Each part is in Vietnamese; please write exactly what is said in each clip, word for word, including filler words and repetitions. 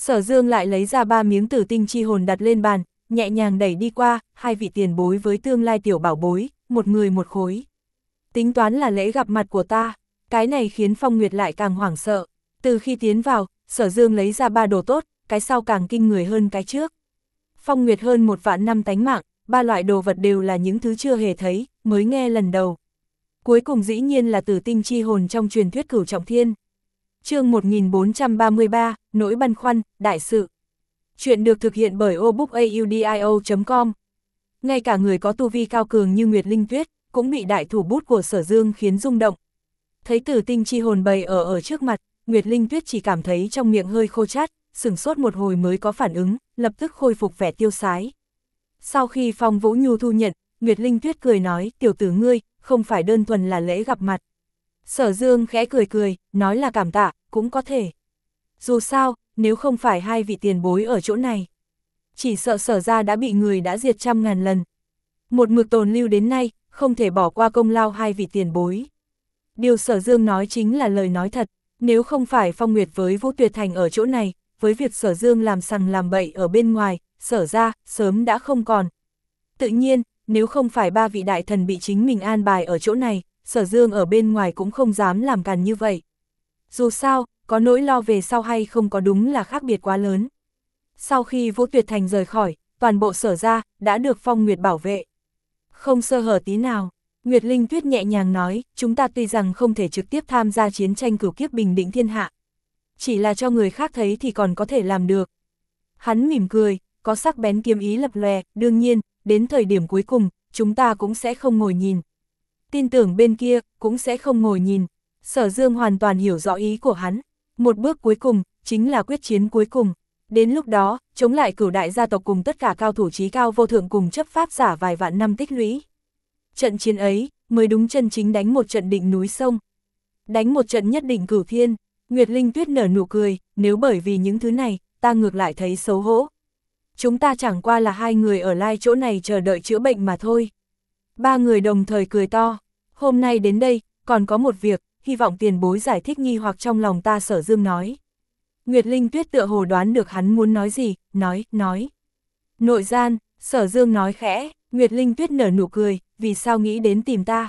Sở Dương lại lấy ra ba miếng tử tinh chi hồn đặt lên bàn, nhẹ nhàng đẩy đi qua, hai vị tiền bối với tương lai tiểu bảo bối, một người một khối. Tính toán là lễ gặp mặt của ta, cái này khiến Phong Nguyệt lại càng hoảng sợ. Từ khi tiến vào, Sở Dương lấy ra ba đồ tốt, cái sau càng kinh người hơn cái trước. Phong Nguyệt hơn một vạn năm tánh mạng, ba loại đồ vật đều là những thứ chưa hề thấy, mới nghe lần đầu. Cuối cùng dĩ nhiên là tử tinh chi hồn trong truyền thuyết Cửu Trọng Thiên. Chương một nghìn bốn trăm ba mươi ba, nỗi băn khoăn, đại sự. Chuyện được thực hiện bởi obookaudio chấm com. Ngay cả người có tu vi cao cường như Nguyệt Linh Tuyết, cũng bị đại thủ bút của Sở Dương khiến rung động. Thấy tử tinh chi hồn bày ở ở trước mặt, Nguyệt Linh Tuyết chỉ cảm thấy trong miệng hơi khô chát, sửng sốt một hồi mới có phản ứng, lập tức khôi phục vẻ tiêu sái. Sau khi Phong Vũ Nhu thu nhận, Nguyệt Linh Tuyết cười nói, tiểu tử ngươi, không phải đơn thuần là lễ gặp mặt. Sở Dương khẽ cười cười, nói là cảm tạ, cũng có thể. Dù sao, nếu không phải hai vị tiền bối ở chỗ này, chỉ sợ Sở ra đã bị người đã diệt trăm ngàn lần. Một mực tồn lưu đến nay, không thể bỏ qua công lao hai vị tiền bối. Điều Sở Dương nói chính là lời nói thật, nếu không phải Phong Nguyệt với Vũ Tuyệt Thành ở chỗ này, với việc Sở Dương làm sằng làm bậy ở bên ngoài, Sở ra, sớm đã không còn. Tự nhiên, nếu không phải ba vị đại thần bị chính mình an bài ở chỗ này, Sở Dương ở bên ngoài cũng không dám làm càn như vậy. Dù sao, có nỗi lo về sau hay không có đúng là khác biệt quá lớn. Sau khi Vũ Tuyệt Thành rời khỏi, toàn bộ Sở ra, đã được Phong Nguyệt bảo vệ. Không sơ hở tí nào, Nguyệt Linh Tuyết nhẹ nhàng nói, chúng ta tuy rằng không thể trực tiếp tham gia chiến tranh cửu kiếp bình định thiên hạ. Chỉ là cho người khác thấy thì còn có thể làm được. Hắn mỉm cười, có sắc bén kiếm ý lập lòe, đương nhiên, đến thời điểm cuối cùng, chúng ta cũng sẽ không ngồi nhìn. Tin tưởng bên kia, cũng sẽ không ngồi nhìn. Sở Dương hoàn toàn hiểu rõ ý của hắn. Một bước cuối cùng, chính là quyết chiến cuối cùng. Đến lúc đó, chống lại cửu đại gia tộc cùng tất cả cao thủ trí cao vô thượng cùng chấp pháp giả vài vạn năm tích lũy. Trận chiến ấy, mới đúng chân chính đánh một trận định núi sông. Đánh một trận nhất định cửu thiên. Nguyệt Linh Tuyết nở nụ cười, nếu bởi vì những thứ này, ta ngược lại thấy xấu hổ. Chúng ta chẳng qua là hai người ở lai chỗ này chờ đợi chữa bệnh mà thôi. Ba người đồng thời cười to. Hôm nay đến đây, còn có một việc, hy vọng tiền bối giải thích nghi hoặc trong lòng ta. Sở Dương nói. Nguyệt Linh Tuyết tựa hồ đoán được hắn muốn nói gì, nói, nói. Nội gian, Sở Dương nói khẽ, Nguyệt Linh Tuyết nở nụ cười, vì sao nghĩ đến tìm ta.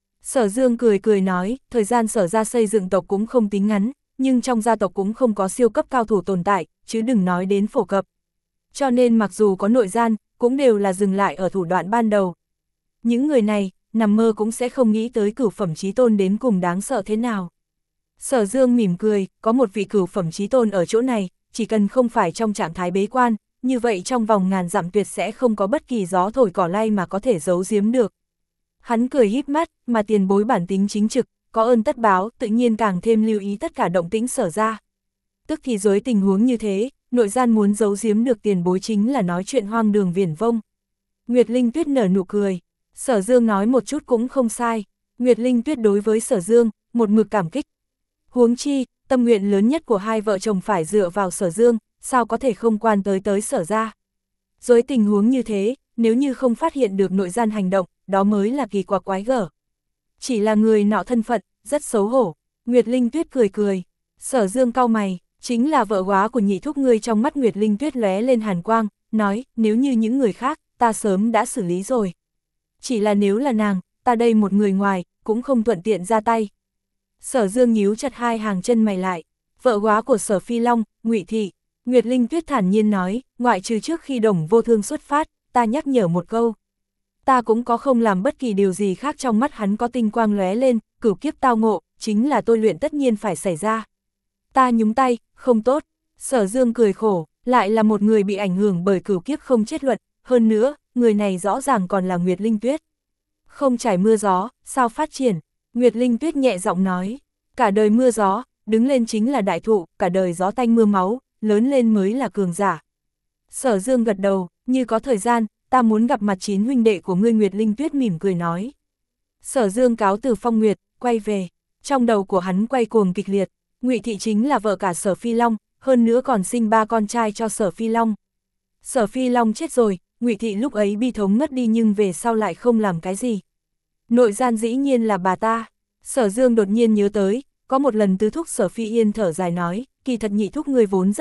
Sở Dương cười cười nói, thời gian Sở ra xây dựng tộc cũng không tính ngắn, nhưng trong gia tộc cũng không có siêu cấp cao thủ tồn tại, chứ đừng nói đến phổ cập. Cho nên mặc dù có nội gian, cũng đều là dừng lại ở thủ đoạn ban đầu. Những người này, nằm mơ cũng sẽ không nghĩ tới cửu phẩm chí tôn đến cùng đáng sợ thế nào. Sở Dương mỉm cười, có một vị cửu phẩm chí tôn ở chỗ này, chỉ cần không phải trong trạng thái bế quan, như vậy trong vòng ngàn dặm tuyệt sẽ không có bất kỳ gió thổi cỏ lay mà có thể giấu giếm được. Hắn cười híp mắt, mà tiền bối bản tính chính trực, có ơn tất báo, tự nhiên càng thêm lưu ý tất cả động tĩnh Sở ra. Tức thì dưới tình huống như thế, nội gian muốn giấu giếm được tiền bối chính là nói chuyện hoang đường viển vông. Nguyệt Linh Tuyết nở nụ cười, Sở Dương nói một chút cũng không sai. Nguyệt Linh Tuyết đối với Sở Dương, một mực cảm kích. Huống chi, tâm nguyện lớn nhất của hai vợ chồng phải dựa vào Sở Dương, sao có thể không quan tới tới Sở ra. Dưới tình huống như thế, nếu như không phát hiện được nội gian hành động, đó mới là kỳ quặc quái gở. Chỉ là người nọ thân phận, rất xấu hổ. Nguyệt Linh Tuyết cười cười. Sở Dương cau mày, chính là vợ góa của nhị thúc ngươi. Trong mắt Nguyệt Linh Tuyết lóe lên hàn quang, nói, nếu như những người khác, ta sớm đã xử lý rồi. Chỉ là nếu là nàng, ta đây một người ngoài, cũng không thuận tiện ra tay. Sở Dương nhíu chặt hai hàng chân mày lại. Vợ góa của Sở Phi Long, Ngụy Thị. Nguyệt Linh Tuyết thản nhiên nói, ngoại trừ trước khi Đồng Vô Thương xuất phát, ta nhắc nhở một câu. Ta cũng có không làm bất kỳ điều gì khác. Trong mắt hắn có tinh quang lóe lên, cửu kiếp tao ngộ, chính là tôi luyện tất nhiên phải xảy ra. Ta nhúng tay, không tốt. Sở Dương cười khổ, lại là một người bị ảnh hưởng bởi cửu kiếp không chết luận, hơn nữa, người này rõ ràng còn là Nguyệt Linh Tuyết. Không trải mưa gió, sao phát triển? Nguyệt Linh Tuyết nhẹ giọng nói, cả đời mưa gió, đứng lên chính là đại thụ, cả đời gió tanh mưa máu, lớn lên mới là cường giả. Sở Dương gật đầu, như có thời gian, ta muốn gặp mặt chín huynh đệ của ngươi. Nguyệt Linh Tuyết mỉm cười nói. Sở Dương cáo từ Phong Nguyệt, quay về, trong đầu của hắn quay cuồng kịch liệt. Ngụy Thị chính là vợ cả Sở Phi Long, hơn nữa còn sinh ba con trai cho Sở Phi Long. Sở Phi Long chết rồi, Ngụy Thị lúc ấy bi thống ngất đi nhưng về sau lại không làm cái gì. Nội gian dĩ nhiên là bà ta. Sở Dương đột nhiên nhớ tới, có một lần tứ thúc Sở Phi Yên thở dài nói, kỳ thật nhị thúc người vốn rất tốt,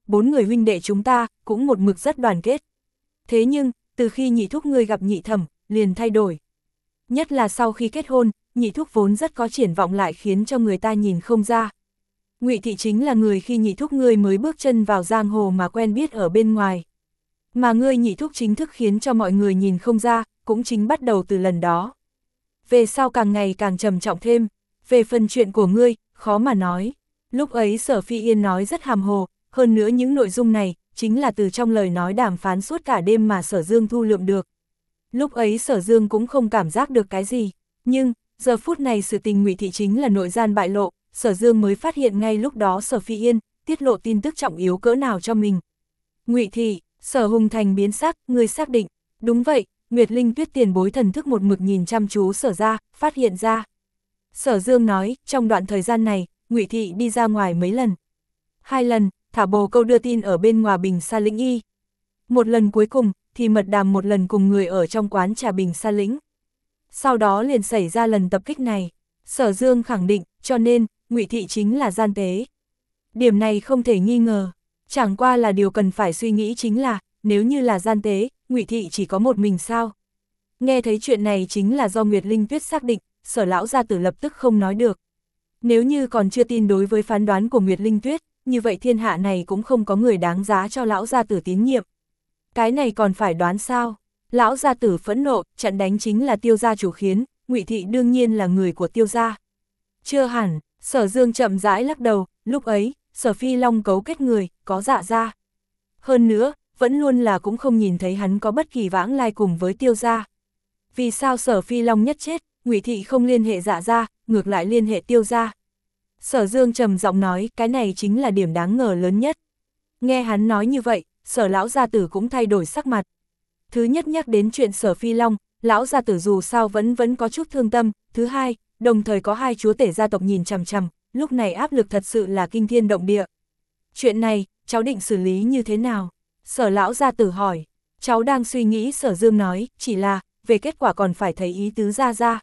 bốn người huynh đệ chúng ta, cũng một mực rất đoàn kết. Thế nhưng, từ khi nhị thúc ngươi gặp nhị thẩm, liền thay đổi. Nhất là sau khi kết hôn, nhị thúc vốn rất có triển vọng lại khiến cho người ta nhìn không ra. Ngụy Thị chính là người khi nhị thúc ngươi mới bước chân vào giang hồ mà quen biết ở bên ngoài. Mà ngươi nhị thúc chính thức khiến cho mọi người nhìn không ra, cũng chính bắt đầu từ lần đó. Về sau càng ngày càng trầm trọng thêm, về phần chuyện của ngươi, khó mà nói. Lúc ấy Sở Phi Yên nói rất hàm hồ, hơn nữa những nội dung này, chính là từ trong lời nói đàm phán suốt cả đêm mà Sở Dương thu lượm được. Lúc ấy Sở Dương cũng không cảm giác được cái gì, nhưng, giờ phút này sự tình Ngụy Thị chính là nội gian bại lộ, Sở Dương mới phát hiện ngay lúc đó Sở Phi Yên, tiết lộ tin tức trọng yếu cỡ nào cho mình. Ngụy Thị, Sở Hùng Thành biến sắc, người xác định, đúng vậy, Nguyệt Linh Tuyết tiền bối thần thức một mực nhìn chăm chú Sở ra, phát hiện ra. Sở Dương nói, trong đoạn thời gian này, Ngụy Thị đi ra ngoài mấy lần. Hai lần, thả bồ câu đưa tin ở bên ngoài Bình Sa Lĩnh Y. Một lần cuối cùng, thì mật đàm một lần cùng người ở trong quán trà Bình Sa Lĩnh. Sau đó liền xảy ra lần tập kích này. Sở Dương khẳng định, cho nên, Ngụy Thị chính là gian tế. Điểm này không thể nghi ngờ. Chẳng qua là điều cần phải suy nghĩ chính là, nếu như là gian tế, Ngụy Thị chỉ có một mình sao? Nghe thấy chuyện này chính là do Nguyệt Linh Tuyết xác định, Sở lão gia tử lập tức không nói được. Nếu như còn chưa tin đối với phán đoán của Nguyệt Linh Tuyết, như vậy thiên hạ này cũng không có người đáng giá cho lão gia tử tín nhiệm. Cái này còn phải đoán sao? Lão gia tử phẫn nộ, trận đánh chính là Tiêu gia chủ khiến, Ngụy Thị đương nhiên là người của Tiêu gia. Chưa hẳn, Sở Dương chậm rãi lắc đầu, lúc ấy, Sở Phi Long cấu kết người, có Dạ gia. Hơn nữa, vẫn luôn là cũng không nhìn thấy hắn có bất kỳ vãng lai cùng với Tiêu gia. Vì sao Sở Phi Long nhất chết, Ngụy Thị không liên hệ Dạ gia, ngược lại liên hệ Tiêu gia? Sở Dương trầm giọng nói, cái này chính là điểm đáng ngờ lớn nhất. Nghe hắn nói như vậy, Sở lão gia tử cũng thay đổi sắc mặt. Thứ nhất nhắc đến chuyện Sở Phi Long, lão gia tử dù sao vẫn vẫn có chút thương tâm. Thứ hai, đồng thời có hai chúa tể gia tộc nhìn chằm chằm, lúc này áp lực thật sự là kinh thiên động địa. Chuyện này, cháu định xử lý như thế nào? Sở lão gia tử hỏi. Cháu đang suy nghĩ, Sở Dương nói, chỉ là, về kết quả còn phải thấy ý tứ gia gia.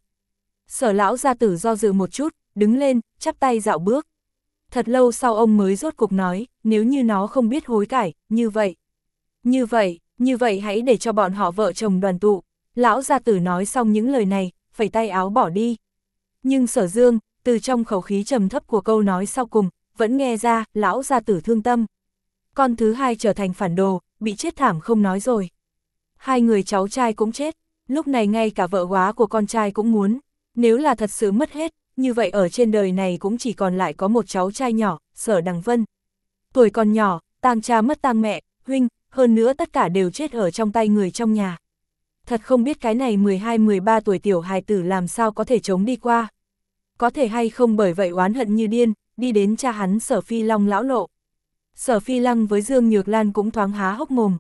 Sở lão gia tử do dự một chút, đứng lên, chắp tay dạo bước. Thật lâu sau ông mới rốt cục nói, nếu như nó không biết hối cải, như vậy. Như vậy, như vậy hãy để cho bọn họ vợ chồng đoàn tụ. Lão gia tử nói xong những lời này, phẩy tay áo bỏ đi. Nhưng Sở Dương, từ trong khẩu khí trầm thấp của câu nói sau cùng, vẫn nghe ra, lão gia tử thương tâm. Con thứ hai trở thành phản đồ, bị chết thảm không nói rồi. Hai người cháu trai cũng chết, lúc này ngay cả vợ góa của con trai cũng muốn. Nếu là thật sự mất hết, như vậy ở trên đời này cũng chỉ còn lại có một cháu trai nhỏ, Sở Đằng Vân. Tuổi còn nhỏ, tang cha mất tang mẹ, huynh, hơn nữa tất cả đều chết ở trong tay người trong nhà. Thật không biết cái này mười hai mười ba tuổi tiểu hài tử làm sao có thể chống đi qua. Có thể hay không bởi vậy oán hận như điên, đi đến cha hắn Sở Phi Long lão lộ. Sở Phi Lăng với Dương Nhược Lan cũng thoáng há hốc mồm.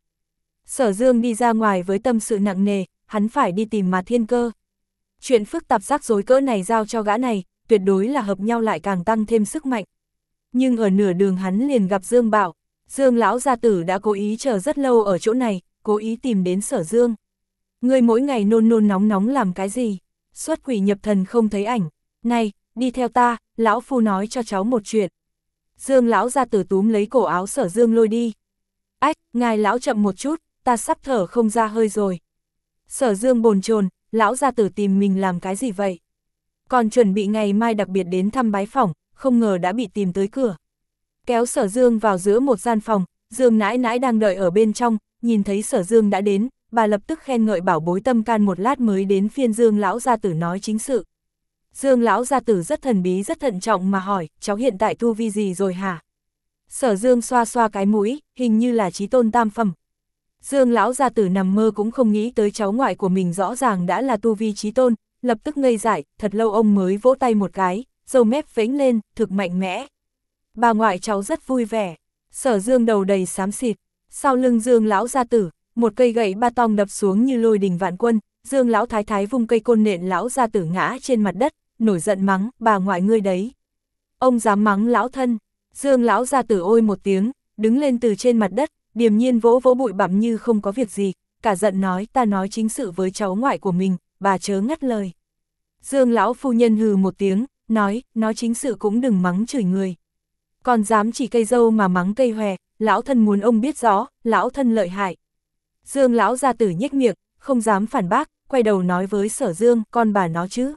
Sở Dương đi ra ngoài với tâm sự nặng nề, hắn phải đi tìm Mạt Thiên Cơ. Chuyện phức tạp rắc rối cỡ này giao cho gã này, tuyệt đối là hợp nhau lại càng tăng thêm sức mạnh. Nhưng ở nửa đường hắn liền gặp Dương Bảo. Dương lão gia tử đã cố ý chờ rất lâu ở chỗ này, cố ý tìm đến Sở Dương. Ngươi mỗi ngày nôn nôn nóng nóng làm cái gì? Xuất quỷ nhập thần không thấy ảnh. Này, đi theo ta, lão phu nói cho cháu một chuyện. Dương lão gia tử túm lấy cổ áo Sở Dương lôi đi. Ách, ngài lão chậm một chút, ta sắp thở không ra hơi rồi. Sở Dương bồn chồn, lão gia tử tìm mình làm cái gì vậy? Còn chuẩn bị ngày mai đặc biệt đến thăm bái phỏng, không ngờ đã bị tìm tới cửa. Kéo Sở Dương vào giữa một gian phòng, Dương nãi nãi đang đợi ở bên trong, nhìn thấy Sở Dương đã đến, bà lập tức khen ngợi bảo bối tâm can một lát mới đến phiên Dương lão gia tử nói chính sự. Dương lão gia tử rất thần bí rất thận trọng mà hỏi, cháu hiện tại tu vi gì rồi hả? Sở Dương xoa xoa cái mũi, hình như là chí tôn tam phẩm. Dương lão gia tử nằm mơ cũng không nghĩ tới cháu ngoại của mình rõ ràng đã là tu vi chí tôn, lập tức ngây dại, thật lâu ông mới vỗ tay một cái, râu mép vểnh lên, thực mạnh mẽ. Bà ngoại cháu rất vui vẻ. Sở Dương đầu đầy xám xịt, sau lưng Dương lão gia tử, một cây gậy ba tong đập xuống như lôi đình vạn quân, Dương lão thái thái vung cây côn nện lão gia tử ngã trên mặt đất, nổi giận mắng, bà ngoại ngươi đấy. Ông dám mắng lão thân. Dương lão gia tử ôi một tiếng, đứng lên từ trên mặt đất, điềm nhiên vỗ vỗ bụi bặm như không có việc gì, cả giận nói, ta nói chính sự với cháu ngoại của mình, bà chớ ngắt lời. Dương lão phu nhân hừ một tiếng, nói, nói chính sự cũng đừng mắng chửi người. Còn dám chỉ cây dâu mà mắng cây hòe, lão thân muốn ông biết rõ, lão thân lợi hại. Dương lão gia tử nhếch miệng, không dám phản bác, quay đầu nói với Sở Dương, con bà nó chứ.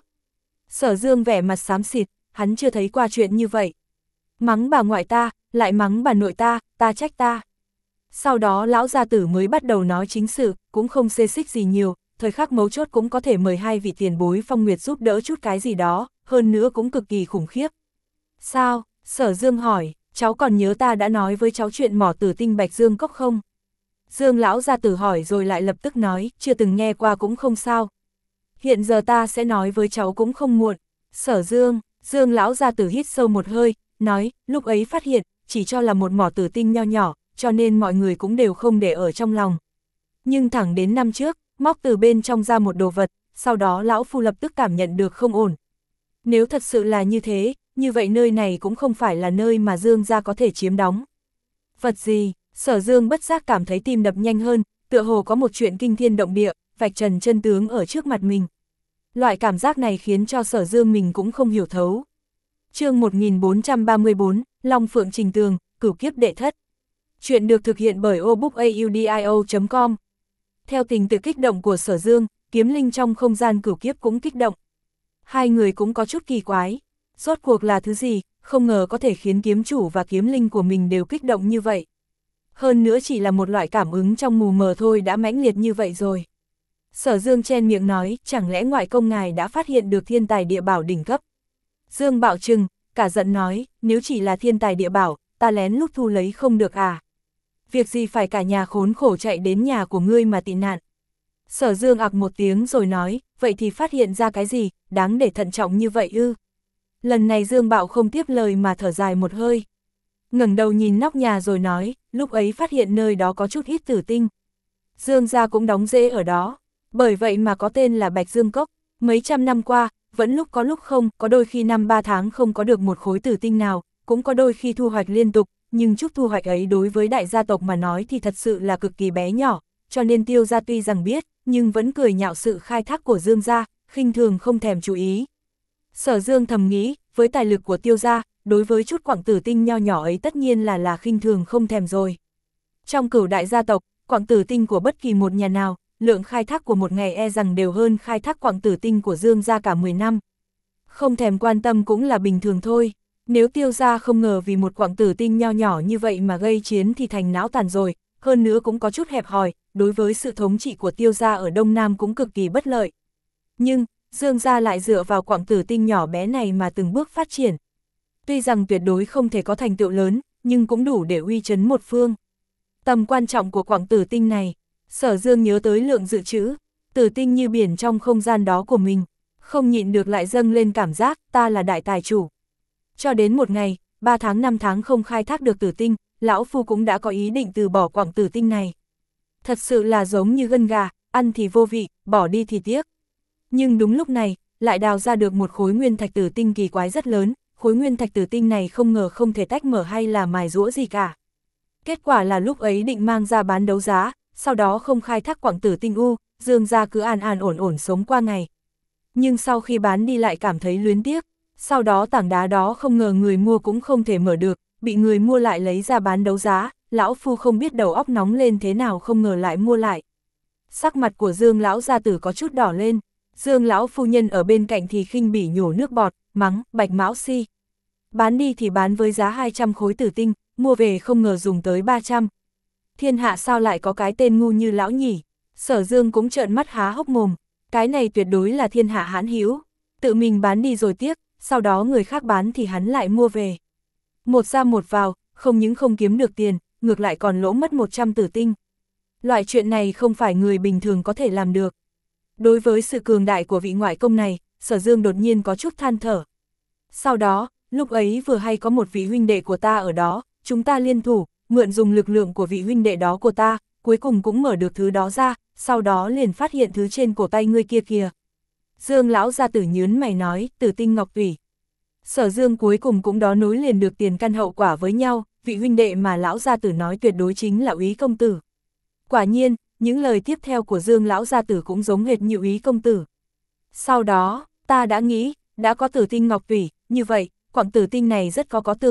Sở Dương vẻ mặt xám xịt, hắn chưa thấy qua chuyện như vậy. Mắng bà ngoại ta, lại mắng bà nội ta, ta trách ta. Sau đó lão gia tử mới bắt đầu nói chính sự, cũng không xê xích gì nhiều, thời khắc mấu chốt cũng có thể mời hai vị tiền bối Phong Nguyệt giúp đỡ chút cái gì đó, hơn nữa cũng cực kỳ khủng khiếp. Sao? Sở Dương hỏi, cháu còn nhớ ta đã nói với cháu chuyện mỏ tử tinh Bạch Dương Cốc không? Dương lão gia tử hỏi rồi lại lập tức nói, chưa từng nghe qua cũng không sao. Hiện giờ ta sẽ nói với cháu cũng không muộn. Sở Dương, Dương lão gia tử hít sâu một hơi, nói, lúc ấy phát hiện, chỉ cho là một mỏ tử tinh nho nhỏ, cho nên mọi người cũng đều không để ở trong lòng. Nhưng thẳng đến năm trước, móc từ bên trong ra một đồ vật, sau đó lão phu lập tức cảm nhận được không ổn. Nếu thật sự là như thế, như vậy nơi này cũng không phải là nơi mà Dương gia có thể chiếm đóng. Vật gì? Sở Dương bất giác cảm thấy tim đập nhanh hơn, tựa hồ có một chuyện kinh thiên động địa, vạch trần chân tướng ở trước mặt mình. Loại cảm giác này khiến cho Sở Dương mình cũng không hiểu thấu. Chương một nghìn bốn trăm ba mươi tư, Long Phượng Trình Tường, Cửu Kiếp Đệ Thất. Chuyện được thực hiện bởi obookaudio chấm com. Theo tình tự kích động của Sở Dương, kiếm linh trong không gian cửu kiếp cũng kích động. Hai người cũng có chút kỳ quái. Rốt cuộc là thứ gì, không ngờ có thể khiến kiếm chủ và kiếm linh của mình đều kích động như vậy. Hơn nữa chỉ là một loại cảm ứng trong mù mờ thôi đã mãnh liệt như vậy rồi. Sở Dương chen miệng nói, chẳng lẽ ngoại công ngài đã phát hiện được thiên tài địa bảo đỉnh cấp. Dương bạo trừng, cả giận nói, nếu chỉ là thiên tài địa bảo, ta lén lút thu lấy không được à. Việc gì phải cả nhà khốn khổ chạy đến nhà của ngươi mà tị nạn. Sở Dương ặc một tiếng rồi nói, vậy thì phát hiện ra cái gì, đáng để thận trọng như vậy ư. Lần này Dương bạo không tiếp lời mà thở dài một hơi. Ngẩng đầu nhìn nóc nhà rồi nói, lúc ấy phát hiện nơi đó có chút ít tử tinh. Dương gia cũng đóng rễ ở đó, bởi vậy mà có tên là Bạch Dương Cốc. Mấy trăm năm qua, vẫn lúc có lúc không, có đôi khi năm ba tháng không có được một khối tử tinh nào, cũng có đôi khi thu hoạch liên tục, nhưng chút thu hoạch ấy đối với đại gia tộc mà nói thì thật sự là cực kỳ bé nhỏ, cho nên Tiêu gia tuy rằng biết, nhưng vẫn cười nhạo sự khai thác của Dương gia, khinh thường không thèm chú ý. Sở Dương thầm nghĩ, với tài lực của Tiêu gia, đối với chút quặng tử tinh nho nhỏ ấy tất nhiên là là khinh thường không thèm rồi. Trong cửu đại gia tộc, quặng tử tinh của bất kỳ một nhà nào, lượng khai thác của một ngày e rằng đều hơn khai thác quặng tử tinh của Dương gia cả mười năm. Không thèm quan tâm cũng là bình thường thôi. Nếu Tiêu gia không ngờ vì một quặng tử tinh nho nhỏ như vậy mà gây chiến thì thành não tàn rồi, hơn nữa cũng có chút hẹp hòi, đối với sự thống trị của Tiêu gia ở Đông Nam cũng cực kỳ bất lợi. Nhưng, Dương gia lại dựa vào quặng tử tinh nhỏ bé này mà từng bước phát triển. Tuy rằng tuyệt đối không thể có thành tựu lớn, nhưng cũng đủ để uy chấn một phương. Tầm quan trọng của quặng tử tinh này, Sở Dương nhớ tới lượng dự trữ, tử tinh như biển trong không gian đó của mình, không nhịn được lại dâng lên cảm giác ta là đại tài chủ. Cho đến một ngày, ba tháng năm tháng không khai thác được tử tinh, lão phu cũng đã có ý định từ bỏ quặng tử tinh này. Thật sự là giống như gân gà, ăn thì vô vị, bỏ đi thì tiếc. Nhưng đúng lúc này, lại đào ra được một khối nguyên thạch tử tinh kỳ quái rất lớn, khối nguyên thạch tử tinh này không ngờ không thể tách mở hay là mài rũa gì cả. Kết quả là lúc ấy định mang ra bán đấu giá, sau đó không khai thác quặng tử tinh u, Dương gia cứ an an ổn ổn sống qua ngày. Nhưng sau khi bán đi lại cảm thấy luyến tiếc, sau đó tảng đá đó không ngờ người mua cũng không thể mở được, bị người mua lại lấy ra bán đấu giá, lão phu không biết đầu óc nóng lên thế nào không ngờ lại mua lại. Sắc mặt của Dương lão gia tử có chút đỏ lên, Dương lão phu nhân ở bên cạnh thì khinh bỉ nhổ nước bọt, mắng, Bạch Mão Si. Bán đi thì bán với giá hai trăm khối tử tinh, mua về không ngờ dùng tới ba trăm. Thiên hạ sao lại có cái tên ngu như lão nhỉ? Sở Dương cũng trợn mắt há hốc mồm, cái này tuyệt đối là thiên hạ hãn hữu, tự mình bán đi rồi tiếc, sau đó người khác bán thì hắn lại mua về. Một ra một vào, không những không kiếm được tiền, ngược lại còn lỗ mất một trăm tử tinh. Loại chuyện này không phải người bình thường có thể làm được. Đối với sự cường đại của vị ngoại công này, Sở Dương đột nhiên có chút than thở. Sau đó, lúc ấy vừa hay có một vị huynh đệ của ta ở đó, chúng ta liên thủ, mượn dùng lực lượng của vị huynh đệ đó của ta, cuối cùng cũng mở được thứ đó ra, sau đó liền phát hiện thứ trên cổ tay ngươi kia kìa. Dương lão gia tử nhớn mày nói, tử tinh ngọc tủy. Sở Dương cuối cùng cũng đó nối liền được tiền căn hậu quả với nhau, vị huynh đệ mà lão gia tử nói tuyệt đối chính là Úy công tử. Quả nhiên, những lời tiếp theo của Dương lão gia tử cũng giống hệt như Úy công tử. Sau đó, ta đã nghĩ, đã có tử tinh ngọc tủy, như vậy, quặng tử tinh này rất có có tương lai,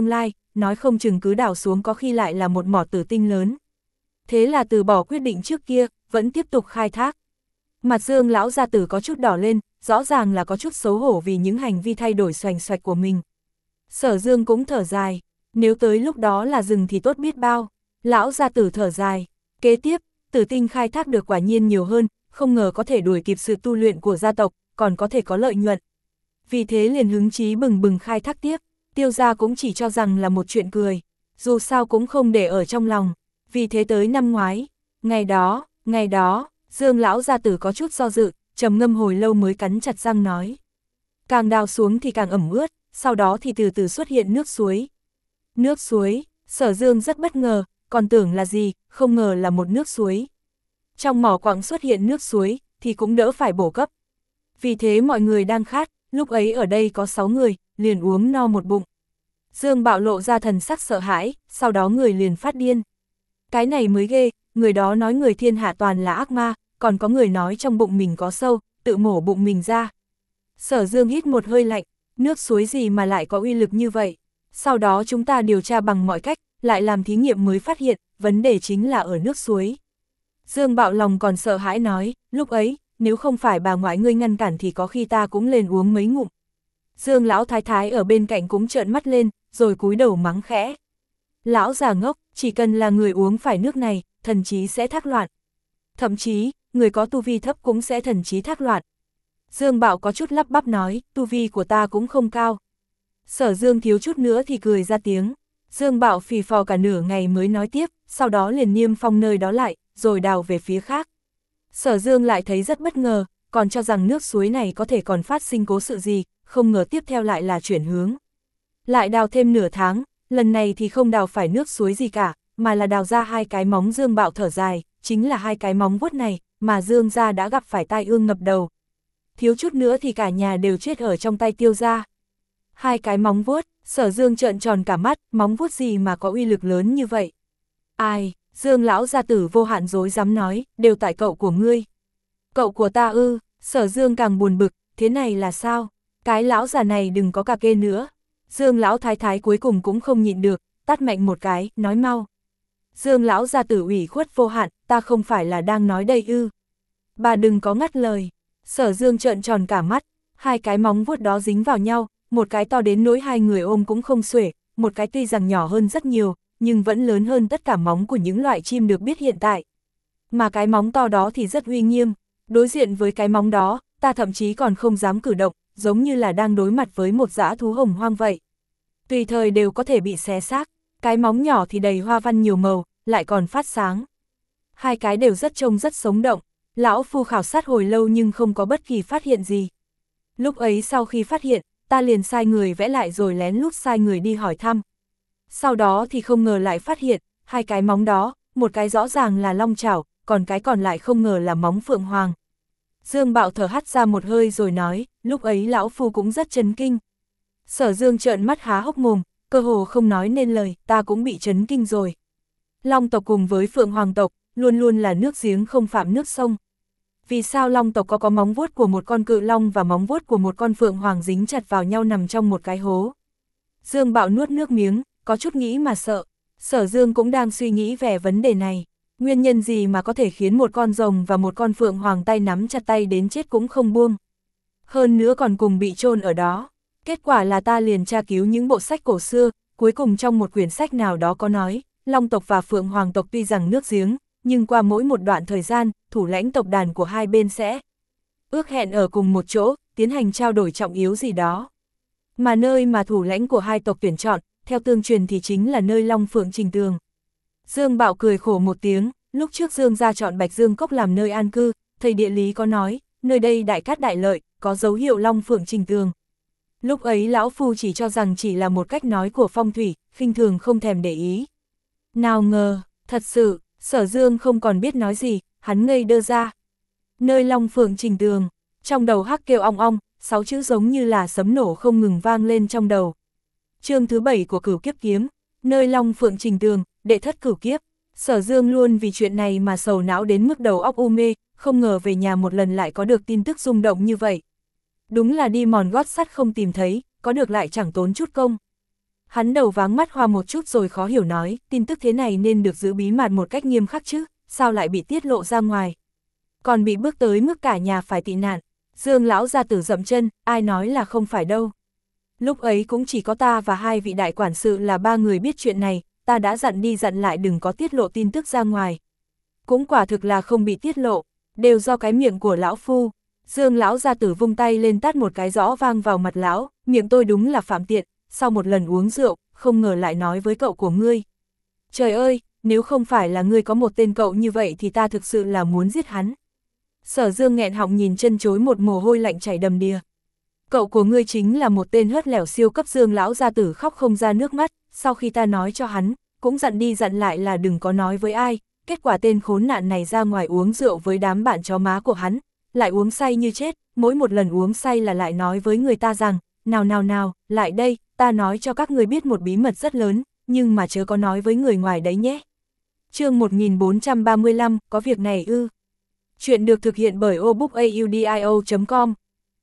nói không chừng cứ đào xuống có khi lại là một mỏ tử tinh lớn. Thế là từ bỏ quyết định trước kia, vẫn tiếp tục khai thác. Mặt Dương lão gia tử có chút đỏ lên, rõ ràng là có chút xấu hổ vì những hành vi thay đổi xoành xoạch của mình. Sở Dương cũng thở dài, nếu tới lúc đó là rừng thì tốt biết bao. Lão gia tử thở dài, kế tiếp, tử tinh khai thác được quả nhiên nhiều hơn, không ngờ có thể đuổi kịp sự tu luyện của gia tộc, còn có thể có lợi nhuận. Vì thế liền hứng chí bừng bừng khai thác tiếp, Tiêu gia cũng chỉ cho rằng là một chuyện cười, dù sao cũng không để ở trong lòng. Vì thế tới năm ngoái, ngày đó, ngày đó, Dương lão gia tử có chút do dự, trầm ngâm hồi lâu mới cắn chặt răng nói. Càng đào xuống thì càng ẩm ướt, sau đó thì từ từ xuất hiện nước suối. Nước suối, Sở Dương rất bất ngờ, còn tưởng là gì, không ngờ là một nước suối. Trong mỏ quặng xuất hiện nước suối, thì cũng đỡ phải bổ cấp. Vì thế mọi người đang khát, lúc ấy ở đây có sáu người, liền uống no một bụng. Dương Bạo lộ ra thần sắc sợ hãi, sau đó người liền phát điên. Cái này mới ghê, người đó nói người thiên hạ toàn là ác ma, còn có người nói trong bụng mình có sâu, tự mổ bụng mình ra. Sở Dương hít một hơi lạnh, nước suối gì mà lại có uy lực như vậy. Sau đó chúng ta điều tra bằng mọi cách, lại làm thí nghiệm mới phát hiện, vấn đề chính là ở nước suối. Dương Bạo lòng còn sợ hãi nói, lúc ấy, nếu không phải bà ngoại ngươi ngăn cản thì có khi ta cũng lên uống mấy ngụm. Dương lão thái thái ở bên cạnh cũng trợn mắt lên, rồi cúi đầu mắng khẽ. Lão già ngốc, chỉ cần là người uống phải nước này, thần trí sẽ thác loạn. Thậm chí, người có tu vi thấp cũng sẽ thần trí thác loạn. Dương Bạo có chút lắp bắp nói, tu vi của ta cũng không cao. Sở Dương thiếu chút nữa thì cười ra tiếng. Dương Bạo phì phò cả nửa ngày mới nói tiếp, sau đó liền niêm phong nơi đó lại, rồi đào về phía khác. Sở Dương lại thấy rất bất ngờ, còn cho rằng nước suối này có thể còn phát sinh cố sự gì, không ngờ tiếp theo lại là chuyển hướng. Lại đào thêm nửa tháng, lần này thì không đào phải nước suối gì cả, mà là đào ra hai cái móng. Dương Bạo thở dài, chính là hai cái móng vuốt này, mà Dương gia đã gặp phải tai ương ngập đầu. Thiếu chút nữa thì cả nhà đều chết ở trong tay Tiêu gia. Hai cái móng vuốt, Sở Dương trợn tròn cả mắt, móng vuốt gì mà có uy lực lớn như vậy? Ai, Dương lão gia tử vô hạn dối dám nói, đều tại cậu của ngươi. Cậu của ta ư? Sở Dương càng buồn bực, thế này là sao? Cái lão già này đừng có cà kê nữa. Dương lão thái thái cuối cùng cũng không nhịn được, tát mạnh một cái, nói mau. Dương lão gia tử ủy khuất vô hạn, ta không phải là đang nói đây ư? Bà đừng có ngắt lời. Sở Dương trợn tròn cả mắt, hai cái móng vuốt đó dính vào nhau, một cái to đến nỗi hai người ôm cũng không xuể, một cái tuy rằng nhỏ hơn rất nhiều, nhưng vẫn lớn hơn tất cả móng của những loại chim được biết hiện tại. Mà cái móng to đó thì rất uy nghiêm, đối diện với cái móng đó, ta thậm chí còn không dám cử động, giống như là đang đối mặt với một dã thú hồng hoang vậy. Tùy thời đều có thể bị xé xác, cái móng nhỏ thì đầy hoa văn nhiều màu, lại còn phát sáng. Hai cái đều rất trông rất sống động, lão phu khảo sát hồi lâu nhưng không có bất kỳ phát hiện gì. Lúc ấy sau khi phát hiện, ta liền sai người vẽ lại rồi lén lút sai người đi hỏi thăm. Sau đó thì không ngờ lại phát hiện, hai cái móng đó, một cái rõ ràng là long chảo, còn cái còn lại không ngờ là móng phượng hoàng. Dương Bạo thở hắt ra một hơi rồi nói, lúc ấy lão phu cũng rất chấn kinh. Sở Dương trợn mắt há hốc mồm, cơ hồ không nói nên lời, ta cũng bị chấn kinh rồi. Long tộc cùng với phượng hoàng tộc, luôn luôn là nước giếng không phạm nước sông. Vì sao long tộc có có móng vuốt của một con cự long và móng vuốt của một con phượng hoàng dính chặt vào nhau nằm trong một cái hố? Dương Bạo nuốt nước miếng, có chút nghĩ mà sợ. Sở Dương cũng đang suy nghĩ về vấn đề này. Nguyên nhân gì mà có thể khiến một con rồng và một con phượng hoàng tay nắm chặt tay đến chết cũng không buông. Hơn nữa còn cùng bị chôn ở đó. Kết quả là ta liền tra cứu những bộ sách cổ xưa, cuối cùng trong một quyển sách nào đó có nói, long tộc và phượng hoàng tộc tuy rằng nước giếng, nhưng qua mỗi một đoạn thời gian, thủ lãnh tộc đàn của hai bên sẽ ước hẹn ở cùng một chỗ, tiến hành trao đổi trọng yếu gì đó. Mà nơi mà thủ lãnh của hai tộc tuyển chọn, theo tương truyền thì chính là nơi Long Phượng Trình Tường. Dương Bạo cười khổ một tiếng, lúc trước Dương gia chọn Bạch Dương Cốc làm nơi an cư, thầy địa lý có nói, nơi đây đại cát đại lợi, có dấu hiệu Long Phượng Trình Tường. Lúc ấy lão phu chỉ cho rằng chỉ là một cách nói của phong thủy, khinh thường không thèm để ý. Nào ngờ, thật sự, Sở Dương không còn biết nói gì, hắn ngây đơ ra. Nơi Long Phượng Trình Tường, trong đầu hắc kêu ong ong, sáu chữ giống như là sấm nổ không ngừng vang lên trong đầu. Chương thứ bảy của Cửu Kiếp Kiếm, nơi Long Phượng Trình Tường, đệ thất cửu kiếp. Sở Dương luôn vì chuyện này mà sầu não đến mức đầu óc u mê, không ngờ về nhà một lần lại có được tin tức rung động như vậy. Đúng là đi mòn gót sắt không tìm thấy, có được lại chẳng tốn chút công. Hắn đầu váng mắt hoa một chút rồi khó hiểu nói, tin tức thế này nên được giữ bí mật một cách nghiêm khắc chứ, sao lại bị tiết lộ ra ngoài. Còn bị bước tới mức cả nhà phải tị nạn. Dương lão gia tử dậm chân, ai nói là không phải đâu. Lúc ấy cũng chỉ có ta và hai vị đại quản sự là ba người biết chuyện này, ta đã dặn đi dặn lại đừng có tiết lộ tin tức ra ngoài. Cũng quả thực là không bị tiết lộ, đều do cái miệng của lão phu. Dương lão gia tử vung tay lên tát một cái rõ vang vào mặt lão, miệng tôi đúng là phạm tiện, sau một lần uống rượu, không ngờ lại nói với cậu của ngươi. Trời ơi, nếu không phải là ngươi có một tên cậu như vậy thì ta thực sự là muốn giết hắn. Sở Dương nghẹn họng nhìn chân chối một mồ hôi lạnh chảy đầm đìa. Cậu của ngươi chính là một tên hớt lẻo siêu cấp. Dương lão gia tử khóc không ra nước mắt, sau khi ta nói cho hắn, cũng dặn đi dặn lại là đừng có nói với ai, kết quả tên khốn nạn này ra ngoài uống rượu với đám bạn chó má của hắn, lại uống say như chết, mỗi một lần uống say là lại nói với người ta rằng, nào nào nào, lại đây, ta nói cho các người biết một bí mật rất lớn, nhưng mà chớ có nói với người ngoài đấy nhé. Chương một nghìn bốn trăm ba mươi lăm, có việc này ư? Chuyện được thực hiện bởi obookaudio chấm com.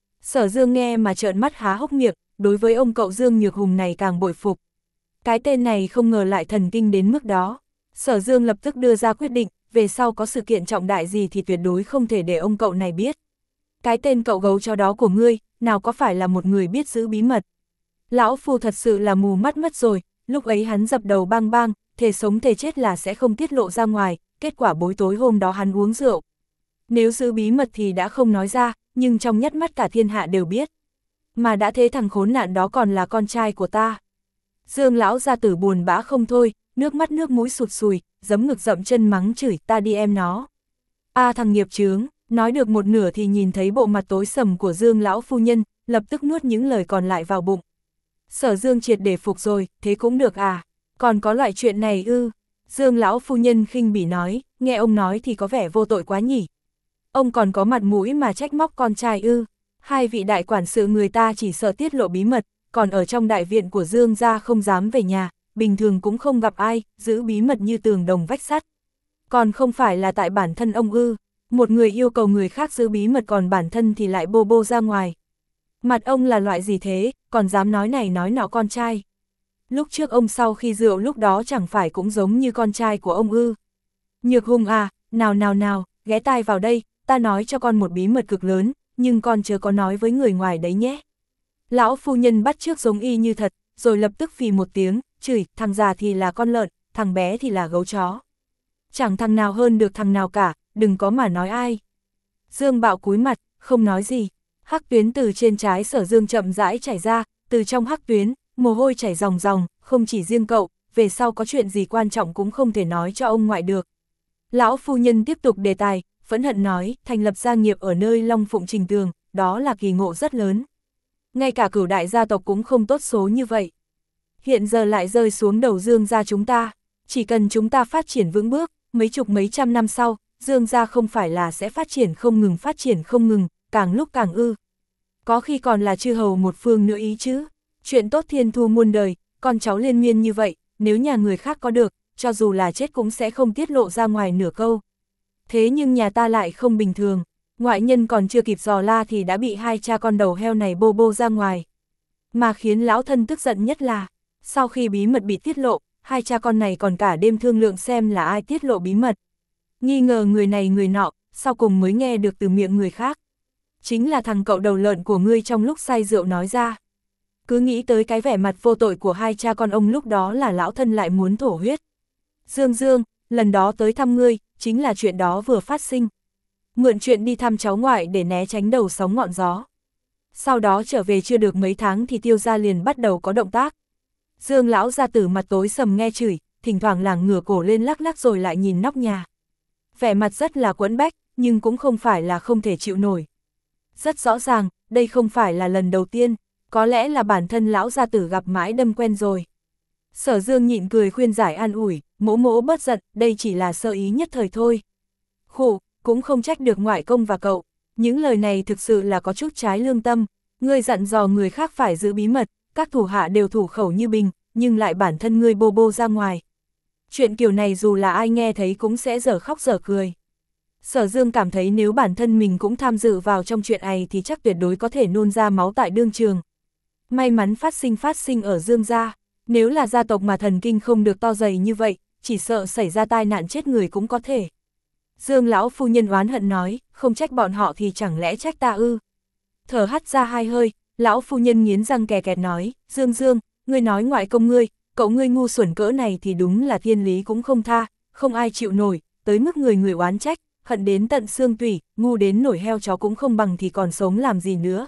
Sở Dương nghe mà trợn mắt há hốc miệng, đối với ông cậu Dương Nhược Hùng này càng bội phục. Cái tên này không ngờ lại thần kinh đến mức đó. Sở Dương lập tức đưa ra quyết định, về sau có sự kiện trọng đại gì thì tuyệt đối không thể để ông cậu này biết. Cái tên cậu gấu chó đó của ngươi, nào có phải là một người biết giữ bí mật. Lão phu thật sự là mù mắt mất rồi, lúc ấy hắn dập đầu bang bang, thề sống thề chết là sẽ không tiết lộ ra ngoài, kết quả bối tối hôm đó hắn uống rượu. Nếu giữ bí mật thì đã không nói ra, nhưng trong nhất mắt cả thiên hạ đều biết. Mà đã thế thằng khốn nạn đó còn là con trai của ta. Dương lão gia tử buồn bã không thôi, nước mắt nước mũi sụt sùi, giấm ngực dậm chân mắng chửi, ta đi em nó. A à, thằng nghiệp chướng, nói được một nửa thì nhìn thấy bộ mặt tối sầm của Dương lão phu nhân, lập tức nuốt những lời còn lại vào bụng. Sở Dương triệt để phục rồi, thế cũng được à, còn có loại chuyện này ư? Dương lão phu nhân khinh bỉ nói, nghe ông nói thì có vẻ vô tội quá nhỉ. Ông còn có mặt mũi mà trách móc con trai ư? Hai vị đại quản sự người ta chỉ sợ tiết lộ bí mật, còn ở trong đại viện của Dương gia không dám về nhà, bình thường cũng không gặp ai, giữ bí mật như tường đồng vách sắt. Còn không phải là tại bản thân ông ư? Một người yêu cầu người khác giữ bí mật còn bản thân thì lại bô bô ra ngoài. Mặt ông là loại gì thế, còn dám nói này nói nọ con trai. Lúc trước ông sau khi rượu lúc đó chẳng phải cũng giống như con trai của ông ư? Nhược Hùng à, nào nào nào, ghé tai vào đây, ta nói cho con một bí mật cực lớn, nhưng con chớ có nói với người ngoài đấy nhé. Lão phu nhân bắt chước giống y như thật, rồi lập tức phì một tiếng, chửi, thằng già thì là con lợn, thằng bé thì là gấu chó. Chẳng thằng nào hơn được thằng nào cả, đừng có mà nói ai. Dương Bạo cúi mặt, không nói gì. Hắc tuyến từ trên trái Sở Dương chậm rãi chảy ra, từ trong hắc tuyến, mồ hôi chảy ròng ròng, không chỉ riêng cậu, về sau có chuyện gì quan trọng cũng không thể nói cho ông ngoại được. Lão phu nhân tiếp tục đề tài, phẫn hận nói, thành lập gia nghiệp ở nơi Long Phụng Trình Tường, đó là kỳ ngộ rất lớn. Ngay cả cửu đại gia tộc cũng không tốt số như vậy. Hiện giờ lại rơi xuống đầu Dương gia chúng ta, chỉ cần chúng ta phát triển vững bước, mấy chục mấy trăm năm sau, Dương gia không phải là sẽ phát triển không ngừng phát triển không ngừng, càng lúc càng ư. Có khi còn là chư hầu một phương nữa ý chứ. Chuyện tốt thiên thu muôn đời, con cháu liên miên như vậy, nếu nhà người khác có được, cho dù là chết cũng sẽ không tiết lộ ra ngoài nửa câu. Thế nhưng nhà ta lại không bình thường, ngoại nhân còn chưa kịp dò la thì đã bị hai cha con đầu heo này bô bô ra ngoài. Mà khiến lão thân tức giận nhất là, sau khi bí mật bị tiết lộ, hai cha con này còn cả đêm thương lượng xem là ai tiết lộ bí mật. Nghi ngờ người này người nọ, sau cùng mới nghe được từ miệng người khác. Chính là thằng cậu đầu lợn của ngươi trong lúc say rượu nói ra. Cứ nghĩ tới cái vẻ mặt vô tội của hai cha con ông lúc đó là lão thân lại muốn thổ huyết. Dương Dương, lần đó tới thăm ngươi, chính là chuyện đó vừa phát sinh. Mượn chuyện đi thăm cháu ngoại để né tránh đầu sóng ngọn gió. Sau đó trở về chưa được mấy tháng thì Tiêu gia liền bắt đầu có động tác. Dương lão gia tử mặt tối sầm nghe chửi, thỉnh thoảng lảng ngửa cổ lên lắc lắc rồi lại nhìn nóc nhà. Vẻ mặt rất là quẫn bách, nhưng cũng không phải là không thể chịu nổi. Rất rõ ràng, đây không phải là lần đầu tiên, có lẽ là bản thân lão gia tử gặp mãi đâm quen rồi. Sở Dương nhịn cười khuyên giải an ủi, mỗ mỗ bớt giận, đây chỉ là sơ ý nhất thời thôi. Khổ, cũng không trách được ngoại công và cậu, những lời này thực sự là có chút trái lương tâm, ngươi dặn dò người khác phải giữ bí mật, các thủ hạ đều thủ khẩu như bình, nhưng lại bản thân ngươi bô bô ra ngoài. Chuyện kiểu này dù là ai nghe thấy cũng sẽ dở khóc dở cười. Sở Dương cảm thấy nếu bản thân mình cũng tham dự vào trong chuyện này thì chắc tuyệt đối có thể nôn ra máu tại đương trường. May mắn phát sinh phát sinh ở Dương gia. Nếu là gia tộc mà thần kinh không được to dày như vậy, chỉ sợ xảy ra tai nạn chết người cũng có thể. Dương lão phu nhân oán hận nói, không trách bọn họ thì chẳng lẽ trách ta ư? Thở hắt ra hai hơi, lão phu nhân nghiến răng kè kẹt nói, Dương Dương, ngươi nói ngoại công ngươi, cậu ngươi ngu xuẩn cỡ này thì đúng là thiên lý cũng không tha, không ai chịu nổi, tới mức người người oán trách, hận đến tận xương tủy, ngu đến nổi heo chó cũng không bằng thì còn sống làm gì nữa.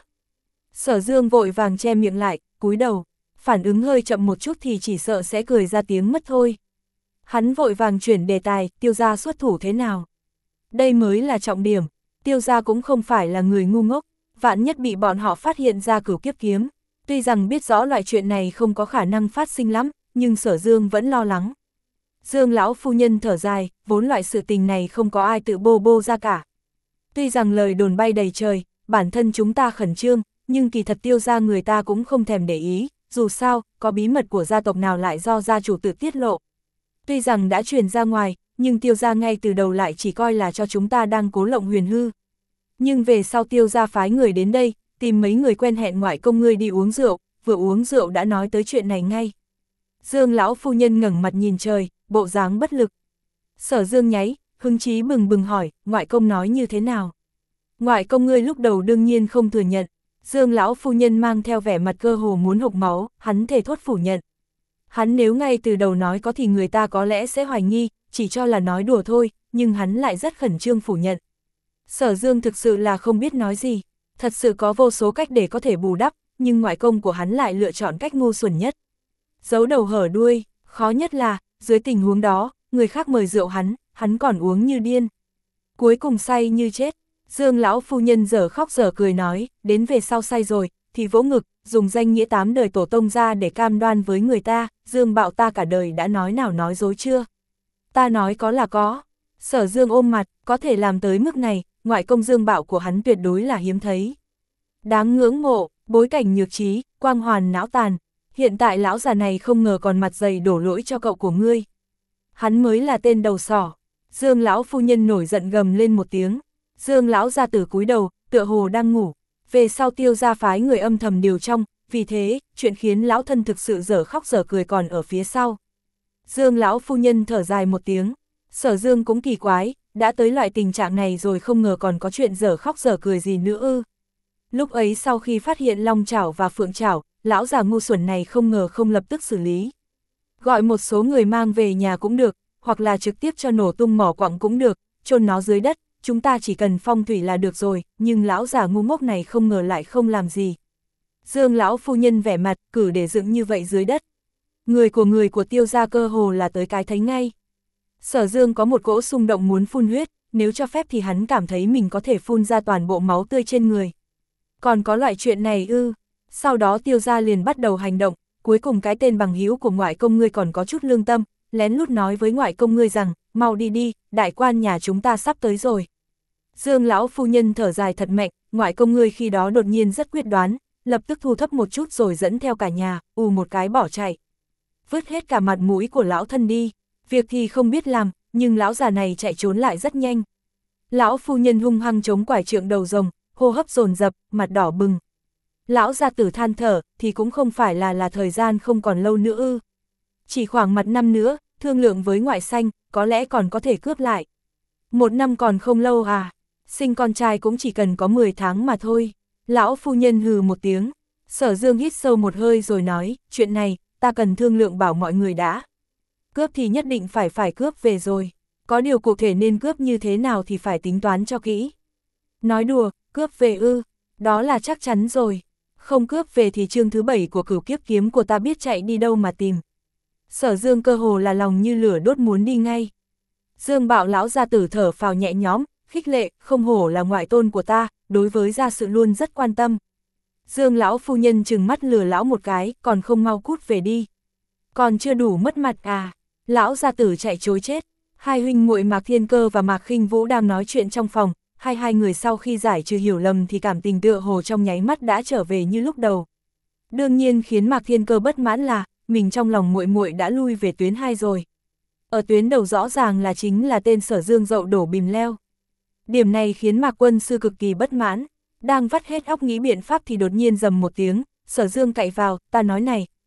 Sở Dương vội vàng che miệng lại, cúi đầu, phản ứng hơi chậm một chút thì chỉ sợ sẽ cười ra tiếng mất thôi. Hắn vội vàng chuyển đề tài, Tiêu gia xuất thủ thế nào? Đây mới là trọng điểm, Tiêu gia cũng không phải là người ngu ngốc, vạn nhất bị bọn họ phát hiện ra cửu kiếp kiếm. Tuy rằng biết rõ loại chuyện này không có khả năng phát sinh lắm, nhưng Sở Dương vẫn lo lắng. Dương lão phu nhân thở dài, vốn loại sự tình này không có ai tự bô bô ra cả. Tuy rằng lời đồn bay đầy trời, bản thân chúng ta khẩn trương, nhưng kỳ thật Tiêu gia người ta cũng không thèm để ý, dù sao, có bí mật của gia tộc nào lại do gia chủ tự tiết lộ. Tuy rằng đã truyền ra ngoài, nhưng Tiêu gia ngay từ đầu lại chỉ coi là cho chúng ta đang cố lộng huyền hư. Nhưng về sau Tiêu gia phái người đến đây, tìm mấy người quen hẹn ngoại công ngươi đi uống rượu, vừa uống rượu đã nói tới chuyện này ngay. Dương lão phu nhân ngẩng mặt nhìn trời, bộ dáng bất lực. Sở Dương nháy, hứng chí bừng bừng hỏi, ngoại công nói như thế nào? Ngoại công ngươi lúc đầu đương nhiên không thừa nhận. Dương lão phu nhân mang theo vẻ mặt cơ hồ muốn hộc máu, hắn thề thốt phủ nhận. Hắn nếu ngay từ đầu nói có thì người ta có lẽ sẽ hoài nghi, chỉ cho là nói đùa thôi, nhưng hắn lại rất khẩn trương phủ nhận. Sở Dương thực sự là không biết nói gì, thật sự có vô số cách để có thể bù đắp, nhưng ngoại công của hắn lại lựa chọn cách ngu xuẩn nhất. Giấu đầu hở đuôi, khó nhất là, dưới tình huống đó, người khác mời rượu hắn, hắn còn uống như điên. Cuối cùng say như chết, Dương lão phu nhân dở khóc dở cười nói, đến về sau say rồi, thì vỗ ngực, dùng danh nghĩa tám đời tổ tông ra để cam đoan với người ta, Dương Bạo ta cả đời đã nói nào nói dối chưa? Ta nói có là có. Sở Dương ôm mặt, có thể làm tới mức này, ngoại công Dương Bạo của hắn tuyệt đối là hiếm thấy. Đáng ngưỡng mộ, bối cảnh nhược trí, quang hoàn não tàn, hiện tại lão già này không ngờ còn mặt dày đổ lỗi cho cậu của ngươi. Hắn mới là tên đầu sỏ. Dương lão phu nhân nổi giận gầm lên một tiếng. Dương lão gia tử cúi đầu, tựa hồ đang ngủ. Về sau Tiêu gia phái người âm thầm điều trong, vì thế, chuyện khiến lão thân thực sự dở khóc dở cười còn ở phía sau. Dương lão phu nhân thở dài một tiếng. Sở Dương cũng kỳ quái, đã tới loại tình trạng này rồi không ngờ còn có chuyện dở khóc dở cười gì nữa ư. Lúc ấy sau khi phát hiện Long Chảo và Phượng Chảo, lão già ngu xuẩn này không ngờ không lập tức xử lý. Gọi một số người mang về nhà cũng được, hoặc là trực tiếp cho nổ tung mỏ quặng cũng được, chôn nó dưới đất, chúng ta chỉ cần phong thủy là được rồi, nhưng lão già ngu ngốc này không ngờ lại không làm gì. Dương lão phu nhân vẻ mặt, cử để dựng như vậy dưới đất. Người của người của Tiêu gia cơ hồ là tới cái thấy ngay. Sở Dương có một cỗ xung động muốn phun huyết, nếu cho phép thì hắn cảm thấy mình có thể phun ra toàn bộ máu tươi trên người. Còn có loại chuyện này ư? Sau đó Tiêu gia liền bắt đầu hành động, cuối cùng cái tên bằng hữu của ngoại công ngươi còn có chút lương tâm, lén lút nói với ngoại công ngươi rằng, mau đi đi, đại quan nhà chúng ta sắp tới rồi. Dương lão phu nhân thở dài thật mạnh, ngoại công ngươi khi đó đột nhiên rất quyết đoán, lập tức thu thấp một chút rồi dẫn theo cả nhà, ù một cái bỏ chạy. Vứt hết cả mặt mũi của lão thân đi, việc thì không biết làm, nhưng lão già này chạy trốn lại rất nhanh. Lão phu nhân hung hăng chống quải trượng đầu rồng, hô hấp dồn dập, mặt đỏ bừng. Lão gia tử than thở, thì cũng không phải là là thời gian không còn lâu nữa ư. Chỉ khoảng mặt năm nữa, thương lượng với ngoại xanh, có lẽ còn có thể cướp lại. Một năm còn không lâu à, sinh con trai cũng chỉ cần có mười tháng mà thôi. Lão phu nhân hừ một tiếng, Sở Dương hít sâu một hơi rồi nói, chuyện này, ta cần thương lượng bảo mọi người đã. Cướp thì nhất định phải phải cướp về rồi, có điều cụ thể nên cướp như thế nào thì phải tính toán cho kỹ. Nói đùa, cướp về ư, đó là chắc chắn rồi. Không cướp về thì chương thứ bảy của cửu kiếp kiếm của ta biết chạy đi đâu mà tìm. Sở Dương cơ hồ là lòng như lửa đốt muốn đi ngay. Dương Bạo lão gia tử thở phào nhẹ nhõm, khích lệ, không hổ là ngoại tôn của ta, đối với gia sự luôn rất quan tâm. Dương lão phu nhân trừng mắt lừa lão một cái, còn không mau cút về đi. Còn chưa đủ mất mặt à, lão gia tử chạy chối chết. Hai huynh muội Mạc Thiên Cơ và Mạc Khinh Vũ đang nói chuyện trong phòng, hai hai người sau khi giải trừ hiểu lầm thì cảm tình tựa hồ trong nháy mắt đã trở về như lúc đầu. Đương nhiên khiến Mạc Thiên Cơ bất mãn là, mình trong lòng muội muội đã lui về tuyến hai rồi. Ở tuyến đầu rõ ràng là chính là tên Sở Dương dậu đổ bìm leo. Điểm này khiến Mạc Quân Sư cực kỳ bất mãn, đang vắt hết óc nghĩ biện pháp thì đột nhiên rầm một tiếng, Sở Dương cậy vào, ta nói này,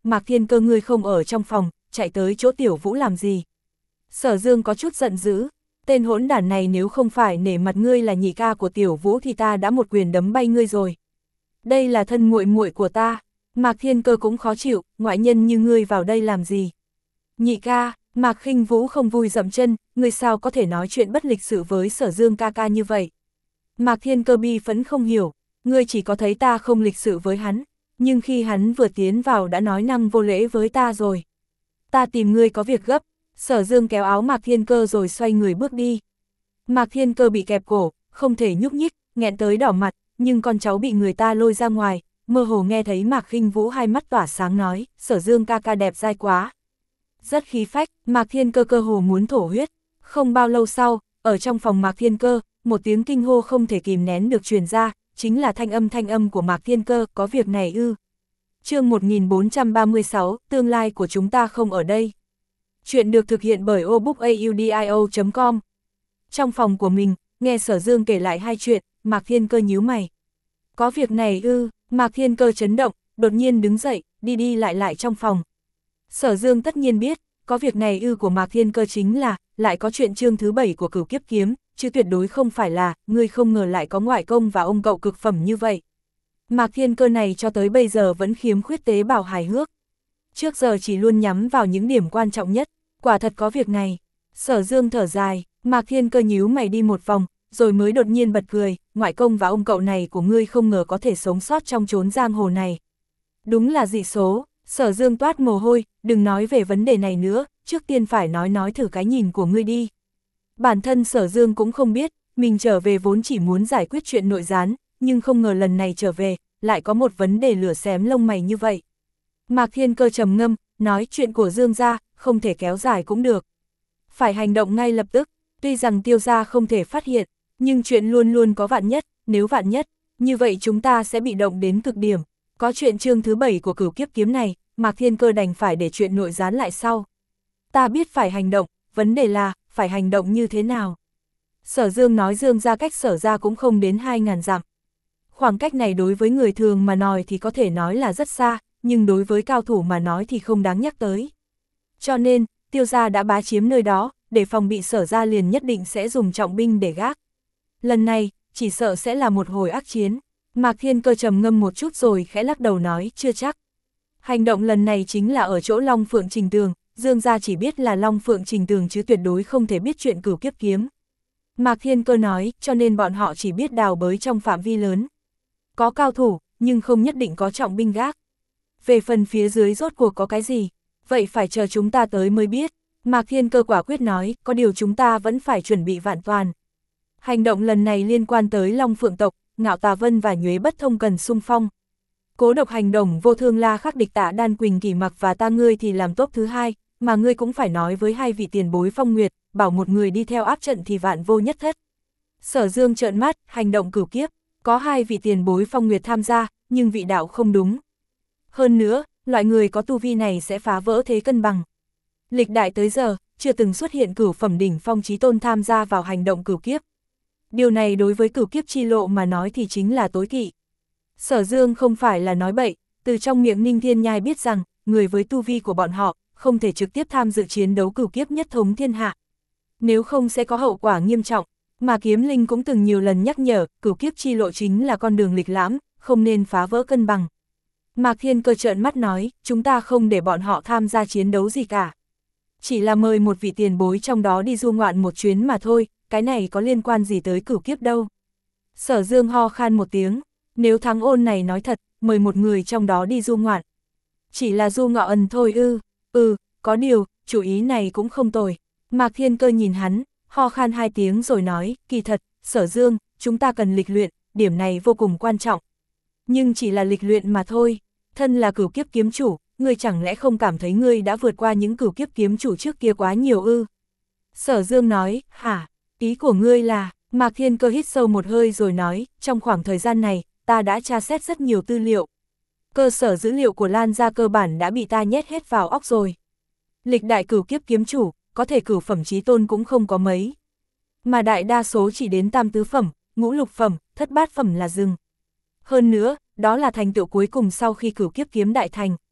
Mạc Thiên Cơ ngươi không ở trong phòng, chạy tới chỗ Tiểu Vũ làm gì? Sở Dương có chút giận dữ, tên hỗn đản này nếu không phải nể mặt ngươi là nhị ca của Tiểu Vũ thì ta đã một quyền đấm bay ngươi rồi. Đây là thân muội muội của ta. Mạc Thiên Cơ cũng khó chịu, ngoại nhân như ngươi vào đây làm gì? Nhị ca, Mạc Khinh Vũ không vui dậm chân, ngươi sao có thể nói chuyện bất lịch sự với Sở Dương ca ca như vậy? Mạc Thiên Cơ bi phẫn không hiểu, ngươi chỉ có thấy ta không lịch sự với hắn, nhưng khi hắn vừa tiến vào đã nói năng vô lễ với ta rồi. Ta tìm ngươi có việc gấp. Sở Dương kéo áo Mạc Thiên Cơ rồi xoay người bước đi. Mạc Thiên Cơ bị kẹp cổ, không thể nhúc nhích, nghẹn tới đỏ mặt, nhưng con cháu bị người ta lôi ra ngoài, mơ hồ nghe thấy Mạc Khinh Vũ hai mắt tỏa sáng nói, Sở Dương ca ca đẹp dai quá. Rất khí phách, Mạc Thiên Cơ cơ hồ muốn thổ huyết. Không bao lâu sau, ở trong phòng Mạc Thiên Cơ, một tiếng kinh hô không thể kìm nén được truyền ra, chính là thanh âm thanh âm của Mạc Thiên Cơ, có việc này ư. Chương một nghìn bốn trăm ba mươi sáu, tương lai của chúng ta không ở đây. Chuyện được thực hiện bởi obookaudio chấm com. Trong phòng của mình, nghe Sở Dương kể lại hai chuyện, Mạc Thiên Cơ nhíu mày. Có việc này ư? Mạc Thiên Cơ chấn động, đột nhiên đứng dậy, đi đi lại lại trong phòng. Sở Dương tất nhiên biết, có việc này ư của Mạc Thiên Cơ chính là, lại có chuyện chương thứ bảy của Cửu Kiếp Kiếm, chứ tuyệt đối không phải là, ngươi không ngờ lại có ngoại công và ông cậu cực phẩm như vậy. Mạc Thiên Cơ này cho tới bây giờ vẫn khiếm khuyết tế bào hài hước. Trước giờ chỉ luôn nhắm vào những điểm quan trọng nhất, quả thật có việc này. Sở Dương thở dài, Mạc Thiên Cơ nhíu mày đi một vòng, rồi mới đột nhiên bật cười, ngoại công và ông cậu này của ngươi không ngờ có thể sống sót trong chốn giang hồ này. Đúng là dị số. Sở Dương toát mồ hôi, đừng nói về vấn đề này nữa, trước tiên phải nói nói thử cái nhìn của ngươi đi. Bản thân Sở Dương cũng không biết, mình trở về vốn chỉ muốn giải quyết chuyện nội gián, nhưng không ngờ lần này trở về, lại có một vấn đề lửa xém lông mày như vậy. Mạc Thiên Cơ trầm ngâm, nói chuyện của Dương gia, không thể kéo dài cũng được. Phải hành động ngay lập tức, tuy rằng Tiêu gia không thể phát hiện, nhưng chuyện luôn luôn có vạn nhất, nếu vạn nhất, như vậy chúng ta sẽ bị động đến cực điểm. Có chuyện chương thứ bảy của Cửu Kiếp Kiếm này, Mạc Thiên Cơ đành phải để chuyện nội gián lại sau. Ta biết phải hành động, vấn đề là, phải hành động như thế nào? Sở Dương nói Dương gia cách Sở gia cũng không đến hai ngàn dặm. Khoảng cách này đối với người thường mà nói thì có thể nói là rất xa, nhưng đối với cao thủ mà nói thì không đáng nhắc tới. Cho nên, Tiêu gia đã bá chiếm nơi đó, để phòng bị Sở gia liền nhất định sẽ dùng trọng binh để gác. Lần này, chỉ sợ sẽ là một hồi ác chiến. Mạc Thiên Cơ trầm ngâm một chút rồi khẽ lắc đầu nói, chưa chắc. Hành động lần này chính là ở chỗ Long Phượng Trình Tường, Dương gia chỉ biết là Long Phượng Trình Tường chứ tuyệt đối không thể biết chuyện Cửu Kiếp Kiếm. Mạc Thiên Cơ nói, cho nên bọn họ chỉ biết đào bới trong phạm vi lớn. Có cao thủ, nhưng không nhất định có trọng binh gác. Về phần phía dưới rốt cuộc có cái gì, vậy phải chờ chúng ta tới mới biết. Mạc Thiên Cơ quả quyết nói, có điều chúng ta vẫn phải chuẩn bị vạn toàn. Hành động lần này liên quan tới Long Phượng tộc, Ngạo Tà Vân và Nhuế Bất Thông cần xung phong. Cố Độc hành động vô thương la khắc địch Tạ Đan Quỳnh Kỷ Mặc và ta ngươi thì làm top thứ hai, mà ngươi cũng phải nói với hai vị tiền bối Phong Nguyệt, bảo một người đi theo áp trận thì vạn vô nhất thất. Sở Dương trợn mắt, hành động cửu kiếp, có hai vị tiền bối Phong Nguyệt tham gia, nhưng vị đạo không đúng. Hơn nữa, loại người có tu vi này sẽ phá vỡ thế cân bằng. Lịch đại tới giờ, chưa từng xuất hiện cửu phẩm đỉnh phong chí tôn tham gia vào hành động cửu kiếp. Điều này đối với cửu kiếp chi lộ mà nói thì chính là tối kỵ. Sở Dương không phải là nói bậy, từ trong miệng Ninh Thiên Nhai biết rằng, người với tu vi của bọn họ, không thể trực tiếp tham dự chiến đấu cửu kiếp nhất thống thiên hạ. Nếu không sẽ có hậu quả nghiêm trọng, mà Kiếm Linh cũng từng nhiều lần nhắc nhở, cửu kiếp chi lộ chính là con đường lịch lãm, không nên phá vỡ cân bằng. Mạc Thiên Cơ trợn mắt nói, chúng ta không để bọn họ tham gia chiến đấu gì cả. Chỉ là mời một vị tiền bối trong đó đi du ngoạn một chuyến mà thôi, cái này có liên quan gì tới cửu kiếp đâu. Sở Dương ho khan một tiếng, nếu Thắng Ôn này nói thật, mời một người trong đó đi du ngoạn. Chỉ là du ngọ ẩn thôi ư, ừ, có điều, chủ ý này cũng không tồi. Mạc Thiên Cơ nhìn hắn, ho khan hai tiếng rồi nói, kỳ thật, Sở Dương, chúng ta cần lịch luyện, điểm này vô cùng quan trọng. Nhưng chỉ là lịch luyện mà thôi, thân là cửu kiếp kiếm chủ, ngươi chẳng lẽ không cảm thấy ngươi đã vượt qua những cửu kiếp kiếm chủ trước kia quá nhiều ư? Sở Dương nói, hả, ý của ngươi là, Mạc Thiên Cơ hít sâu một hơi rồi nói, trong khoảng thời gian này, ta đã tra xét rất nhiều tư liệu. Cơ sở dữ liệu của Lan gia cơ bản đã bị ta nhét hết vào óc rồi. Lịch đại cửu kiếp kiếm chủ, có thể cửu phẩm chí tôn cũng không có mấy. Mà đại đa số chỉ đến tam tứ phẩm, ngũ lục phẩm, thất bát phẩm là dừng. Hơn nữa, đó là thành tựu cuối cùng sau khi cửu kiếp kiếm đại thành.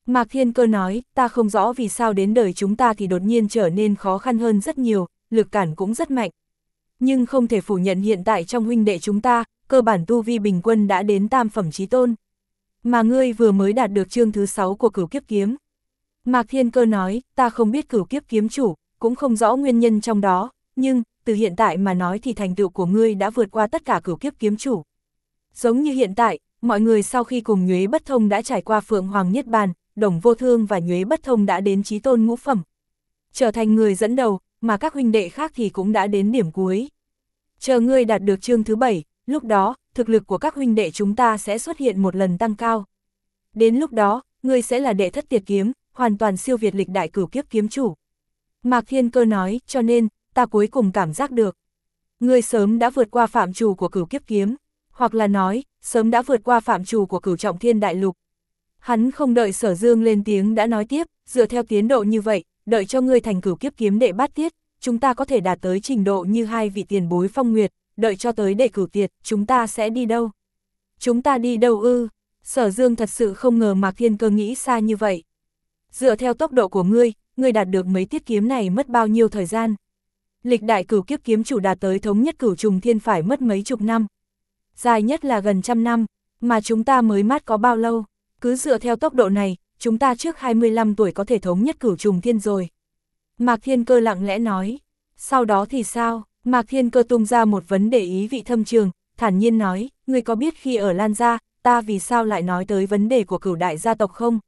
Mạc Thiên Cơ nói, ta không rõ vì sao đến đời chúng ta thì đột nhiên trở nên khó khăn hơn rất nhiều, lực cản cũng rất mạnh. Nhưng không thể phủ nhận hiện tại trong huynh đệ chúng ta, cơ bản tu vi bình quân đã đến tam phẩm chí tôn. Mà ngươi vừa mới đạt được chương thứ sáu của Cửu Kiếp Kiếm. Mạc Thiên Cơ nói, ta không biết Cửu Kiếp Kiếm chủ, cũng không rõ nguyên nhân trong đó, nhưng, từ hiện tại mà nói thì thành tựu của ngươi đã vượt qua tất cả Cửu Kiếp Kiếm chủ. Giống như hiện tại, mọi người sau khi cùng Nhuế Bất Thông đã trải qua Phượng Hoàng Niết Bàn, Đồng Vô Thương và Nhuế Bất Thông đã đến chí tôn ngũ phẩm. Trở thành người dẫn đầu, mà các huynh đệ khác thì cũng đã đến điểm cuối. Chờ ngươi đạt được chương thứ bảy, lúc đó, thực lực của các huynh đệ chúng ta sẽ xuất hiện một lần tăng cao. Đến lúc đó, ngươi sẽ là đệ thất tiệt kiếm, hoàn toàn siêu việt lịch đại Cửu Kiếp Kiếm chủ. Mạc Thiên Cơ nói, cho nên, ta cuối cùng cảm giác được. Ngươi sớm đã vượt qua phạm trù của Cửu Kiếp Kiếm, hoặc là nói, sớm đã vượt qua phạm trù của Cửu Trọng Thiên Đại Lục. Hắn không đợi Sở Dương lên tiếng đã nói tiếp, dựa theo tiến độ như vậy, đợi cho ngươi thành Cửu Kiếp Kiếm đệ bát tiết, chúng ta có thể đạt tới trình độ như hai vị tiền bối Phong Nguyệt, đợi cho tới đệ cửu tiệt, chúng ta sẽ đi đâu? Chúng ta đi đâu ư? Sở Dương thật sự không ngờ Mạc Thiên Cơ nghĩ xa như vậy. Dựa theo tốc độ của ngươi, ngươi đạt được mấy tiết kiếm này mất bao nhiêu thời gian? Lịch đại Cửu Kiếp Kiếm chủ đạt tới thống nhất Cửu Trùng Thiên phải mất mấy chục năm. Dài nhất là gần trăm năm, mà chúng ta mới mát có bao lâu? Cứ dựa theo tốc độ này, chúng ta trước hai mươi lăm tuổi có thể thống nhất Cửu Trùng Thiên rồi. Mạc Thiên Cơ lặng lẽ nói. Sau đó thì sao? Mạc Thiên Cơ tung ra một vấn đề ý vị thâm trường, thản nhiên nói, ngươi có biết khi ở Lan Gia, ta vì sao lại nói tới vấn đề của Cửu đại gia tộc không?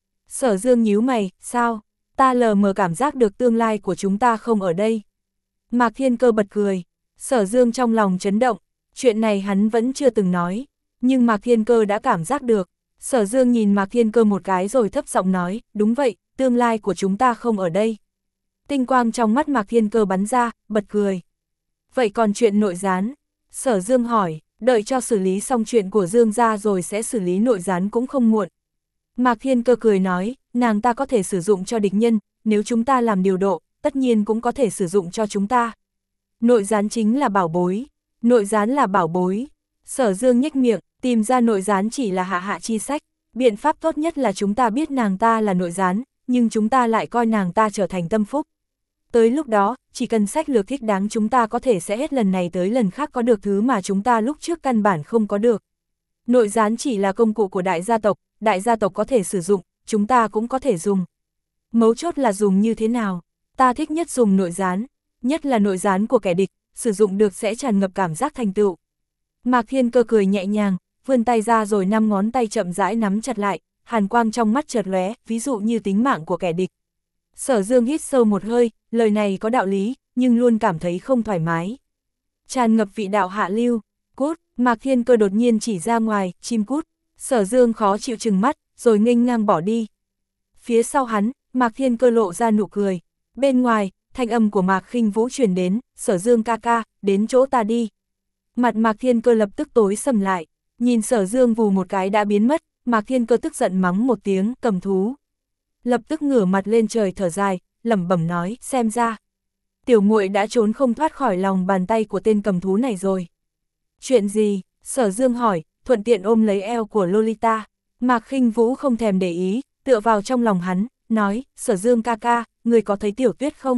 Sở Dương nhíu mày, sao? Ta lờ mờ cảm giác được tương lai của chúng ta không ở đây. Mạc Thiên Cơ bật cười. Sở Dương trong lòng chấn động, chuyện này hắn vẫn chưa từng nói, nhưng Mạc Thiên Cơ đã cảm giác được. Sở Dương nhìn Mạc Thiên Cơ một cái rồi thấp giọng nói, đúng vậy, tương lai của chúng ta không ở đây. Tinh quang trong mắt Mạc Thiên Cơ bắn ra, bật cười. Vậy còn chuyện nội gián? Sở Dương hỏi, đợi cho xử lý xong chuyện của Dương gia rồi sẽ xử lý nội gián cũng không muộn. Mạc Thiên Cơ cười nói, nàng ta có thể sử dụng cho địch nhân, nếu chúng ta làm điều độ, tất nhiên cũng có thể sử dụng cho chúng ta. Nội gián chính là bảo bối. Nội gián là bảo bối. Sở Dương nhếch miệng, tìm ra nội gián chỉ là hạ hạ chi sách. Biện pháp tốt nhất là chúng ta biết nàng ta là nội gián, nhưng chúng ta lại coi nàng ta trở thành tâm phúc. Tới lúc đó, chỉ cần sách lược thích đáng chúng ta có thể sẽ hết lần này tới lần khác có được thứ mà chúng ta lúc trước căn bản không có được. Nội gián chỉ là công cụ của đại gia tộc, đại gia tộc có thể sử dụng, chúng ta cũng có thể dùng. Mấu chốt là dùng như thế nào? Ta thích nhất dùng nội gián, nhất là nội gián của kẻ địch, sử dụng được sẽ tràn ngập cảm giác thành tựu. Mạc Thiên Cơ cười nhẹ nhàng, vươn tay ra rồi năm ngón tay chậm rãi nắm chặt lại, hàn quang trong mắt chợt lóe, ví dụ như tính mạng của kẻ địch. Sở Dương hít sâu một hơi, lời này có đạo lý, nhưng luôn cảm thấy không thoải mái. Tràn ngập vị đạo hạ lưu, cút, Mạc Thiên Cơ đột nhiên chỉ ra ngoài, chim cút. Sở Dương khó chịu chừng mắt, rồi nghênh ngang bỏ đi. Phía sau hắn, Mạc Thiên Cơ lộ ra nụ cười. Bên ngoài, thanh âm của Mạc Khinh Vũ truyền đến, Sở Dương ca ca, đến chỗ ta đi. Mặt Mạc Thiên Cơ lập tức tối sầm lại, nhìn Sở Dương vù một cái đã biến mất, Mạc Thiên Cơ tức giận mắng một tiếng, cầm thú. Lập tức ngửa mặt lên trời thở dài, lẩm bẩm nói, xem ra. Tiểu muội đã trốn không thoát khỏi lòng bàn tay của tên cầm thú này rồi. Chuyện gì? Sở Dương hỏi, thuận tiện ôm lấy eo của Lolita. Mạc Khinh Vũ không thèm để ý, tựa vào trong lòng hắn, nói, Sở Dương ca ca, người có thấy Tiểu Tuyết không?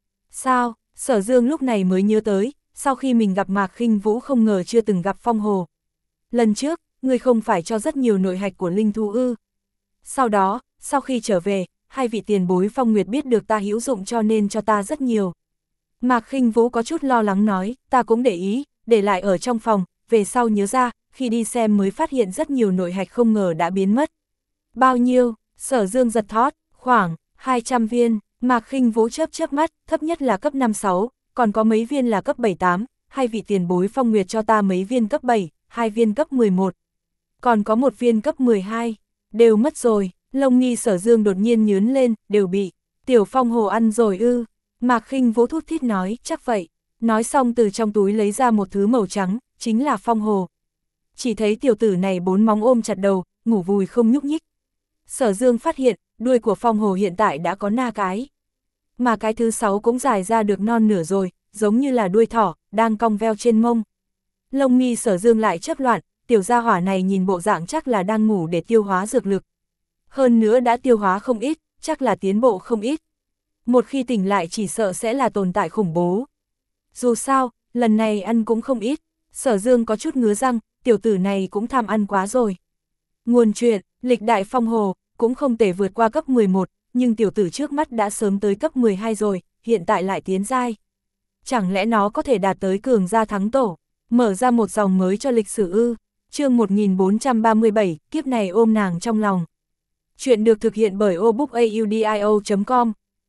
Sao? Sở Dương lúc này mới nhớ tới, sau khi mình gặp Mạc Khinh Vũ không ngờ chưa từng gặp Phong Hồ. Lần trước, người không phải cho rất nhiều nội hạch của linh thú ư? Sau đó, sau khi trở về, hai vị tiền bối Phong Nguyệt biết được ta hữu dụng cho nên cho ta rất nhiều. Mạc Khinh Vũ có chút lo lắng nói, ta cũng để ý, để lại ở trong phòng, về sau nhớ ra, khi đi xem mới phát hiện rất nhiều nội hạch không ngờ đã biến mất. Bao nhiêu? Sở Dương giật thót, khoảng hai trăm viên. Mạc Khinh Vũ chớp chớp mắt, thấp nhất là cấp năm sáu, còn có mấy viên là cấp bảy tám, hai vị tiền bối Phong Nguyệt cho ta mấy viên cấp bảy, hai viên cấp mười một. Còn có một viên cấp mười hai, đều mất rồi. Lông mi Sở Dương đột nhiên nhướng lên, đều bị Tiểu Phong Hồ ăn rồi ư? Mạc Khinh Vũ thút thít nói, chắc vậy. Nói xong từ trong túi lấy ra một thứ màu trắng, chính là Phong Hồ. Chỉ thấy tiểu tử này bốn móng ôm chặt đầu, ngủ vùi không nhúc nhích. Sở Dương phát hiện, đuôi của Phong Hồ hiện tại đã có na cái. Mà cái thứ sáu cũng dài ra được non nửa rồi, giống như là đuôi thỏ, đang cong veo trên mông. Lông mi Sở Dương lại chớp loạn, tiểu gia hỏa này nhìn bộ dạng chắc là đang ngủ để tiêu hóa dược lực. hơn nữa đã tiêu hóa không ít, chắc là tiến bộ không ít. Một khi tỉnh lại chỉ sợ sẽ là tồn tại khủng bố. Dù sao, lần này ăn cũng không ít, Sở Dương có chút ngứa răng, tiểu tử này cũng tham ăn quá rồi. Nguồn chuyện, lịch đại phong hồ, cũng không thể vượt qua cấp mười một, nhưng tiểu tử trước mắt đã sớm tới cấp mười hai rồi, hiện tại lại tiến giai. Chẳng lẽ nó có thể đạt tới cường gia thắng tổ, mở ra một dòng mới cho lịch sử ư? Chương một nghìn bốn trăm ba mươi bảy, kiếp này ôm nàng trong lòng. Chuyện được thực hiện bởi obookaudio chấm com.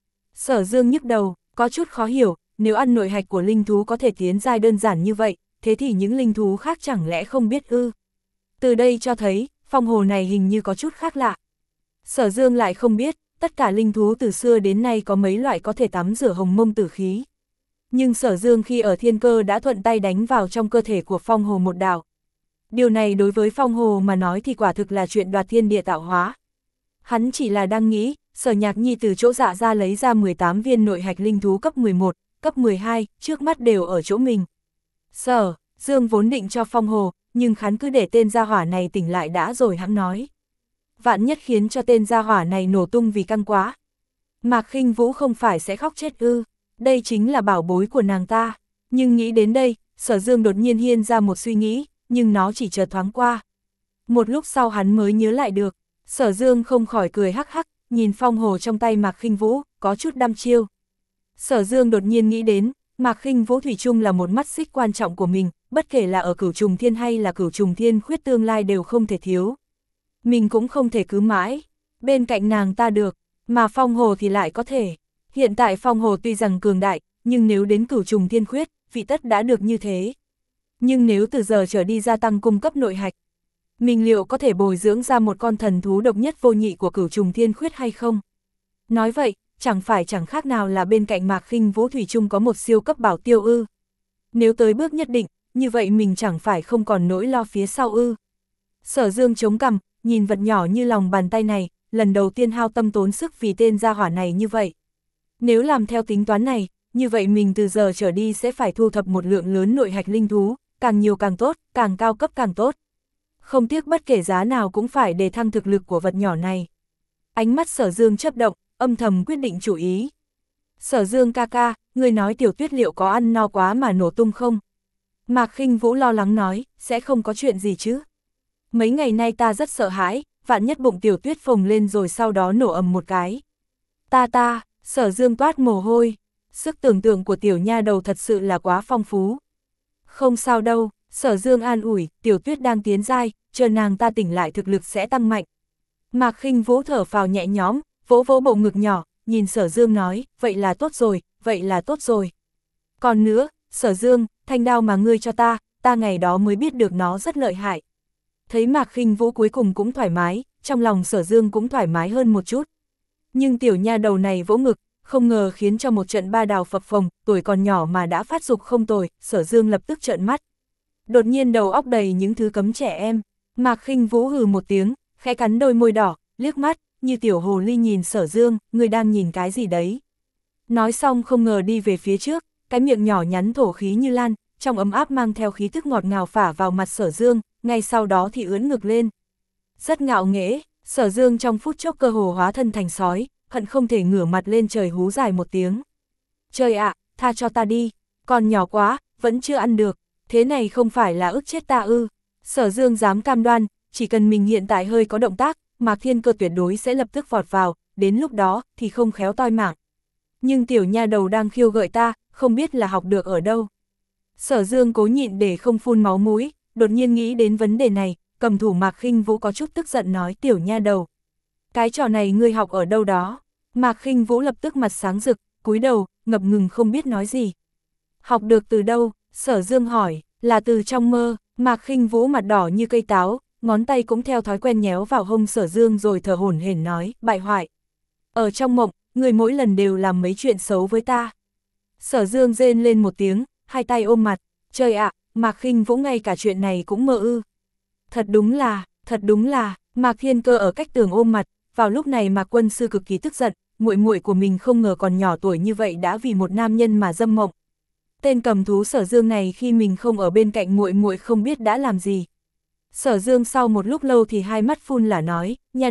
Sở Dương nhức đầu, có chút khó hiểu, nếu ăn nội hạch của linh thú có thể tiến giai đơn giản như vậy, thế thì những linh thú khác chẳng lẽ không biết ư? Từ đây cho thấy, phong hồ này hình như có chút khác lạ. Sở Dương lại không biết, tất cả linh thú từ xưa đến nay có mấy loại có thể tắm rửa hồng mông tử khí. Nhưng Sở Dương khi ở thiên cơ đã thuận tay đánh vào trong cơ thể của phong hồ một đạo. Điều này đối với phong hồ mà nói thì quả thực là chuyện đoạt thiên địa tạo hóa. Hắn chỉ là đang nghĩ, Sở Nhạc Nhi từ chỗ dạ ra lấy ra mười tám viên nội hạch linh thú cấp mười một, cấp mười hai, trước mắt đều ở chỗ mình. Sở Dương vốn định cho phong hồ, nhưng hắn cứ để tên gia hỏa này tỉnh lại đã rồi hẵng nói. Vạn nhất khiến cho tên gia hỏa này nổ tung vì căng quá. Mạc Khinh Vũ không phải sẽ khóc chết ư, đây chính là bảo bối của nàng ta. Nhưng nghĩ đến đây, Sở Dương đột nhiên hiên ra một suy nghĩ, nhưng nó chỉ chợt thoáng qua. Một lúc sau hắn mới nhớ lại được, Sở Dương không khỏi cười hắc hắc, nhìn phong hồ trong tay Mạc Khinh Vũ, có chút đăm chiêu. Sở Dương đột nhiên nghĩ đến, Mạc Khinh Vũ thủy chung là một mắt xích quan trọng của mình, bất kể là ở Cửu Trùng Thiên hay là Cửu Trùng Thiên Khuyết tương lai đều không thể thiếu. Mình cũng không thể cứ mãi bên cạnh nàng ta được, mà phong hồ thì lại có thể. Hiện tại phong hồ tuy rằng cường đại, nhưng nếu đến Cửu Trùng Thiên Khuyết, vị tất đã được như thế. Nhưng nếu từ giờ trở đi gia tăng cung cấp nội hạch, mình liệu có thể bồi dưỡng ra một con thần thú độc nhất vô nhị của Cửu Trùng Thiên Khuyết hay không? Nói vậy, chẳng phải chẳng khác nào là bên cạnh Mạc Khinh Vũ thủy chung có một siêu cấp bảo tiêu ư. Nếu tới bước nhất định, như vậy mình chẳng phải không còn nỗi lo phía sau ư. Sở Dương chống cằm, nhìn vật nhỏ như lòng bàn tay này, lần đầu tiên hao tâm tốn sức vì tên gia hỏa này như vậy. Nếu làm theo tính toán này, như vậy mình từ giờ trở đi sẽ phải thu thập một lượng lớn nội hạch linh thú, càng nhiều càng tốt, càng cao cấp càng tốt. Không tiếc bất kể giá nào cũng phải đề thăng thực lực của vật nhỏ này. Ánh mắt Sở Dương chớp động, âm thầm quyết định chủ ý. Sở Dương ca ca, người nói Tiểu Tuyết liệu có ăn no quá mà nổ tung không? Mạc Khinh Vũ lo lắng nói, sẽ không có chuyện gì chứ. Mấy ngày nay ta rất sợ hãi, vạn nhất bụng Tiểu Tuyết phồng lên rồi sau đó nổ ầm một cái. Ta ta, Sở Dương toát mồ hôi, sức tưởng tượng của tiểu nha đầu thật sự là quá phong phú. Không sao đâu, Sở Dương an ủi, Tiểu Tuyết đang tiến giai, chờ nàng ta tỉnh lại thực lực sẽ tăng mạnh. Mạc Khinh Vũ thở phào nhẹ nhõm, vỗ vỗ bộ ngực nhỏ, nhìn Sở Dương nói, vậy là tốt rồi, vậy là tốt rồi. Còn nữa, Sở Dương, thanh đao mà ngươi cho ta, ta ngày đó mới biết được nó rất lợi hại. Thấy Mạc Khinh Vũ cuối cùng cũng thoải mái, trong lòng Sở Dương cũng thoải mái hơn một chút. Nhưng tiểu nha đầu này vỗ ngực, không ngờ khiến cho một trận ba đào phập phồng, tuổi còn nhỏ mà đã phát dục không tồi, Sở Dương lập tức trợn mắt. Đột nhiên đầu óc đầy những thứ cấm trẻ em, Mạc Khinh Vũ hừ một tiếng, khẽ cắn đôi môi đỏ, liếc mắt, như tiểu hồ ly nhìn Sở Dương, ngươi đang nhìn cái gì đấy. Nói xong không ngờ đi về phía trước, cái miệng nhỏ nhắn thổ khí như lan, trong ấm áp mang theo khí thức ngọt ngào phả vào mặt Sở Dương, ngay sau đó thì ưỡn ngực lên. Rất ngạo nghễ, Sở Dương trong phút chốc cơ hồ hóa thân thành sói, hận không thể ngửa mặt lên trời hú dài một tiếng. Trời ạ, tha cho ta đi, còn nhỏ quá, vẫn chưa ăn được, thế này không phải là ức chết ta ư. Sở Dương dám cam đoan, chỉ cần mình hiện tại hơi có động tác, Mạc Thiên Cơ tuyệt đối sẽ lập tức vọt vào, đến lúc đó thì không khéo toi mạng. Nhưng tiểu nha đầu đang khiêu gợi ta, không biết là học được ở đâu. Sở Dương cố nhịn để không phun máu mũi, đột nhiên nghĩ đến vấn đề này, cầm thủ Mạc Khinh Vũ có chút tức giận nói, tiểu nha đầu, cái trò này ngươi học ở đâu đó? Mạc Khinh Vũ lập tức mặt sáng rực, cúi đầu, ngập ngừng không biết nói gì. Học được từ đâu? Sở Dương hỏi, là từ trong mơ. Mạc Khinh Vũ mặt đỏ như cây táo, ngón tay cũng theo thói quen nhéo vào hông Sở Dương rồi thở hổn hển nói, bại hoại. Ở trong mộng, người mỗi lần đều làm mấy chuyện xấu với ta. Sở Dương rên lên một tiếng, hai tay ôm mặt, trời ạ, Mạc Khinh Vũ ngay cả chuyện này cũng mơ ư. Thật đúng là, thật đúng là, Mạc Thiên Cơ ở cách tường ôm mặt, vào lúc này Mạc Quân Sư cực kỳ tức giận, muội muội của mình không ngờ còn nhỏ tuổi như vậy đã vì một nam nhân mà dâm mộng. Tên cầm thú Sở Dương này khi mình không ở bên cạnh muội muội không biết đã làm gì. Sở Dương sau một lúc lâu thì hai mắt phun là nói, nha đầu,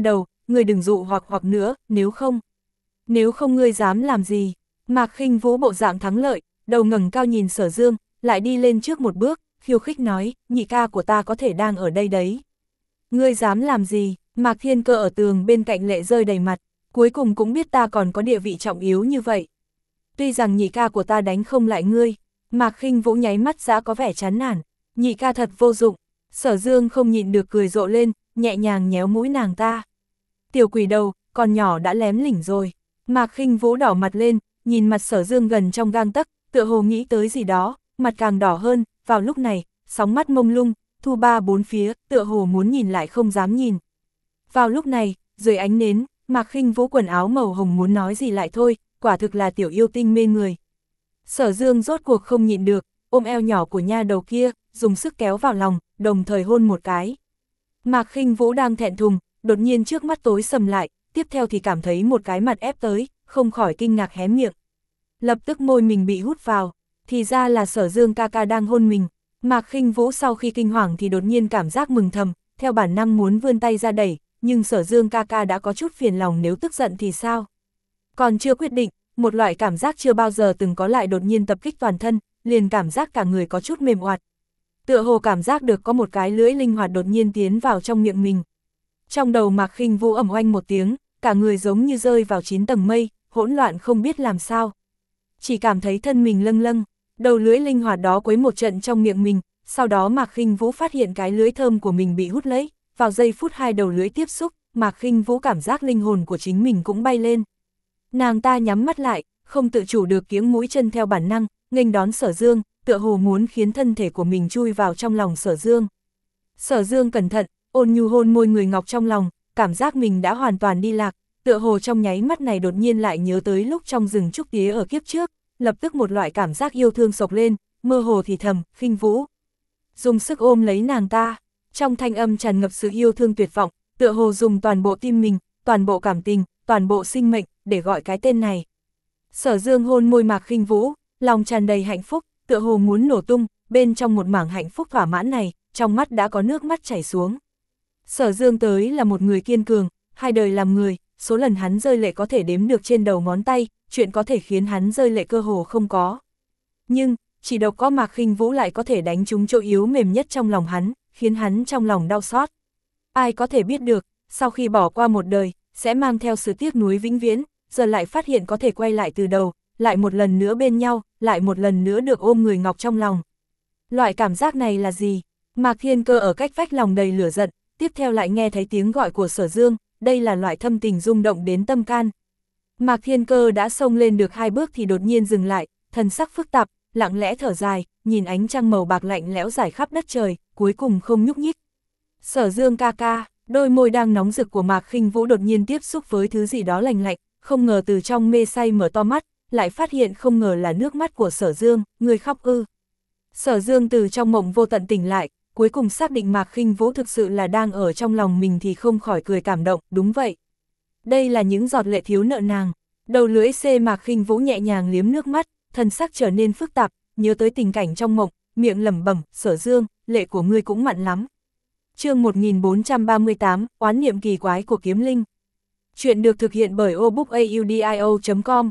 ngươi đừng dụ hoặc hoặc nữa, nếu không. Nếu không ngươi dám làm gì? Mạc Khinh Vũ bộ dạng thắng lợi, đầu ngẩng cao nhìn Sở Dương, lại đi lên trước một bước, khiêu khích nói, nhị ca của ta có thể đang ở đây đấy. Ngươi dám làm gì? Mạc Thiên Cơ ở tường bên cạnh lệ rơi đầy mặt, cuối cùng cũng biết ta còn có địa vị trọng yếu như vậy. Tuy rằng nhị ca của ta đánh không lại ngươi, Mạc Khinh Vũ nháy mắt đã có vẻ chán nản, nhị ca thật vô dụng. Sở Dương không nhịn được cười rộ lên, nhẹ nhàng nhéo mũi nàng ta. Tiểu quỷ đầu, con nhỏ đã lém lỉnh rồi. Mạc Khinh Vũ đỏ mặt lên, nhìn mặt Sở Dương gần trong gang tấc, tựa hồ nghĩ tới gì đó, mặt càng đỏ hơn, vào lúc này, sóng mắt mông lung, thu ba bốn phía, tựa hồ muốn nhìn lại không dám nhìn. Vào lúc này, dưới ánh nến, Mạc Khinh Vũ quần áo màu hồng muốn nói gì lại thôi, quả thực là tiểu yêu tinh mê người. Sở Dương rốt cuộc không nhịn được, ôm eo nhỏ của nha đầu kia, dùng sức kéo vào lòng, đồng thời hôn một cái. Mạc Khinh Vũ đang thẹn thùng, đột nhiên trước mắt tối sầm lại, tiếp theo thì cảm thấy một cái mặt ép tới, không khỏi kinh ngạc hé miệng. Lập tức môi mình bị hút vào, thì ra là Sở Dương ca ca đang hôn mình. Mạc Khinh Vũ sau khi kinh hoàng thì đột nhiên cảm giác mừng thầm, theo bản năng muốn vươn tay ra đẩy, nhưng Sở Dương ca ca đã có chút phiền lòng, nếu tức giận thì sao? Còn chưa quyết định, một loại cảm giác chưa bao giờ từng có lại đột nhiên tập kích toàn thân, liền cảm giác cả người có chút mềm oặt. Tựa hồ cảm giác được có một cái lưỡi linh hoạt đột nhiên tiến vào trong miệng mình. Trong đầu Mạc Khinh Vũ ầm oanh một tiếng, cả người giống như rơi vào chín tầng mây, hỗn loạn không biết làm sao. Chỉ cảm thấy thân mình lâng lâng, đầu lưỡi linh hoạt đó quấy một trận trong miệng mình, sau đó Mạc Khinh Vũ phát hiện cái lưỡi thơm của mình bị hút lấy, vào giây phút hai đầu lưỡi tiếp xúc, Mạc Khinh Vũ cảm giác linh hồn của chính mình cũng bay lên. Nàng ta nhắm mắt lại, không tự chủ được kiếng mũi chân theo bản năng, nghênh đón Sở Dương, tựa hồ muốn khiến thân thể của mình chui vào trong lòng Sở Dương. Sở Dương cẩn thận, ôn nhu hôn môi người ngọc trong lòng, cảm giác mình đã hoàn toàn đi lạc, tựa hồ trong nháy mắt này đột nhiên lại nhớ tới lúc trong rừng trúc tía ở kiếp trước, lập tức một loại cảm giác yêu thương sộc lên, mơ hồ thì thầm, Khinh Vũ. Dùng sức ôm lấy nàng ta, trong thanh âm tràn ngập sự yêu thương tuyệt vọng, tựa hồ dùng toàn bộ tim mình, toàn bộ cảm tình, toàn bộ sinh mệnh, để gọi cái tên này. Sở Dương hôn môi Mạc Khinh Vũ, lòng tràn đầy hạnh phúc, tựa hồ muốn nổ tung, bên trong một mảng hạnh phúc thỏa mãn này, trong mắt đã có nước mắt chảy xuống. Sở Dương tới là một người kiên cường, hai đời làm người, số lần hắn rơi lệ có thể đếm được trên đầu ngón tay, chuyện có thể khiến hắn rơi lệ cơ hồ không có. Nhưng, chỉ độc có Mạc Khinh Vũ lại có thể đánh trúng chỗ yếu mềm nhất trong lòng hắn, khiến hắn trong lòng đau xót. Ai có thể biết được, sau khi bỏ qua một đời, sẽ mang theo sự tiếc nuối vĩnh viễn, giờ lại phát hiện có thể quay lại từ đầu, lại một lần nữa bên nhau, lại một lần nữa được ôm người ngọc trong lòng. Loại cảm giác này là gì? Mạc Thiên Cơ ở cách vách lòng đầy lửa giận, tiếp theo lại nghe thấy tiếng gọi của Sở Dương, đây là loại thâm tình rung động đến tâm can. Mạc Thiên Cơ đã xông lên được hai bước thì đột nhiên dừng lại, thần sắc phức tạp, lặng lẽ thở dài, nhìn ánh trăng màu bạc lạnh lẽo rải khắp đất trời, cuối cùng không nhúc nhích. Sở Dương ca ca, đôi môi đang nóng rực của Mạc Khinh Vũ đột nhiên tiếp xúc với thứ gì đó lành lạnh, không ngờ từ trong mê say mở to mắt, lại phát hiện không ngờ là nước mắt của Sở Dương, người khóc ư. Sở Dương từ trong mộng vô tận tỉnh lại, cuối cùng xác định Mạc Khinh Vũ thực sự là đang ở trong lòng mình thì không khỏi cười cảm động, đúng vậy. Đây là những giọt lệ thiếu nợ nàng. Đầu lưỡi xê Mạc Khinh Vũ nhẹ nhàng liếm nước mắt, thân sắc trở nên phức tạp, nhớ tới tình cảnh trong mộng, miệng lẩm bẩm, Sở Dương, lệ của ngươi cũng mặn lắm. Chương một nghìn bốn trăm ba mươi tám, oán niệm kỳ quái của Kiếm Linh. Chuyện được thực hiện bởi obookaudio chấm com.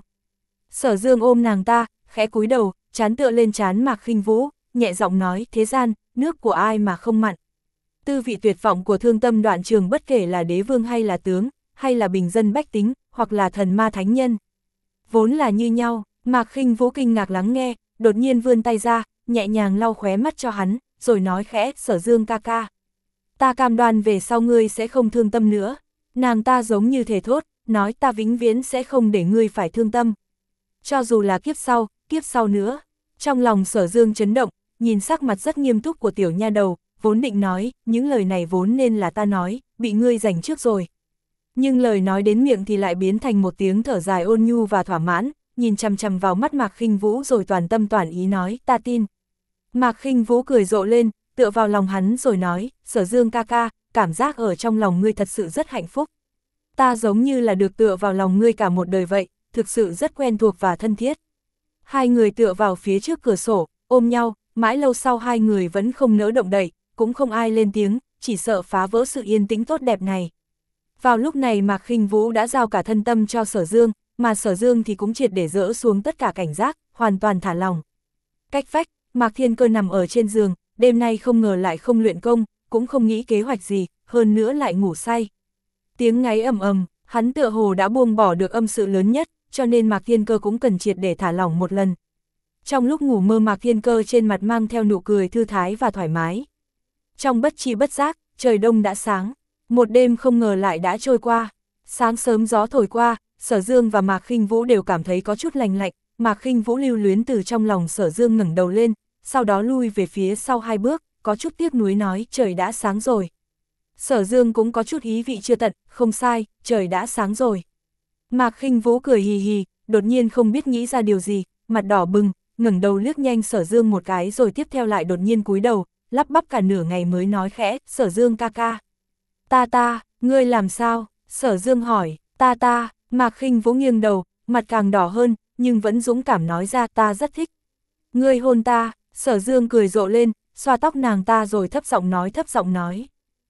Sở Dương ôm nàng ta, khẽ cúi đầu, trán tựa lên trán Mạc Khinh Vũ, nhẹ giọng nói, thế gian, nước của ai mà không mặn. Tư vị tuyệt vọng của Thương Tâm Đoạn Trường bất kể là đế vương hay là tướng, hay là bình dân bách tính, hoặc là thần ma thánh nhân. Vốn là như nhau. Mạc Khinh Vũ kinh ngạc lắng nghe, đột nhiên vươn tay ra, nhẹ nhàng lau khóe mắt cho hắn, rồi nói khẽ, Sở Dương ca ca. Ta cam đoan về sau ngươi sẽ không thương tâm nữa. Nàng ta giống như thể thốt, nói ta vĩnh viễn sẽ không để ngươi phải thương tâm. Cho dù là kiếp sau, kiếp sau nữa. Trong lòng Sở Dương chấn động, nhìn sắc mặt rất nghiêm túc của tiểu nha đầu, vốn định nói, những lời này vốn nên là ta nói, bị ngươi giành trước rồi. Nhưng lời nói đến miệng thì lại biến thành một tiếng thở dài ôn nhu và thỏa mãn, nhìn chằm chằm vào mắt Mạc Khinh Vũ rồi toàn tâm toàn ý nói, ta tin. Mạc Khinh Vũ cười rộ lên, tựa vào lòng hắn rồi nói, Sở Dương ca ca, cảm giác ở trong lòng ngươi thật sự rất hạnh phúc. Ta giống như là được tựa vào lòng ngươi cả một đời vậy, thực sự rất quen thuộc và thân thiết. Hai người tựa vào phía trước cửa sổ, ôm nhau, mãi lâu sau hai người vẫn không nỡ động đậy, cũng không ai lên tiếng, chỉ sợ phá vỡ sự yên tĩnh tốt đẹp này. Vào lúc này Mạc Khinh Vũ đã giao cả thân tâm cho Sở Dương, mà Sở Dương thì cũng triệt để dỡ xuống tất cả cảnh giác, hoàn toàn thả lòng. Cách vách, Mạc Thiên Cơ nằm ở trên giường, đêm nay không ngờ lại không luyện công, cũng không nghĩ kế hoạch gì, hơn nữa lại ngủ say. Tiếng ngáy ầm ầm, hắn tựa hồ đã buông bỏ được âm sự lớn nhất, cho nên Mạc Thiên Cơ cũng cần triệt để thả lỏng một lần. Trong lúc ngủ mơ Mạc Thiên Cơ trên mặt mang theo nụ cười thư thái và thoải mái. Trong bất chi bất giác, trời đông đã sáng, một đêm không ngờ lại đã trôi qua. Sáng sớm gió thổi qua, Sở Dương và Mạc Khinh Vũ đều cảm thấy có chút lành lạnh. Mạc Khinh Vũ lưu luyến từ trong lòng Sở Dương ngẩng đầu lên, sau đó lui về phía sau hai bước, có chút tiếc nuối nói trời đã sáng rồi. Sở Dương cũng có chút ý vị chưa tận, không sai, trời đã sáng rồi. Mạc Khinh Vũ cười hì hì, đột nhiên không biết nghĩ ra điều gì, mặt đỏ bừng, ngẩng đầu liếc nhanh Sở Dương một cái rồi tiếp theo lại đột nhiên cúi đầu, lắp bắp cả nửa ngày mới nói khẽ, Sở Dương ca ca. Ta ta, ngươi làm sao? Sở Dương hỏi, ta ta, Mạc Khinh Vũ nghiêng đầu, mặt càng đỏ hơn, nhưng vẫn dũng cảm nói ra ta rất thích. Ngươi hôn ta, Sở Dương cười rộ lên, xoa tóc nàng ta rồi thấp giọng nói thấp giọng nói.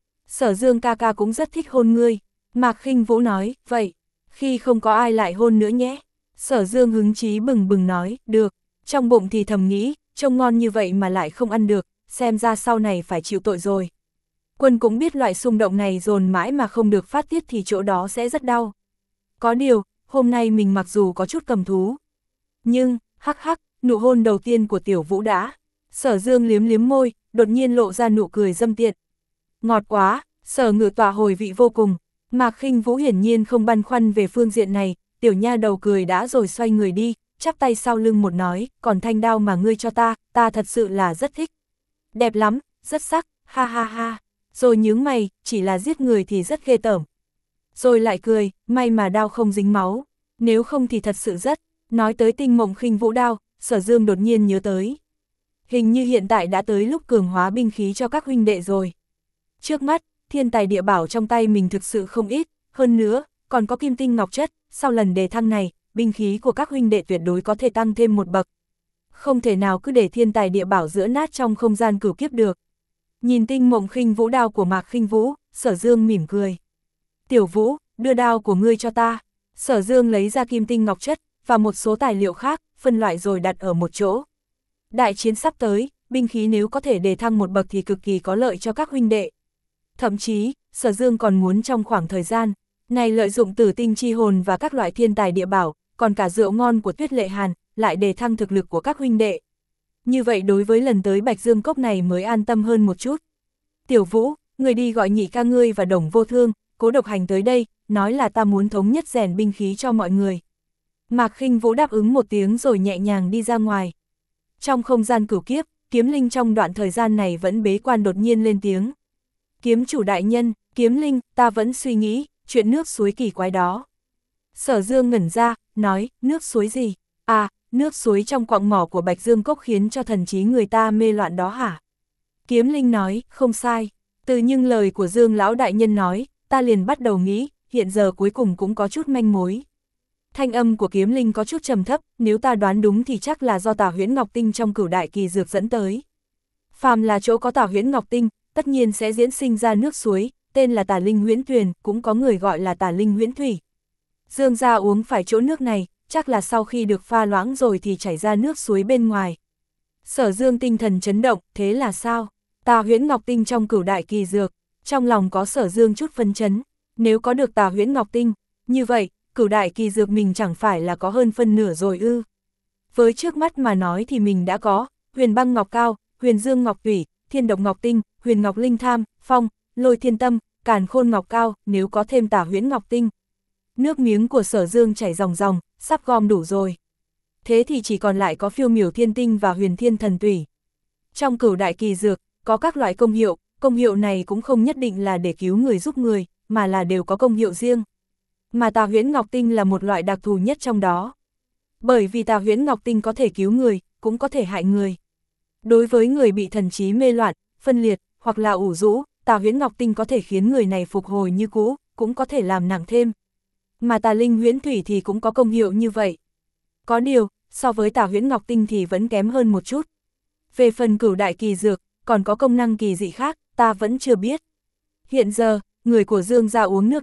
Sở Dương ca ca cũng rất thích hôn ngươi. Mạc Khinh Vũ nói, vậy, khi không có ai lại hôn nữa nhé. Sở Dương hứng chí bừng bừng nói, được. Trong bụng thì thầm nghĩ, trông ngon như vậy mà lại không ăn được, xem ra sau này phải chịu tội rồi. Quân cũng biết loại xung động này dồn mãi mà không được phát tiết thì chỗ đó sẽ rất đau. Có điều, hôm nay mình mặc dù có chút cầm thú. Nhưng, hắc hắc, nụ hôn đầu tiên của Tiểu Vũ đã. Sở Dương liếm liếm môi, đột nhiên lộ ra nụ cười dâm tiện. Ngọt quá, Sở Ngự tỏa hồi vị vô cùng. Mạc Khinh Vũ hiển nhiên không băn khoăn về phương diện này, tiểu nha đầu cười đã rồi xoay người đi, chắp tay sau lưng một nói, còn thanh đao mà ngươi cho ta, ta thật sự là rất thích. Đẹp lắm, rất sắc, ha ha ha. Rồi nhướng mày, chỉ là giết người thì rất ghê tởm. Rồi lại cười, may mà đao không dính máu, nếu không thì thật sự rất. Nói tới Tinh Mộng Khinh Vũ đao, Sở Dương đột nhiên nhớ tới. Hình như hiện tại đã tới lúc cường hóa binh khí cho các huynh đệ rồi. Trước mắt, thiên tài địa bảo trong tay mình thực sự không ít, hơn nữa, còn có kim tinh ngọc chất, sau lần đề thăng này, binh khí của các huynh đệ tuyệt đối có thể tăng thêm một bậc. Không thể nào cứ để thiên tài địa bảo giữa nát trong không gian cửu kiếp được. Nhìn Tinh Mộng Khinh Vũ đao của Mạc Khinh Vũ, Sở Dương mỉm cười. Tiểu Vũ, đưa đao của ngươi cho ta. Sở Dương lấy ra kim tinh ngọc chất, và một số tài liệu khác, phân loại rồi đặt ở một chỗ. Đại chiến sắp tới, binh khí nếu có thể đề thăng một bậc thì cực kỳ có lợi cho các huynh đệ. Thậm chí, Sở Dương còn muốn trong khoảng thời gian này lợi dụng tử tinh chi hồn và các loại thiên tài địa bảo, còn cả rượu ngon của Tuyết Lệ Hàn, lại đề thăng thực lực của các huynh đệ. Như vậy đối với lần tới Bạch Dương Cốc này mới an tâm hơn một chút. Tiểu Vũ, người đi gọi nhị ca ngươi và Đồng Vô Thương, Cố Độc Hành tới đây, nói là ta muốn thống nhất rèn binh khí cho mọi người. Mạc Khinh Vũ đáp ứng một tiếng rồi nhẹ nhàng đi ra ngoài. Trong không gian cửu kiếp, Kiếm Linh trong đoạn thời gian này vẫn bế quan đột nhiên lên tiếng. Kiếm chủ đại nhân, Kiếm Linh, ta vẫn suy nghĩ, chuyện nước suối kỳ quái đó. Sở Dương ngẩn ra, nói, nước suối gì? À, nước suối trong quặng mỏ của Bạch Dương Cốc khiến cho thần trí người ta mê loạn đó hả? Kiếm Linh nói, không sai. Từ những lời của Dương lão đại nhân nói, ta liền bắt đầu nghĩ, hiện giờ cuối cùng cũng có chút manh mối. Thanh âm của Kiếm Linh có chút trầm thấp, nếu ta đoán đúng thì chắc là do Tà Huyễn Ngọc Tinh trong Cửu Đại Kỳ Dược dẫn tới. Phàm là chỗ có Tà Huyễn Ngọc Tinh, tất nhiên sẽ diễn sinh ra nước suối, tên là Tà Linh Huyễn Tuyền, cũng có người gọi là Tà Linh Huyễn Thủy. Dương gia uống phải chỗ nước này, chắc là sau khi được pha loãng rồi thì chảy ra nước suối bên ngoài. Sở Dương tinh thần chấn động, thế là sao? Tà Huyễn Ngọc Tinh trong Cửu Đại Kỳ Dược, trong lòng có Sở Dương chút phấn chấn, nếu có được Tà Huyễn Ngọc Tinh, như vậy, Cửu Đại Kỳ Dược mình chẳng phải là có hơn phân nửa rồi ư? Với trước mắt mà nói thì mình đã có Huyền Băng Ngọc Cao, Huyền Dương Ngọc Thủy, Thiên Độc Ngọc Tinh, Huyền Ngọc Linh Tham, Phong, Lôi Thiên Tâm, Càn Khôn Ngọc Cao, nếu có thêm Tà Huyễn Ngọc Tinh. Nước miếng của Sở Dương chảy ròng ròng, sắp gom đủ rồi. Thế thì chỉ còn lại có Phiêu Miểu Thiên Tinh và Huyền Thiên Thần Tủy. Trong Cửu Đại Kỳ Dược, có các loại công hiệu, công hiệu này cũng không nhất định là để cứu người giúp người, mà là đều có công hiệu riêng. Mà Tà Huyễn Ngọc Tinh là một loại đặc thù nhất trong đó. Bởi vì Tà Huyễn Ngọc Tinh có thể cứu người, cũng có thể hại người. Đối với người bị thần trí mê loạn, phân liệt, hoặc là ủ rũ, Tà Huyễn Ngọc Tinh có thể khiến người này phục hồi như cũ, cũng có thể làm nặng thêm. Mà Tà Linh Huyễn Thủy thì cũng có công hiệu như vậy. Có điều, so với Tà Huyễn Ngọc Tinh thì vẫn kém hơn một chút. Về phần Cửu Đại Kỳ Dược, còn có công năng kỳ dị khác, ta vẫn chưa biết. Hiện giờ, người của Dương gia uống nước đó,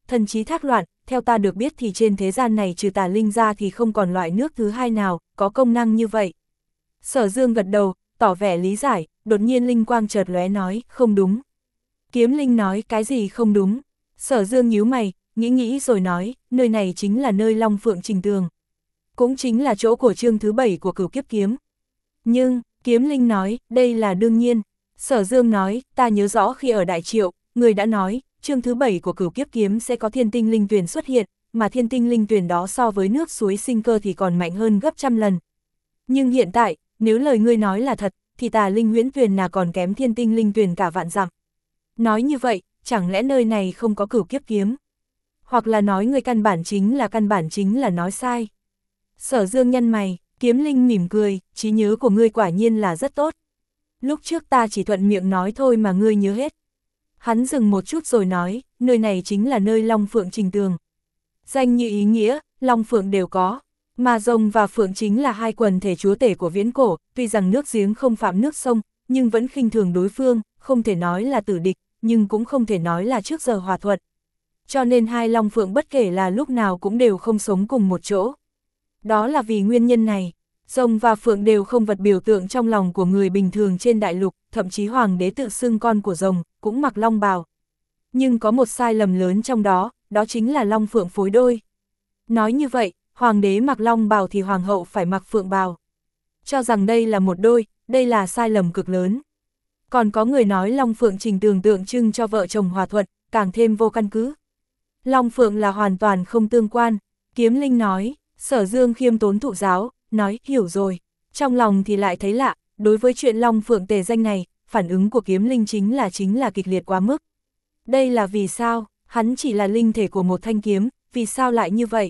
thần trí thác loạn, theo ta được biết thì trên thế gian này trừ tà linh ra thì không còn loại nước thứ hai nào, có công năng như vậy. Sở Dương gật đầu, tỏ vẻ lý giải, đột nhiên linh quang chợt lóe nói, không đúng. Kiếm Linh nói, cái gì không đúng? Sở Dương nhíu mày, nghĩ nghĩ rồi nói, nơi này chính là nơi Long Phượng Trình Tường. Cũng chính là chỗ của chương thứ bảy của Cửu Kiếp Kiếm. Nhưng, Kiếm Linh nói, đây là đương nhiên. Sở Dương nói, ta nhớ rõ khi ở Đại Triệu, người đã nói, chương thứ bảy của Cửu Kiếp Kiếm sẽ có thiên tinh linh tuyền xuất hiện, mà thiên tinh linh tuyền đó so với nước suối sinh cơ thì còn mạnh hơn gấp trăm lần. Nhưng hiện tại, nếu lời ngươi nói là thật, thì tà linh huyễn tuyền là còn kém thiên tinh linh tuyền cả vạn dặm. Nói như vậy, chẳng lẽ nơi này không có Cửu Kiếp Kiếm? Hoặc là nói người căn bản chính là căn bản chính là nói sai. Sở Dương nhăn mày, Kiếm Linh mỉm cười, trí nhớ của ngươi quả nhiên là rất tốt. Lúc trước ta chỉ thuận miệng nói thôi mà ngươi nhớ hết. Hắn dừng một chút rồi nói, nơi này chính là nơi Long Phượng Trình Tường. Danh như ý nghĩa, Long Phượng đều có. Mà rồng và phượng chính là hai quần thể chúa tể của viễn cổ, tuy rằng nước giếng không phạm nước sông, nhưng vẫn khinh thường đối phương, không thể nói là tử địch, nhưng cũng không thể nói là trước giờ hòa thuận. Cho nên hai Long Phượng bất kể là lúc nào cũng đều không sống cùng một chỗ. Đó là vì nguyên nhân này, rồng và phượng đều không vật biểu tượng trong lòng của người bình thường trên đại lục, thậm chí hoàng đế tự xưng con của rồng, cũng mặc long bào. Nhưng có một sai lầm lớn trong đó, đó chính là long phượng phối đôi. Nói như vậy, hoàng đế mặc long bào thì hoàng hậu phải mặc phượng bào. Cho rằng đây là một đôi, đây là sai lầm cực lớn. Còn có người nói Long Phượng Trình Tường tượng trưng cho vợ chồng hòa thuận, càng thêm vô căn cứ. Long Phượng là hoàn toàn không tương quan. Kiếm Linh nói, Sở Dương khiêm tốn thụ giáo, nói, hiểu rồi. Trong lòng thì lại thấy lạ, đối với chuyện Long Phượng tề danh này, phản ứng của Kiếm Linh chính là chính là kịch liệt quá mức. Đây là vì sao, hắn chỉ là linh thể của một thanh kiếm, vì sao lại như vậy?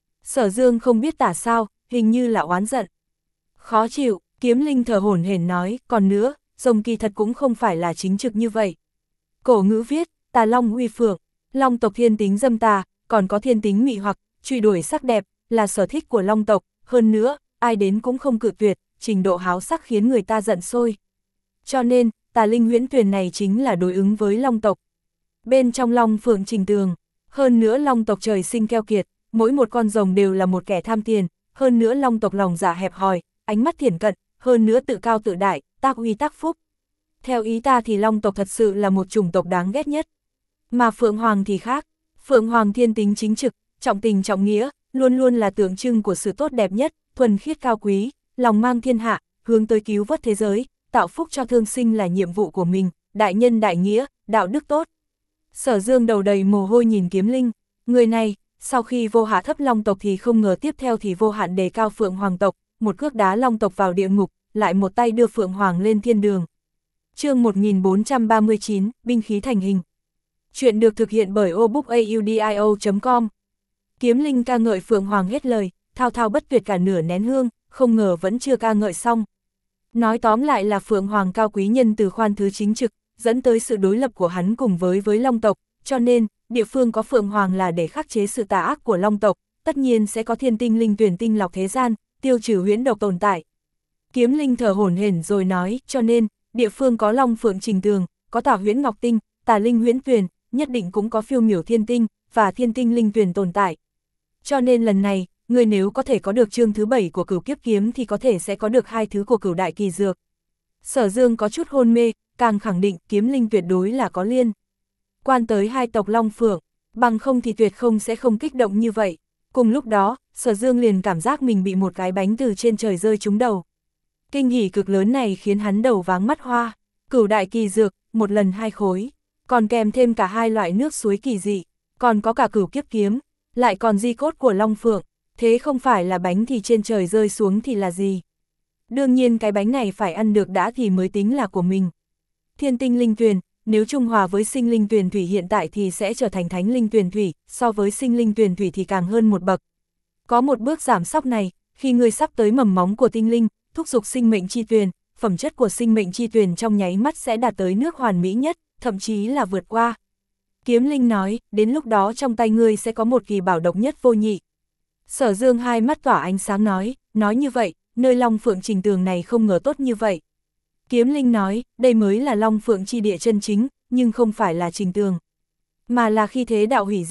Sở Dương không biết tả sao, hình như là oán giận. Khó chịu, Kiếm Linh thở hổn hển nói, còn nữa, rồng kỳ thật cũng không phải là chính trực như vậy. Cổ ngữ viết, tà long uy phượng, long tộc thiên tính dâm tà, còn có thiên tính mị hoặc, truy đuổi sắc đẹp, là sở thích của long tộc, hơn nữa, ai đến cũng không cự tuyệt, trình độ háo sắc khiến người ta giận sôi. Cho nên, tà linh huyễn tuyền này chính là đối ứng với long tộc. Bên trong Long Phượng Trình Tường, hơn nữa long tộc trời sinh keo kiệt, mỗi một con rồng đều là một kẻ tham tiền, hơn nữa long tộc lòng dạ hẹp hòi, ánh mắt thiển cận, hơn nữa tự cao tự đại, tác uy tác phúc. Theo ý ta thì long tộc thật sự là một chủng tộc đáng ghét nhất. Mà Phượng Hoàng thì khác, Phượng Hoàng thiên tính chính trực, trọng tình trọng nghĩa, luôn luôn là tượng trưng của sự tốt đẹp nhất, thuần khiết cao quý, lòng mang thiên hạ, hướng tới cứu vớt thế giới, tạo phúc cho thương sinh là nhiệm vụ của mình, đại nhân đại nghĩa, đạo đức tốt. Sở Dương đầu đầy mồ hôi nhìn Kiếm Linh, người này, sau khi vô hạ thấp long tộc thì không ngờ tiếp theo thì vô hạn đề cao Phượng Hoàng tộc, một cước đá long tộc vào địa ngục, lại một tay đưa Phượng Hoàng lên thiên đường. Chương một nghìn bốn trăm ba mươi chín, binh khí thành hình. Chuyện được thực hiện bởi obookaudio chấm com. Kiếm Linh ca ngợi Phượng Hoàng hết lời, thao thao bất tuyệt cả nửa nén hương, không ngờ vẫn chưa ca ngợi xong. Nói tóm lại là Phượng Hoàng cao quý nhân từ khoan thứ chính trực, dẫn tới sự đối lập của hắn cùng với với long tộc, cho nên, địa phương có Phượng Hoàng là để khắc chế sự tà ác của long tộc, tất nhiên sẽ có thiên tinh linh tuyển tinh lọc thế gian, tiêu trừ huyễn độc tồn tại. Kiếm Linh thở hổn hển rồi nói, cho nên, địa phương có Long Phượng Trình Tường, có tà huyễn ngọc tinh, tà linh huyễn tuyền, nhất định cũng có phiêu miểu thiên tinh, và thiên tinh linh tuyền tồn tại. Cho nên lần này, người nếu có thể có được chương thứ bảy của Cửu Kiếp Kiếm thì có thể sẽ có được hai thứ của Cửu Đại Kỳ Dược. Sở Dương có chút hôn mê, càng khẳng định Kiếm Linh tuyệt đối là có liên quan tới hai tộc Long Phượng, bằng không thì tuyệt không sẽ không kích động như vậy. Cùng lúc đó, Sở Dương liền cảm giác mình bị một cái bánh từ trên trời rơi trúng đầu. Kinh hỉ cực lớn này khiến hắn đầu váng mắt hoa. Cửu Đại Kỳ Dược, một lần hai khối, còn kèm thêm cả hai loại nước suối kỳ dị, còn có cả Cửu Kiếp Kiếm, lại còn di cốt của Long Phượng, thế không phải là bánh thì trên trời rơi xuống thì là gì? Đương nhiên cái bánh này phải ăn được đã thì mới tính là của mình. Thiên tinh linh tuyền, nếu trung hòa với sinh linh tuyền thủy hiện tại thì sẽ trở thành thánh linh tuyền thủy, so với sinh linh tuyền thủy thì càng hơn một bậc. Có một bước giảm sóc này, khi người sắp tới mầm móng của tinh linh, thúc giục sinh mệnh chi tuyền, phẩm chất của sinh mệnh chi tuyền trong nháy mắt sẽ đạt tới nước hoàn mỹ nhất, thậm chí là vượt qua. Kiếm Linh nói, đến lúc đó trong tay ngươi sẽ có một kỳ bảo độc nhất vô nhị. Sở Dương hai mắt tỏa ánh sáng nói, nói như vậy, nơi Long Phượng Trình Tường này không ngờ tốt như vậy. Kiếm Linh nói, đây mới là Long Phượng chi địa chân chính, nhưng không phải là Trình Tường, mà là khi thế đạo hủy diệt,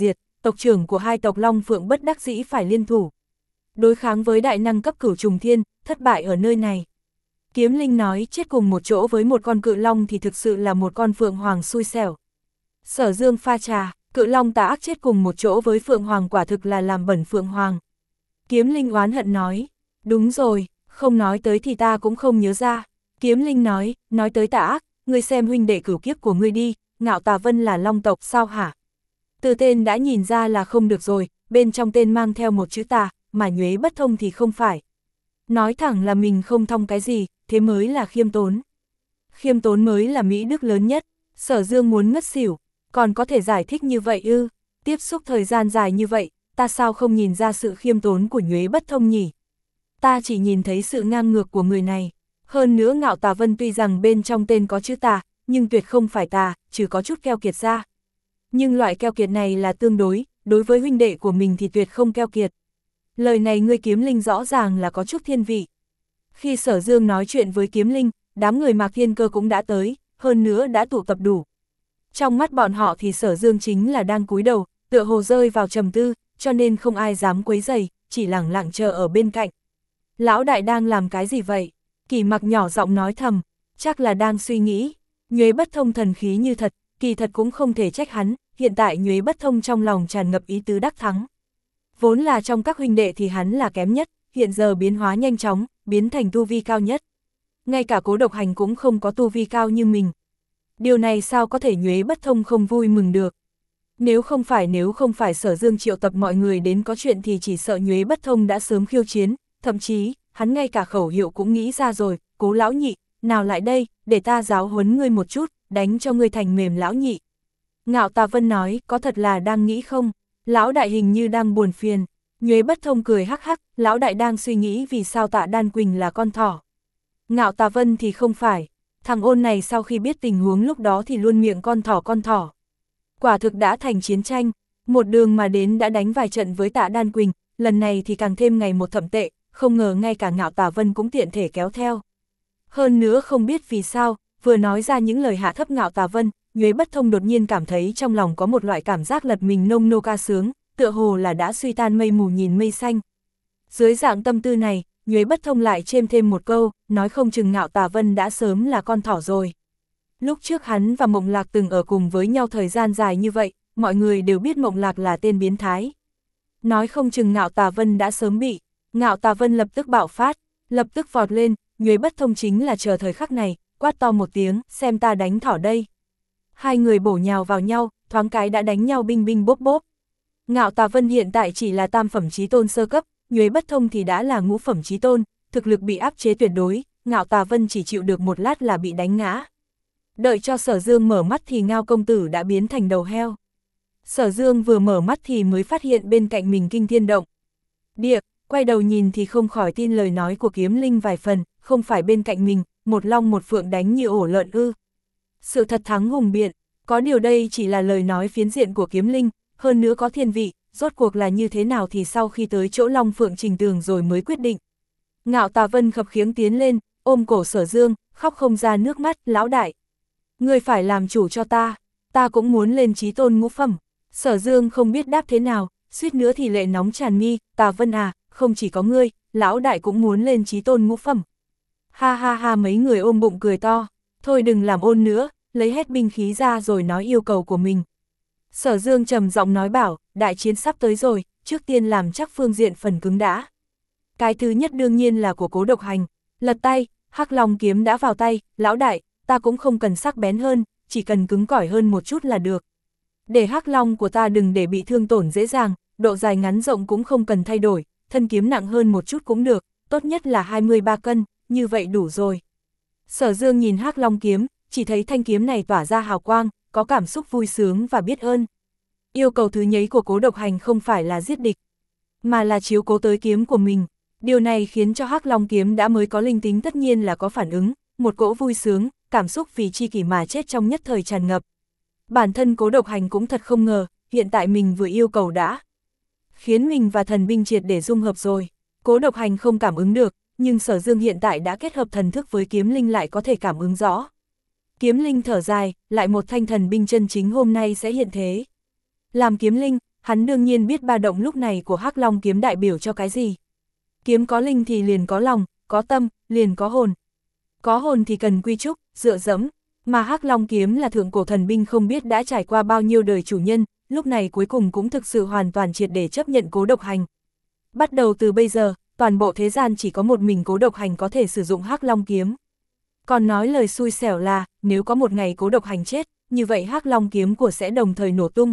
tộc trưởng của hai tộc Long Phượng bất đắc dĩ phải liên thủ. Đối kháng với đại năng cấp cửu trùng thiên, thất bại ở nơi này. Kiếm Linh nói chết cùng một chỗ với một con cự long thì thực sự là một con phượng hoàng xui xẻo. Sở Dương pha trà, cự long tà ác chết cùng một chỗ với phượng hoàng quả thực là làm bẩn phượng hoàng. Kiếm Linh oán hận nói, đúng rồi, không nói tới thì ta cũng không nhớ ra. Kiếm Linh nói, nói tới tà ác, ngươi xem huynh đệ cửu kiếp của ngươi đi, Ngạo Tà Vân là long tộc sao hả? Từ tên đã nhìn ra là không được rồi, bên trong tên mang theo một chữ tà, mà Nhuế Bất Thông thì không phải. Nói thẳng là mình không thông cái gì, thế mới là khiêm tốn. Khiêm tốn mới là mỹ đức lớn nhất. Sở Dương muốn ngất xỉu, còn có thể giải thích như vậy ư? Tiếp xúc thời gian dài như vậy, ta sao không nhìn ra sự khiêm tốn của Nhuế Bất Thông nhỉ? Ta chỉ nhìn thấy sự ngang ngược của người này. Hơn nữa Ngạo Tà Vân tuy rằng bên trong tên có chữ tà, nhưng tuyệt không phải tà, chỉ có chút keo kiệt ra. Nhưng loại keo kiệt này là tương đối, đối với huynh đệ của mình thì tuyệt không keo kiệt. Lời này ngươi Kiếm Linh rõ ràng là có chút thiên vị. Khi Sở Dương nói chuyện với Kiếm Linh, đám người Mạc Thiên Cơ cũng đã tới, hơn nữa đã tụ tập đủ. Trong mắt bọn họ thì Sở Dương chính là đang cúi đầu, tựa hồ rơi vào trầm tư, cho nên không ai dám quấy rầy, chỉ lẳng lặng chờ ở bên cạnh. Lão đại đang làm cái gì vậy? Kỳ Mặc nhỏ giọng nói thầm, chắc là đang suy nghĩ. Nhuế Bất Thông thần khí như thật, kỳ thật cũng không thể trách hắn, hiện tại Nhuế Bất Thông trong lòng tràn ngập ý tứ đắc thắng. Vốn là trong các huynh đệ thì hắn là kém nhất, hiện giờ biến hóa nhanh chóng, biến thành tu vi cao nhất. Ngay cả Cố Độc Hành cũng không có tu vi cao như mình. Điều này sao có thể Nhuế Bất Thông không vui mừng được. Nếu không phải nếu không phải Sở Dương triệu tập mọi người đến có chuyện thì chỉ sợ Nhuế Bất Thông đã sớm khiêu chiến, thậm chí, hắn ngay cả khẩu hiệu cũng nghĩ ra rồi, Cố lão nhị, nào lại đây, để ta giáo huấn ngươi một chút, đánh cho ngươi thành mềm lão nhị. Ngạo Tà Vân nói, có thật là đang nghĩ không? Lão đại hình như đang buồn phiền. Nhuế Bất Thông cười hắc hắc, lão đại đang suy nghĩ vì sao Tạ Đan Quỳnh là con thỏ. Ngạo Tà Vân thì không phải. Thằng ôn này sau khi biết tình huống lúc đó thì luôn miệng con thỏ con thỏ. Quả thực đã thành chiến tranh, một đường mà đến đã đánh vài trận với Tạ Đan Quỳnh, lần này thì càng thêm ngày một thậm tệ, không ngờ ngay cả Ngạo Tà Vân cũng tiện thể kéo theo. Hơn nữa không biết vì sao, vừa nói ra những lời hạ thấp Ngạo Tà Vân, Nhuế Bất Thông đột nhiên cảm thấy trong lòng có một loại cảm giác lật mình nông nô ca sướng, tựa hồ là đã suy tan mây mù nhìn mây xanh. Dưới dạng tâm tư này, Nhuế Bất Thông lại chêm thêm một câu, nói không chừng Ngạo Tà Vân đã sớm là con thỏ rồi. Lúc trước hắn và Mộng Lạc từng ở cùng với nhau thời gian dài như vậy, mọi người đều biết Mộng Lạc là tên biến thái. Nói không chừng Ngạo Tà Vân đã sớm bị, Ngạo Tà Vân lập tức bạo phát, lập tức vọt lên, Nhuế Bất Thông chính là chờ thời khắc này, quát to một tiếng, xem ta đánh thỏ đây. Hai người bổ nhào vào nhau, thoáng cái đã đánh nhau binh binh bốp bốp. Ngạo Tà Vân hiện tại chỉ là tam phẩm chí tôn sơ cấp, Nhuế Bất Thông thì đã là ngũ phẩm chí tôn, thực lực bị áp chế tuyệt đối, Ngạo Tà Vân chỉ chịu được một lát là bị đánh ngã. Đợi cho Sở Dương mở mắt thì Ngao công tử đã biến thành đầu heo. Sở Dương vừa mở mắt thì mới phát hiện bên cạnh mình kinh thiên động địa, quay đầu nhìn thì không khỏi tin lời nói của Kiếm Linh vài phần, không phải bên cạnh mình, một long một phượng đánh như ổ lợn ư. Sự thật thắng hùng biện, có điều đây chỉ là lời nói phiến diện của Kiếm Linh, hơn nữa có thiên vị, rốt cuộc là như thế nào thì sau khi tới chỗ Long Phượng Trình Tường rồi mới quyết định. Ngạo Tà Vân khập khiễng tiến lên, ôm cổ Sở Dương, khóc không ra nước mắt, lão đại. Ngươi phải làm chủ cho ta, ta cũng muốn lên chí tôn ngũ phẩm. Sở Dương không biết đáp thế nào, suýt nữa thì lệ nóng tràn mi, Tà Vân à, không chỉ có ngươi, lão đại cũng muốn lên chí tôn ngũ phẩm. Ha ha ha, mấy người ôm bụng cười to, thôi đừng làm ôn nữa, lấy hết binh khí ra rồi nói yêu cầu của mình. Sở Dương trầm giọng nói bảo, đại chiến sắp tới rồi, trước tiên làm chắc phương diện phần cứng đã. Cái thứ nhất đương nhiên là của Cố Độc Hành, lật tay, Hắc Long kiếm đã vào tay, lão đại, ta cũng không cần sắc bén hơn, chỉ cần cứng cỏi hơn một chút là được. Để Hắc Long của ta đừng để bị thương tổn dễ dàng, độ dài ngắn rộng cũng không cần thay đổi, thân kiếm nặng hơn một chút cũng được, tốt nhất là hai mươi ba cân, như vậy đủ rồi. Sở Dương nhìn Hắc Long kiếm, chỉ thấy thanh kiếm này tỏa ra hào quang, có cảm xúc vui sướng và biết ơn. Yêu cầu thứ nhấy của Cố Độc Hành không phải là giết địch, mà là chiếu cố tới kiếm của mình. Điều này khiến cho Hắc Long kiếm đã mới có linh tính tất nhiên là có phản ứng, một cỗ vui sướng, cảm xúc vì chi kỷ mà chết trong nhất thời tràn ngập. Bản thân Cố Độc Hành cũng thật không ngờ, hiện tại mình vừa yêu cầu đã khiến mình và thần binh triệt để dung hợp rồi. Cố Độc Hành không cảm ứng được, nhưng Sở Dương hiện tại đã kết hợp thần thức với kiếm linh lại có thể cảm ứng rõ. Kiếm linh thở dài, lại một thanh thần binh chân chính hôm nay sẽ hiện thế. Làm kiếm linh, hắn đương nhiên biết ba động lúc này của Hắc Long kiếm đại biểu cho cái gì. Kiếm có linh thì liền có lòng, có tâm, liền có hồn. Có hồn thì cần quy trúc, dựa dẫm, mà Hắc Long kiếm là thượng cổ thần binh không biết đã trải qua bao nhiêu đời chủ nhân, lúc này cuối cùng cũng thực sự hoàn toàn triệt để chấp nhận Cố Độc Hành. Bắt đầu từ bây giờ, toàn bộ thế gian chỉ có một mình Cố Độc Hành có thể sử dụng Hắc Long kiếm. Còn nói lời xui xẻo là, nếu có một ngày Cố Độc Hành chết, như vậy Hắc Long kiếm của sẽ đồng thời nổ tung.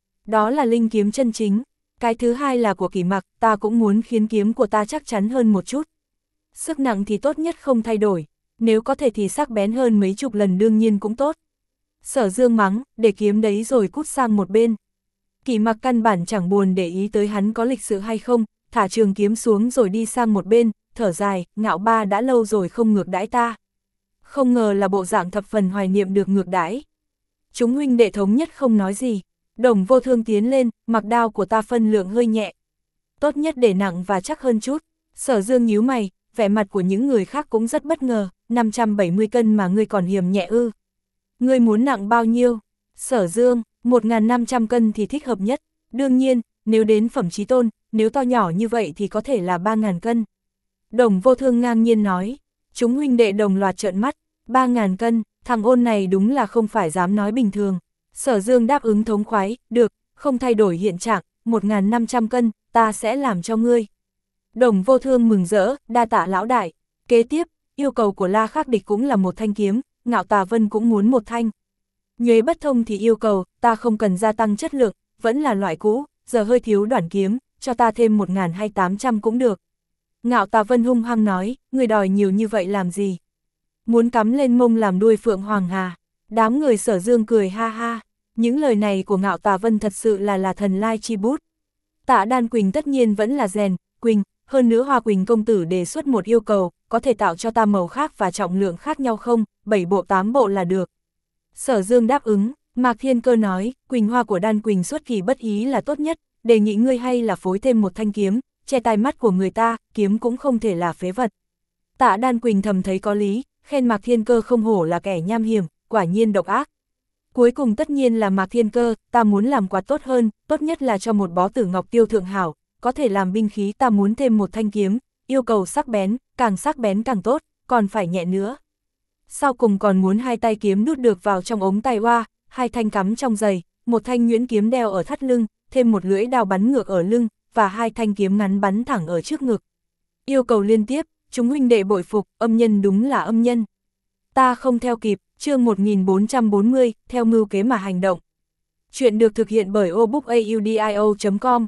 Đó là linh kiếm chân chính. Cái thứ hai là của Kỷ Mặc, ta cũng muốn khiến kiếm của ta chắc chắn hơn một chút. Sức nặng thì tốt nhất không thay đổi, nếu có thể thì sắc bén hơn mấy chục lần đương nhiên cũng tốt. Sở Dương mắng, để kiếm đấy rồi cút sang một bên. Kỷ Mặc căn bản chẳng buồn để ý tới hắn có lịch sự hay không, thả trường kiếm xuống rồi đi sang một bên, thở dài, Ngạo Ba đã lâu rồi không ngược đãi ta. Không ngờ là bộ dạng thập phần hoài niệm được ngược đãi. Chúng huynh đệ thống nhất không nói gì. Đồng Vô Thương tiến lên, mặc đao của ta phân lượng hơi nhẹ. Tốt nhất để nặng và chắc hơn chút. Sở Dương nhíu mày, vẻ mặt của những người khác cũng rất bất ngờ, năm trăm bảy mươi cân mà ngươi còn hiểm nhẹ ư. Ngươi muốn nặng bao nhiêu? Sở Dương, một nghìn năm trăm cân thì thích hợp nhất. Đương nhiên, nếu đến phẩm chí tôn, nếu to nhỏ như vậy thì có thể là ba nghìn cân. Đồng Vô Thương ngang nhiên nói. Chúng huynh đệ đồng loạt trợn mắt, ba nghìn cân, thằng ôn này đúng là không phải dám nói bình thường. Sở Dương đáp ứng thống khoái, được, không thay đổi hiện trạng, một nghìn năm trăm cân, ta sẽ làm cho ngươi. Đồng Vô Thương mừng rỡ, đa tạ lão đại. Kế tiếp, yêu cầu của La Khắc Địch cũng là một thanh kiếm, Ngạo Tà Vân cũng muốn một thanh. Nhuế Bất Thông thì yêu cầu, ta không cần gia tăng chất lượng, vẫn là loại cũ, giờ hơi thiếu đoạn kiếm, cho ta thêm một nghìn hay tám trăm cũng được. Ngạo Tà Vân hung hăng nói, người đòi nhiều như vậy làm gì? Muốn cắm lên mông làm đuôi Phượng Hoàng hà. Đám người Sở Dương cười ha ha. Những lời này của Ngạo Tà Vân thật sự là là thần lai chi bút. Tạ Đan Quỳnh tất nhiên vẫn là rèn, Quỳnh, hơn nữa Hoa Quỳnh công tử đề xuất một yêu cầu, có thể tạo cho ta màu khác và trọng lượng khác nhau không, bảy bộ tám bộ là được. Sở Dương đáp ứng, Mạc Thiên Cơ nói, Quỳnh hoa của Đan Quỳnh xuất kỳ bất ý là tốt nhất, đề nghị ngươi hay là phối thêm một thanh kiếm, che tai mắt của người ta, kiếm cũng không thể là phế vật. Tạ Đan Quỳnh thầm thấy có lý, khen Mạc Thiên Cơ không hổ là kẻ nham hiểm, quả nhiên độc ác. Cuối cùng tất nhiên là Mạc Thiên Cơ, ta muốn làm quạt tốt hơn, tốt nhất là cho một bó tử ngọc tiêu thượng hảo, có thể làm binh khí, ta muốn thêm một thanh kiếm, yêu cầu sắc bén, càng sắc bén càng tốt, còn phải nhẹ nữa. Sau cùng còn muốn hai tay kiếm đút được vào trong ống tay oa, hai thanh cắm trong giày, một thanh nhuyễn kiếm đeo ở thắt lưng, thêm một lưỡi đao bắn ngược ở lưng, và hai thanh kiếm ngắn bắn thẳng ở trước ngực. Yêu cầu liên tiếp, chúng huynh đệ bội phục, âm nhân đúng là âm nhân. Ta không theo kịp, chương một nghìn bốn trăm bốn mươi, theo mưu kế mà hành động. Chuyện được thực hiện bởi obookaudio chấm com.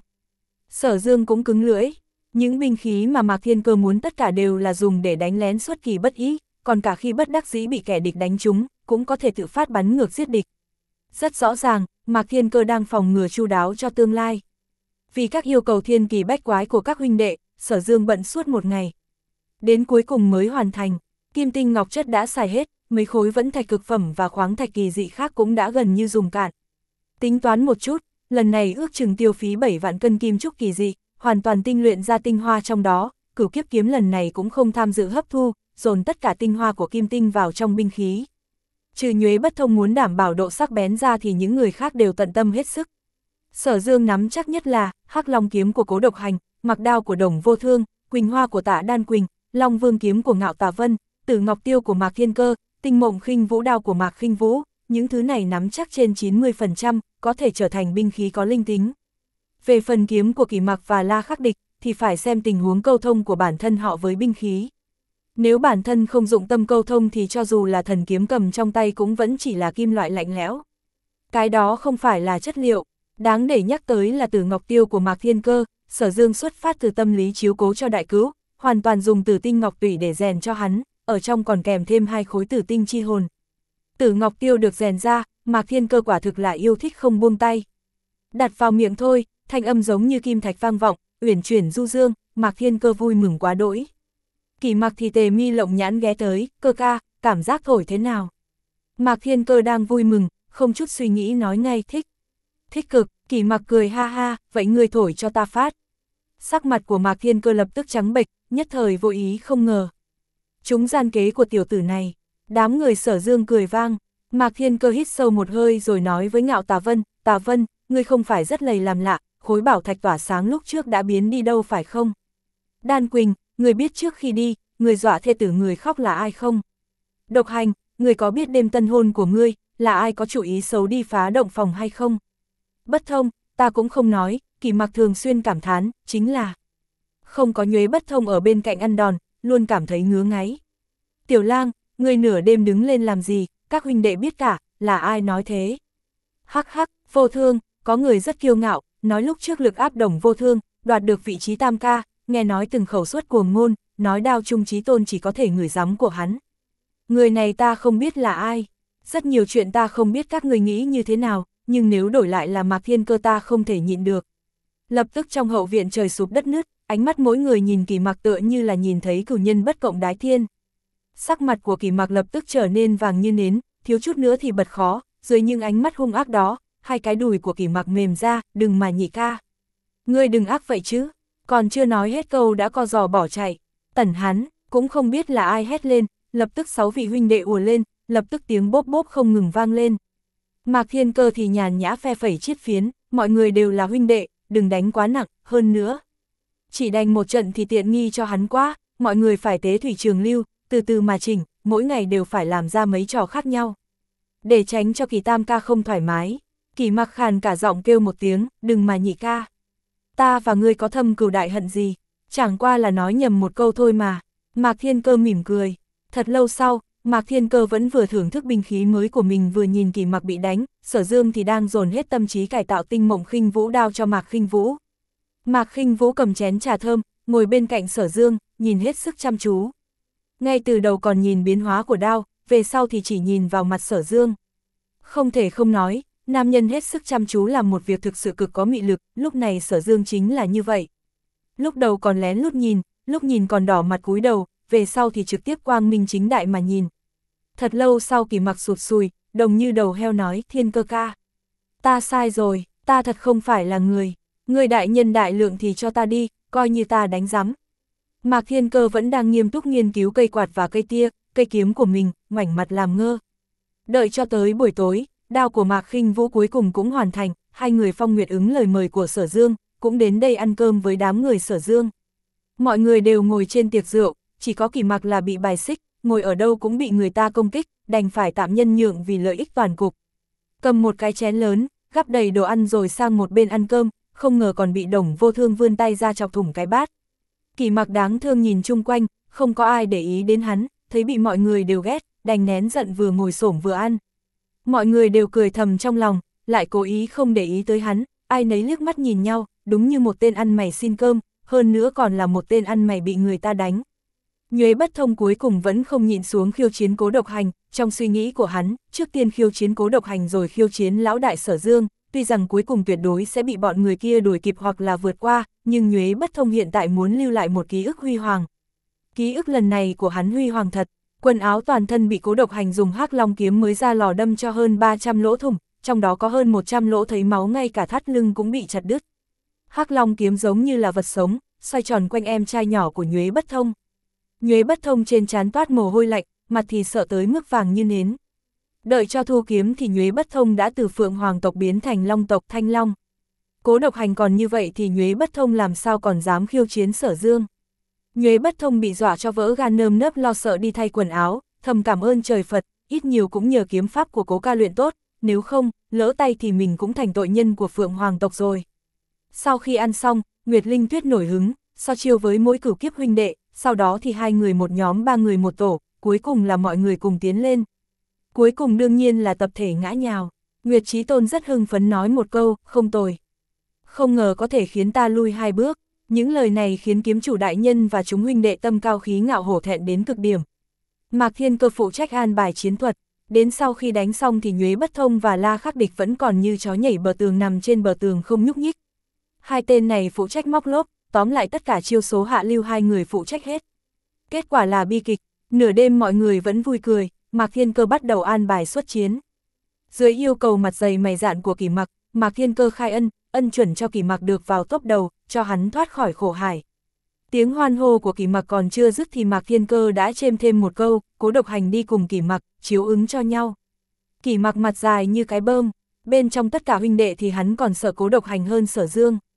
Sở Dương cũng cứng lưỡi. Những binh khí mà Mạc Thiên Cơ muốn tất cả đều là dùng để đánh lén xuất kỳ bất ý, còn cả khi bất đắc dĩ bị kẻ địch đánh trúng, cũng có thể tự phát bắn ngược giết địch. Rất rõ ràng, Mạc Thiên Cơ đang phòng ngừa chu đáo cho tương lai. Vì các yêu cầu thiên kỳ bách quái của các huynh đệ, Sở Dương bận suốt một ngày. Đến cuối cùng mới hoàn thành, kim tinh ngọc chất đã xài hết, mấy khối vẫn thạch cực phẩm và khoáng thạch kỳ dị khác cũng đã gần như dùng cạn. Tính toán một chút, lần này ước chừng tiêu phí bảy vạn cân kim trúc kỳ dị, hoàn toàn tinh luyện ra tinh hoa trong đó, Cửu Kiếp kiếm lần này cũng không tham dự hấp thu, dồn tất cả tinh hoa của kim tinh vào trong binh khí. Trừ Nhuế Bất Thông muốn đảm bảo độ sắc bén ra thì những người khác đều tận tâm hết sức. Sở Dương nắm chắc nhất là Hắc Long kiếm của Cố Độc Hành, mặc đao của Đồng Vô Thương, Quỳnh hoa của Tạ Đan Quỳnh, Long Vương kiếm của Ngạo Tà Vân, Tử Ngọc tiêu của Mạc Thiên Cơ, Tinh Mộng Khinh Vũ đao của Mạc Khinh Vũ, những thứ này nắm chắc trên chín mươi phần trăm, có thể trở thành binh khí có linh tính. Về phần kiếm của Kỷ Mặc và La Khắc Địch, thì phải xem tình huống câu thông của bản thân họ với binh khí. Nếu bản thân không dụng tâm câu thông thì cho dù là thần kiếm cầm trong tay cũng vẫn chỉ là kim loại lạnh lẽo. Cái đó không phải là chất liệu. Đáng để nhắc tới là Tử Ngọc tiêu của Mạc Thiên Cơ, Sở Dương xuất phát từ tâm lý chiếu cố cho đại cứu, hoàn toàn dùng Tử Tinh Ngọc Tủy để rèn cho hắn, ở trong còn kèm thêm hai khối Tử Tinh chi hồn. Tử Ngọc tiêu được rèn ra, Mạc Thiên Cơ quả thực là yêu thích không buông tay. Đặt vào miệng thôi, thanh âm giống như kim thạch vang vọng, uyển chuyển du dương, Mạc Thiên Cơ vui mừng quá đỗi. Kỷ Mặc thì tề mi lộng nhãn ghé tới, Cơ ca, cảm giác thổi thế nào? Mạc Thiên Cơ đang vui mừng, không chút suy nghĩ nói ngay thích. Thích cực, Kỷ Mặc cười ha ha, vậy ngươi thổi cho ta phát. Sắc mặt của Mạc Thiên Cơ lập tức trắng bệch, nhất thời vô ý không ngờ. Chúng gian kế của tiểu tử này, đám người Sở Dương cười vang. Mạc Thiên Cơ hít sâu một hơi rồi nói với Ngạo Tà Vân, Tà Vân, ngươi không phải rất lầy làm lạ, khối bảo thạch tỏa sáng lúc trước đã biến đi đâu phải không? Đan Quỳnh, người biết trước khi đi, người dọa thê tử người khóc là ai không? Độc Hành, người có biết đêm tân hôn của ngươi, là ai có chủ ý xấu đi phá động phòng hay không? Bất Thông, ta cũng không nói, Kỳ Mặc thường xuyên cảm thán, chính là không có Nhuế Bất Thông ở bên cạnh ăn đòn, luôn cảm thấy ngứa ngáy. Tiểu Lang, người nửa đêm đứng lên làm gì, các huynh đệ biết cả, là ai nói thế? Hắc hắc, Vô Thương, có người rất kiêu ngạo, nói lúc trước lực áp Đồng Vô Thương, đoạt được vị trí tam ca, nghe nói từng khẩu suất cuồng ngôn, nói Đao Trung Chí Tôn chỉ có thể ngửi giấm của hắn. Người này ta không biết là ai, rất nhiều chuyện ta không biết các người nghĩ như thế nào, nhưng nếu đổi lại là Mạc Thiên Cơ ta không thể nhịn được. Lập tức trong hậu viện trời sụp đất nứt, ánh mắt mỗi người nhìn Kỳ Mặc tựa như là nhìn thấy cửu nhân bất cộng đái thiên. Sắc mặt của Kỳ Mặc lập tức trở nên vàng như nến, thiếu chút nữa thì bật khó, dưới những ánh mắt hung ác đó, hai cái đùi của Kỳ Mặc mềm ra, đừng mà nhị ca. Ngươi đừng ác vậy chứ, còn chưa nói hết câu đã co giò bỏ chạy. Tẩn hắn, cũng không biết là ai hét lên, lập tức sáu vị huynh đệ ùa lên, lập tức tiếng bốp bốp không ngừng vang lên. Mạc Thiên Cơ thì nhàn nhã phe phẩy chiết phiến, mọi người đều là huynh đệ, đừng đánh quá nặng, hơn nữa. Chỉ đánh một trận thì tiện nghi cho hắn quá, mọi người phải tế thủy trường lưu, từ từ mà chỉnh, mỗi ngày đều phải làm ra mấy trò khác nhau. Để tránh cho Kỳ tam ca không thoải mái, Kỳ Mặc khàn cả giọng kêu một tiếng, đừng mà nhị ca. Ta và ngươi có thâm cừu đại hận gì, chẳng qua là nói nhầm một câu thôi mà. Mạc Thiên Cơ mỉm cười, thật lâu sau, Mạc Thiên Cơ vẫn vừa thưởng thức binh khí mới của mình vừa nhìn Kỳ Mặc bị đánh, Sở Dương thì đang dồn hết tâm trí cải tạo tinh mộng khinh vũ đao cho Mạc Khinh Vũ. Mạc Khinh Vũ cầm chén trà thơm, ngồi bên cạnh Sở Dương, nhìn hết sức chăm chú. Ngay từ đầu còn nhìn biến hóa của đao, về sau thì chỉ nhìn vào mặt Sở Dương. Không thể không nói, nam nhân hết sức chăm chú làm một việc thực sự cực có mị lực, lúc này Sở Dương chính là như vậy. Lúc đầu còn lén lút nhìn, lúc nhìn còn đỏ mặt cúi đầu, về sau thì trực tiếp quang minh chính đại mà nhìn. Thật lâu sau Kỳ Mặc sụt sùi, đồng như đầu heo nói, Thiên Cơ ca. Ta sai rồi, ta thật không phải là người, người đại nhân đại lượng thì cho ta đi, coi như ta đánh rắm. Mạc Thiên Cơ vẫn đang nghiêm túc nghiên cứu cây quạt và cây tia, cây kiếm của mình, ngoảnh mặt làm ngơ. Đợi cho tới buổi tối, đao của Mạc Khinh Vũ cuối cùng cũng hoàn thành, hai người Phong Nguyệt ứng lời mời của Sở Dương, cũng đến đây ăn cơm với đám người Sở Dương. Mọi người đều ngồi trên tiệc rượu, chỉ có Kỳ Mặc là bị bài xích, ngồi ở đâu cũng bị người ta công kích, đành phải tạm nhân nhượng vì lợi ích toàn cục. Cầm một cái chén lớn, gắp đầy đồ ăn rồi sang một bên ăn cơm, không ngờ còn bị Đồng Vô Thương vươn tay ra chọc thủng cái bát. Kỳ Mặc đáng thương nhìn chung quanh, không có ai để ý đến hắn, thấy bị mọi người đều ghét, đành nén giận vừa ngồi xổm vừa ăn. Mọi người đều cười thầm trong lòng, lại cố ý không để ý tới hắn, ai nấy liếc mắt nhìn nhau, đúng như một tên ăn mày xin cơm, hơn nữa còn là một tên ăn mày bị người ta đánh. Nhuế Bất Thông cuối cùng vẫn không nhịn xuống khiêu chiến Cố Độc Hành, trong suy nghĩ của hắn, trước tiên khiêu chiến Cố Độc Hành rồi khiêu chiến lão đại Sở Dương, tuy rằng cuối cùng tuyệt đối sẽ bị bọn người kia đuổi kịp hoặc là vượt qua, nhưng Nhuế Bất Thông hiện tại muốn lưu lại một ký ức huy hoàng. Ký ức lần này của hắn huy hoàng thật, quần áo toàn thân bị Cố Độc Hành dùng Hắc Long kiếm mới ra lò đâm cho hơn ba trăm lỗ thủng, trong đó có hơn một trăm lỗ thấy máu, ngay cả thắt lưng cũng bị chặt đứt. Hắc Long kiếm giống như là vật sống, xoay tròn quanh em trai nhỏ của Nhuế Bất Thông. Nhuế Bất Thông trên trán toát mồ hôi lạnh, mặt thì sợ tới mức vàng như nến. Đợi cho thu kiếm thì Nhuế Bất Thông đã từ Phượng Hoàng tộc biến thành Long tộc Thanh Long. Cố Độc Hành còn như vậy thì Nhuế Bất Thông làm sao còn dám khiêu chiến Sở Dương. Nhuế Bất Thông bị dọa cho vỡ gan, nơm nớp lo sợ đi thay quần áo, thầm cảm ơn trời Phật, ít nhiều cũng nhờ kiếm pháp của Cố ca luyện tốt, nếu không, lỡ tay thì mình cũng thành tội nhân của Phượng Hoàng tộc rồi. Sau khi ăn xong, Nguyệt Linh Tuyết nổi hứng, so chiêu với mỗi cửu kiếp huynh đệ, sau đó thì hai người một nhóm, ba người một tổ, cuối cùng là mọi người cùng tiến lên. Cuối cùng đương nhiên là tập thể ngã nhào. Nguyệt Chí Tôn rất hưng phấn nói một câu, không tồi. Không ngờ có thể khiến ta lui hai bước. Những lời này khiến kiếm chủ đại nhân và chúng huynh đệ tâm cao khí ngạo hổ thẹn đến cực điểm. Mạc Thiên Cơ phụ trách an bài chiến thuật. Đến sau khi đánh xong thì Nhuế Bất Thông và La Khắc Địch vẫn còn như chó nhảy bờ tường, nằm trên bờ tường không nhúc nhích. Hai tên này phụ trách móc lốp, tóm lại tất cả chiêu số hạ lưu hai người phụ trách hết. Kết quả là bi kịch, nửa đêm mọi người vẫn vui cười, Mạc Thiên Cơ bắt đầu an bài xuất chiến. Dưới yêu cầu mặt dày mày dạn của Kỳ Mặc, Mạc Thiên Cơ khai ân, ân chuẩn cho Kỳ Mặc được vào top đầu, cho hắn thoát khỏi khổ hải. Tiếng hoan hô của Kỳ Mặc còn chưa dứt thì Mạc Thiên Cơ đã chêm thêm một câu, Cố Độc Hành đi cùng Kỳ Mặc, chiếu ứng cho nhau. Kỳ Mặc mặt dài như cái bơm, bên trong tất cả huynh đệ thì hắn còn sợ Cố Độc Hành hơn Sở Dương.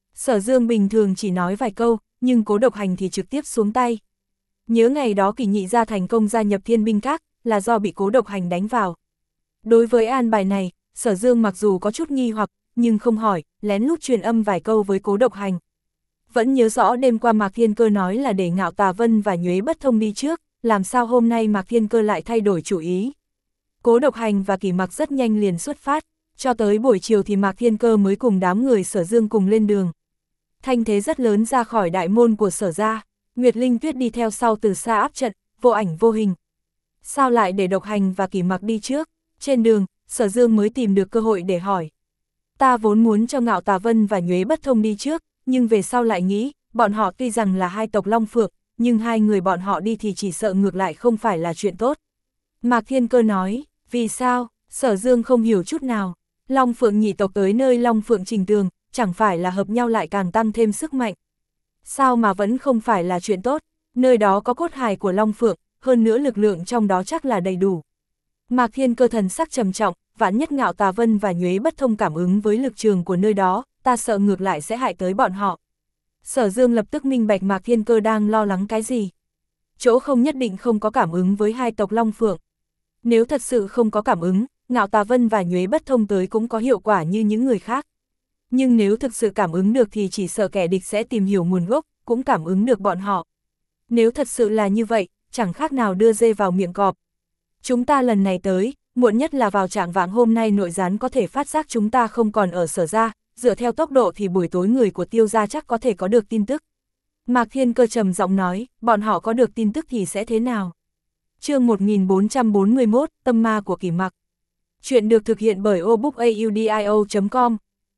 Sở Dương bình thường chỉ nói vài câu, nhưng Cố Độc Hành thì trực tiếp xuống tay. Nhớ ngày đó Kỳ Nhị gia thành công gia nhập Thiên Binh Các, là do bị Cố Độc Hành đánh vào. Đối với an bài này, Sở Dương mặc dù có chút nghi hoặc, nhưng không hỏi, lén lút truyền âm vài câu với Cố Độc Hành. Vẫn nhớ rõ đêm qua Mạc Thiên Cơ nói là để Ngạo Tà Vân và Nhuế Bất Thông đi trước, làm sao hôm nay Mạc Thiên Cơ lại thay đổi chủ ý. Cố Độc Hành và Kỳ Mặc rất nhanh liền xuất phát, cho tới buổi chiều thì Mạc Thiên Cơ mới cùng đám người Sở Dương cùng lên đường. Thanh thế rất lớn ra khỏi đại môn của Sở gia, Nguyệt Linh Tuyết đi theo sau từ xa áp trận, vô ảnh vô hình. Sao lại để Độc Hành và Kỳ Mặc đi trước? Trên đường, Sở Dương mới tìm được cơ hội để hỏi. Ta vốn muốn cho Ngạo Tà Vân và Nhuế Bất Thông đi trước, nhưng về sau lại nghĩ, bọn họ tuy rằng là hai tộc Long Phượng, nhưng hai người bọn họ đi thì chỉ sợ ngược lại không phải là chuyện tốt. Mạc Thiên Cơ nói, vì sao? Sở Dương không hiểu chút nào. Long Phượng nhị tộc tới nơi Long Phượng Trình Tường, chẳng phải là hợp nhau lại càng tăng thêm sức mạnh. Sao mà vẫn không phải là chuyện tốt? Nơi đó có cốt hài của Long Phượng, hơn nữa lực lượng trong đó chắc là đầy đủ. Mạc Thiên Cơ thần sắc trầm trọng, vạn nhất Ngạo Tà Vân và Nhuế Bất Thông cảm ứng với lực trường của nơi đó, ta sợ ngược lại sẽ hại tới bọn họ. Sở Dương lập tức minh bạch Mạc Thiên Cơ đang lo lắng cái gì. Chỗ không nhất định không có cảm ứng với hai tộc Long Phượng. Nếu thật sự không có cảm ứng, Ngạo Tà Vân và Nhuế Bất Thông tới cũng có hiệu quả như những người khác. Nhưng nếu thực sự cảm ứng được thì chỉ sợ kẻ địch sẽ tìm hiểu nguồn gốc, cũng cảm ứng được bọn họ. Nếu thật sự là như vậy, chẳng khác nào đưa dê vào miệng cọp. Chúng ta lần này tới, muộn nhất là vào trạng vạng hôm nay nội gián có thể phát giác chúng ta không còn ở Sở gia, dựa theo tốc độ thì buổi tối người của Tiêu gia chắc có thể có được tin tức. Mạc Thiên Cơ trầm giọng nói, bọn họ có được tin tức thì sẽ thế nào? Chương một nghìn bốn trăm bốn mươi mốt, Tâm ma của Kỳ Mặc. Chuyện được thực hiện bởi obookaudio chấm com.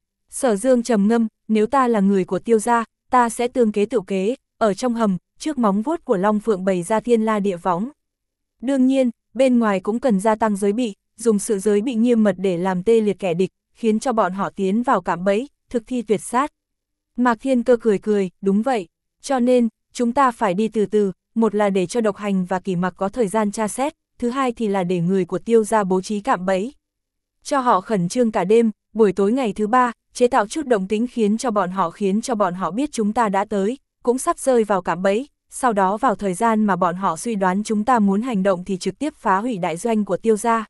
Sở Dương trầm ngâm, nếu ta là người của Tiêu gia, ta sẽ tương kế tự kế, ở trong hầm, trước móng vuốt của Long Phượng bày ra thiên la địa võng. Đương nhiên, bên ngoài cũng cần gia tăng giới bị, dùng sự giới bị nghiêm mật để làm tê liệt kẻ địch, khiến cho bọn họ tiến vào cạm bẫy, thực thi tuyệt sát. Mạc Thiên Cơ cười cười, đúng vậy, cho nên, chúng ta phải đi từ từ, một là để cho Độc Hành và Kỳ Mặc có thời gian tra xét, thứ hai thì là để người của Tiêu gia bố trí cạm bẫy. Cho họ khẩn trương cả đêm, buổi tối ngày thứ ba, chế tạo chút động tĩnh khiến cho bọn họ khiến cho bọn họ biết chúng ta đã tới, cũng sắp rơi vào cạm bẫy, sau đó vào thời gian mà bọn họ suy đoán chúng ta muốn hành động thì trực tiếp phá hủy đại doanh của Tiêu gia.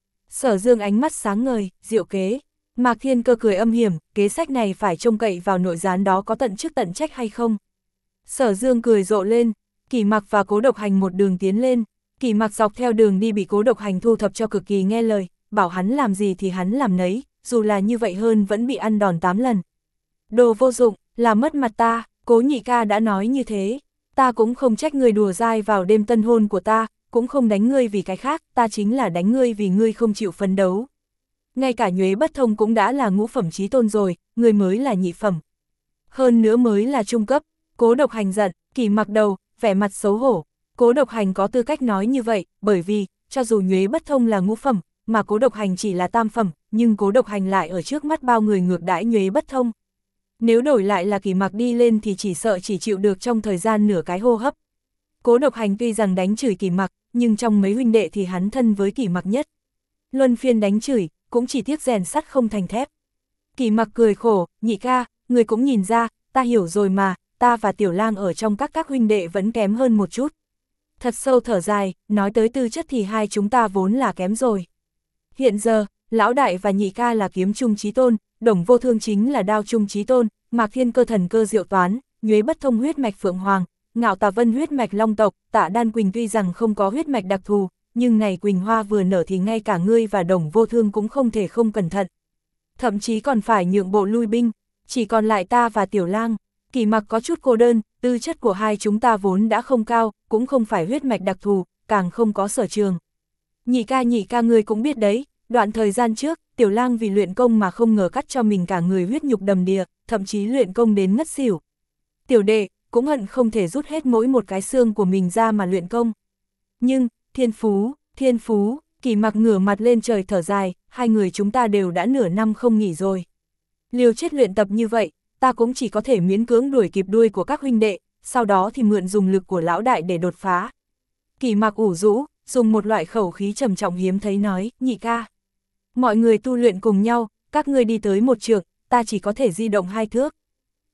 Sở Dương ánh mắt sáng ngời, diệu kế. Mạc Thiên Cơ cười âm hiểm, kế sách này phải trông cậy vào nội gián đó có tận chức tận trách hay không. Sở Dương cười rộ lên, Kỳ Mặc và Cố Độc Hành một đường tiến lên, Kỳ Mặc dọc theo đường đi bị Cố Độc Hành thu thập cho cực kỳ nghe lời, bảo hắn làm gì thì hắn làm nấy, dù là như vậy hơn vẫn bị ăn đòn tám lần. Đồ vô dụng, là mất mặt ta, Cố nhị ca đã nói như thế, ta cũng không trách người đùa dai vào đêm tân hôn của ta, cũng không đánh ngươi vì cái khác, ta chính là đánh ngươi vì ngươi không chịu phấn đấu. Ngay cả Nhuế Bất Thông cũng đã là ngũ phẩm chí tôn rồi, ngươi mới là nhị phẩm. Hơn nữa mới là trung cấp. Cố Độc Hành giận, Kỳ Mặc đầu, vẻ mặt xấu hổ. Cố Độc Hành có tư cách nói như vậy, bởi vì, cho dù Nhuế Bất Thông là ngũ phẩm, mà Cố Độc Hành chỉ là tam phẩm, nhưng Cố Độc Hành lại ở trước mắt bao người ngược đãi Nhuế Bất Thông. Nếu đổi lại là Kỳ Mặc đi lên thì chỉ sợ chỉ chịu được trong thời gian nửa cái hô hấp. Cố Độc Hành tuy rằng đánh chửi Kỳ Mặc, nhưng trong mấy huynh đệ thì hắn thân với Kỳ Mặc nhất. Luân phiên đánh chửi, cũng chỉ tiếc rèn sắt không thành thép. Kỳ Mặc cười khổ, nhị ca, người cũng nhìn ra, ta hiểu rồi mà, ta và Tiểu Lang ở trong các các huynh đệ vẫn kém hơn một chút. Thật sâu thở dài, nói tới tư chất thì hai chúng ta vốn là kém rồi. Hiện giờ, lão đại và nhị ca là kiếm trung chí tôn, Đồng Vô Thương chính là đao trung chí tôn, Mạc Thiên Cơ thần cơ diệu toán, Nhuế Bất Thông huyết mạch Phượng Hoàng, Ngạo Tà Vân huyết mạch Long tộc, Tạ Đan Quỳnh tuy rằng không có huyết mạch đặc thù, nhưng này Quỳnh Hoa vừa nở thì ngay cả ngươi và Đồng Vô Thương cũng không thể không cẩn thận. Thậm chí còn phải nhượng bộ lui binh, chỉ còn lại ta và Tiểu Lang. Kỳ Mặc có chút cô đơn, tư chất của hai chúng ta vốn đã không cao, cũng không phải huyết mạch đặc thù, càng không có sở trường. Nhị ca nhị ca ngươi cũng biết đấy, đoạn thời gian trước, Tiểu Lang vì luyện công mà không ngờ cắt cho mình cả người huyết nhục đầm đìa, thậm chí luyện công đến ngất xỉu. Tiểu đệ, cũng hận không thể rút hết mỗi một cái xương của mình ra mà luyện công. Nhưng, thiên phú, thiên phú, Kỳ Mặc ngửa mặt lên trời thở dài, hai người chúng ta đều đã nửa năm không nghỉ rồi. Liều chết luyện tập như vậy, ta cũng chỉ có thể miễn cưỡng đuổi kịp đuôi của các huynh đệ, sau đó thì mượn dùng lực của lão đại để đột phá. Kỳ Mặc ủ rũ, dùng một loại khẩu khí trầm trọng hiếm thấy nói, nhị ca. Mọi người tu luyện cùng nhau, các ngươi đi tới một trượng, ta chỉ có thể di động hai thước.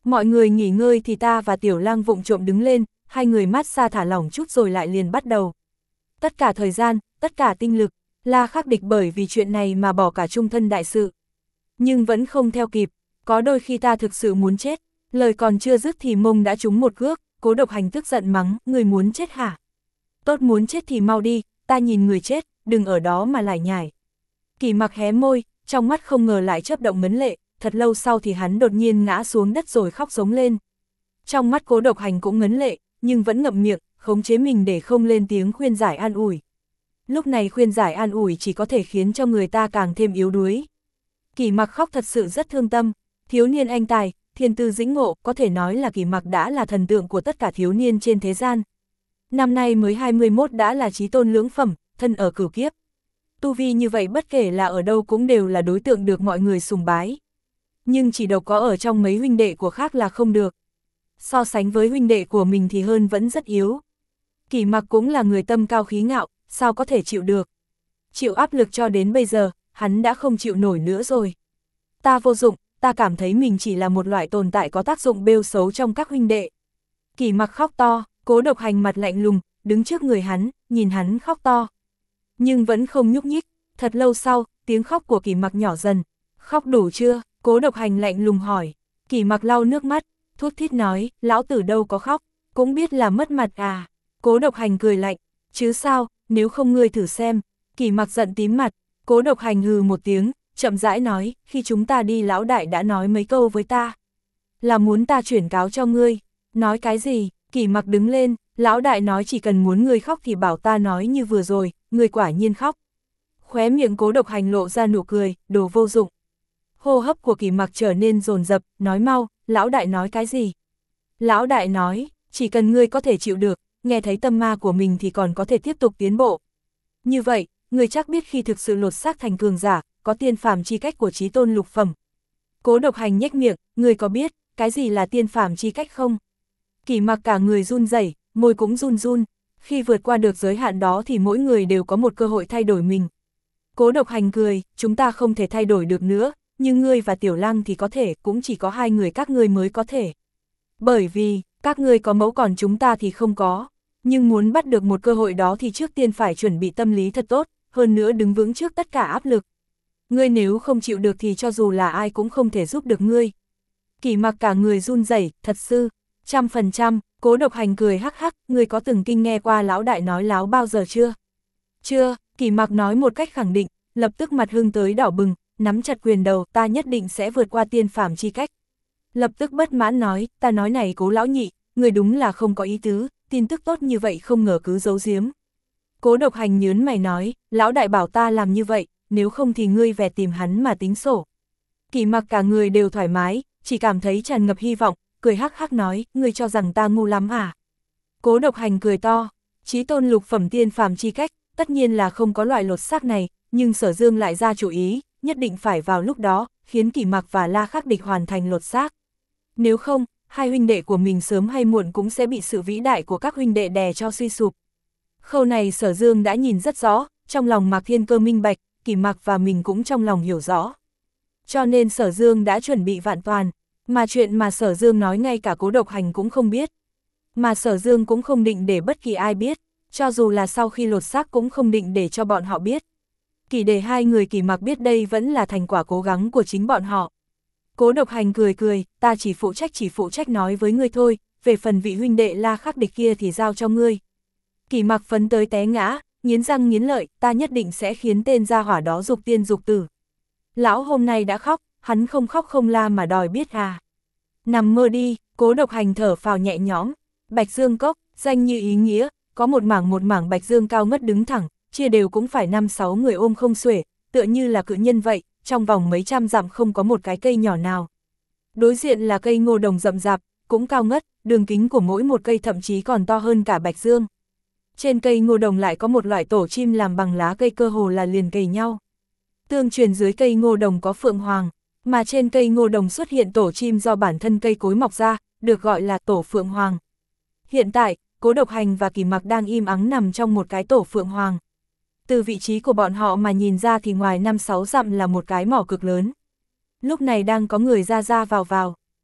Mọi người nghỉ ngơi thì ta và Tiểu Lang vụng trộm đứng lên, hai người mát xa thả lỏng chút rồi lại liền bắt đầu. Tất cả thời gian, tất cả tinh lực, La Khắc Địch bởi vì chuyện này mà bỏ cả trung thân đại sự. Nhưng vẫn không theo kịp, có đôi khi ta thực sự muốn chết, lời còn chưa dứt thì mông đã trúng một cước, Cố Độc Hành tức giận mắng, người muốn chết hả? Tốt muốn chết thì mau đi, ta nhìn người chết, đừng ở đó mà lải nhải. Kỳ Mặc hé môi, trong mắt không ngờ lại chớp động ngấn lệ, thật lâu sau thì hắn đột nhiên ngã xuống đất rồi khóc giống lên. Trong mắt Cố Độc Hành cũng ngấn lệ, nhưng vẫn ngậm miệng, khống chế mình để không lên tiếng khuyên giải an ủi. Lúc này khuyên giải an ủi chỉ có thể khiến cho người ta càng thêm yếu đuối. Kỳ Mặc khóc thật sự rất thương tâm, thiếu niên anh tài, thiên tư dĩnh ngộ, có thể nói là Kỳ Mặc đã là thần tượng của tất cả thiếu niên trên thế gian. Năm nay mới hai mươi mốt đã là chí tôn lưỡng phẩm, thân ở cửu kiếp. Tu vi như vậy bất kể là ở đâu cũng đều là đối tượng được mọi người sùng bái. Nhưng chỉ độc có ở trong mấy huynh đệ của khác là không được. So sánh với huynh đệ của mình thì hơn vẫn rất yếu. Kỳ Mặc cũng là người tâm cao khí ngạo, sao có thể chịu được. Chịu áp lực cho đến bây giờ, hắn đã không chịu nổi nữa rồi. Ta vô dụng, ta cảm thấy mình chỉ là một loại tồn tại có tác dụng bêu xấu trong các huynh đệ. Kỳ Mặc khóc to, Cố Độc Hành mặt lạnh lùng, đứng trước người hắn, nhìn hắn khóc to. Nhưng vẫn không nhúc nhích, thật lâu sau, tiếng khóc của Kỳ Mặc nhỏ dần. Khóc đủ chưa? Cố Độc Hành lạnh lùng hỏi. Kỳ Mặc lau nước mắt, thút thít nói, lão tử đâu có khóc, cũng biết là mất mặt à. Cố Độc Hành cười lạnh, chứ sao, nếu không ngươi thử xem. Kỳ Mặc giận tím mặt, Cố Độc Hành hừ một tiếng, chậm rãi nói, khi chúng ta đi lão đại đã nói mấy câu với ta. Là muốn ta chuyển cáo cho ngươi. Nói cái gì? Kỳ Mặc đứng lên, lão đại nói chỉ cần muốn ngươi khóc thì bảo ta nói như vừa rồi, ngươi quả nhiên khóc. Khóe miệng Cố Độc Hành lộ ra nụ cười, đồ vô dụng. Hô hấp của Kỳ Mặc trở nên dồn dập, nói mau, lão đại nói cái gì? Lão đại nói, chỉ cần ngươi có thể chịu được, nghe thấy tâm ma của mình thì còn có thể tiếp tục tiến bộ. Như vậy, ngươi chắc biết khi thực sự lột xác thành cường giả, có tiên phàm chi cách của chí tôn lục phẩm. Cố Độc Hành nhếch miệng, ngươi có biết, cái gì là tiên phàm chi cách không? Kỳ Mặc cả người run rẩy, môi cũng run run, khi vượt qua được giới hạn đó thì mỗi người đều có một cơ hội thay đổi mình. Cố Độc Hành cười, chúng ta không thể thay đổi được nữa, nhưng ngươi và Tiểu Lang thì có thể, cũng chỉ có hai người các ngươi mới có thể. Bởi vì, các ngươi có mẫu còn chúng ta thì không có, nhưng muốn bắt được một cơ hội đó thì trước tiên phải chuẩn bị tâm lý thật tốt, hơn nữa đứng vững trước tất cả áp lực. Ngươi nếu không chịu được thì cho dù là ai cũng không thể giúp được ngươi. Kỳ Mặc cả người run rẩy, thật sự, trăm phần trăm. Cố Độc Hành cười hắc hắc, ngươi có từng kinh nghe qua lão đại nói láo bao giờ chưa? Chưa, Kỳ Mặc nói một cách khẳng định, lập tức mặt hưng tới đỏ bừng, nắm chặt quyền đầu, ta nhất định sẽ vượt qua tiên phàm chi cách. Lập tức bất mãn nói, ta nói này Cố lão nhị, ngươi đúng là không có ý tứ, tin tức tốt như vậy không ngờ cứ giấu giếm. Cố Độc Hành nhớn mày nói, lão đại bảo ta làm như vậy, nếu không thì ngươi về tìm hắn mà tính sổ. Kỳ Mặc cả người đều thoải mái, chỉ cảm thấy tràn ngập hy vọng, cười hắc hắc nói, ngươi cho rằng ta ngu lắm à? Cố Độc Hành cười to, chí tôn lục phẩm tiên phàm chi cách, tất nhiên là không có loại lột xác này, nhưng Sở Dương lại ra chủ ý, nhất định phải vào lúc đó, khiến Kỳ Mặc và La Khắc Địch hoàn thành lột xác. Nếu không, hai huynh đệ của mình sớm hay muộn cũng sẽ bị sự vĩ đại của các huynh đệ đè cho suy sụp. Khâu này Sở Dương đã nhìn rất rõ, trong lòng Mạc Thiên Cơ minh bạch, Kỳ Mặc và mình cũng trong lòng hiểu rõ. Cho nên Sở Dương đã chuẩn bị vạn toàn, mà chuyện mà Sở Dương nói ngay cả Cố Độc Hành cũng không biết. Mà Sở Dương cũng không định để bất kỳ ai biết, cho dù là sau khi lột xác cũng không định để cho bọn họ biết. Kỳ để hai người Kỳ Mặc biết đây vẫn là thành quả cố gắng của chính bọn họ. Cố Độc Hành cười cười, ta chỉ phụ trách chỉ phụ trách nói với ngươi thôi, về phần vị huynh đệ La Khắc Địch kia thì giao cho ngươi. Kỳ Mặc phấn tới té ngã, nghiến răng nghiến lợi, ta nhất định sẽ khiến tên gia hỏa đó dục tiên dục tử. Lão hôm nay đã khóc, hắn không khóc không la mà đòi biết à. Nằm mơ đi, Cố Độc Hành thở phào nhẹ nhõm. Bạch Dương Cốc, danh như ý nghĩa, có một mảng một mảng bạch dương cao ngất đứng thẳng, chia đều cũng phải năm sáu người ôm không xuể, tựa như là cự nhân vậy, trong vòng mấy trăm dặm không có một cái cây nhỏ nào. Đối diện là cây ngô đồng rậm rạp, cũng cao ngất, đường kính của mỗi một cây thậm chí còn to hơn cả bạch dương. Trên cây ngô đồng lại có một loại tổ chim làm bằng lá cây cơ hồ là liền kề nhau. Tương truyền dưới cây ngô đồng có phượng hoàng, mà trên cây ngô đồng xuất hiện tổ chim do bản thân cây cối mọc ra, được gọi là tổ phượng hoàng. Hiện tại, Cố Độc Hành và Kỳ Mặc đang im ắng nằm trong một cái tổ phượng hoàng. Từ vị trí của bọn họ mà nhìn ra thì ngoài năm sáu dặm là một cái mỏ cực lớn. Lúc này đang có người ra ra vào vào,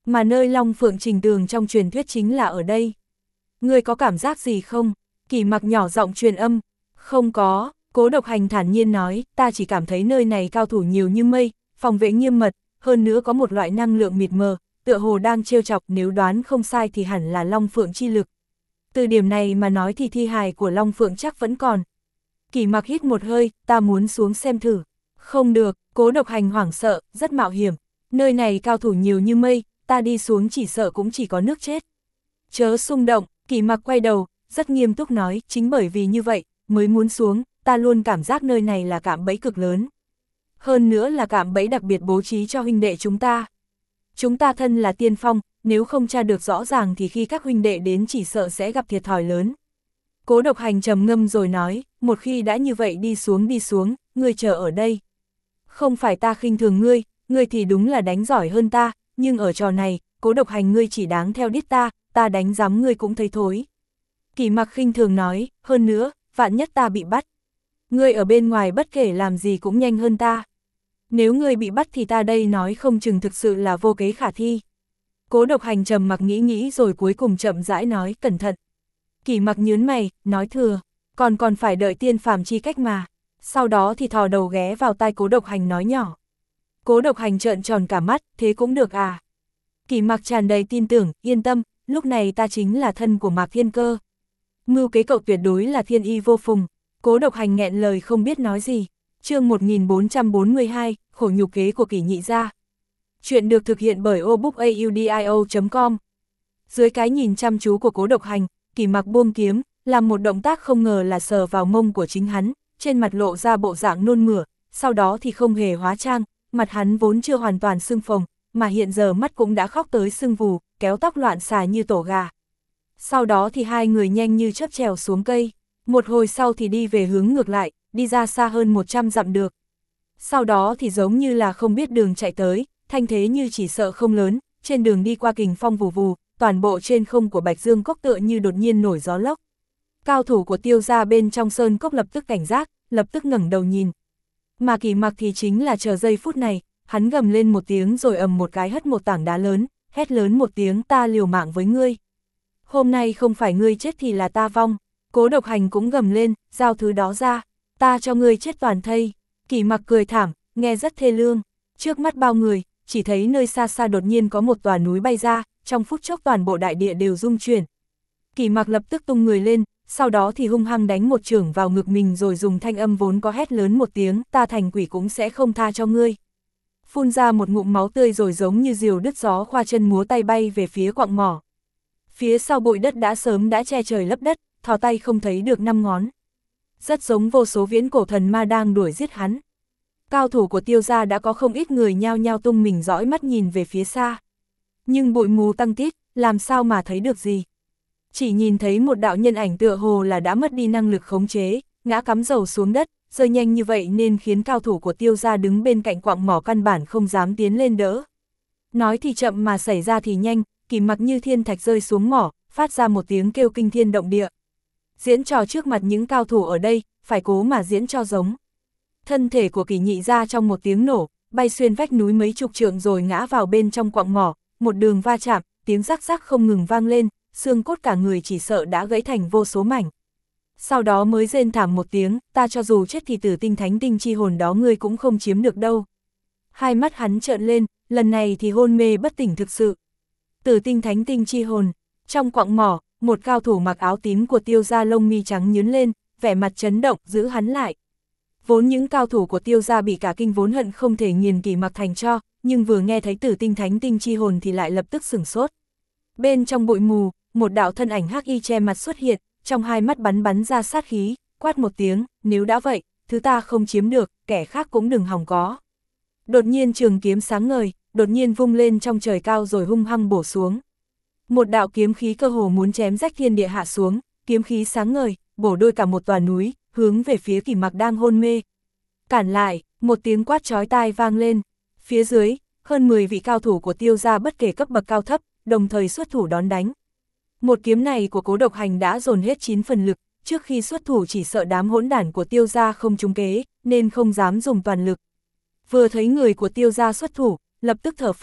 mà nơi Long Phượng Trình Tường trong truyền thuyết chính là ở đây. Ngươi có cảm giác gì không? Kỷ Mặc nhỏ giọng truyền âm. Không có, Cố Độc Hành thản nhiên nói, ta chỉ cảm thấy nơi này cao thủ nhiều như mây, phòng vệ nghiêm mật, hơn nữa có một loại năng lượng mịt mờ, tựa hồ đang trêu chọc, nếu đoán không sai thì hẳn là Long Phượng chi lực. Từ điểm này mà nói thì thi hài của Long Phượng chắc vẫn còn. Kỷ Mặc hít một hơi, ta muốn xuống xem thử. Không được, Cố Độc Hành hoảng sợ, rất mạo hiểm. Nơi này cao thủ nhiều như mây, ta đi xuống chỉ sợ cũng chỉ có nước chết. Chớ xung động, Kỷ Mặc quay đầu, rất nghiêm túc nói, chính bởi vì như vậy, mới muốn xuống, ta luôn cảm giác nơi này là cạm bẫy cực lớn. Hơn nữa là cạm bẫy đặc biệt bố trí cho huynh đệ chúng ta. Chúng ta thân là tiên phong, nếu không tra được rõ ràng thì khi các huynh đệ đến chỉ sợ sẽ gặp thiệt thòi lớn. Cố Độc Hành trầm ngâm rồi nói, một khi đã như vậy đi xuống đi xuống, ngươi chờ ở đây. Không phải ta khinh thường ngươi, ngươi thì đúng là đánh giỏi hơn ta, nhưng ở trò này, Cố Độc Hành ngươi chỉ đáng theo đít ta, ta đánh giám ngươi cũng thấy thối. Kỷ Mặc khinh thường nói, hơn nữa, vạn nhất ta bị bắt. Ngươi ở bên ngoài bất kể làm gì cũng nhanh hơn ta. Nếu ngươi bị bắt thì ta đây nói không chừng thực sự là vô kế khả thi. Cố Độc Hành trầm mặc nghĩ nghĩ rồi cuối cùng chậm rãi nói, cẩn thận. Kỷ Mặc nhướng mày, nói thừa, còn còn phải đợi tiên phàm chi cách mà. Sau đó thì thò đầu ghé vào tai Cố Độc Hành nói nhỏ. Cố Độc Hành trợn tròn cả mắt, thế cũng được à. Kỷ Mặc tràn đầy tin tưởng, yên tâm, lúc này ta chính là thân của Mạc Thiên Cơ. Mưu kế cậu tuyệt đối là thiên y vô phùng. Cố Độc Hành nghẹn lời không biết nói gì. Chương một nghìn bốn trăm bốn mươi hai, khổ nhục kế của Kỷ Nhị gia. Chuyện được thực hiện bởi obookaudio chấm com. Dưới cái nhìn chăm chú của Cố Độc Hành, Kỷ Mặc buông kiếm, làm một động tác không ngờ là sờ vào mông của chính hắn, trên mặt lộ ra bộ dạng nôn mửa, sau đó thì không hề hóa trang, mặt hắn vốn chưa hoàn toàn sưng phồng, mà hiện giờ mắt cũng đã khóc tới sưng vù, kéo tóc loạn xà như tổ gà. Sau đó thì hai người nhanh như chớp trèo xuống cây, một hồi sau thì đi về hướng ngược lại, đi ra xa hơn một trăm dặm được. Sau đó thì giống như là không biết đường chạy tới, thanh thế như chỉ sợ không lớn, trên đường đi qua kình phong vù vù, toàn bộ trên không của Bạch Dương Cốc tựa như đột nhiên nổi gió lốc. Cao thủ của Tiêu gia bên trong sơn cốc lập tức cảnh giác, lập tức ngẩng đầu nhìn. Mà Kỷ Mặc thì chính là chờ giây phút này, hắn gầm lên một tiếng rồi ầm một cái hất một tảng đá lớn, hét lớn một tiếng, ta liều mạng với ngươi. Hôm nay không phải ngươi chết thì là ta vong. Cố Độc Hành cũng gầm lên, giao thứ đó ra, ta cho ngươi chết toàn thây. Kỷ Mặc cười thảm, nghe rất thê lương. Trước mắt bao người, chỉ thấy nơi xa xa đột nhiên có một tòa núi bay ra, trong phút chốc toàn bộ đại địa đều rung chuyển. Kỷ Mặc lập tức tung người lên, sau đó thì hung hăng đánh một chưởng vào ngực mình rồi dùng thanh âm vốn có hét lớn một tiếng, ta thành quỷ cũng sẽ không tha cho ngươi. Phun ra một ngụm máu tươi rồi giống như diều đứt gió khoa chân múa tay bay về phía quặng mỏ. Phía sau bụi đất đã sớm đã che trời lấp đất, thò tay không thấy được năm ngón. Rất giống vô số viễn cổ thần ma đang đuổi giết hắn. Cao thủ của Tiêu gia đã có không ít người nhao nhao tung mình dõi mắt nhìn về phía xa. Nhưng bụi mù tăng tít, làm sao mà thấy được gì. Chỉ nhìn thấy một đạo nhân ảnh tựa hồ là đã mất đi năng lực khống chế, ngã cắm dầu xuống đất, rơi nhanh như vậy nên khiến cao thủ của Tiêu gia đứng bên cạnh quặng mỏ căn bản không dám tiến lên đỡ. Nói thì chậm mà xảy ra thì nhanh, Kỷ Mặc như thiên thạch rơi xuống mỏ, phát ra một tiếng kêu kinh thiên động địa. Diễn trò trước mặt những cao thủ ở đây, phải cố mà diễn cho giống. Thân thể của Kỷ Nhị gia trong một tiếng nổ, bay xuyên vách núi mấy chục trượng rồi ngã vào bên trong quặng mỏ, một đường va chạm, tiếng rắc rắc không ngừng vang lên, xương cốt cả người chỉ sợ đã gãy thành vô số mảnh. Sau đó mới rên thảm một tiếng, ta cho dù chết thì tử tinh thánh tinh chi hồn đó ngươi cũng không chiếm được đâu. Hai mắt hắn trợn lên, lần này thì hôn mê bất tỉnh thực sự. Tử tinh thánh tinh chi hồn, trong quặng mỏ, một cao thủ mặc áo tím của Tiêu gia lông mi trắng nhướng lên, vẻ mặt chấn động, giữ hắn lại. Vốn những cao thủ của Tiêu gia bị cả kinh vốn hận không thể nghiền Kỷ Mặc thành cho, nhưng vừa nghe thấy tử tinh thánh tinh chi hồn thì lại lập tức sửng sốt. Bên trong bụi mù, một đạo thân ảnh hắc y che mặt xuất hiện, trong hai mắt bắn bắn ra sát khí, quát một tiếng, nếu đã vậy, thứ ta không chiếm được, kẻ khác cũng đừng hòng có. Đột nhiên trường kiếm sáng ngời, đột nhiên vung lên trong trời cao rồi hung hăng bổ xuống. Một đạo kiếm khí cơ hồ muốn chém rách thiên địa hạ xuống, kiếm khí sáng ngời, bổ đôi cả một tòa núi, hướng về phía Kỷ Mặc đang hôn mê. Cản lại, một tiếng quát chói tai vang lên. Phía dưới, hơn mười vị cao thủ của Tiêu gia bất kể cấp bậc cao thấp, đồng thời xuất thủ đón đánh. Một kiếm này của Cố Độc Hành đã dồn hết chín phần lực, trước khi xuất thủ chỉ sợ đám hỗn đản của Tiêu gia không trúng kế, nên không dám dùng toàn lực. Vừa thấy người của Tiêu gia xuất thủ, lập tức thở phào,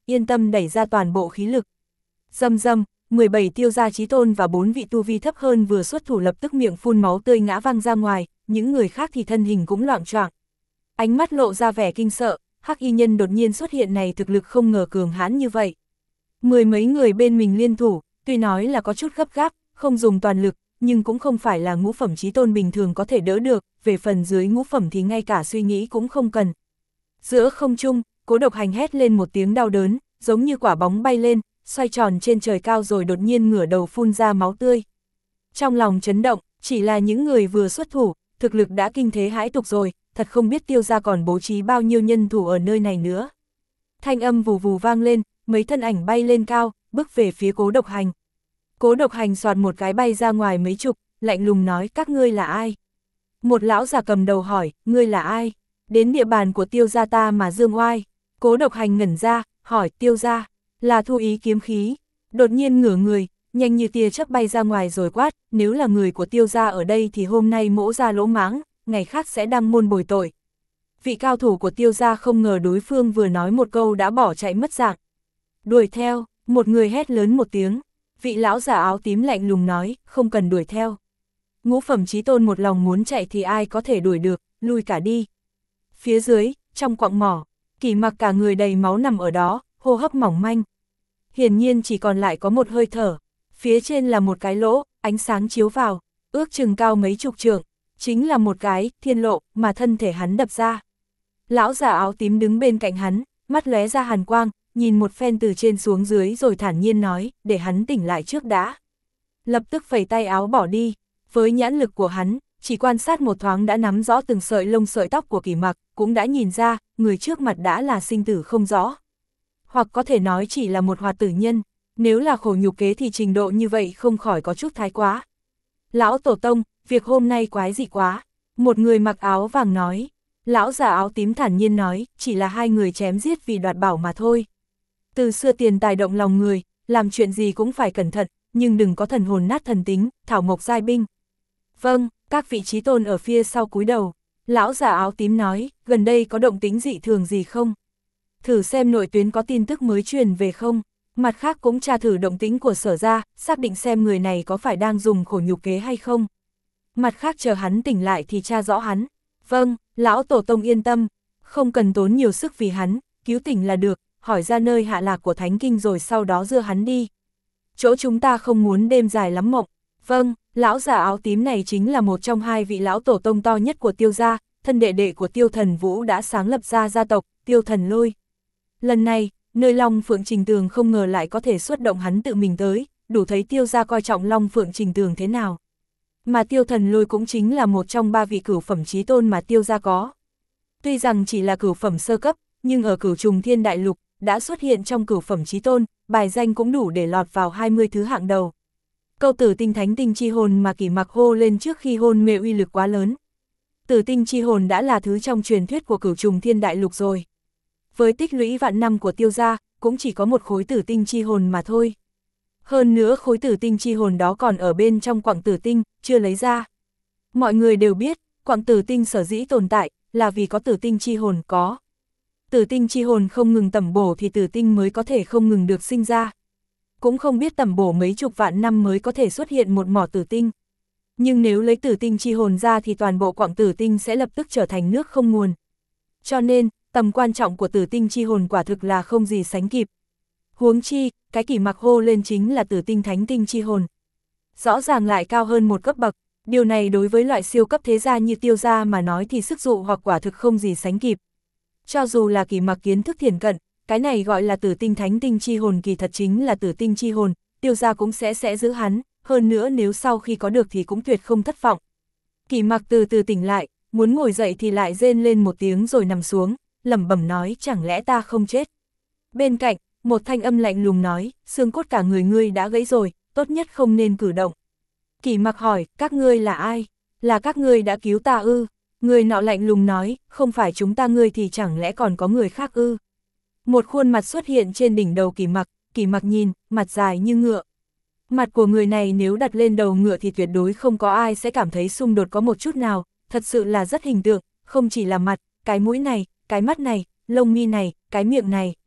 yên tâm đẩy ra toàn bộ khí lực. Rầm rầm, mười bảy tiêu gia chí tôn và bốn vị tu vi thấp hơn vừa xuất thủ lập tức miệng phun máu tươi ngã văng ra ngoài, những người khác thì thân hình cũng loạng choạng. Ánh mắt lộ ra vẻ kinh sợ, hắc y nhân đột nhiên xuất hiện này thực lực không ngờ cường hãn như vậy. Mười mấy người bên mình liên thủ, tuy nói là có chút gấp gáp, không dùng toàn lực, nhưng cũng không phải là ngũ phẩm chí tôn bình thường có thể đỡ được, về phần dưới ngũ phẩm thì ngay cả suy nghĩ cũng không cần. Giữa không trung, Cố Độc Hành hét lên một tiếng đau đớn, giống như quả bóng bay lên, xoay tròn trên trời cao rồi đột nhiên ngửa đầu phun ra máu tươi. Trong lòng chấn động, chỉ là những người vừa xuất thủ, thực lực đã kinh thế hãi tục rồi, thật không biết tiêu gia còn bố trí bao nhiêu nhân thủ ở nơi này nữa. Thanh âm vù vù vang lên, mấy thân ảnh bay lên cao, bước về phía Cố Độc Hành. Cố Độc Hành soạt một cái bay ra ngoài mấy chục, lạnh lùng nói các ngươi là ai? Một lão già cầm đầu hỏi, ngươi là ai? Đến địa bàn của tiêu gia ta mà dương oai. Cố Độc Hành ngẩn ra, hỏi tiêu gia, là Thu Ý kiếm khí. Đột nhiên ngửa người, nhanh như tia chớp bay ra ngoài rồi quát, nếu là người của tiêu gia ở đây thì hôm nay mỗ ra lỗ mãng, ngày khác sẽ đăng môn bồi tội. Vị cao thủ của tiêu gia không ngờ đối phương vừa nói một câu đã bỏ chạy mất dạng. Đuổi theo, một người hét lớn một tiếng. Vị lão giả áo tím lạnh lùng nói, không cần đuổi theo. Ngũ phẩm chí tôn một lòng muốn chạy thì ai có thể đuổi được, lui cả đi. Phía dưới, trong quặng mỏ, Kỷ Mặc cả người đầy máu nằm ở đó, hô hấp mỏng manh. Hiển nhiên chỉ còn lại có một hơi thở. Phía trên là một cái lỗ, ánh sáng chiếu vào, ước chừng cao mấy chục trượng, chính là một cái thiên lộ mà thân thể hắn đập ra. Lão giả áo tím đứng bên cạnh hắn, mắt lóe ra hàn quang, nhìn một phen từ trên xuống dưới rồi thản nhiên nói, để hắn tỉnh lại trước đã. Lập tức phẩy tay áo bỏ đi, với nhãn lực của hắn, chỉ quan sát một thoáng đã nắm rõ từng sợi lông sợi tóc của Kỷ Mặc, cũng đã nhìn ra, người trước mặt đã là sinh tử không rõ. Hoặc có thể nói chỉ là một hoạt tử nhân, nếu là khổ nhục kế thì trình độ như vậy không khỏi có chút thái quá. Lão tổ tông, việc hôm nay quái dị quá, một người mặc áo vàng nói. Lão già áo tím thản nhiên nói, chỉ là hai người chém giết vì đoạt bảo mà thôi. Từ xưa tiền tài động lòng người, làm chuyện gì cũng phải cẩn thận, nhưng đừng có thần hồn nát thần tính, thảo mộc giai binh. Vâng, các vị chí tôn ở phía sau cúi đầu. Lão già áo tím nói, gần đây có động tĩnh dị thường gì không? Thử xem nội tuyến có tin tức mới truyền về không? Mặt khác cũng tra thử động tĩnh của Sở gia, xác định xem người này có phải đang dùng khổ nhục kế hay không. Mặt khác chờ hắn tỉnh lại thì tra rõ hắn. Vâng, lão tổ tông yên tâm, không cần tốn nhiều sức vì hắn, cứu tỉnh là được, hỏi ra nơi hạ lạc của thánh kinh rồi sau đó đưa hắn đi. Chỗ chúng ta không muốn đêm dài lắm mộng. Vâng, lão già áo tím này chính là một trong hai vị lão tổ tông to nhất của tiêu gia, thân đệ đệ của Tiêu Thần Vũ đã sáng lập ra gia tộc, Tiêu Thần Lôi. Lần này, nơi Long Phượng Trình Tường không ngờ lại có thể xuất động hắn tự mình tới, đủ thấy tiêu gia coi trọng Long Phượng Trình Tường thế nào. Mà Tiêu Thần Lôi cũng chính là một trong ba vị cửu phẩm chí tôn mà tiêu gia có. Tuy rằng chỉ là cửu phẩm sơ cấp, nhưng ở cửu trùng thiên đại lục, đã xuất hiện trong cửu phẩm chí tôn, bài danh cũng đủ để lọt vào hai mươi thứ hạng đầu. Câu tử tinh thánh tinh chi hồn mà Kỷ Mặc hô lên trước khi hôn mê uy lực quá lớn. Tử tinh chi hồn đã là thứ trong truyền thuyết của cửu trùng thiên đại lục rồi. Với tích lũy vạn năm của tiêu gia, cũng chỉ có một khối tử tinh chi hồn mà thôi. Hơn nữa khối tử tinh chi hồn đó còn ở bên trong quặng tử tinh, chưa lấy ra. Mọi người đều biết, quặng tử tinh sở dĩ tồn tại, là vì có tử tinh chi hồn có. Tử tinh chi hồn không ngừng tẩm bổ thì tử tinh mới có thể không ngừng được sinh ra. Cũng không biết tẩm bổ mấy chục vạn năm mới có thể xuất hiện một mỏ tử tinh. Nhưng nếu lấy tử tinh chi hồn ra thì toàn bộ quặng tử tinh sẽ lập tức trở thành nước không nguồn. Cho nên, tầm quan trọng của tử tinh chi hồn quả thực là không gì sánh kịp. Huống chi, cái Kỷ Mặc hô lên chính là tử tinh thánh tinh chi hồn. Rõ ràng lại cao hơn một cấp bậc, điều này đối với loại siêu cấp thế gia như tiêu gia mà nói thì sức dụ hoặc quả thực không gì sánh kịp. Cho dù là Kỷ Mặc kiến thức thiển cận, cái này gọi là tử tinh thánh tinh chi hồn kỳ thật chính là tử tinh chi hồn, tiêu gia cũng sẽ sẽ giữ hắn, hơn nữa nếu sau khi có được thì cũng tuyệt không thất vọng. Kỷ Mặc từ từ tỉnh lại, muốn ngồi dậy thì lại rên lên một tiếng rồi nằm xuống, lẩm bẩm nói chẳng lẽ ta không chết. Bên cạnh, một thanh âm lạnh lùng nói, xương cốt cả người ngươi đã gãy rồi, tốt nhất không nên cử động. Kỷ Mặc hỏi, các ngươi là ai? Là các ngươi đã cứu ta ư? Người nọ lạnh lùng nói, không phải chúng ta ngươi thì chẳng lẽ còn có người khác ư? Một khuôn mặt xuất hiện trên đỉnh đầu Kỷ Mặc, Kỷ Mặc nhìn, mặt dài như ngựa. Mặt của người này nếu đặt lên đầu ngựa thì tuyệt đối không có ai sẽ cảm thấy xung đột có một chút nào, thật sự là rất hình tượng, không chỉ là mặt, cái mũi này, cái mắt này, lông mi này, cái miệng này.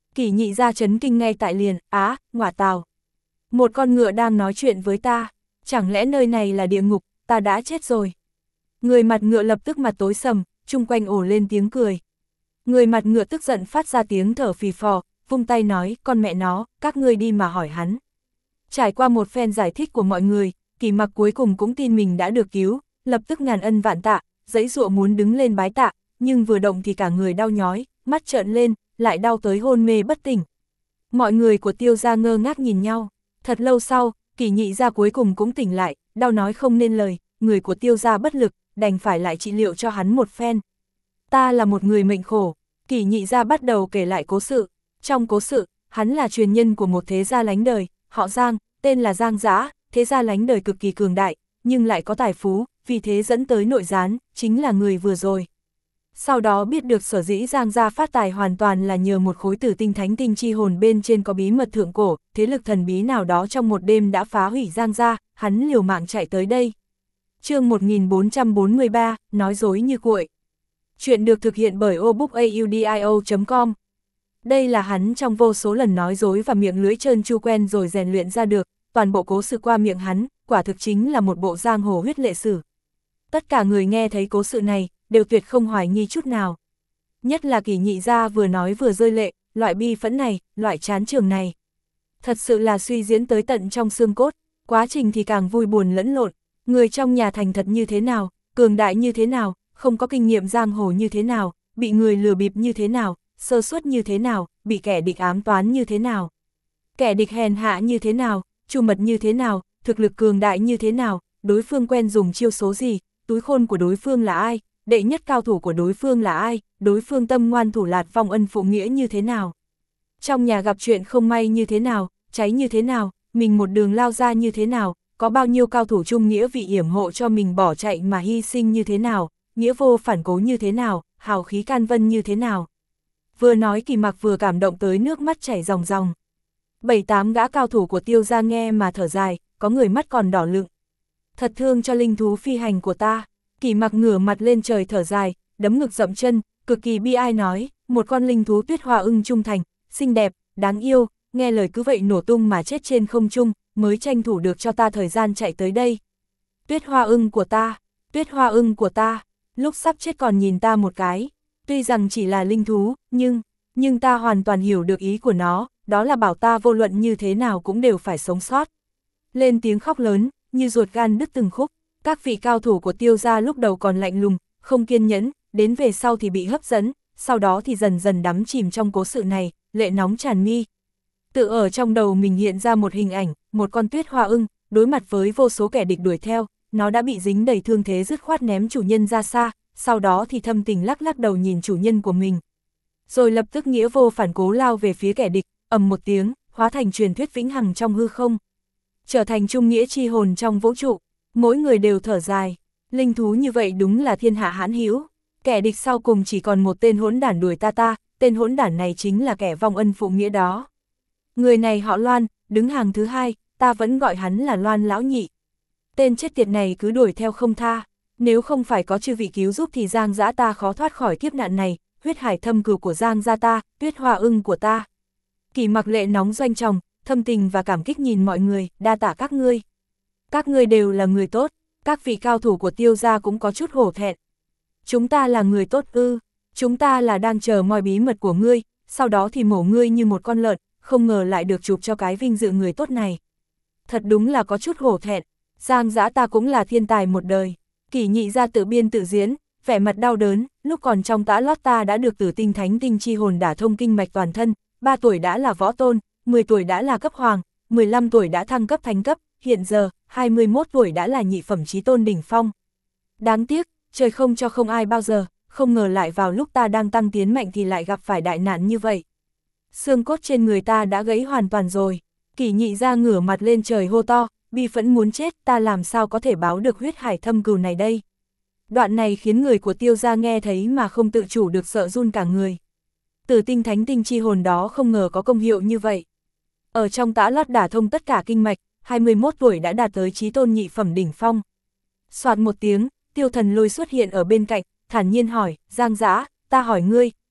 Kỷ Nhị Gia chấn kinh ngay tại liền, á, ngọa tào. Một con ngựa đang nói chuyện với ta, chẳng lẽ nơi này là địa ngục, ta đã chết rồi. Người mặt ngựa lập tức mặt tối sầm, chung quanh ồ lên tiếng cười. Người mặt ngựa tức giận phát ra tiếng thở phì phò, vung tay nói, con mẹ nó, các ngươi đi mà hỏi hắn. Trải qua một phen giải thích của mọi người, Kỷ Mặc cuối cùng cũng tin mình đã được cứu, lập tức ngàn ân vạn tạ, giãy giụa muốn đứng lên bái tạ, nhưng vừa động thì cả người đau nhói, mắt trợn lên, lại đau tới hôn mê bất tỉnh. Mọi người của Tiêu gia ngơ ngác nhìn nhau, thật lâu sau, Kỷ Nhị Gia cuối cùng cũng tỉnh lại, đau nói không nên lời, người của Tiêu gia bất lực, đành phải lại trị liệu cho hắn một phen. Ta là một người mệnh khổ, Kỷ Nhị Gia bắt đầu kể lại cố sự. Trong cố sự, hắn là truyền nhân của một thế gia lánh đời, họ Giang, tên là Giang Dã, thế gia lánh đời cực kỳ cường đại, nhưng lại có tài phú, vì thế dẫn tới nội gián, chính là người vừa rồi. Sau đó biết được sở dĩ Giang gia phát tài hoàn toàn là nhờ một khối tử tinh thánh tinh chi hồn bên trên có bí mật thượng cổ, thế lực thần bí nào đó trong một đêm đã phá hủy Giang gia, hắn liều mạng chạy tới đây. Chương một nghìn bốn trăm bốn mươi ba, nói dối như cuội. Chuyện được thực hiện bởi obookaudio chấm com. Đây là hắn trong vô số lần nói dối và miệng lưỡi trơn tru quen rồi rèn luyện ra được, toàn bộ cố sự qua miệng hắn, quả thực chính là một bộ giang hồ huyết lệ sử. Tất cả người nghe thấy cố sự này, đều tuyệt không hoài nghi chút nào. Nhất là Kỷ Nhị Gia vừa nói vừa rơi lệ, loại bi phẫn này, loại chán trường này. Thật sự là suy diễn tới tận trong xương cốt, quá trình thì càng vui buồn lẫn lộn, người trong nhà thành thật như thế nào, cường đại như thế nào, không có kinh nghiệm giang hồ như thế nào, bị người lừa bịp như thế nào, sơ suất như thế nào, bị kẻ địch ám toán như thế nào. Kẻ địch hèn hạ như thế nào, chu mật như thế nào, thực lực cường đại như thế nào, đối phương quen dùng chiêu số gì, túi khôn của đối phương là ai, đệ nhất cao thủ của đối phương là ai, đối phương tâm ngoan thủ lạt vong ân phụ nghĩa như thế nào. Trong nhà gặp chuyện không may như thế nào, cháy như thế nào, mình một đường lao ra như thế nào, có bao nhiêu cao thủ chung nghĩa vì yểm hộ cho mình bỏ chạy mà hy sinh như thế nào, nghĩa vô phản cố như thế nào, hào khí can vân như thế nào. Vừa nói Kỷ Mặc vừa cảm động tới nước mắt chảy ròng ròng. Bảy tám gã cao thủ của Tiêu gia nghe mà thở dài, có người mắt còn đỏ lựng. Thật thương cho linh thú phi hành của ta. Kỷ Mặc ngửa mặt lên trời thở dài, đấm ngực dậm chân, cực kỳ bi ai nói, một con linh thú tuyết hoa ưng trung thành, xinh đẹp, đáng yêu, nghe lời cứ vậy nổ tung mà chết trên không trung, mới tranh thủ được cho ta thời gian chạy tới đây. Tuyết hoa ưng của ta, tuyết hoa ưng của ta, lúc sắp chết còn nhìn ta một cái. Tuy rằng chỉ là linh thú, nhưng, nhưng ta hoàn toàn hiểu được ý của nó, đó là bảo ta vô luận như thế nào cũng đều phải sống sót. Lên tiếng khóc lớn, như ruột gan đứt từng khúc, các vị cao thủ của Tiêu gia lúc đầu còn lạnh lùng, không kiên nhẫn, đến về sau thì bị hấp dẫn, sau đó thì dần dần đắm chìm trong cố sự này, lệ nóng tràn mi. Tự ở trong đầu mình hiện ra một hình ảnh, một con tuyết hoa ưng, đối mặt với vô số kẻ địch đuổi theo, nó đã bị dính đầy thương thế dứt khoát ném chủ nhân ra xa, sau đó thì thâm tình lắc lắc đầu nhìn chủ nhân của mình. Rồi lập tức nghĩa vô phản cố lao về phía kẻ địch, ầm một tiếng, hóa thành truyền thuyết vĩnh hằng trong hư không. Trở thành trung nghĩa chi hồn trong vũ trụ, mỗi người đều thở dài, linh thú như vậy đúng là thiên hạ hãn hữu. Kẻ địch sau cùng chỉ còn một tên hỗn đản đuổi ta ta, tên hỗn đản này chính là kẻ vong ân phụ nghĩa đó. Người này họ Loan, đứng hàng thứ hai, ta vẫn gọi hắn là Loan lão nhị. Tên chết tiệt này cứ đuổi theo không tha, nếu không phải có chư vị cứu giúp thì Giang Dã ta khó thoát khỏi kiếp nạn này, huyết hải thâm cừu của Giang gia ta, tuyết hoa ưng của ta. Kỷ Mặc lệ nóng doanh tròng, thâm tình và cảm kích nhìn mọi người, đa tạ các ngươi. Các ngươi đều là người tốt, các vị cao thủ của Tiêu gia cũng có chút hổ thẹn. Chúng ta là người tốt ư, chúng ta là đang chờ moi bí mật của ngươi, sau đó thì mổ ngươi như một con lợn, không ngờ lại được chụp cho cái vinh dự người tốt này. Thật đúng là có chút hổ thẹn, Giang Dã ta cũng là thiên tài một đời. Kỷ Nhị Gia tự biên tự diễn, vẻ mặt đau đớn, lúc còn trong tã lót ta đã được tử tinh thánh tinh chi hồn đả thông kinh mạch toàn thân, ba tuổi đã là võ tôn, mười tuổi đã là cấp hoàng, mười lăm tuổi đã thăng cấp thánh cấp, hiện giờ, hai mươi mốt tuổi đã là nhị phẩm chí tôn đỉnh phong. Đáng tiếc, trời không cho không ai bao giờ, không ngờ lại vào lúc ta đang tăng tiến mạnh thì lại gặp phải đại nạn như vậy. Xương cốt trên người ta đã gãy hoàn toàn rồi. Kỷ Nhị Gia ngửa mặt lên trời hô to, bi phẫn muốn chết, ta làm sao có thể báo được huyết hải thâm cừu này đây. Đoạn này khiến người của Tiêu gia nghe thấy mà không tự chủ được sợ run cả người. Tử tinh thánh tinh chi hồn đó không ngờ có công hiệu như vậy. Ở trong tã lót đả thông tất cả kinh mạch, hai mươi mốt tuổi đã đạt tới chí tôn nhị phẩm đỉnh phong. Soạt một tiếng, Tiêu Thần Lôi xuất hiện ở bên cạnh, thản nhiên hỏi, Giang Dã, ta hỏi ngươi,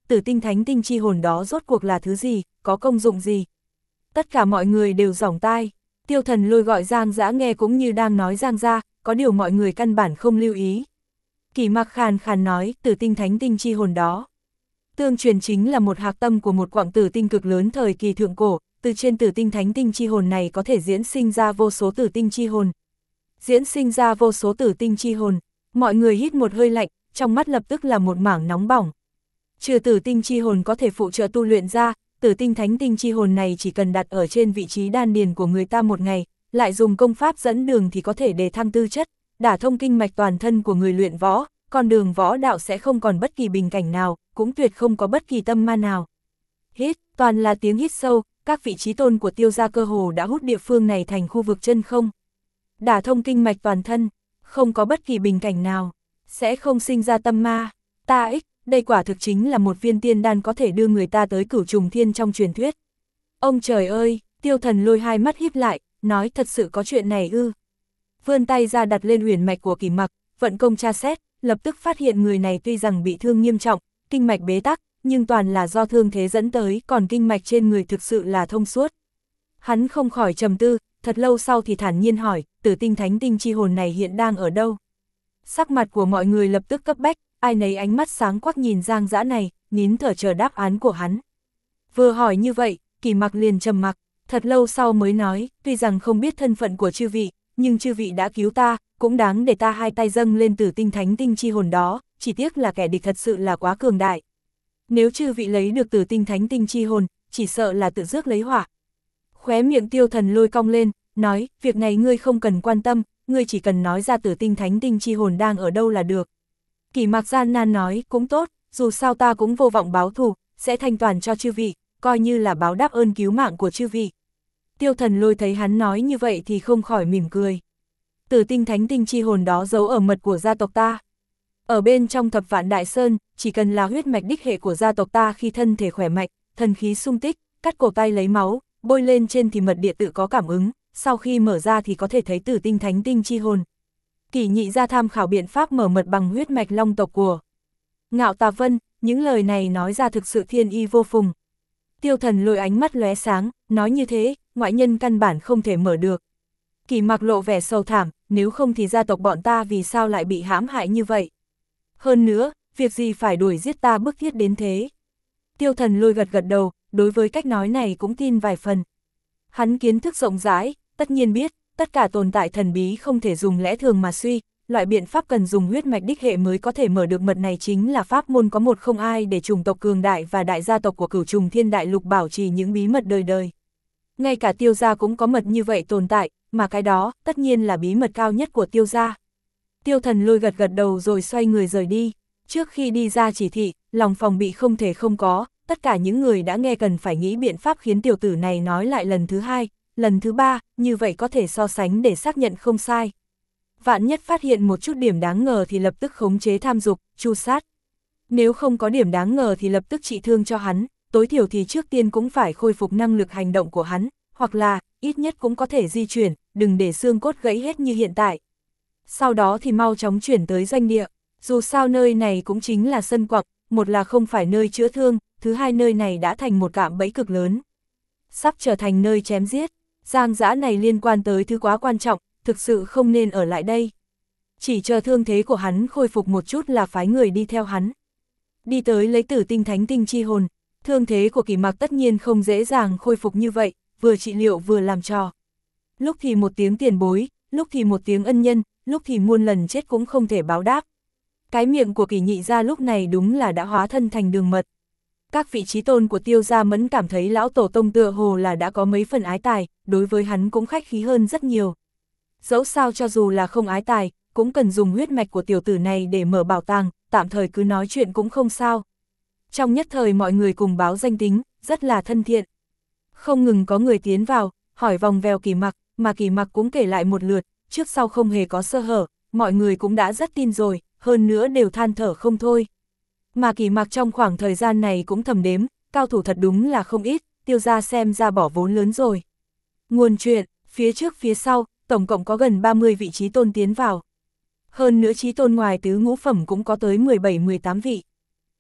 tử tinh thánh tinh chi hồn đó rốt cuộc là thứ gì, có công dụng gì. Tất cả mọi người đều giỏng tai, Tiêu Thần Lôi gọi Giang Dã nghe cũng như đang nói Giang gia, có điều mọi người căn bản không lưu ý. Kỳ Mặc khàn khàn nói, tử tinh thánh tinh chi hồn đó. Tương truyền chính là một hạc tâm của một quặng tử tinh cực lớn thời kỳ thượng cổ, từ trên tử tinh thánh tinh chi hồn này có thể diễn sinh ra vô số tử tinh chi hồn. Diễn sinh ra vô số tử tinh chi hồn, mọi người hít một hơi lạnh, trong mắt lập tức là một mảng nóng bỏng. Trừ tử tinh chi hồn có thể phụ trợ tu luyện ra, tử tinh thánh tinh chi hồn này chỉ cần đặt ở trên vị trí đan điền của người ta một ngày, lại dùng công pháp dẫn đường thì có thể đề thăng tư chất, đả thông kinh mạch toàn thân của người luyện võ, con đường võ đạo sẽ không còn bất kỳ bình cảnh nào, cũng tuyệt không có bất kỳ tâm ma nào. Hít, toàn là tiếng hít sâu, các vị trí tôn của Tiêu gia cơ hồ đã hút địa phương này thành khu vực chân không. Đả thông kinh mạch toàn thân, không có bất kỳ bình cảnh nào, sẽ không sinh ra tâm ma. Ta ích, đây quả thực chính là một viên tiên đan có thể đưa người ta tới cửu trùng thiên trong truyền thuyết. Ông trời ơi, Tiêu Thần Lôi hai mắt híp lại, nói thật sự có chuyện này ư. Vươn tay ra đặt lên uyển mạch của Kỳ Mặc, vận công tra xét, lập tức phát hiện người này tuy rằng bị thương nghiêm trọng, kinh mạch bế tắc, nhưng toàn là do thương thế dẫn tới, còn kinh mạch trên người thực sự là thông suốt. Hắn không khỏi trầm tư, thật lâu sau thì thản nhiên hỏi, tử tinh thánh tinh chi hồn này hiện đang ở đâu? Sắc mặt của mọi người lập tức cấp bách, ai nấy ánh mắt sáng quắc nhìn Giang Dã này, nín thở chờ đáp án của hắn. Vừa hỏi như vậy, Kỳ Mặc liền trầm mặc, thật lâu sau mới nói, tuy rằng không biết thân phận của chư vị, nhưng chư vị đã cứu ta, cũng đáng để ta hai tay dâng lên tử tinh thánh tinh chi hồn đó, chỉ tiếc là kẻ địch thật sự là quá cường đại. Nếu chư vị lấy được tử tinh thánh tinh chi hồn, chỉ sợ là tự rước lấy họa. Khóe miệng Tiêu Thần Lôi cong lên, nói, việc này ngươi không cần quan tâm, ngươi chỉ cần nói ra tử tinh thánh tinh chi hồn đang ở đâu là được. Kỳ Mặc gian nan nói, cũng tốt, dù sao ta cũng vô vọng báo thù, sẽ thanh toàn cho chư vị, coi như là báo đáp ơn cứu mạng của chư vị. Tiêu Thần Lôi thấy hắn nói như vậy thì không khỏi mỉm cười. Tử tinh thánh tinh chi hồn đó giấu ở mật của gia tộc ta. Ở bên trong thập vạn đại sơn, chỉ cần là huyết mạch đích hệ của gia tộc ta khi thân thể khỏe mạnh, thần khí sung tích, cắt cổ tay lấy máu, bôi lên trên thì mật địa tự có cảm ứng, sau khi mở ra thì có thể thấy tử tinh thánh tinh chi hồn. Kỷ Nhị ra tham khảo biện pháp mở mật bằng huyết mạch long tộc của Ngạo Tà Vân, những lời này nói ra thực sự thiên y vô phùng. Tiêu Thần Lôi ánh mắt lóe sáng, nói như thế, ngoại nhân căn bản không thể mở được. Kỳ Mặc lộ vẻ sầu thảm, nếu không thì gia tộc bọn ta vì sao lại bị hãm hại như vậy. Hơn nữa, việc gì phải đuổi giết ta bức thiết đến thế. Tiêu Thần Lôi gật gật đầu, đối với cách nói này cũng tin vài phần. Hắn kiến thức rộng rãi, tất nhiên biết, tất cả tồn tại thần bí không thể dùng lẽ thường mà suy, loại biện pháp cần dùng huyết mạch đích hệ mới có thể mở được mật này chính là pháp môn có một không ai để chủng tộc cường đại và đại gia tộc của cửu trùng thiên đại lục bảo trì những bí mật đời đời. Ngay cả Tiêu gia cũng có mật như vậy tồn tại, mà cái đó tất nhiên là bí mật cao nhất của Tiêu gia. Tiêu Thần Lôi gật gật đầu rồi xoay người rời đi. Trước khi đi ra chỉ thị, lòng phòng bị không thể không có, tất cả những người đã nghe cần phải nghĩ biện pháp khiến tiểu tử này nói lại lần thứ hai, lần thứ ba, như vậy có thể so sánh để xác nhận không sai. Vạn nhất phát hiện một chút điểm đáng ngờ thì lập tức khống chế tham dục, tru sát. Nếu không có điểm đáng ngờ thì lập tức trị thương cho hắn, tối thiểu thì trước tiên cũng phải khôi phục năng lực hành động của hắn, hoặc là, ít nhất cũng có thể di chuyển, đừng để xương cốt gãy hết như hiện tại. Sau đó thì mau chóng chuyển tới doanh địa, dù sao nơi này cũng chính là sân quặng, một là không phải nơi chữa thương, thứ hai nơi này đã thành một cạm bẫy cực lớn. Sắp trở thành nơi chém giết, Giang Dã này liên quan tới thứ quá quan trọng, thực sự không nên ở lại đây. Chỉ chờ thương thế của hắn khôi phục một chút là phái người đi theo hắn. Đi tới lấy tử tinh thánh tinh chi hồn, thương thế của Kỳ Mặc tất nhiên không dễ dàng khôi phục như vậy, vừa trị liệu vừa làm trò. Lúc thì một tiếng tiền bối, lúc thì một tiếng ân nhân, lúc thì muôn lần chết cũng không thể báo đáp. Cái miệng của Kỳ Nhị gia lúc này đúng là đã hóa thân thành đường mật. Các vị trí tôn của Tiêu gia mẫn cảm thấy lão tổ tông tựa hồ là đã có mấy phần ái tài, đối với hắn cũng khách khí hơn rất nhiều. Dẫu sao cho dù là không ái tài, cũng cần dùng huyết mạch của tiểu tử này để mở bảo tàng, tạm thời cứ nói chuyện cũng không sao. Trong nhất thời mọi người cùng báo danh tính, rất là thân thiện. Không ngừng có người tiến vào, hỏi vòng vèo Kỳ Mặc, mà Kỳ Mặc cũng kể lại một lượt, trước sau không hề có sơ hở, mọi người cũng đã rất tin rồi, hơn nữa đều than thở không thôi. Mà Kỳ Mặc trong khoảng thời gian này cũng thầm đếm, cao thủ thật đúng là không ít, Tiêu gia xem ra bỏ vốn lớn rồi. Nguồn chuyện, phía trước phía sau, tổng cộng có gần ba mươi vị trí tôn tiến vào. Hơn nữa trí tôn ngoài tứ ngũ phẩm cũng có tới mười bảy mười tám vị.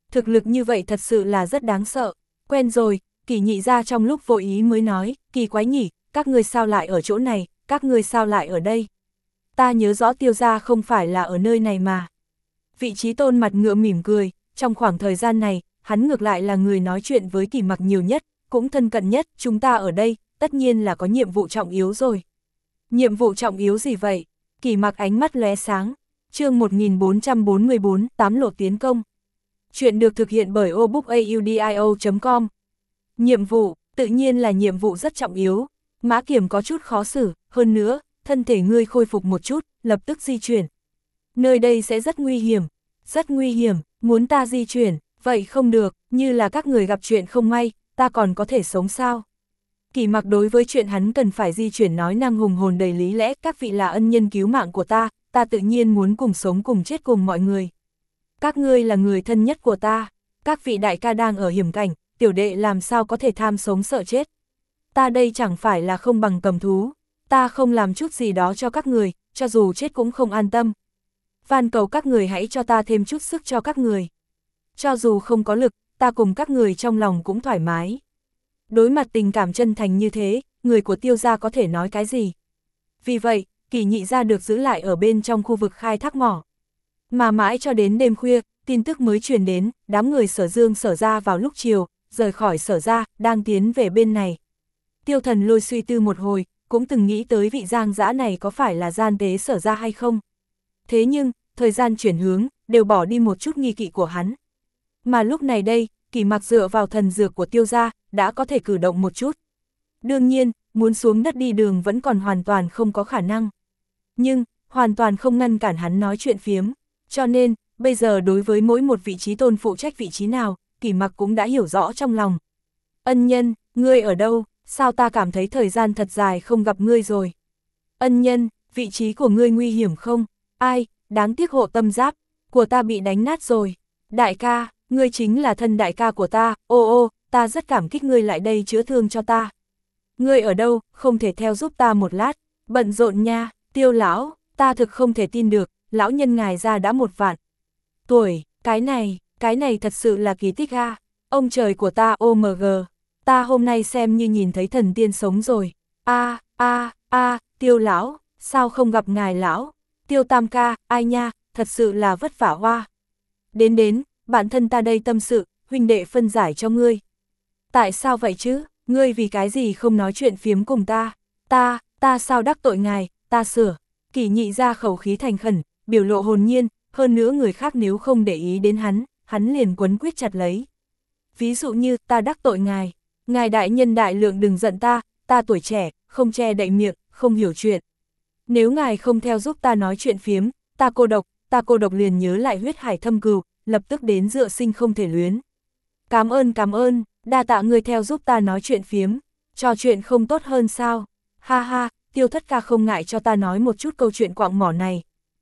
Thực lực như vậy thật sự là rất đáng sợ. Quen rồi, Kỷ Nhị Gia trong lúc vô ý mới nói, kỳ quái nhỉ, các ngươi sao lại ở chỗ này, các ngươi sao lại ở đây? Ta nhớ rõ Tiêu gia không phải là ở nơi này mà. Vị Chí Tôn mặt ngựa mỉm cười, trong khoảng thời gian này, hắn ngược lại là người nói chuyện với Kỷ Mặc nhiều nhất, cũng thân cận nhất, chúng ta ở đây, tất nhiên là có nhiệm vụ trọng yếu rồi. Nhiệm vụ trọng yếu gì vậy? Kỷ Mặc ánh mắt lóe sáng. Chương một nghìn bốn trăm bốn mươi bốn, tám lộ tiến công. Chuyện được thực hiện bởi obookaudio chấm com. Nhiệm vụ, tự nhiên là nhiệm vụ rất trọng yếu. Mã Kiểm có chút khó xử, hơn nữa, thân thể ngươi khôi phục một chút, lập tức di chuyển. Nơi đây sẽ rất nguy hiểm, rất nguy hiểm, muốn ta di chuyển, vậy không được, như là các người gặp chuyện không may, ta còn có thể sống sao? Kỷ Mặc đối với chuyện hắn cần phải di chuyển nói năng hùng hồn đầy lý lẽ, các vị là ân nhân cứu mạng của ta, ta tự nhiên muốn cùng sống cùng chết cùng mọi người. Các ngươi là người thân nhất của ta, các vị đại ca đang ở hiểm cảnh, tiểu đệ làm sao có thể tham sống sợ chết. Ta đây chẳng phải là không bằng cầm thú, ta không làm chút gì đó cho các người, cho dù chết cũng không an tâm. Van cầu các người hãy cho ta thêm chút sức cho các người. Cho dù không có lực, ta cùng các người trong lòng cũng thoải mái. Đối mặt tình cảm chân thành như thế, người của Tiêu gia có thể nói cái gì? Vì vậy, Kỷ Nhị Gia được giữ lại ở bên trong khu vực khai thác mỏ. Mà mãi cho đến đêm khuya, tin tức mới truyền đến, đám người Sở Dương Sở Gia vào lúc chiều, rời khỏi Sở Gia, đang tiến về bên này. Tiêu Thần Lôi suy tư một hồi, cũng từng nghĩ tới vị Giang Dã này có phải là gian tế Sở Gia hay không. Thế nhưng, thời gian chuyển hướng, đều bỏ đi một chút nghi kỵ của hắn. Mà lúc này đây, Kỷ Mặc dựa vào thần dược của Tiêu gia, đã có thể cử động một chút. Đương nhiên, muốn xuống đất đi đường vẫn còn hoàn toàn không có khả năng. Nhưng, hoàn toàn không ngăn cản hắn nói chuyện phiếm. Cho nên, bây giờ đối với mỗi một vị trí tôn phụ trách vị trí nào, Kỷ Mặc cũng đã hiểu rõ trong lòng. Ân nhân, ngươi ở đâu, sao ta cảm thấy thời gian thật dài không gặp ngươi rồi. Ân nhân, vị trí của ngươi nguy hiểm không? Ai, đáng tiếc hộ tâm giáp của ta bị đánh nát rồi. Đại ca, ngươi chính là thân đại ca của ta, ô ô, ta rất cảm kích ngươi lại đây chữa thương cho ta. Ngươi ở đâu, không thể theo giúp ta một lát, bận rộn nha, Tiêu lão, ta thực không thể tin được, lão nhân ngài ra đã một vạn tuổi, cái này, cái này thật sự là kỳ tích a. Ông trời của ta ô em giê, ta hôm nay xem như nhìn thấy thần tiên sống rồi. A a a, Tiêu lão, sao không gặp ngài lão? Tiêu Tam ca, ai nha, thật sự là vất vả hoa. Đến đến, bản thân ta đây tâm sự, huynh đệ phân giải cho ngươi. Tại sao vậy chứ, ngươi vì cái gì không nói chuyện phiếm cùng ta? Ta, ta sao đắc tội ngài, ta sửa. Kỷ Nhị Gia khẩu khí thành khẩn, biểu lộ hồn nhiên, hơn nữa người khác nếu không để ý đến hắn, hắn liền quấn quýt chặt lấy. Ví dụ như, ta đắc tội ngài, ngài đại nhân đại lượng đừng giận ta, ta tuổi trẻ, không che đậy miệng, không hiểu chuyện. Nếu ngài không theo giúp ta nói chuyện phiếm, ta cô độc, ta cô độc liền nhớ lại huyết hải thâm cừu, lập tức đến dựa sinh không thể luyến. Cảm ơn cảm ơn, đa tạ người theo giúp ta nói chuyện phiếm, trò chuyện không tốt hơn sao? Ha ha, Tiêu thất ca không ngại cho ta nói một chút câu chuyện quạng mỏ này.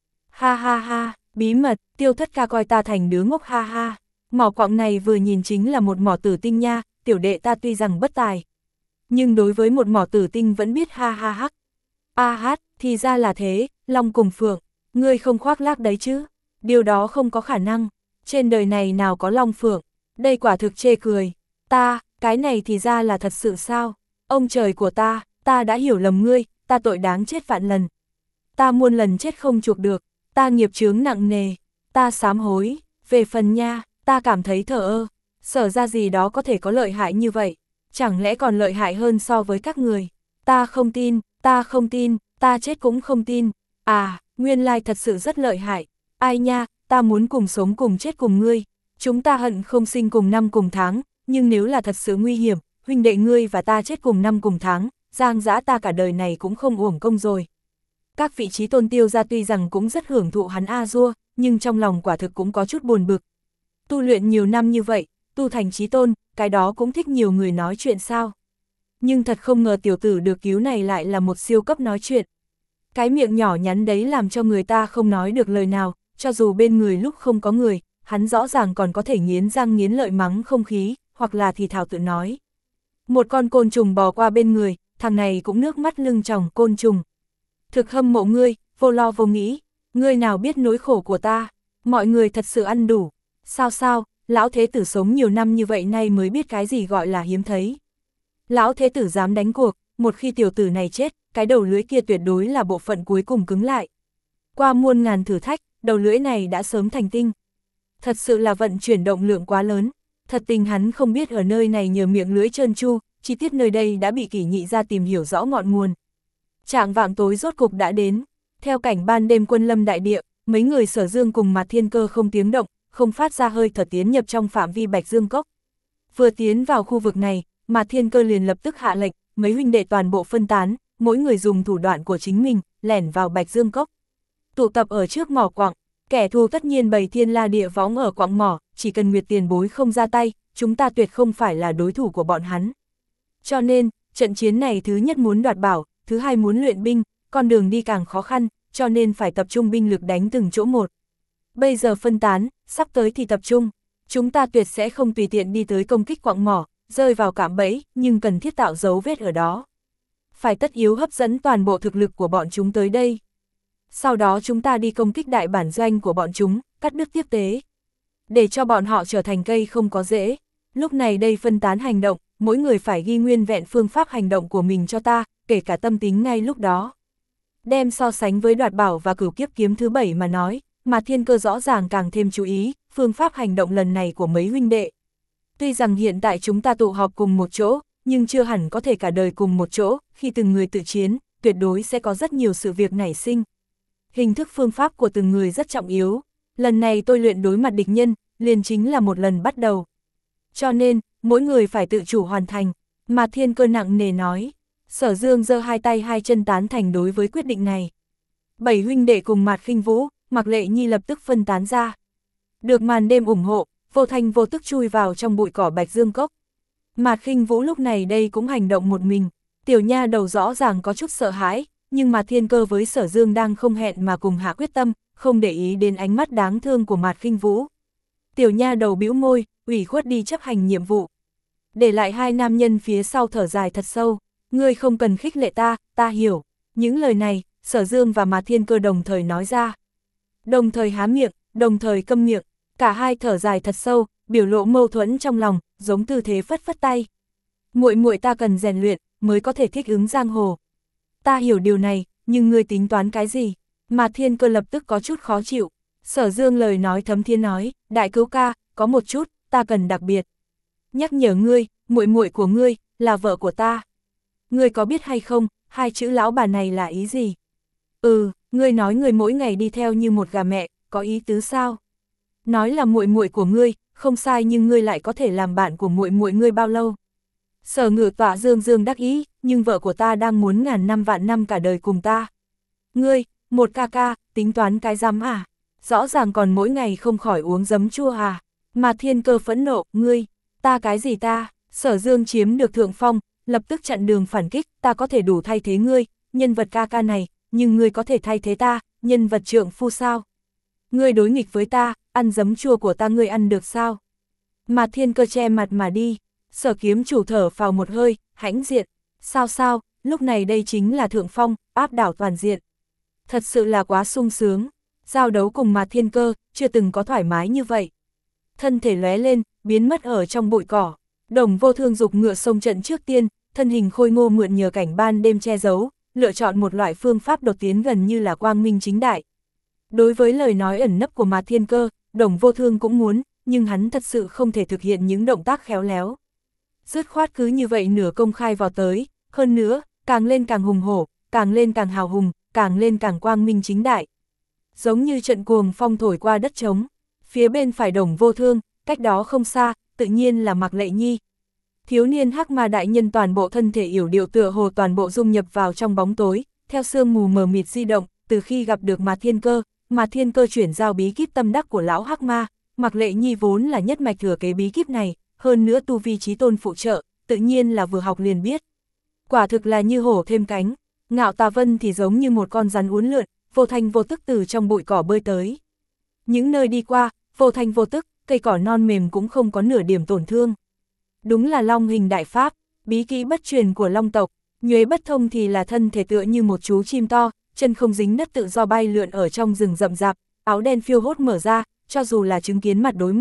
Ha ha ha, bí mật, Tiêu thất ca coi ta thành đứa ngốc ha ha. Mỏ quạng này vừa nhìn chính là một mỏ tử tinh nha, tiểu đệ ta tuy rằng bất tài. Nhưng đối với một mỏ tử tinh vẫn biết ha ha hắc. A hát, thì ra là thế, Long cùng Phượng, ngươi không khoác lác đấy chứ, điều đó không có khả năng, trên đời này nào có Long Phượng, đây quả thực chê cười, ta, cái này thì ra là thật sự sao, ông trời của ta, ta đã hiểu lầm ngươi, ta tội đáng chết vạn lần, ta muôn lần chết không chuộc được, ta nghiệp chướng nặng nề, ta sám hối, về phần nha, ta cảm thấy thờ ơ, Sở ra gì đó có thể có lợi hại như vậy, chẳng lẽ còn lợi hại hơn so với các người, ta không tin. Ta không tin, ta chết cũng không tin, à, nguyên lai thật sự rất lợi hại, ai nha, ta muốn cùng sống cùng chết cùng ngươi, chúng ta hận không sinh cùng năm cùng tháng, nhưng nếu là thật sự nguy hiểm, huynh đệ ngươi và ta chết cùng năm cùng tháng, Giang Dã ta cả đời này cũng không uổng công rồi. Các vị trí tôn Tiêu gia tuy rằng cũng rất hưởng thụ hắn A-dua, nhưng trong lòng quả thực cũng có chút buồn bực. Tu luyện nhiều năm như vậy, tu thành trí tôn, cái đó cũng thích nhiều người nói chuyện sao. Nhưng thật không ngờ tiểu tử được cứu này lại là một siêu cấp nói chuyện. Cái miệng nhỏ nhắn đấy làm cho người ta không nói được lời nào, cho dù bên người lúc không có người, hắn rõ ràng còn có thể nghiến răng nghiến lợi mắng không khí, hoặc là thì thào tự nói. Một con côn trùng bò qua bên người, thằng này cũng nước mắt lưng tròng côn trùng. Thực hâm mộ ngươi, vô lo vô nghĩ, ngươi nào biết nỗi khổ của ta, mọi người thật sự ăn đủ. Sao sao, lão thế tử sống nhiều năm như vậy nay mới biết cái gì gọi là hiếm thấy. Lão thế tử dám đánh cuộc, một khi tiểu tử này chết, cái đầu lưỡi kia tuyệt đối là bộ phận cuối cùng cứng lại. Qua muôn ngàn thử thách, đầu lưỡi này đã sớm thành tinh. Thật sự là vận chuyển động lượng quá lớn, thật tình hắn không biết ở nơi này nhờ miệng lưỡi trơn tru, chi tiết nơi đây đã bị Kỷ Nhị ra tìm hiểu rõ ngọn nguồn. Trạng vạng tối rốt cục đã đến, theo cảnh ban đêm quân lâm đại địa, mấy người Sở Dương cùng Mạt Thiên Cơ không tiếng động, không phát ra hơi thở tiến nhập trong phạm vi Bạch Dương Cốc. Vừa tiến vào khu vực này, Mạt Thiên Cơ liền lập tức hạ lệnh, mấy huynh đệ toàn bộ phân tán, mỗi người dùng thủ đoạn của chính mình, lẻn vào Bạch Dương Cốc. Tụ tập ở trước mỏ quặng, kẻ thù tất nhiên bày thiên la địa võng ở quặng mỏ, chỉ cần Nguyệt tiền bối không ra tay, chúng ta tuyệt không phải là đối thủ của bọn hắn. Cho nên, trận chiến này thứ nhất muốn đoạt bảo, thứ hai muốn luyện binh, con đường đi càng khó khăn, cho nên phải tập trung binh lực đánh từng chỗ một. Bây giờ phân tán, sắp tới thì tập trung, chúng ta tuyệt sẽ không tùy tiện đi tới công kích quặng mỏ, rơi vào cạm bẫy, nhưng cần thiết tạo dấu vết ở đó. Phải tất yếu hấp dẫn toàn bộ thực lực của bọn chúng tới đây. Sau đó chúng ta đi công kích đại bản doanh của bọn chúng, cắt đứt tiếp tế. Để cho bọn họ trở thành cây không có rễ. Lúc này đây phân tán hành động, mỗi người phải ghi nguyên vẹn phương pháp hành động của mình cho ta, kể cả tâm tính ngay lúc đó. Đem so sánh với đoạt bảo và cửu kiếp kiếm thứ bảy mà nói, mà Thiên Cơ rõ ràng càng thêm chú ý, phương pháp hành động lần này của mấy huynh đệ. Tuy rằng hiện tại chúng ta tụ họp cùng một chỗ, nhưng chưa hẳn có thể cả đời cùng một chỗ, khi từng người tự chiến, tuyệt đối sẽ có rất nhiều sự việc nảy sinh. Hình thức phương pháp của từng người rất trọng yếu, lần này tôi luyện đối mặt địch nhân, liền chính là một lần bắt đầu. Cho nên, mỗi người phải tự chủ hoàn thành, mà Thiên Cơ nặng nề nói. Sở Dương giơ hai tay hai chân tán thành đối với quyết định này. Bảy huynh đệ cùng Mạt Khinh Vũ, Mạc Lệ Nhi lập tức phân tán ra. Được màn đêm ủng hộ, vô thanh vô tức chui vào trong bụi cỏ Bạch Dương Cốc. Mạt Khinh Vũ lúc này đây cũng hành động một mình, tiểu nha đầu rõ ràng có chút sợ hãi, nhưng mà Thiên Cơ với Sở Dương đang không hẹn mà cùng hạ quyết tâm, không để ý đến ánh mắt đáng thương của Mạt Khinh Vũ. Tiểu nha đầu bĩu môi, ủy khuất đi chấp hành nhiệm vụ. Để lại hai nam nhân phía sau thở dài thật sâu, ngươi không cần khích lệ ta, ta hiểu. Những lời này, Sở Dương và Mạt Thiên Cơ đồng thời nói ra. Đồng thời há miệng, đồng thời câm miệng, cả hai thở dài thật sâu, biểu lộ mâu thuẫn trong lòng, giống tư thế phất phất tay. Muội muội ta cần rèn luyện, mới có thể thích ứng giang hồ. Ta hiểu điều này, nhưng ngươi tính toán cái gì? Mạt Thiên Cơ lập tức có chút khó chịu. Sở Dương lời nói thấm thiên nói, đại cứu ca, có một chút, ta cần đặc biệt. Nhắc nhở ngươi, muội muội của ngươi, là vợ của ta. Ngươi có biết hay không, hai chữ lão bà này là ý gì? Ừ, ngươi nói ngươi mỗi ngày đi theo như một gà mẹ, có ý tứ sao? Nói là muội muội của ngươi, không sai, nhưng ngươi lại có thể làm bạn của muội muội ngươi bao lâu? Sở Ngự Tọa Dương Dương đắc ý, nhưng vợ của ta đang muốn ngàn năm vạn năm cả đời cùng ta. Ngươi, một ca ca, tính toán cái rắm à? Rõ ràng còn mỗi ngày không khỏi uống giấm chua à? Mà Thiên Cơ phẫn nộ, ngươi, ta cái gì ta? Sở Dương chiếm được thượng phong, lập tức chặn đường phản kích, ta có thể đủ thay thế ngươi, nhân vật ca ca này, nhưng ngươi có thể thay thế ta, nhân vật trượng phu sao? Ngươi đối nghịch với ta, ăn giấm chua của ta ngươi ăn được sao? Mà Thiên Cơ che mặt mà đi. Sở Kiếm chủ thở phào một hơi, hãnh diện. Sao sao, lúc này đây chính là thượng phong, áp đảo toàn diện. Thật sự là quá sung sướng. Giao đấu cùng Mạt Thiên Cơ, chưa từng có thoải mái như vậy. Thân thể lóe lên, biến mất ở trong bụi cỏ. Đồng Vô Thương dục ngựa xông trận trước tiên, thân hình khôi ngô mượn nhờ cảnh ban đêm che giấu, lựa chọn một loại phương pháp đột tiến gần như là quang minh chính đại. Đối với lời nói ẩn nấp của Mạt Thiên Cơ, Đồng Vô Thương cũng muốn, nhưng hắn thật sự không thể thực hiện những động tác khéo léo. Dứt khoát cứ như vậy nửa công khai vào tới, hơn nữa, càng lên càng hùng hổ, càng lên càng hào hùng, càng lên càng quang minh chính đại. Giống như trận cuồng phong thổi qua đất trống, phía bên phải Đồng Vô Thương, cách đó không xa, tự nhiên là Mạc Lệ Nhi. Thiếu niên hắc ma đại nhân toàn bộ thân thể yểu điệu tựa hồ toàn bộ dung nhập vào trong bóng tối, theo sương mù mờ mịt di động, từ khi gặp được Mạt Thiên Cơ, Mạt Thiên Cơ chuyển giao bí kíp tâm đắc của lão hắc ma, Mạc Lệ Nhi vốn là nhất mạch thừa kế bí kíp này, hơn nữa tu vi chí tôn phụ trợ, tự nhiên là vừa học liền biết. Quả thực là như hổ thêm cánh, Ngạo Tà Vân thì giống như một con rắn uốn lượn, vô thanh vô tức từ trong bụi cỏ bơi tới. Những nơi đi qua, vô thanh vô tức, cây cỏ non mềm cũng không có nửa điểm tổn thương. Đúng là long hình đại pháp, bí kỹ bất truyền của long tộc, nhuế bất thông thì là thân thể tựa như một chú chim to, chân không dính đất tự do bay lượn ở trong rừng rậm rạp, áo đen phiêu hốt mở ra, cho dù là chứng kiến mặt đối mặt,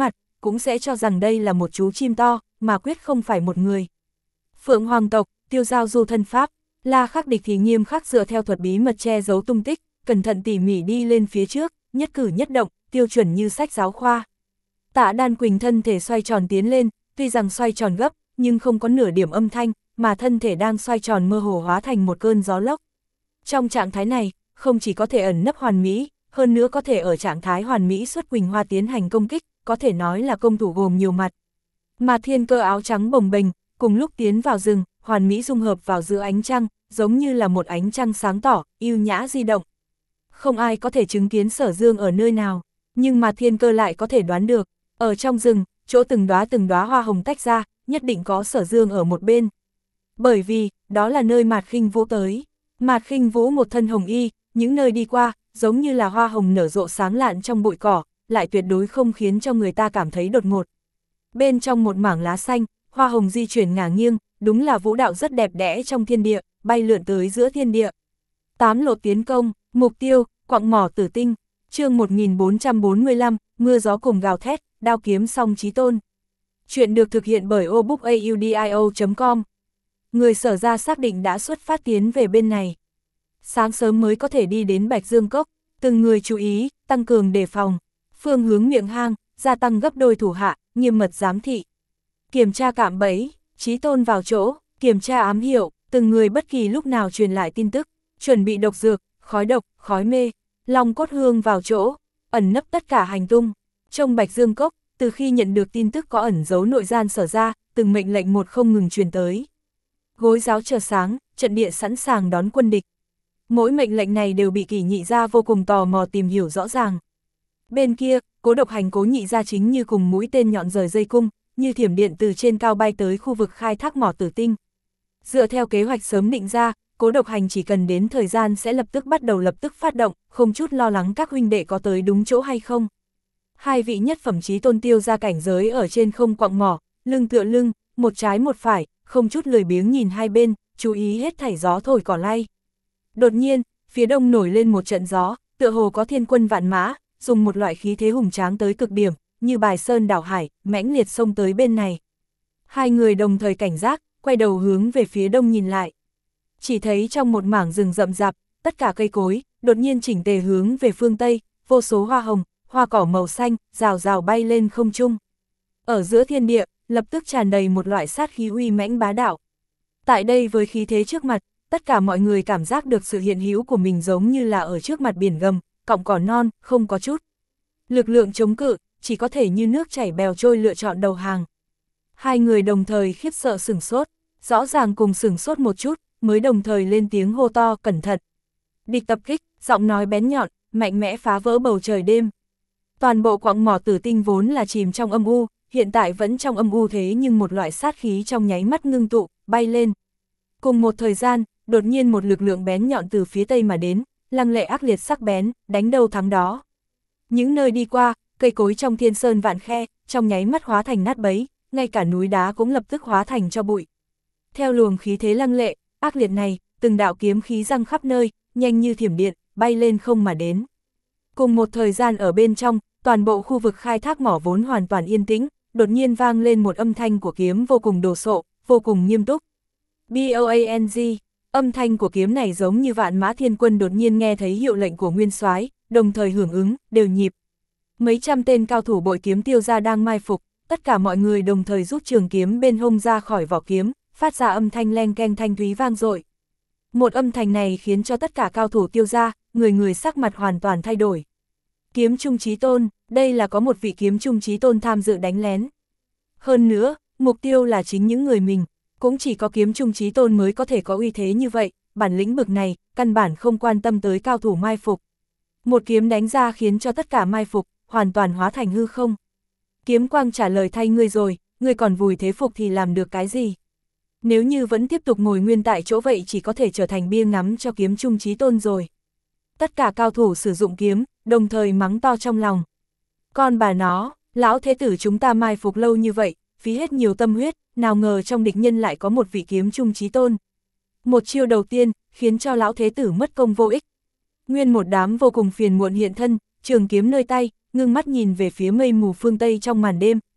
cũng sẽ cho rằng đây là một chú chim to, mà quyết không phải một người. Phượng Hoàng tộc, Tiêu Giao Du thân pháp, La Khắc Địch thì nghiêm khắc dựa theo thuật bí mật che giấu tung tích, cẩn thận tỉ mỉ đi lên phía trước, nhất cử nhất động, tiêu chuẩn như sách giáo khoa. Tạ Đan Quỳnh thân thể xoay tròn tiến lên, tuy rằng xoay tròn gấp, nhưng không có nửa điểm âm thanh, mà thân thể đang xoay tròn mơ hồ hóa thành một cơn gió lốc. Trong trạng thái này, không chỉ có thể ẩn nấp hoàn mỹ, hơn nữa có thể ở trạng thái hoàn mỹ xuất Quỳnh Hoa tiến hành công kích, có thể nói là công thủ gồm nhiều mặt. Mà Thiên Cơ áo trắng bồng bềnh, cùng lúc tiến vào rừng, hoàn mỹ dung hợp vào giữa ánh trăng, giống như là một ánh trăng sáng tỏ, yêu nhã di động. Không ai có thể chứng kiến Sở Dương ở nơi nào, nhưng mà Thiên Cơ lại có thể đoán được, ở trong rừng, chỗ từng đóa từng đóa hoa hồng tách ra, nhất định có Sở Dương ở một bên. Bởi vì, đó là nơi Mạt Khinh Vũ tới. Mạt Khinh Vũ một thân hồng y, những nơi đi qua, giống như là hoa hồng nở rộ sáng lạn trong bụi cỏ, lại tuyệt đối không khiến cho người ta cảm thấy đột ngột. Bên trong một mảng lá xanh, hoa hồng di chuyển ngả nghiêng, đúng là vũ đạo rất đẹp đẽ trong thiên địa, bay lượn tới giữa thiên địa. Tám lột tiến công, mục tiêu, quặng mỏ tử tinh, chương một nghìn bốn trăm bốn mươi lăm, mưa gió cùng gào thét, đao kiếm song chí tôn. Chuyện được thực hiện bởi obookaudio chấm com. Người Sở ra xác định đã xuất phát tiến về bên này. Sáng sớm mới có thể đi đến Bạch Dương Cốc, từng người chú ý, tăng cường đề phòng, phương hướng miệng hang, gia tăng gấp đôi thủ hạ, nghiêm mật giám thị. Kiểm tra cạm bẫy, chí tôn vào chỗ, kiểm tra ám hiệu, từng người bất kỳ lúc nào truyền lại tin tức, chuẩn bị độc dược, khói độc, khói mê, long cốt hương vào chỗ, ẩn nấp tất cả hành tung. Trong Bạch Dương Cốc, từ khi nhận được tin tức có ẩn giấu nội gian Sở ra, từng mệnh lệnh một không ngừng truyền tới. Gối giáo chờ sáng, trận địa sẵn sàng đón quân địch. Mỗi mệnh lệnh này đều bị Kỷ Nhị gia vô cùng tò mò tìm hiểu rõ ràng. Bên kia, Cố Độc Hành Cố Nhị gia chính như cùng mũi tên nhọn rời dây cung, như thiểm điện từ trên cao bay tới khu vực khai thác mỏ tử tinh. Dựa theo kế hoạch sớm định ra, Cố Độc Hành chỉ cần đến thời gian sẽ lập tức bắt đầu lập tức phát động, không chút lo lắng các huynh đệ có tới đúng chỗ hay không. Hai vị nhất phẩm chí tôn Tiêu ra cảnh giới ở trên không quặng mỏ, lưng tựa lưng, một trái một phải, không chút lười biếng nhìn hai bên, chú ý hết thảy gió thổi cỏ lay. Đột nhiên, phía đông nổi lên một trận gió, tựa hồ có thiên quân vạn mã, dùng một loại khí thế hùng tráng tới cực điểm, như bài sơn đảo hải, mãnh liệt xông tới bên này. Hai người đồng thời cảnh giác, quay đầu hướng về phía đông nhìn lại. Chỉ thấy trong một mảng rừng rậm rạp, tất cả cây cối, đột nhiên chỉnh tề hướng về phương Tây, vô số hoa hồng, hoa cỏ màu xanh, rào rào bay lên không trung. Ở giữa thiên địa, lập tức tràn đầy một loại sát khí uy mãnh bá đạo. Tại đây với khí thế trước mặt, tất cả mọi người cảm giác được sự hiện hữu của mình giống như là ở trước mặt biển gầm, cọng cỏ non, không có chút lực lượng chống cự, chỉ có thể như nước chảy bèo trôi lựa chọn đầu hàng. Hai người đồng thời khiếp sợ sửng sốt, rõ ràng cùng sửng sốt một chút, mới đồng thời lên tiếng hô to cẩn thận. Địch tập kích, giọng nói bén nhọn, mạnh mẽ phá vỡ bầu trời đêm. Toàn bộ quặng mỏ tử tinh vốn là chìm trong âm u, hiện tại vẫn trong âm u thế nhưng một loại sát khí trong nháy mắt ngưng tụ, bay lên. Cùng một thời gian, đột nhiên một lực lượng bén nhọn từ phía tây mà đến, lăng lệ ác liệt sắc bén, đánh đâu thắng đó. Những nơi đi qua, cây cối trong thiên sơn vạn khe, trong nháy mắt hóa thành nát bấy, ngay cả núi đá cũng lập tức hóa thành cho bụi. Theo luồng khí thế lăng lệ, ác liệt này, từng đạo kiếm khí răng khắp nơi, nhanh như thiểm điện, bay lên không mà đến. Cùng một thời gian ở bên trong, toàn bộ khu vực khai thác mỏ vốn hoàn toàn yên tĩnh, đột nhiên vang lên một âm thanh của kiếm vô cùng đồ sộ, vô cùng nghiêm túc. B O A N G, âm thanh của kiếm này giống như vạn mã thiên quân đột nhiên nghe thấy hiệu lệnh của nguyên soái, đồng thời hưởng ứng, đều nhịp. Mấy trăm tên cao thủ bội kiếm Tiêu ra đang mai phục, tất cả mọi người đồng thời rút trường kiếm bên hông ra khỏi vỏ kiếm, phát ra âm thanh leng keng thanh thúy vang dội. Một âm thanh này khiến cho tất cả cao thủ Tiêu ra, người người sắc mặt hoàn toàn thay đổi. Kiếm trung chí tôn, đây là có một vị kiếm trung chí tôn tham dự đánh lén. Hơn nữa, mục tiêu là chính những người mình, cũng chỉ có kiếm trung chí tôn mới có thể có uy thế như vậy, bản lĩnh bực này, căn bản không quan tâm tới cao thủ mai phục. Một kiếm đánh ra khiến cho tất cả mai phục, hoàn toàn hóa thành hư không. Kiếm quang trả lời thay ngươi rồi, ngươi còn vùi thế phục thì làm được cái gì? Nếu như vẫn tiếp tục ngồi nguyên tại chỗ vậy chỉ có thể trở thành bia ngắm cho kiếm trung chí tôn rồi. Tất cả cao thủ sử dụng kiếm, đồng thời mắng to trong lòng. Con bà nó, lão thế tử chúng ta mai phục lâu như vậy, phí hết nhiều tâm huyết, nào ngờ trong địch nhân lại có một vị kiếm trung chí tôn. Một chiêu đầu tiên, khiến cho lão thế tử mất công vô ích. Nguyên một đám vô cùng phiền muộn hiện thân, trường kiếm nơi tay, ngưng mắt nhìn về phía mây mù phương Tây trong màn đêm,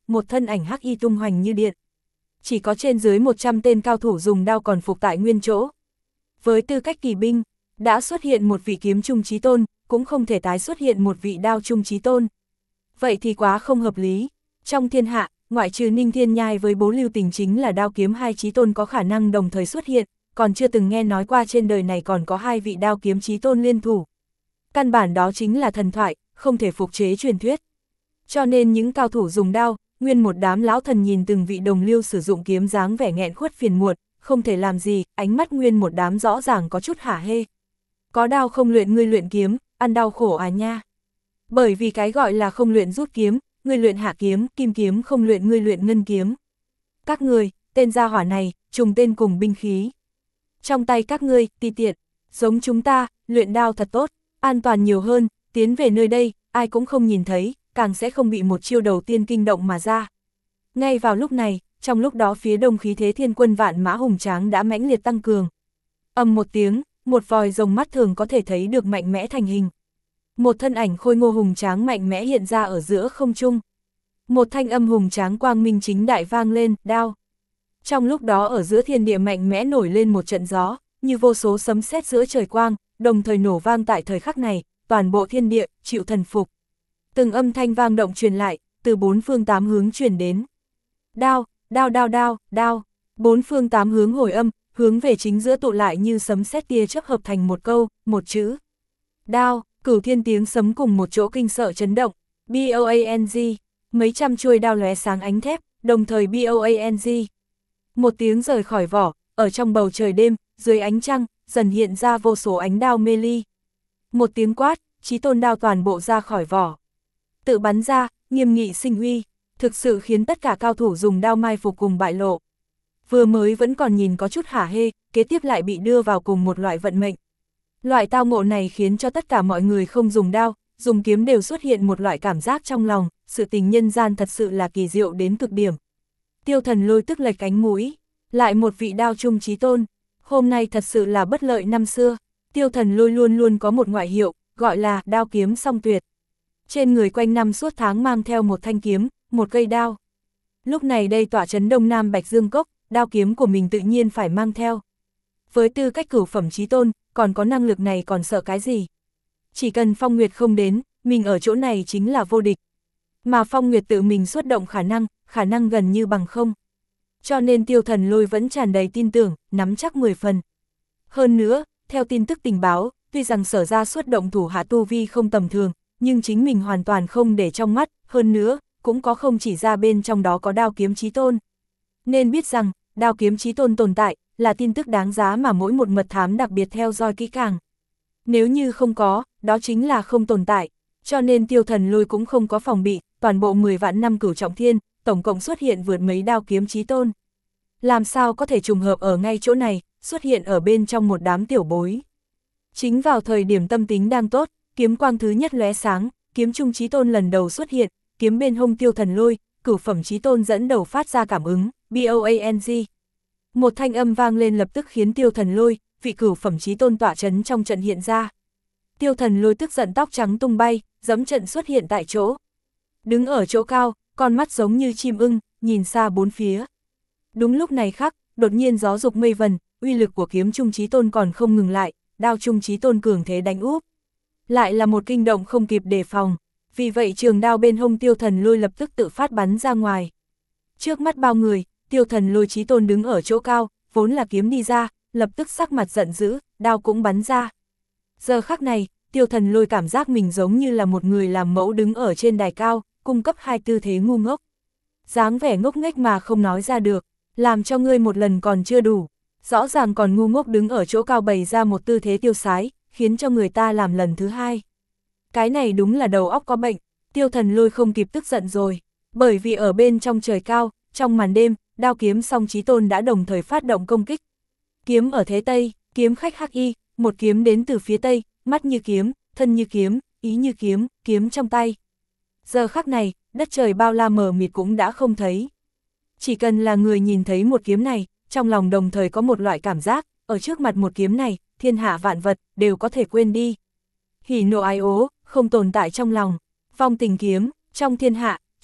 một thân ảnh hắc y tung hoành như điện. Chỉ có trên dưới một trăm tên cao thủ dùng đao còn phục tại nguyên chỗ. Với tư cách kỳ binh, đã xuất hiện một vị kiếm trung chí tôn, cũng không thể tái xuất hiện một vị đao trung chí tôn. Vậy thì quá không hợp lý. Trong thiên hạ, ngoại trừ Ninh Thiên Nhai với Bố Lưu Tình chính là đao kiếm hai chí tôn có khả năng đồng thời xuất hiện, còn chưa từng nghe nói qua trên đời này còn có hai vị đao kiếm chí tôn liên thủ. Căn bản đó chính là thần thoại, không thể phục chế truyền thuyết. Cho nên những cao thủ dùng đao, nguyên một đám lão thần nhìn từng vị đồng liêu sử dụng kiếm dáng vẻ nghẹn khuất phiền muộn, không thể làm gì, ánh mắt nguyên một đám rõ ràng có chút hả hê. Có đao không luyện ngươi luyện kiếm, ăn đau khổ à nha. Bởi vì cái gọi là không luyện rút kiếm, ngươi luyện hạ kiếm, kim kiếm không luyện ngươi luyện ngân kiếm. Các người, tên gia hỏa này, trùng tên cùng binh khí. Trong tay các ngươi, ti tiện, giống chúng ta, luyện đao thật tốt, an toàn nhiều hơn, tiến về nơi đây, ai cũng không nhìn thấy, càng sẽ không bị một chiêu đầu tiên kinh động mà ra. Ngay vào lúc này, trong lúc đó phía đông khí thế thiên quân vạn mã hùng tráng đã mãnh liệt tăng cường. Ầm một tiếng, một vòi rồng mắt thường có thể thấy được mạnh mẽ thành hình. Một thân ảnh khôi ngô hùng tráng mạnh mẽ hiện ra ở giữa không trung. Một thanh âm hùng tráng quang minh chính đại vang lên, đao. Trong lúc đó ở giữa thiên địa mạnh mẽ nổi lên một trận gió, như vô số sấm sét giữa trời quang, đồng thời nổ vang tại thời khắc này, toàn bộ thiên địa chịu thần phục. Từng âm thanh vang động truyền lại, từ bốn phương tám hướng truyền đến. Đao, đao đao đao, đao. Bốn phương tám hướng hồi âm, hướng về chính giữa tụ lại như sấm sét tia chớp hợp thành một câu, một chữ. Đao, cửu thiên tiếng sấm cùng một chỗ kinh sợ chấn động. B O A N G, mấy trăm chuôi đao lóe sáng ánh thép, đồng thời B O A N G. Một tiếng rời khỏi vỏ, ở trong bầu trời đêm, dưới ánh trăng, dần hiện ra vô số ánh đao mê ly. Một tiếng quát, chí tôn đao toàn bộ ra khỏi vỏ. Tự bắn ra, nghiêm nghị sinh uy, thực sự khiến tất cả cao thủ dùng đao mai phục cùng bại lộ. Vừa mới vẫn còn nhìn có chút hả hê, kế tiếp lại bị đưa vào cùng một loại vận mệnh. Loại tao ngộ này khiến cho tất cả mọi người không dùng đao, dùng kiếm đều xuất hiện một loại cảm giác trong lòng, sự tình nhân gian thật sự là kỳ diệu đến cực điểm. Tiêu Thần Lôi tức lệch cánh mũi, lại một vị đao trung chí tôn, hôm nay thật sự là bất lợi năm xưa. Tiêu Thần Lôi luôn luôn có một ngoại hiệu, gọi là đao kiếm song tuyệt. Trên người quanh năm suốt tháng mang theo một thanh kiếm, một cây đao. Lúc này đây tọa trấn Đông Nam Bạch Dương Cốc, đao kiếm của mình tự nhiên phải mang theo. Với tư cách cửu phẩm chí tôn, còn có năng lực này còn sợ cái gì? Chỉ cần Phong Nguyệt không đến, mình ở chỗ này chính là vô địch. Mà Phong Nguyệt tự mình xuất động khả năng, khả năng gần như bằng không. Cho nên Tiêu Thần Lôi vẫn tràn đầy tin tưởng, nắm chắc mười phần. Hơn nữa, theo tin tức tình báo, tuy rằng Sở ra xuất động thủ hạ tu vi không tầm thường, nhưng chính mình hoàn toàn không để trong mắt, hơn nữa, cũng có không chỉ ra bên trong đó có đao kiếm chí tôn. Nên biết rằng, đao kiếm chí tôn tồn tại, là tin tức đáng giá mà mỗi một mật thám đặc biệt theo dõi kỹ càng. Nếu như không có, đó chính là không tồn tại, cho nên Tiêu Thần Lôi cũng không có phòng bị, toàn bộ mười vạn năm cửu trọng thiên, tổng cộng xuất hiện vượt mấy đao kiếm chí tôn. Làm sao có thể trùng hợp ở ngay chỗ này, xuất hiện ở bên trong một đám tiểu bối. Chính vào thời điểm tâm tính đang tốt, kiếm quang thứ nhất lóe sáng, kiếm trung chí tôn lần đầu xuất hiện, kiếm bên hông Tiêu Thần Lôi, cửu phẩm chí tôn dẫn đầu phát ra cảm ứng, B O A N G. Một thanh âm vang lên lập tức khiến Tiêu Thần Lôi, vị cửu phẩm chí tôn tọa trấn trong trận hiện ra. Tiêu Thần Lôi tức giận tóc trắng tung bay, dẫm trận xuất hiện tại chỗ. Đứng ở chỗ cao, con mắt giống như chim ưng, nhìn xa bốn phía. Đúng lúc này khắc, đột nhiên gió dục mây vần, uy lực của kiếm trung chí tôn còn không ngừng lại, đao trung chí tôn cường thế đánh úp. Lại là một kinh động không kịp đề phòng, vì vậy trường đao bên hông Tiêu Thần Lôi lập tức tự phát bắn ra ngoài. Trước mắt bao người, Tiêu Thần Lôi chí tôn đứng ở chỗ cao, vốn là kiếm đi ra, lập tức sắc mặt giận dữ, đao cũng bắn ra. Giờ khắc này, Tiêu Thần Lôi cảm giác mình giống như là một người làm mẫu đứng ở trên đài cao, cung cấp hai tư thế ngu ngốc. Dáng vẻ ngốc nghếch mà không nói ra được, làm cho ngươi một lần còn chưa đủ, rõ ràng còn ngu ngốc đứng ở chỗ cao bày ra một tư thế tiêu sái, khiến cho người ta làm lần thứ hai. Cái này đúng là đầu óc có bệnh, Tiêu Thần Lôi không kịp tức giận rồi, bởi vì ở bên trong trời cao, trong màn đêm, đao kiếm song chí tôn đã đồng thời phát động công kích. Kiếm ở thế Tây, kiếm khách hắc y, một kiếm đến từ phía Tây, mắt như kiếm, thân như kiếm, ý như kiếm, kiếm trong tay. Giờ khắc này, đất trời bao la mờ mịt cũng đã không thấy. Chỉ cần là người nhìn thấy một kiếm này, trong lòng đồng thời có một loại cảm giác, ở trước mặt một kiếm này, thiên hạ vạn vật, đều có thể quên đi. Hỉ nộ ái ố, không tồn tại trong lòng, vong tình kiếm, trong thiên hạ,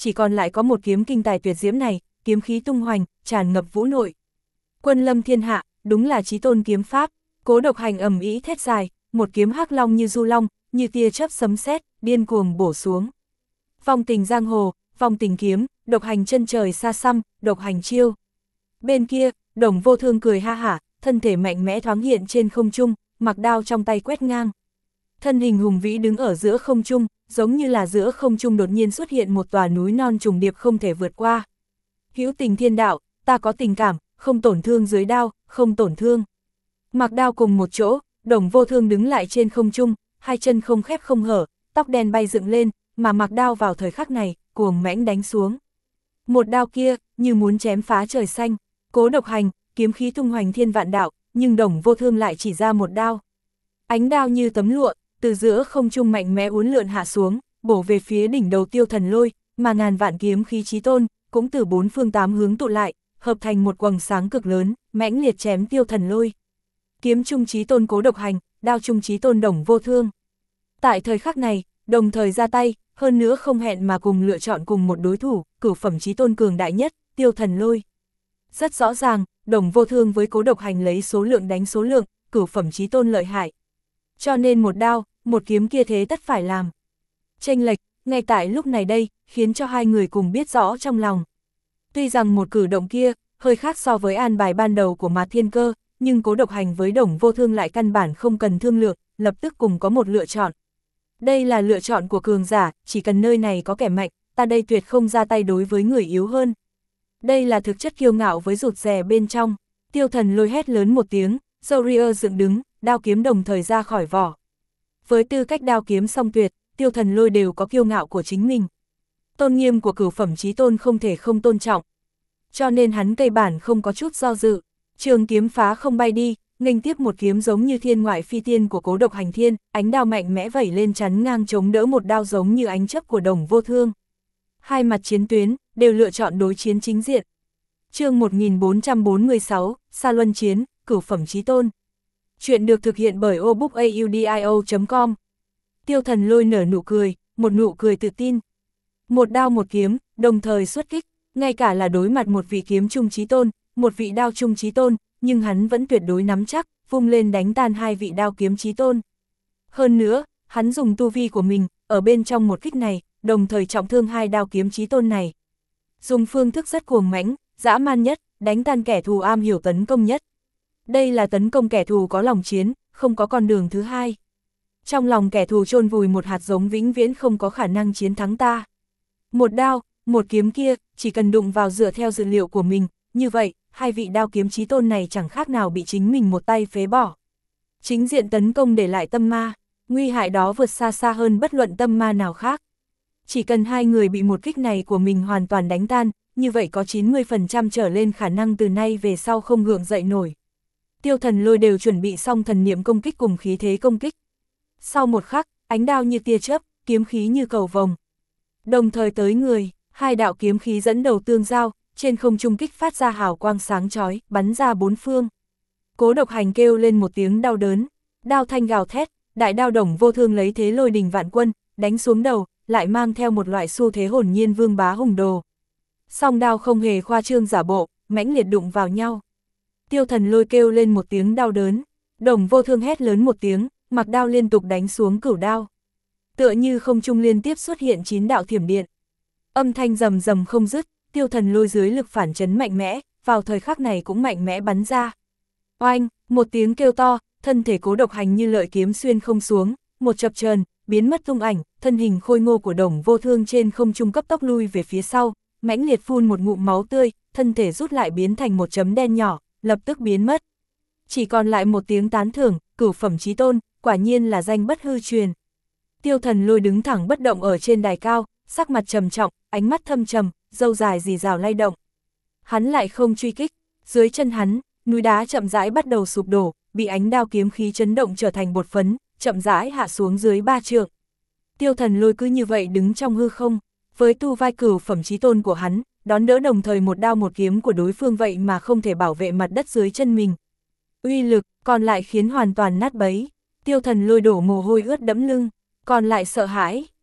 chỉ còn lại có một kiếm kinh tài tuyệt diễm này, kiếm khí tung hoành, tràn ngập vũ nội. Quân lâm thiên hạ, đúng là chí tôn kiếm pháp. Cố Độc Hành ầm ĩ thét dài, một kiếm hắc long như du long, như tia chớp sấm sét, điên cuồng bổ xuống. Vong tình giang hồ, vong tình kiếm, Độc Hành chân trời xa xăm, Độc Hành chiêu. Bên kia, Đồng Vô Thương cười ha hả, thân thể mạnh mẽ thoáng hiện trên không trung, mặc đao trong tay quét ngang. Thân hình hùng vĩ đứng ở giữa không trung, giống như là giữa không trung đột nhiên xuất hiện một tòa núi non trùng điệp không thể vượt qua. Hữu tình thiên đạo, ta có tình cảm, không tổn thương dưới đao, không tổn thương. Mặc đao cùng một chỗ, Đồng Vô Thương đứng lại trên không trung, hai chân không khép không hở, tóc đen bay dựng lên, mà mặc đao vào thời khắc này, cuồng mãnh đánh xuống. Một đao kia, như muốn chém phá trời xanh. Cố Độc Hành, kiếm khí tung hoành thiên vạn đạo, nhưng Đồng Vô Thương lại chỉ ra một đao. Ánh đao như tấm lụa, từ giữa không trung mạnh mẽ uốn lượn hạ xuống, bổ về phía đỉnh đầu Tiêu Thần Lôi, mà ngàn vạn kiếm khí chí tôn, cũng từ bốn phương tám hướng tụ lại, hợp thành một quầng sáng cực lớn, mãnh liệt chém Tiêu Thần Lôi. Kiếm trung chí tôn Cố Độc Hành, đao trung chí tôn Đồng Vô Thương. Tại thời khắc này, đồng thời ra tay, hơn nữa không hẹn mà cùng lựa chọn cùng một đối thủ, cửu phẩm chí tôn cường đại nhất, Tiêu Thần Lôi. Rất rõ ràng, Đồng Vô Thương với Cố Độc Hành lấy số lượng đánh số lượng, cửu phẩm chí tôn lợi hại. Cho nên một đao, một kiếm kia thế tất phải làm. Chênh lệch, ngay tại lúc này đây, khiến cho hai người cùng biết rõ trong lòng. Tuy rằng một cử động kia, hơi khác so với an bài ban đầu của Mạt Thiên Cơ, nhưng Cố Độc Hành với Đồng Vô Thương lại căn bản không cần thương lượng, lập tức cùng có một lựa chọn. Đây là lựa chọn của cường giả, chỉ cần nơi này có kẻ mạnh, ta đây tuyệt không ra tay đối với người yếu hơn. Đây là thực chất kiêu ngạo với rụt rè bên trong. Tiêu Thần Lôi hét lớn một tiếng, Warrior dựng đứng, đao kiếm đồng thời ra khỏi vỏ. Với tư cách đao kiếm song tuyệt, Tiêu Thần Lôi đều có kiêu ngạo của chính mình. Tôn nghiêm của cửu phẩm chí tôn không thể không tôn trọng. Cho nên hắn cây bản không có chút do dự. Trường kiếm phá không bay đi, nghênh tiếp một kiếm giống như thiên ngoại phi tiên của Cố Độc Hành thiên, ánh đao mạnh mẽ vẩy lên chắn ngang chống đỡ một đao giống như ánh chớp của Đồng Vô Thương. Hai mặt chiến tuyến, đều lựa chọn đối chiến chính diện. Chương một nghìn bốn trăm bốn mươi sáu, Sa Luân Chiến, cửu phẩm chí tôn. Chuyện được thực hiện bởi obookaudio chấm com. Tiêu Thần Lôi nở nụ cười, một nụ cười tự tin. Một đao một kiếm, đồng thời xuất kích, ngay cả là đối mặt một vị kiếm trung chí tôn, một vị đao trung chí tôn, nhưng hắn vẫn tuyệt đối nắm chắc, vung lên đánh tan hai vị đao kiếm chí tôn. Hơn nữa, hắn dùng tu vi của mình, ở bên trong một kích này, đồng thời trọng thương hai đao kiếm chí tôn này. Dùng phương thức rất cuồng mãnh, dã man nhất, đánh tan kẻ thù am hiểu tấn công nhất. Đây là tấn công kẻ thù có lòng chiến, không có con đường thứ hai. Trong lòng kẻ thù chôn vùi một hạt giống vĩnh viễn không có khả năng chiến thắng ta. Một đao, một kiếm kia, chỉ cần đụng vào dựa theo dự liệu của mình, như vậy, hai vị đao kiếm chí tôn này chẳng khác nào bị chính mình một tay phế bỏ. Chính diện tấn công để lại tâm ma, nguy hại đó vượt xa xa hơn bất luận tâm ma nào khác. Chỉ cần hai người bị một kích này của mình hoàn toàn đánh tan, như vậy có chín mươi phần trăm trở lên khả năng từ nay về sau không gượng dậy nổi. Tiêu Thần Lôi đều chuẩn bị xong thần niệm công kích cùng khí thế công kích. Sau một khắc, ánh đao như tia chớp, kiếm khí như cầu vồng. Đồng thời tới người, hai đạo kiếm khí dẫn đầu tương giao, trên không trung kích phát ra hào quang sáng chói, bắn ra bốn phương. Cố Độc Hành kêu lên một tiếng đau đớn, đao thanh gào thét, đại đao Đồng Vô Thương lấy thế lôi đình vạn quân, đánh xuống đầu, lại mang theo một loại xu thế hồn nhiên vương bá hùng đồ. Song đao không hề khoa trương giả bộ, mãnh liệt đụng vào nhau. Tiêu Thần Lôi kêu lên một tiếng đau đớn, Đồng Vô Thương hét lớn một tiếng, mặc đao liên tục đánh xuống cửu đao. Tựa như không trung liên tiếp xuất hiện chín đạo thiểm điện. Âm thanh rầm rầm không dứt, Tiêu Thần Lôi dưới lực phản chấn mạnh mẽ, vào thời khắc này cũng mạnh mẽ bắn ra. Oanh, một tiếng kêu to, thân thể Cố Độc Hành như lợi kiếm xuyên không xuống, một chập chờn, biến mất tung ảnh, thân hình khôi ngô của Đồng Vô Thương trên không trung cấp tốc lui về phía sau, mãnh liệt phun một ngụm máu tươi, thân thể rút lại biến thành một chấm đen nhỏ, lập tức biến mất. Chỉ còn lại một tiếng tán thưởng, cửu phẩm chí tôn, quả nhiên là danh bất hư truyền. Tiêu Thần Lôi đứng thẳng bất động ở trên đài cao, sắc mặt trầm trọng, ánh mắt thâm trầm, râu dài rì rào lay động. Hắn lại không truy kích, dưới chân hắn, núi đá chậm rãi bắt đầu sụp đổ, bị ánh đao kiếm khí chấn động trở thành bột phấn, chậm rãi hạ xuống dưới ba trượng. Tiêu Thần Lôi cứ như vậy đứng trong hư không, với tu vai cửu phẩm chí tôn của hắn, đón đỡ đồng thời một đao một kiếm của đối phương vậy mà không thể bảo vệ mặt đất dưới chân mình. Uy lực, còn lại khiến hoàn toàn nát bấy. Tiêu Thần Lôi đổ mồ hôi ướt đẫm lưng, còn lại sợ hãi,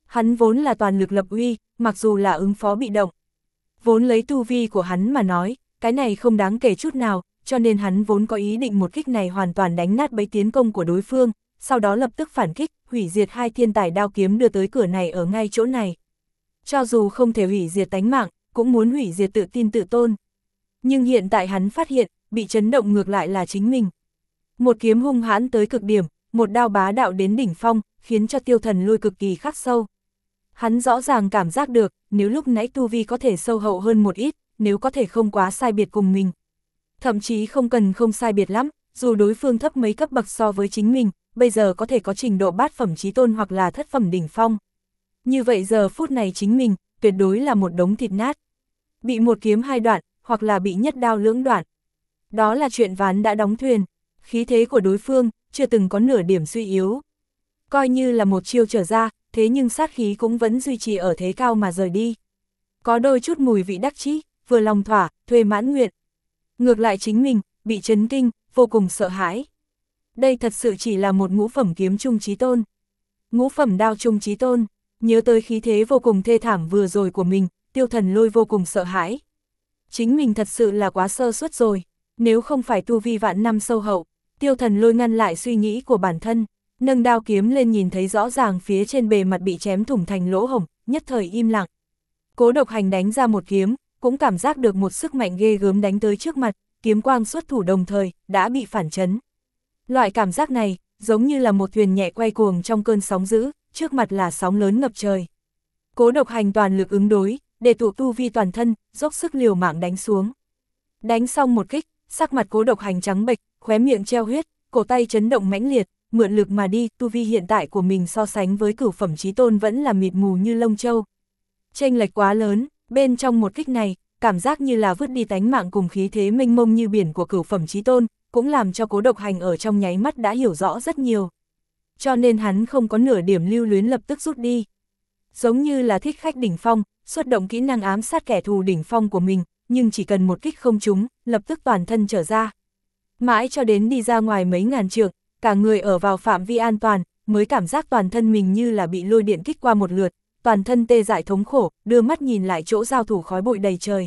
Hắn vốn là toàn lực lập uy, mặc dù là ứng phó bị động. Vốn lấy tu vi của hắn mà nói, cái này không đáng kể chút nào, cho nên hắn vốn có ý định một kích này hoàn toàn đánh nát bẫy tiến công của đối phương, sau đó lập tức phản kích, hủy diệt hai thiên tài đao kiếm đưa tới cửa này ở ngay chỗ này. Cho dù không thể hủy diệt tánh mạng, cũng muốn hủy diệt tự tin tự tôn. Nhưng hiện tại hắn phát hiện, bị chấn động ngược lại là chính mình. Một kiếm hung hãn tới cực điểm, một đao bá đạo đến đỉnh phong, khiến cho Tiêu Thần Lôi cực kỳ khắc sâu. Hắn rõ ràng cảm giác được, nếu lúc nãy tu vi có thể sâu hậu hơn một ít, nếu có thể không quá sai biệt cùng mình. Thậm chí không cần không sai biệt lắm, dù đối phương thấp mấy cấp bậc so với chính mình, bây giờ có thể có trình độ bát phẩm chí tôn hoặc là thất phẩm đỉnh phong. Như vậy giờ phút này chính mình, tuyệt đối là một đống thịt nát. Bị một kiếm hai đoạn, hoặc là bị nhất đao lưỡng đoạn. Đó là chuyện ván đã đóng thuyền, khí thế của đối phương, chưa từng có nửa điểm suy yếu. Coi như là một chiêu trở ra, thế nhưng sát khí cũng vẫn duy trì ở thế cao mà rời đi. Có đôi chút mùi vị đắc chí, vừa lòng thỏa, thuê mãn nguyện. Ngược lại chính mình, bị chấn kinh, vô cùng sợ hãi. Đây thật sự chỉ là một ngũ phẩm kiếm trung chí tôn. Ngũ phẩm đao trung chí tôn, nhớ tới khí thế vô cùng thê thảm vừa rồi của mình, Tiêu Thần Lôi vô cùng sợ hãi. Chính mình thật sự là quá sơ suất rồi, nếu không phải tu vi vạn năm sâu hậu, Tiêu Thần Lôi ngăn lại suy nghĩ của bản thân, nâng đao kiếm lên nhìn thấy rõ ràng phía trên bề mặt bị chém thủng thành lỗ hổng, nhất thời im lặng. Cố Độc Hành đánh ra một kiếm, cũng cảm giác được một sức mạnh ghê gớm đánh tới trước mặt, kiếm quang xuất thủ đồng thời, đã bị phản chấn. Loại cảm giác này, giống như là một thuyền nhẹ quay cuồng trong cơn sóng dữ, trước mặt là sóng lớn ngập trời. Cố Độc Hành toàn lực ứng đối, để tụ tu vi toàn thân, dốc sức liều mạng đánh xuống. Đánh xong một kích, sắc mặt Cố Độc Hành trắng bệch, khóe miệng treo huyết, cổ tay chấn động mãnh liệt, mượn lực mà đi, tu vi hiện tại của mình so sánh với cửu phẩm chí tôn vẫn là mịt mù như lông châu. Chênh lệch quá lớn, bên trong một kích này, cảm giác như là vứt đi tánh mạng cùng khí thế mênh mông như biển của cửu phẩm chí tôn, cũng làm cho Cố Độc Hành ở trong nháy mắt đã hiểu rõ rất nhiều. Cho nên hắn không có nửa điểm lưu luyến lập tức rút đi. Giống như là thích khách đỉnh phong, xuất động kỹ năng ám sát kẻ thù đỉnh phong của mình, nhưng chỉ cần một kích không trúng, lập tức toàn thân trở ra. Mãi cho đến đi ra ngoài mấy ngàn trượng, cả người ở vào phạm vi an toàn, mới cảm giác toàn thân mình như là bị lôi điện kích qua một lượt, toàn thân tê dại thống khổ, đưa mắt nhìn lại chỗ giao thủ khói bụi đầy trời.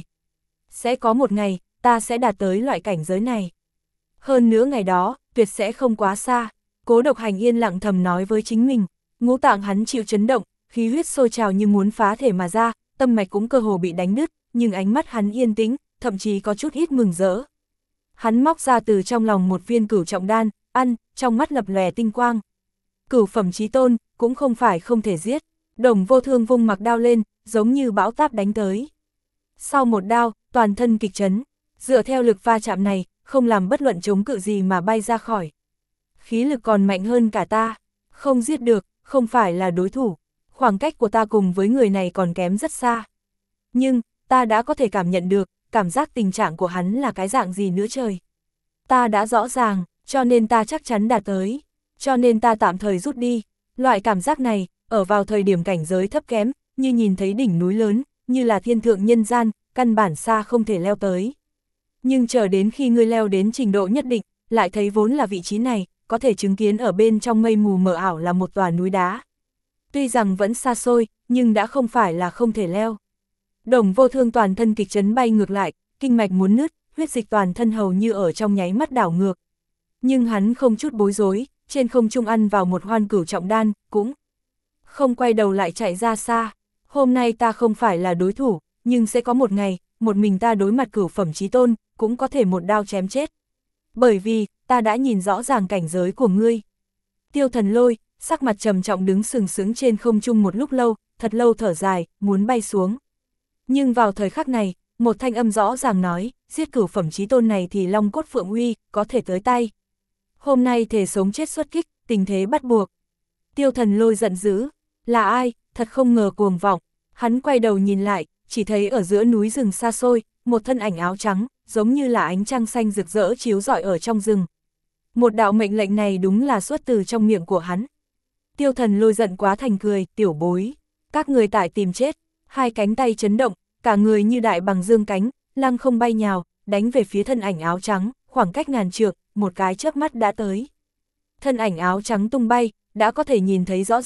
Sẽ có một ngày, ta sẽ đạt tới loại cảnh giới này. Hơn nữa ngày đó, tuyệt sẽ không quá xa. Cố Độc Hành yên lặng thầm nói với chính mình, ngũ tạng hắn chịu chấn động, khí huyết sôi trào như muốn phá thể mà ra, tâm mạch cũng cơ hồ bị đánh đứt, nhưng ánh mắt hắn yên tĩnh, thậm chí có chút ít mừng rỡ. Hắn móc ra từ trong lòng một viên cửu trọng đan, ăn, trong mắt lập lòe tinh quang. Cửu phẩm chí tôn, cũng không phải không thể giết. Đồng Vô Thương vung mặc đao lên, giống như bão táp đánh tới. Sau một đao, toàn thân kịch chấn, dựa theo lực va chạm này, không làm bất luận chống cự gì mà bay ra khỏi. Khí lực còn mạnh hơn cả ta, không giết được, không phải là đối thủ. Khoảng cách của ta cùng với người này còn kém rất xa. Nhưng, ta đã có thể cảm nhận được, cảm giác tình trạng của hắn là cái dạng gì nữa trời. Ta đã rõ ràng, cho nên ta chắc chắn đạt tới, cho nên ta tạm thời rút đi. Loại cảm giác này, ở vào thời điểm cảnh giới thấp kém, như nhìn thấy đỉnh núi lớn, như là thiên thượng nhân gian, căn bản xa không thể leo tới. Nhưng chờ đến khi ngươi leo đến trình độ nhất định, lại thấy vốn là vị trí này, có thể chứng kiến ở bên trong mây mù mờ ảo là một tòa núi đá. Tuy rằng vẫn xa xôi, nhưng đã không phải là không thể leo. Đồng Vô Thương toàn thân kịch chấn bay ngược lại, kinh mạch muốn nứt, huyết dịch toàn thân hầu như ở trong nháy mắt đảo ngược. Nhưng hắn không chút bối rối, trên không trung ăn vào một hoan cửu trọng đan, cũng không quay đầu lại chạy ra xa. Hôm nay ta không phải là đối thủ, nhưng sẽ có một ngày, một mình ta đối mặt cửu phẩm chí tôn, cũng có thể một đao chém chết. Bởi vì, ta đã nhìn rõ ràng cảnh giới của ngươi. Tiêu Thần Lôi, sắc mặt trầm trọng đứng sừng sững trên không trung một lúc lâu, thật lâu thở dài, muốn bay xuống. Nhưng vào thời khắc này, một thanh âm rõ ràng nói, giết cửu phẩm chí tôn này thì long cốt phượng uy, có thể tới tay. Hôm nay thể sống chết xuất kích, tình thế bắt buộc. Tiêu Thần Lôi giận dữ, là ai, thật không ngờ cuồng vọng. Hắn quay đầu nhìn lại, chỉ thấy ở giữa núi rừng xa xôi, một thân ảnh áo trắng, giống như là ánh trăng xanh rực rỡ chiếu rọi ở trong rừng. Một đạo mệnh lệnh này đúng là xuất từ trong miệng của hắn. Tiêu Thần Lôi giận quá thành cười, tiểu bối, các người tại tìm chết, hai cánh tay chấn động, cả người như đại bằng dương cánh, lăng không bay nhào, đánh về phía thân ảnh áo trắng, khoảng cách ngàn trượng, một cái chớp mắt đã tới. Thân ảnh áo trắng tung bay, đã có thể nhìn thấy rõ ràng,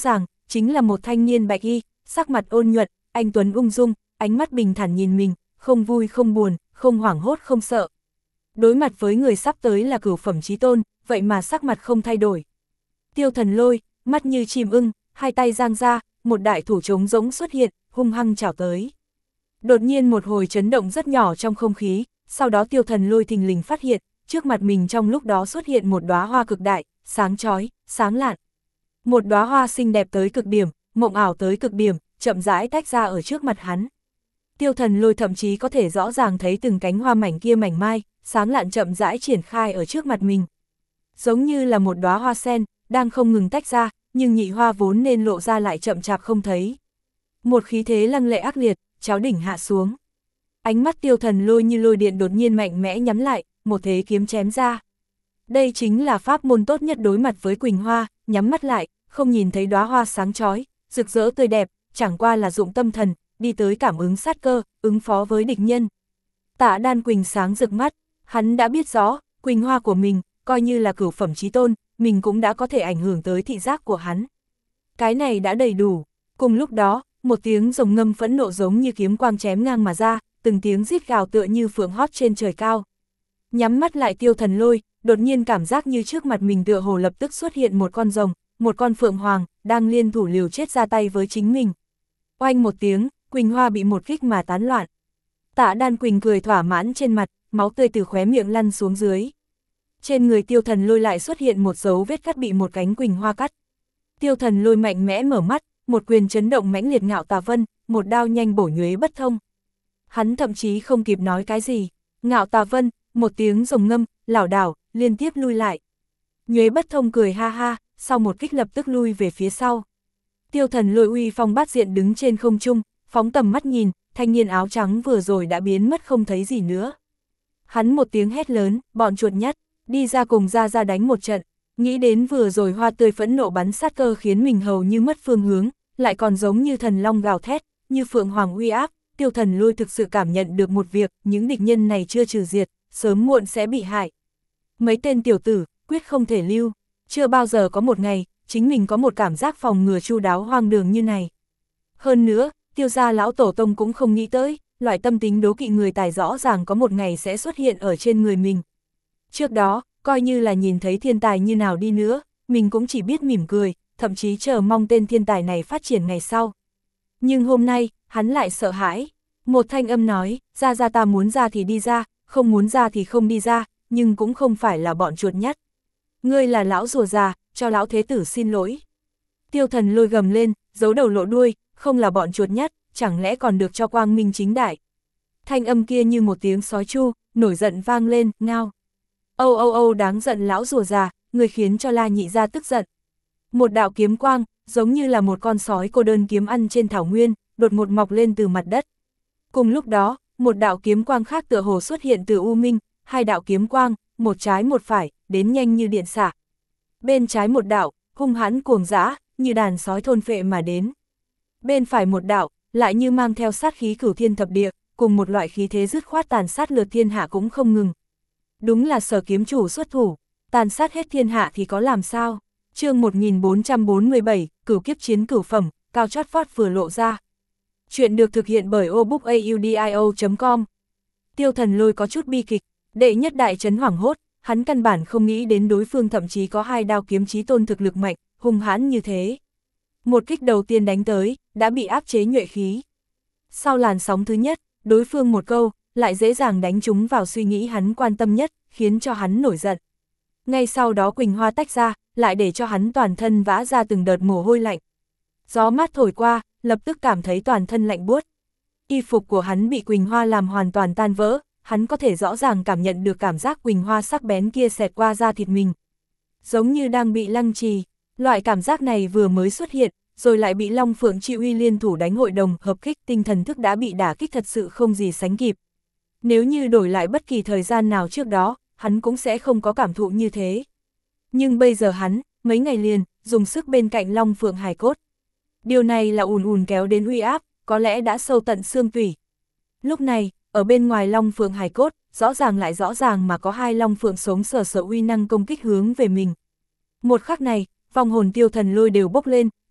chính là một thanh niên bạch y, sắc mặt ôn nhuận, anh tuấn ung dung, ánh mắt bình thản nhìn mình, không vui không buồn, không hoảng hốt không sợ. Đối mặt với người sắp tới là cửu phẩm chí tôn, vậy mà sắc mặt không thay đổi. Tiêu Thần Lôi, mắt như chim ưng, hai tay giang ra, một đại thủ trống rỗng xuất hiện, hung hăng chảo tới. Đột nhiên một hồi chấn động rất nhỏ trong không khí, sau đó Tiêu Thần Lôi thình lình phát hiện, trước mặt mình trong lúc đó xuất hiện một đóa hoa cực đại, sáng chói, sáng lạn. Một đóa hoa xinh đẹp tới cực điểm, mộng ảo tới cực điểm, chậm rãi tách ra ở trước mặt hắn. Tiêu Thần Lôi thậm chí có thể rõ ràng thấy từng cánh hoa mảnh kia mảnh mai, sáng lạn chậm rãi triển khai ở trước mặt mình. Giống như là một đóa hoa sen, đang không ngừng tách ra, nhưng nhị hoa vốn nên lộ ra lại chậm chạp không thấy. Một khí thế lăng lệ ác liệt, cháo đỉnh hạ xuống. Ánh mắt Tiêu Thần Lôi như lôi điện đột nhiên mạnh mẽ nhắm lại, một thế kiếm chém ra. Đây chính là pháp môn tốt nhất đối mặt với Quỳnh Hoa, nhắm mắt lại, không nhìn thấy đóa hoa sáng chói, rực rỡ tươi đẹp, chẳng qua là dụng tâm thần, đi tới cảm ứng sát cơ, ứng phó với địch nhân. Tạ Đan Quỳnh sáng rực mắt, hắn đã biết rõ, Quỳnh Hoa của mình, coi như là cửu phẩm chí tôn, mình cũng đã có thể ảnh hưởng tới thị giác của hắn. Cái này đã đầy đủ. Cùng lúc đó, một tiếng rồng ngâm phẫn nộ giống như kiếm quang chém ngang mà ra, từng tiếng rít gào tựa như phượng hót trên trời cao. Nhắm mắt lại Tiêu Thần Lôi, đột nhiên cảm giác như trước mặt mình tựa hồ lập tức xuất hiện một con rồng, một con phượng hoàng, đang liên thủ liều chết ra tay với chính mình. Oanh một tiếng, Quỳnh Hoa bị một kích mà tán loạn. Tạ Đan Quỳnh cười thỏa mãn trên mặt, máu tươi từ khóe miệng lăn xuống dưới. Trên người Tiêu Thần Lôi lại xuất hiện một dấu vết cắt bị một cánh Quỳnh Hoa cắt. Tiêu Thần Lôi mạnh mẽ mở mắt, một quyền chấn động mãnh liệt Ngạo Tà Vân, một đao nhanh bổ nhuế bất thông. Hắn thậm chí không kịp nói cái gì, Ngạo Tà Vân, một tiếng rồng ngâm, lảo đảo, liên tiếp lui lại. Nhuế bất thông cười ha ha, sau một kích lập tức lui về phía sau. Tiêu Thần Lôi uy phong bát diện đứng trên không trung, phóng tầm mắt nhìn, thanh niên áo trắng vừa rồi đã biến mất không thấy gì nữa. Hắn một tiếng hét lớn, bọn chuột nhắt, đi ra cùng ra ra đánh một trận. Nghĩ đến vừa rồi hoa tươi phẫn nộ bắn sát cơ khiến mình hầu như mất phương hướng, lại còn giống như thần long gào thét, như phượng hoàng uy áp. Tiêu Thần Lôi thực sự cảm nhận được một việc, những địch nhân này chưa trừ diệt, sớm muộn sẽ bị hại. Mấy tên tiểu tử, quyết không thể lưu, chưa bao giờ có một ngày, chính mình có một cảm giác phòng ngừa chu đáo hoang đường như này. Hơn nữa, Tiêu gia lão tổ tông cũng không nghĩ tới, loại tâm tính đố kỵ người tài rõ ràng có một ngày sẽ xuất hiện ở trên người mình. Trước đó, coi như là nhìn thấy thiên tài như nào đi nữa, mình cũng chỉ biết mỉm cười, thậm chí chờ mong tên thiên tài này phát triển ngày sau. Nhưng hôm nay, hắn lại sợ hãi. Một thanh âm nói, ra ra ta muốn ra thì đi ra, không muốn ra thì không đi ra, nhưng cũng không phải là bọn chuột nhắt. Ngươi là lão rùa già, cho lão thế tử xin lỗi. Tiêu Thần Lôi gầm lên, giấu đầu lộ đuôi, không là bọn chuột nhắt, chẳng lẽ còn được cho quang minh chính đại. Thanh âm kia như một tiếng sói chu, nổi giận vang lên, ngao. Âu âu âu đáng giận lão rùa già, người khiến cho La Nhị gia tức giận. Một đạo kiếm quang, giống như là một con sói cô đơn kiếm ăn trên thảo nguyên, đột ngột mọc lên từ mặt đất. Cùng lúc đó, một đạo kiếm quang khác tựa hồ xuất hiện từ U Minh, hai đạo kiếm quang, một trái một phải, đến nhanh như điện xạ. Bên trái một đạo, hung hãn cuồng dã, như đàn sói thôn phệ mà đến. Bên phải một đạo, lại như mang theo sát khí cửu thiên thập địa, cùng một loại khí thế dứt khoát tàn sát lượt thiên hạ cũng không ngừng. Đúng là Sở kiếm chủ xuất thủ, tàn sát hết thiên hạ thì có làm sao. Chương một nghìn bốn trăm bốn mươi bảy, cửu kiếp chiến cửu phẩm, cao chót vót vừa lộ ra. Chuyện được thực hiện bởi obookaudio chấm com. Tiêu Thần Lôi có chút bi kịch, đệ nhất đại trấn hoảng hốt, hắn căn bản không nghĩ đến đối phương thậm chí có hai đao kiếm chí tôn thực lực mạnh, hung hãn như thế. Một kích đầu tiên đánh tới, đã bị áp chế nhuệ khí. Sau làn sóng thứ nhất, đối phương một câu, lại dễ dàng đánh trúng vào suy nghĩ hắn quan tâm nhất, khiến cho hắn nổi giận. Ngay sau đó Quỳnh Hoa tách ra, lại để cho hắn toàn thân vã ra từng đợt mồ hôi lạnh. Gió mát thổi qua, lập tức cảm thấy toàn thân lạnh buốt. Y phục của hắn bị Quỳnh Hoa làm hoàn toàn tan vỡ, hắn có thể rõ ràng cảm nhận được cảm giác Quỳnh Hoa sắc bén kia xẹt qua da thịt mình. Giống như đang bị lăng trì, loại cảm giác này vừa mới xuất hiện, rồi lại bị Long Phượng Chi Uy liên thủ đánh hội đồng hợp kích, tinh thần thức đã bị đả kích thật sự không gì sánh kịp. Nếu như đổi lại bất kỳ thời gian nào trước đó, hắn cũng sẽ không có cảm thụ như thế. Nhưng bây giờ hắn, mấy ngày liền, dùng sức bên cạnh Long Phượng hài cốt. Điều này là ùn ùn kéo đến uy áp, có lẽ đã sâu tận xương tủy. Lúc này, ở bên ngoài Long Phượng hài cốt, rõ ràng lại rõ ràng mà có hai Long Phượng sống sờ sờ uy năng công kích hướng về mình. Một khắc này, vong hồn Tiêu Thần Lôi đều bốc lên,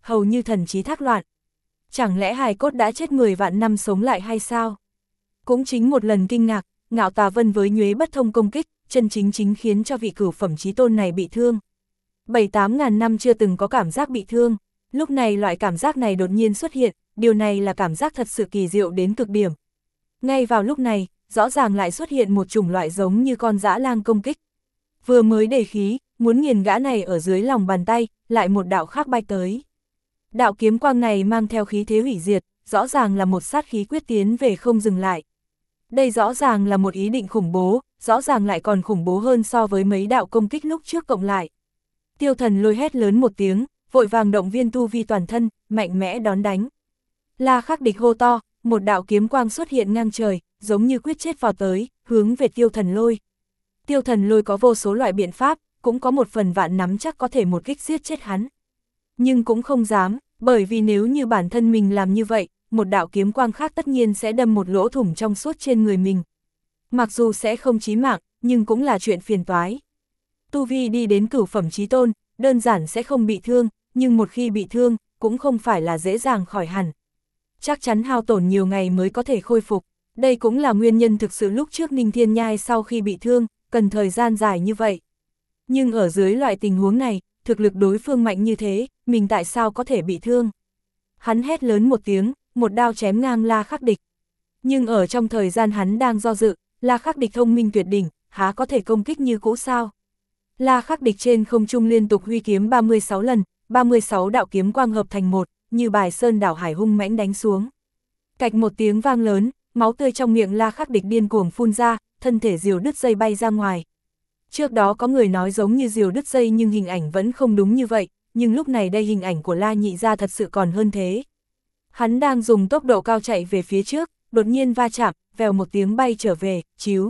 hầu như thần trí thác loạn. Chẳng lẽ hài cốt đã chết mười vạn năm sống lại hay sao? Cũng chính một lần kinh ngạc, Ngạo Tà Vân với nhuế bất thông công kích, chân chính chính khiến cho vị cửu phẩm chí tôn này bị thương. Bảy tám ngàn năm chưa từng có cảm giác bị thương, lúc này loại cảm giác này đột nhiên xuất hiện, điều này là cảm giác thật sự kỳ diệu đến cực điểm. Ngay vào lúc này, rõ ràng lại xuất hiện một chủng loại giống như con dã lang công kích. Vừa mới đề khí, muốn nghiền gã này ở dưới lòng bàn tay, lại một đạo khác bay tới. Đạo kiếm quang này mang theo khí thế hủy diệt, rõ ràng là một sát khí quyết tiến về không dừng lại. Đây rõ ràng là một ý định khủng bố, rõ ràng lại còn khủng bố hơn so với mấy đạo công kích lúc trước cộng lại. Tiêu Thần Lôi hét lớn một tiếng, vội vàng động viên tu vi toàn thân, mạnh mẽ đón đánh. La Khắc Địch hô to, một đạo kiếm quang xuất hiện ngang trời, giống như quyết chết vào tới, hướng về Tiêu Thần Lôi. Tiêu Thần Lôi có vô số loại biện pháp, cũng có một phần vạn nắm chắc có thể một kích giết chết hắn. Nhưng cũng không dám, bởi vì nếu như bản thân mình làm như vậy, một đạo kiếm quang khác tất nhiên sẽ đâm một lỗ thủng trong suốt trên người mình. Mặc dù sẽ không chí mạng, nhưng cũng là chuyện phiền toái. Tu vi đi đến cửu phẩm chí tôn, đơn giản sẽ không bị thương, nhưng một khi bị thương, cũng không phải là dễ dàng khỏi hẳn. Chắc chắn hao tổn nhiều ngày mới có thể khôi phục. Đây cũng là nguyên nhân thực sự lúc trước Ninh Thiên Nhai sau khi bị thương, cần thời gian dài như vậy. Nhưng ở dưới loại tình huống này, thực lực đối phương mạnh như thế, mình tại sao có thể bị thương? Hắn hét lớn một tiếng, một đao chém ngang La Khắc Địch. Nhưng ở trong thời gian hắn đang do dự, La Khắc Địch thông minh tuyệt đỉnh, há có thể công kích như cũ sao? La Khắc Địch trên không trung liên tục huy kiếm ba mươi sáu lần, ba mươi sáu đạo kiếm quang hợp thành một, như bài sơn đảo hải hung mãnh đánh xuống. Cạch một tiếng vang lớn, máu tươi trong miệng La Khắc Địch điên cuồng phun ra, thân thể diều đứt dây bay ra ngoài. Trước đó có người nói giống như diều đứt dây nhưng hình ảnh vẫn không đúng như vậy, nhưng lúc này đây hình ảnh của La Nhị Gia thật sự còn hơn thế. Hắn đang dùng tốc độ cao chạy về phía trước, đột nhiên va chạm, vèo một tiếng bay trở về, chíu.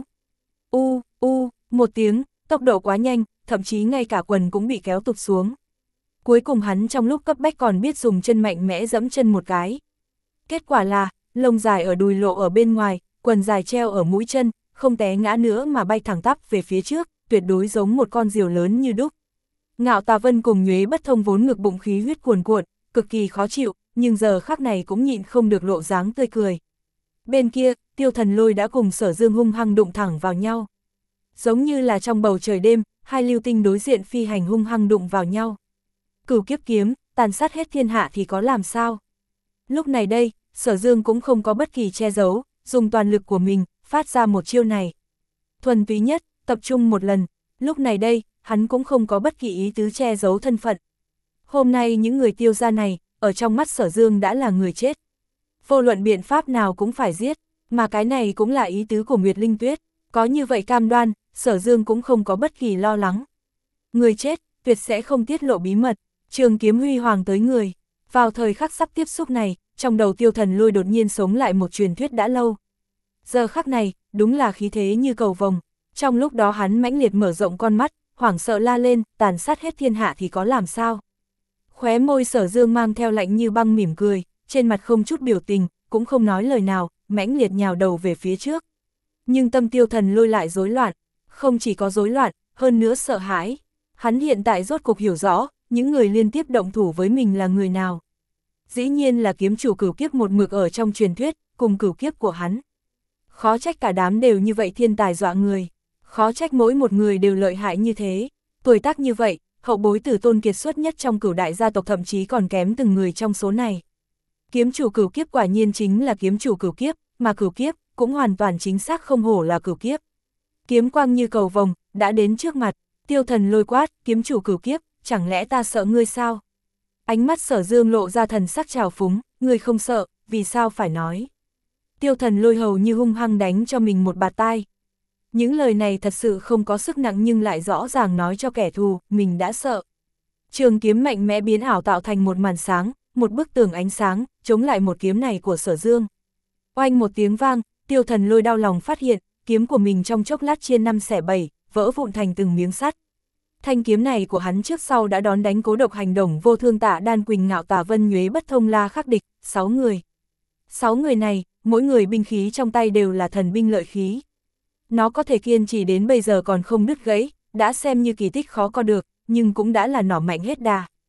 U, u, một tiếng, tốc độ quá nhanh, thậm chí ngay cả quần cũng bị kéo tụt xuống. Cuối cùng hắn trong lúc cấp bách còn biết dùng chân mạnh mẽ giẫm chân một cái. Kết quả là, lông dài ở đùi lộ ở bên ngoài, quần dài treo ở mũi chân, không té ngã nữa mà bay thẳng tắp về phía trước, tuyệt đối giống một con diều lớn như đúc. Ngạo Tà Vân cùng nhuế bất thông vốn ngực bụng khí huyết cuồn cuộn, cực kỳ khó chịu, nhưng giờ khắc này cũng nhịn không được lộ dáng tươi cười. Bên kia, Tiêu Thần Lôi đã cùng Sở Dương hung hăng đụng thẳng vào nhau. Giống như là trong bầu trời đêm, hai lưu tinh đối diện phi hành hung hăng đụng vào nhau. Cửu kiếp kiếm, tàn sát hết thiên hạ thì có làm sao? Lúc này đây, Sở Dương cũng không có bất kỳ che giấu, dùng toàn lực của mình, phát ra một chiêu này. Thuần túy nhất, tập trung một lần, lúc này đây, hắn cũng không có bất kỳ ý tứ che giấu thân phận. Hôm nay những người Tiêu gia này, ở trong mắt Sở Dương đã là người chết. Vô luận biện pháp nào cũng phải giết, mà cái này cũng là ý tứ của Nguyệt Linh Tuyết, có như vậy cam đoan, Sở Dương cũng không có bất kỳ lo lắng. Người chết, tuyệt sẽ không tiết lộ bí mật, trường kiếm huy hoàng tới người. Vào thời khắc sắp tiếp xúc này, trong đầu Tiêu Thần Lôi đột nhiên sống lại một truyền thuyết đã lâu. Giờ khắc này, đúng là khí thế như cầu vồng. Trong lúc đó hắn mãnh liệt mở rộng con mắt, hoảng sợ la lên, tàn sát hết thiên hạ thì có làm sao. Khóe môi Sở Dương mang theo lạnh như băng mỉm cười, trên mặt không chút biểu tình, cũng không nói lời nào, mãnh liệt nhào đầu về phía trước. Nhưng tâm Tiêu Thần Lôi lại rối loạn, không chỉ có rối loạn, hơn nữa sợ hãi. Hắn hiện tại rốt cục hiểu rõ, những người liên tiếp động thủ với mình là người nào. Dĩ nhiên là kiếm chủ cửu kiếp một mực ở trong truyền thuyết, cùng cửu kiếp của hắn. Khó trách cả đám đều như vậy thiên tài dọa người. Khó trách mỗi một người đều lợi hại như thế. Tuổi tác như vậy, hậu bối tử tôn kiệt xuất nhất trong cửu đại gia tộc thậm chí còn kém từng người trong số này. Kiếm chủ cửu kiếp quả nhiên chính là kiếm chủ cửu kiếp, mà cửu kiếp cũng hoàn toàn chính xác không hổ là cửu kiếp. Kiếm quang như cầu vồng, đã đến trước mặt, Tiêu Thần Lôi quát, kiếm chủ cửu kiếp, chẳng lẽ ta sợ ngươi sao? Ánh mắt Sở Dương lộ ra thần sắc trào phúng, ngươi không sợ, vì sao phải nói? Tiêu Thần Lôi hầu như hung hăng đánh cho mình một bạt tai. Những lời này thật sự không có sức nặng nhưng lại rõ ràng nói cho kẻ thù, mình đã sợ. Trường kiếm mạnh mẽ biến ảo tạo thành một màn sáng, một bức tường ánh sáng, chống lại một kiếm này của Sở Dương. Oanh một tiếng vang, Tiêu Thần Lôi đau lòng phát hiện, kiếm của mình trong chốc lát chia năm xẻ bảy, vỡ vụn thành từng miếng sắt. Thanh kiếm này của hắn trước sau đã đón đánh Cố Độc Hành Đồng Vô Thương Tạ Đan Quỳnh Ngạo Tà Vân nhuế bất thông La Khắc Địch, sáu người. Sáu người này, mỗi người binh khí trong tay đều là thần binh lợi khí. Nó có thể kiên trì đến bây giờ còn không đứt gãy, đã xem như kỳ tích khó có được, nhưng cũng đã là nỏ mạnh hết đà.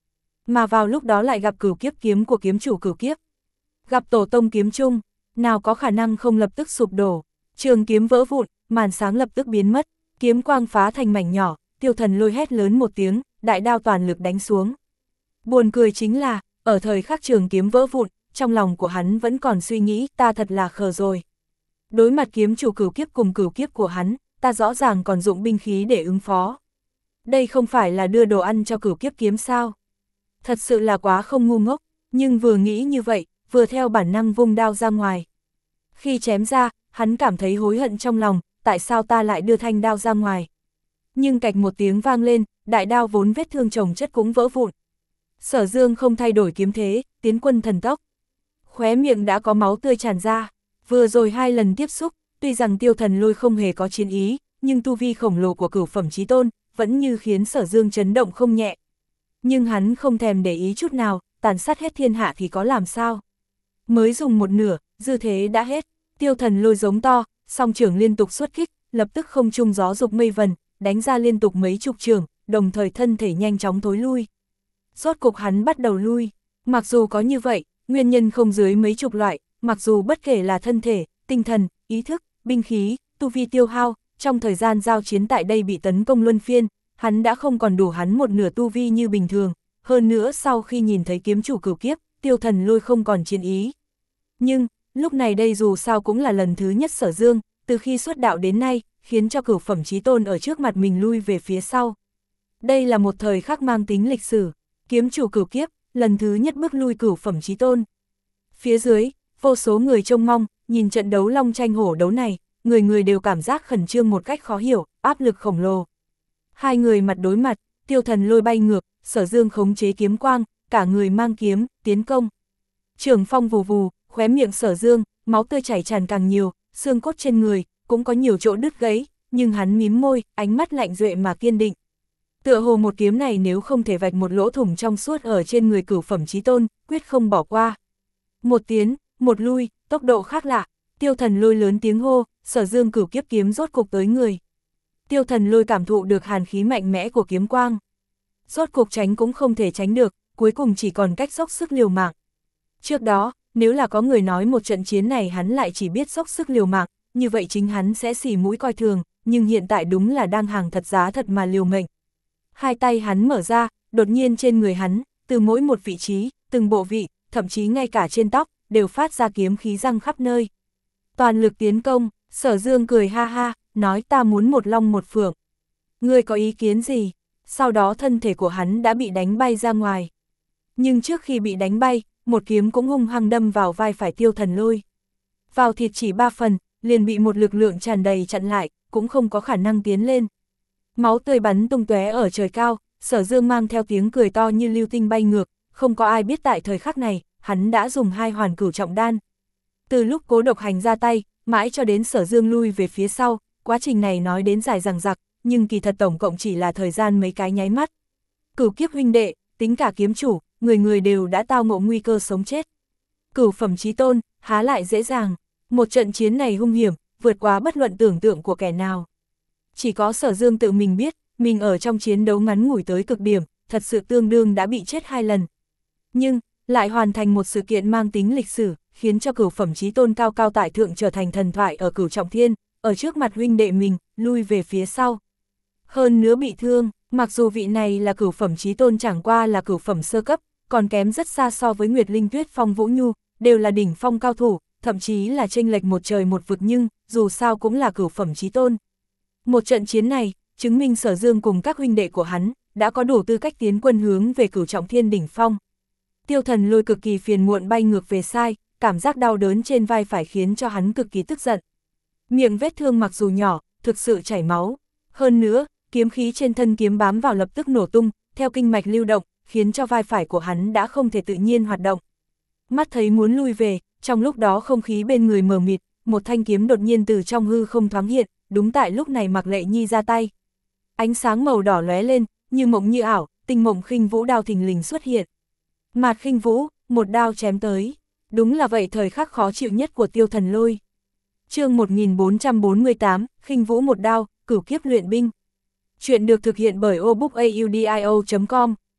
mà vào lúc đó lại gặp cửu kiếp kiếm của kiếm chủ cửu kiếp. Gặp tổ tông kiếm chung, nào có khả năng không lập tức sụp đổ. Trường kiếm vỡ vụn, màn sáng lập tức biến mất, kiếm quang phá thành mảnh nhỏ, Tiêu Thần Lôi hét lớn một tiếng, đại đao toàn lực đánh xuống. Buồn cười chính là, ở thời khắc trường kiếm vỡ vụn, trong lòng của hắn vẫn còn suy nghĩ, ta thật là khờ rồi. Đối mặt kiếm chủ cửu kiếp cùng cửu kiếp của hắn, ta rõ ràng còn dụng binh khí để ứng phó. Đây không phải là đưa đồ ăn cho cửu kiếp kiếm sao? Thật sự là quá không ngu ngốc, nhưng vừa nghĩ như vậy, vừa theo bản năng vung đao ra ngoài. Khi chém ra, hắn cảm thấy hối hận trong lòng, tại sao ta lại đưa thanh đao ra ngoài. Nhưng cạch một tiếng vang lên, đại đao vốn vết thương chồng chất cũng vỡ vụn. Sở Dương không thay đổi kiếm thế, tiến quân thần tốc. Khóe miệng đã có máu tươi tràn ra, vừa rồi hai lần tiếp xúc, tuy rằng Tiêu Thần Lôi không hề có chiến ý, nhưng tu vi khổng lồ của cửu phẩm chí tôn, vẫn như khiến Sở Dương chấn động không nhẹ. Nhưng hắn không thèm để ý chút nào, tàn sát hết thiên hạ thì có làm sao. Mới dùng một nửa, dư thế đã hết, Tiêu Thần Lôi giống to, song trưởng liên tục xuất kích, lập tức không trung gió dục mây vần, đánh ra liên tục mấy chục trường, đồng thời thân thể nhanh chóng thối lui. Rốt cục hắn bắt đầu lui, mặc dù có như vậy, nguyên nhân không dưới mấy chục loại, mặc dù bất kể là thân thể, tinh thần, ý thức, binh khí, tu vi tiêu hao, trong thời gian giao chiến tại đây bị tấn công luân phiên, hắn đã không còn đủ hắn một nửa tu vi như bình thường, hơn nữa sau khi nhìn thấy kiếm chủ cửu kiếp, Tiêu Thần Lôi không còn chiến ý. Nhưng, lúc này đây dù sao cũng là lần thứ nhất Sở Dương, từ khi xuất đạo đến nay, khiến cho cửu phẩm chí tôn ở trước mặt mình lui về phía sau. Đây là một thời khắc mang tính lịch sử, kiếm chủ cửu kiếp, lần thứ nhất bước lui cửu phẩm chí tôn. Phía dưới, vô số người trông mong, nhìn trận đấu long tranh hổ đấu này, người người đều cảm giác khẩn trương một cách khó hiểu, áp lực khổng lồ. Hai người mặt đối mặt, Tiêu Thần Lôi bay ngược, Sở Dương khống chế kiếm quang, cả người mang kiếm, tiến công. Trường phong vù vù, khóe miệng Sở Dương, máu tươi chảy tràn càng nhiều, xương cốt trên người, cũng có nhiều chỗ đứt gãy, nhưng hắn mím môi, ánh mắt lạnh duệ mà kiên định. Tựa hồ một kiếm này nếu không thể vạch một lỗ thủng trong suốt ở trên người cửu phẩm chí tôn, quyết không bỏ qua. Một tiến, một lui, tốc độ khác lạ, Tiêu Thần Lôi lớn tiếng hô, Sở Dương cửu kiếp kiếm rốt cục tới người. Tiêu Thần Lôi cảm thụ được hàn khí mạnh mẽ của kiếm quang. Rốt cục tránh cũng không thể tránh được, cuối cùng chỉ còn cách dốc sức liều mạng. Trước đó, nếu là có người nói một trận chiến này hắn lại chỉ biết dốc sức liều mạng, như vậy chính hắn sẽ xỉ mũi coi thường, nhưng hiện tại đúng là đang hàng thật giá thật mà liều mệnh. Hai tay hắn mở ra, đột nhiên trên người hắn, từ mỗi một vị trí, từng bộ vị, thậm chí ngay cả trên tóc, đều phát ra kiếm khí răng khắp nơi. Toàn lực tiến công, Sở Dương cười ha ha, nói ta muốn một long một phượng. Ngươi có ý kiến gì? Sau đó thân thể của hắn đã bị đánh bay ra ngoài. Nhưng trước khi bị đánh bay, một kiếm cũng hung hăng đâm vào vai phải Tiêu Thần Lôi. Vào thịt chỉ ba phần, liền bị một lực lượng tràn đầy chặn lại, cũng không có khả năng tiến lên. Máu tươi bắn tung tóe ở trời cao, Sở Dương mang theo tiếng cười to như lưu tinh bay ngược, không có ai biết tại thời khắc này, hắn đã dùng hai hoàn cửu trọng đan. Từ lúc Cố Độc Hành ra tay, mãi cho đến Sở Dương lui về phía sau, quá trình này nói đến dài dằng dặc, nhưng kỳ thật tổng cộng chỉ là thời gian mấy cái nháy mắt. Cửu kiếp huynh đệ, tính cả kiếm chủ, người người đều đã tao ngộ nguy cơ sống chết. Cửu phẩm chí tôn, há lại dễ dàng, một trận chiến này hung hiểm, vượt quá bất luận tưởng tượng của kẻ nào. Chỉ có Sở Dương tự mình biết, mình ở trong chiến đấu ngắn ngủi tới cực điểm, thật sự tương đương đã bị chết hai lần. Nhưng, lại hoàn thành một sự kiện mang tính lịch sử, khiến cho cửu phẩm chí tôn cao cao tại thượng trở thành thần thoại ở cửu trọng thiên, ở trước mặt huynh đệ mình, lui về phía sau. Hơn nữa bị thương, mặc dù vị này là cửu phẩm chí tôn chẳng qua là cửu phẩm sơ cấp, còn kém rất xa so với Nguyệt Linh Tuyết Phong Vũ Nhu, đều là đỉnh phong cao thủ, thậm chí là chênh lệch một trời một vực, nhưng dù sao cũng là cửu phẩm chí tôn. Một trận chiến này, chứng minh Sở Dương cùng các huynh đệ của hắn, đã có đủ tư cách tiến quân hướng về cửu trọng thiên đỉnh phong. Tiêu Thần Lôi cực kỳ phiền muộn bay ngược về sai, cảm giác đau đớn trên vai phải khiến cho hắn cực kỳ tức giận. Miệng vết thương mặc dù nhỏ, thực sự chảy máu. Hơn nữa, kiếm khí trên thân kiếm bám vào lập tức nổ tung, theo kinh mạch lưu động, khiến cho vai phải của hắn đã không thể tự nhiên hoạt động. Mắt thấy muốn lui về, trong lúc đó không khí bên người mờ mịt, một thanh kiếm đột nhiên từ trong hư không thoáng hiện, đúng tại lúc này Mạc Lệ Nhi ra tay. Ánh sáng màu đỏ lóe lên, như mộng như ảo, tinh mộng khinh vũ đao thình lình xuất hiện. Mạt khinh vũ, một đao chém tới. Đúng là vậy thời khắc khó chịu nhất của Tiêu Thần Lôi. Chương một nghìn bốn trăm bốn mươi tám, khinh vũ một đao, cửu kiếp luyện binh. Chuyện được thực hiện bởi obookaudio chấm com.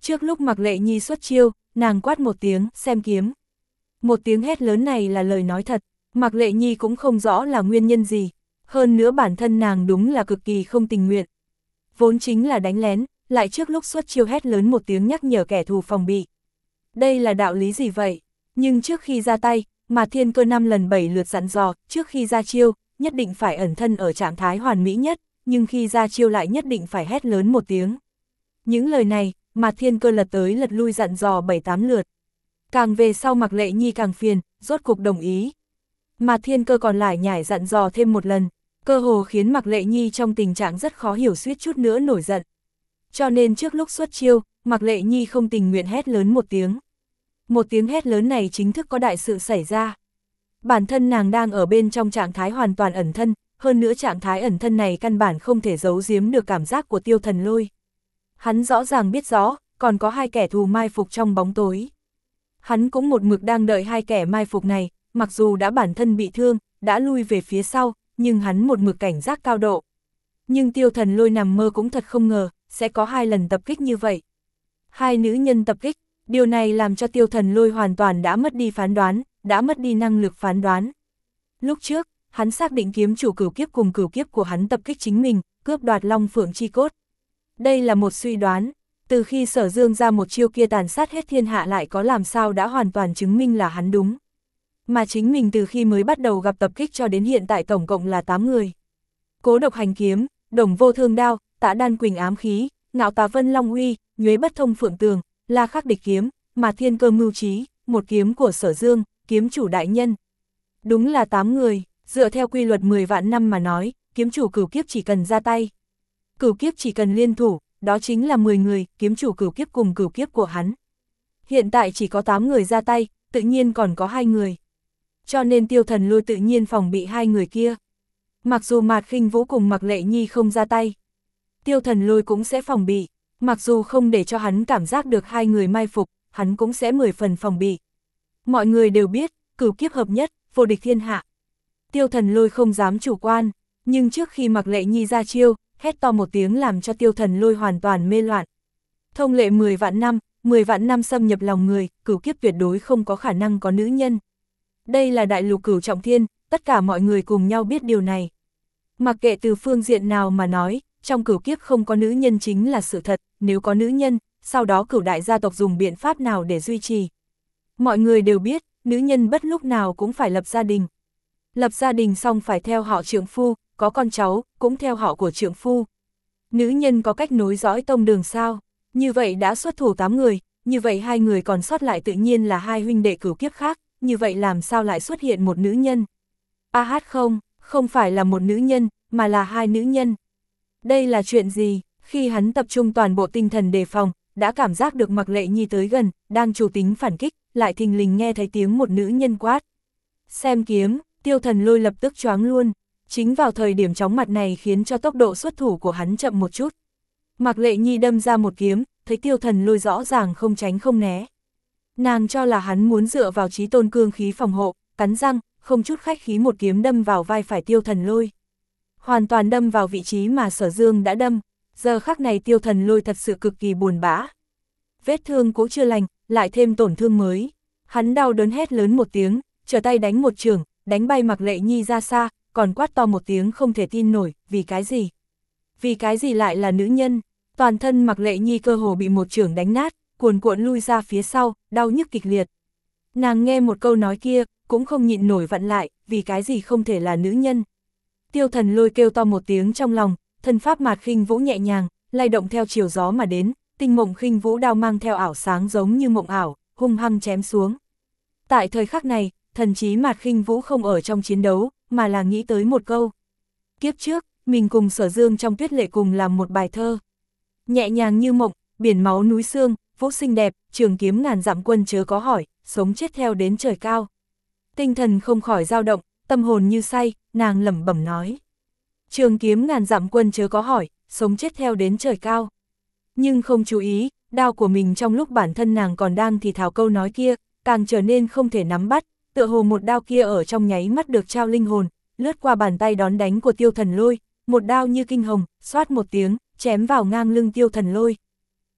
Trước lúc Mạc Lệ Nhi xuất chiêu, nàng quát một tiếng, xem kiếm. Một tiếng hét lớn này là lời nói thật, Mạc Lệ Nhi cũng không rõ là nguyên nhân gì. Hơn nữa bản thân nàng đúng là cực kỳ không tình nguyện. Vốn chính là đánh lén, lại trước lúc xuất chiêu hét lớn một tiếng nhắc nhở kẻ thù phòng bị. Đây là đạo lý gì vậy? Nhưng trước khi ra tay, Mạt Thiên Cơ năm lần bảy lượt dặn dò, trước khi ra chiêu, nhất định phải ẩn thân ở trạng thái hoàn mỹ nhất, nhưng khi ra chiêu lại nhất định phải hét lớn một tiếng. Những lời này, Mạt Thiên Cơ lật tới lật lui dặn dò bảy tám lượt. Càng về sau Mạc Lệ Nhi càng phiền, rốt cục đồng ý. Mạt Thiên Cơ còn lại nhảy dặn dò thêm một lần, cơ hồ khiến Mạc Lệ Nhi trong tình trạng rất khó hiểu, suýt chút nữa nổi giận. Cho nên trước lúc xuất chiêu, Mạc Lệ Nhi không tình nguyện hét lớn một tiếng. Một tiếng hét lớn này chính thức có đại sự xảy ra. Bản thân nàng đang ở bên trong trạng thái hoàn toàn ẩn thân, hơn nữa trạng thái ẩn thân này căn bản không thể giấu giếm được cảm giác của Tiêu Thần Lôi. Hắn rõ ràng biết rõ, còn có hai kẻ thù mai phục trong bóng tối. Hắn cũng một mực đang đợi hai kẻ mai phục này, mặc dù đã bản thân bị thương, đã lui về phía sau, nhưng hắn một mực cảnh giác cao độ. Nhưng Tiêu Thần Lôi nằm mơ cũng thật không ngờ, sẽ có hai lần tập kích như vậy. Hai nữ nhân tập kích, điều này làm cho Tiêu Thần Lôi hoàn toàn đã mất đi phán đoán, đã mất đi năng lực phán đoán. Lúc trước, hắn xác định kiếm chủ cửu kiếp cùng cửu kiếp của hắn tập kích chính mình, cướp đoạt Long Phượng chi cốt. Đây là một suy đoán, từ khi Sở Dương ra một chiêu kia tàn sát hết thiên hạ lại có làm sao đã hoàn toàn chứng minh là hắn đúng. Mà chính mình từ khi mới bắt đầu gặp tập kích cho đến hiện tại tổng cộng là tám người. Cố Độc Hành kiếm, Đồng Vô Thương đao, Tạ Đan Quỳnh ám khí, Ngạo Tà Vân Long uy, Nhuế Bất Thông Phượng tường, La Khắc địch kiếm, Mạt Thiên Cơ mưu trí, một kiếm của Sở Dương, kiếm chủ đại nhân. Đúng là tám người, dựa theo quy luật mười vạn năm mà nói, kiếm chủ cửu kiếp chỉ cần ra tay. Cửu kiếp chỉ cần liên thủ, đó chính là mười người, kiếm chủ cửu kiếp cùng cửu kiếp của hắn. Hiện tại chỉ có tám người ra tay, tự nhiên còn có hai người. Cho nên Tiêu Thần Lôi tự nhiên phòng bị hai người kia. Mặc dù Mạt Khinh Vũ cùng Mạc Lệ Nhi không ra tay, Tiêu Thần Lôi cũng sẽ phòng bị. Mặc dù không để cho hắn cảm giác được hai người mai phục, hắn cũng sẽ mười phần phòng bị. Mọi người đều biết, cửu kiếp hợp nhất, vô địch thiên hạ. Tiêu Thần Lôi không dám chủ quan, nhưng trước khi Mạc Lệ Nhi ra chiêu, hét to một tiếng làm cho Tiêu Thần Lôi hoàn toàn mê loạn. Thông lệ mười vạn năm, mười vạn năm xâm nhập lòng người, cửu kiếp tuyệt đối không có khả năng có nữ nhân. Đây là đại lục cửu trọng thiên, tất cả mọi người cùng nhau biết điều này. Mặc kệ từ phương diện nào mà nói, trong cửu kiếp không có nữ nhân chính là sự thật, nếu có nữ nhân, sau đó cửu đại gia tộc dùng biện pháp nào để duy trì. Mọi người đều biết, nữ nhân bất lúc nào cũng phải lập gia đình. Lập gia đình xong phải theo họ trượng phu, có con cháu, cũng theo họ của trượng phu. Nữ nhân có cách nối dõi tông đường sao? Như vậy đã xuất thủ tám người, như vậy hai người còn sót lại tự nhiên là hai huynh đệ cửu kiếp khác, như vậy làm sao lại xuất hiện một nữ nhân? A hát không, không phải là một nữ nhân, mà là hai nữ nhân. Đây là chuyện gì? Khi hắn tập trung toàn bộ tinh thần đề phòng, đã cảm giác được Mạc Lệ Nhi tới gần, đang chủ tính phản kích, lại thình lình nghe thấy tiếng một nữ nhân quát. Xem kiếm, Tiêu Thần Lôi lập tức choáng luôn. Chính vào thời điểm chóng mặt này khiến cho tốc độ xuất thủ của hắn chậm một chút. Mạc Lệ Nhi đâm ra một kiếm, thấy Tiêu Thần Lôi rõ ràng không tránh không né. Nàng cho là hắn muốn dựa vào chí tôn cương khí phòng hộ, cắn răng, không chút khách khí một kiếm đâm vào vai phải Tiêu Thần Lôi. Hoàn toàn đâm vào vị trí mà Sở Dương đã đâm, giờ khắc này Tiêu Thần Lôi thật sự cực kỳ buồn bã. Vết thương cũng chưa lành, lại thêm tổn thương mới. Hắn đau đớn hét lớn một tiếng, trở tay đánh một chưởng, đánh bay Mạc Lệ Nhi ra xa, còn quát to một tiếng không thể tin nổi, vì cái gì? Vì cái gì lại là nữ nhân? Toàn thân Mạc Lệ Nhi cơ hồ bị một chưởng đánh nát, cuồn cuộn lui ra phía sau, đau nhức kịch liệt. Nàng nghe một câu nói kia, cũng không nhịn nổi vặn lại, vì cái gì không thể là nữ nhân? Tiêu Thần Lôi kêu to một tiếng trong lòng, thân pháp Mạt Khinh Vũ nhẹ nhàng, lay động theo chiều gió mà đến, tinh mộng khinh vũ đao mang theo ảo sáng giống như mộng ảo, hung hăng chém xuống. Tại thời khắc này, thần trí Mạt Khinh Vũ không ở trong chiến đấu, mà là nghĩ tới một câu. Kiếp trước, mình cùng Sở Dương trong tuyết lệ cùng làm một bài thơ. Nhẹ nhàng như mộng, biển máu núi xương, vũ xinh đẹp, trường kiếm ngàn dặm quân chớ có hỏi, sống chết theo đến trời cao. Tinh thần không khỏi dao động, tâm hồn như say, nàng lẩm bẩm nói. Trường kiếm ngàn dặm quân chớ có hỏi, sống chết theo đến trời cao. Nhưng không chú ý, đao của mình trong lúc bản thân nàng còn đang thì thào câu nói kia, càng trở nên không thể nắm bắt, tựa hồ một đao kia ở trong nháy mắt được trao linh hồn, lướt qua bàn tay đón đánh của Tiêu Thần Lôi, một đao như kinh hồng, xoát một tiếng, chém vào ngang lưng Tiêu Thần Lôi.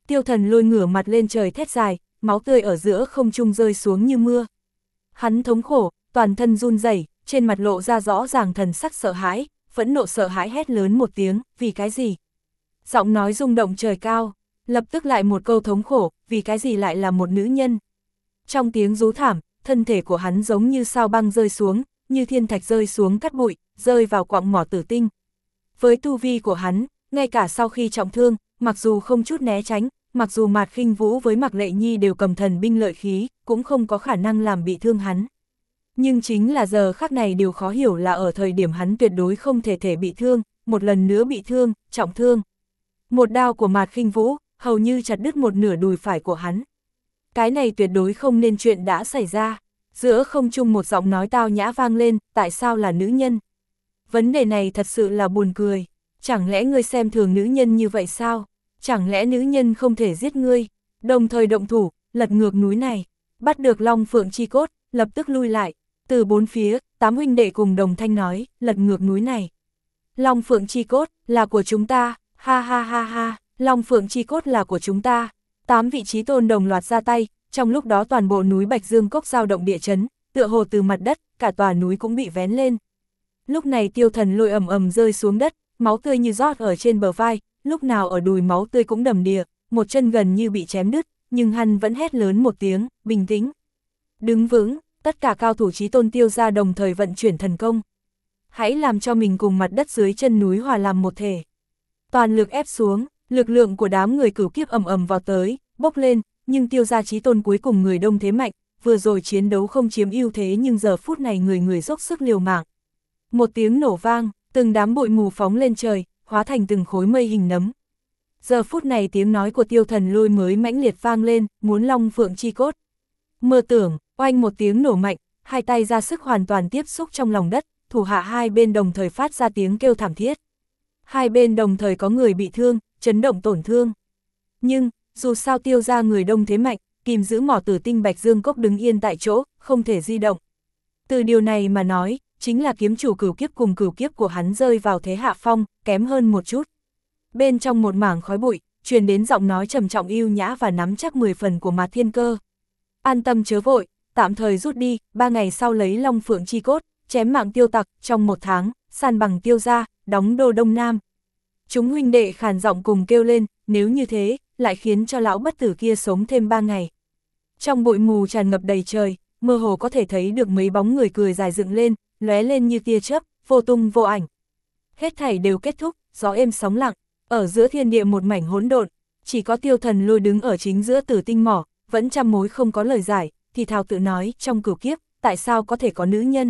Tiêu Thần Lôi ngửa mặt lên trời thét dài, máu tươi ở giữa không trung rơi xuống như mưa. Hắn thống khổ, toàn thân run rẩy, trên mặt lộ ra rõ ràng thần sắc sợ hãi, phẫn nộ sợ hãi hét lớn một tiếng, vì cái gì? Giọng nói rung động trời cao, lập tức lại một câu thống khổ, vì cái gì lại là một nữ nhân? Trong tiếng rú thảm, thân thể của hắn giống như sao băng rơi xuống, như thiên thạch rơi xuống cắt bụi, rơi vào quặng mỏ tử tinh. Với tu vi của hắn, ngay cả sau khi trọng thương, mặc dù không chút né tránh, mặc dù Mạt Khinh Vũ với Mạc Lệ Nhi đều cầm thần binh lợi khí, cũng không có khả năng làm bị thương hắn. Nhưng chính là giờ khắc này điều khó hiểu là ở thời điểm hắn tuyệt đối không thể thể bị thương, một lần nữa bị thương, trọng thương. Một đao của Mạt Khinh Vũ, hầu như chặt đứt một nửa đùi phải của hắn. Cái này tuyệt đối không nên chuyện đã xảy ra. Giữa không trung một giọng nói tao nhã vang lên, tại sao là nữ nhân? Vấn đề này thật sự là buồn cười. Chẳng lẽ ngươi xem thường nữ nhân như vậy sao? Chẳng lẽ nữ nhân không thể giết ngươi? Đồng thời động thủ, lật ngược núi này. Bắt được Long Phượng chi cốt, lập tức lui lại. Từ bốn phía, tám huynh đệ cùng đồng thanh nói, lật ngược núi này. Long Phượng chi cốt, là của chúng ta, ha ha ha ha, Long Phượng chi cốt là của chúng ta. Tám vị trí tôn đồng loạt ra tay, trong lúc đó toàn bộ núi Bạch Dương Cốc dao động địa chấn, tựa hồ từ mặt đất, cả tòa núi cũng bị vén lên. Lúc này Tiêu Thần Lôi ầm ầm rơi xuống đất, máu tươi như rót ở trên bờ vai, lúc nào ở đùi máu tươi cũng đầm đìa, một chân gần như bị chém đứt, nhưng hắn vẫn hét lớn một tiếng, bình tĩnh. Đứng vững, tất cả cao thủ chí tôn Tiêu gia đồng thời vận chuyển thần công. Hãy làm cho mình cùng mặt đất dưới chân núi hòa làm một thể. Toàn lực ép xuống, lực lượng của đám người cửu kiếp ầm ầm vào tới, bốc lên, nhưng Tiêu gia chí tôn cuối cùng người đông thế mạnh, vừa rồi chiến đấu không chiếm ưu thế nhưng giờ phút này người người dốc sức liều mạng. Một tiếng nổ vang, từng đám bụi mù phóng lên trời, hóa thành từng khối mây hình nấm. Giờ phút này tiếng nói của Tiêu Thần Lôi mới mãnh liệt vang lên, muốn Long Phượng chi cốt. Mơ tưởng, oanh một tiếng nổ mạnh, hai tay ra sức hoàn toàn tiếp xúc trong lòng đất, thủ hạ hai bên đồng thời phát ra tiếng kêu thảm thiết. Hai bên đồng thời có người bị thương, chấn động tổn thương. Nhưng, dù sao Tiêu gia người đông thế mạnh, kìm giữ mỏ tử tinh Bạch Dương Cốc đứng yên tại chỗ, không thể di động. Từ điều này mà nói, chính là kiếm chủ cửu kiếp cùng cửu kiếp của hắn rơi vào thế hạ phong, kém hơn một chút. Bên trong một mảng khói bụi, truyền đến giọng nói trầm trọng yêu nhã và nắm chắc mười phần của Mạt Thiên Cơ. An tâm chớ vội, tạm thời rút đi, ba ngày sau lấy Long Phượng chi cốt, chém mạng tiêu tặc, trong một tháng, san bằng Tiêu gia, đóng đô Đông Nam. Chúng huynh đệ khàn giọng cùng kêu lên, nếu như thế, lại khiến cho lão bất tử kia sống thêm ba ngày. Trong bụi mù tràn ngập đầy trời, mơ hồ có thể thấy được mấy bóng người cười dài dựng lên, lóe lên như tia chớp, vô tung vô ảnh. Hết thảy đều kết thúc, gió êm sóng lặng, ở giữa thiên địa một mảnh hỗn độn, chỉ có Tiêu Thần Lôi đứng ở chính giữa tử tinh mỏ, vẫn trăm mối không có lời giải, thì thào tự nói, trong cửu kiếp, tại sao có thể có nữ nhân?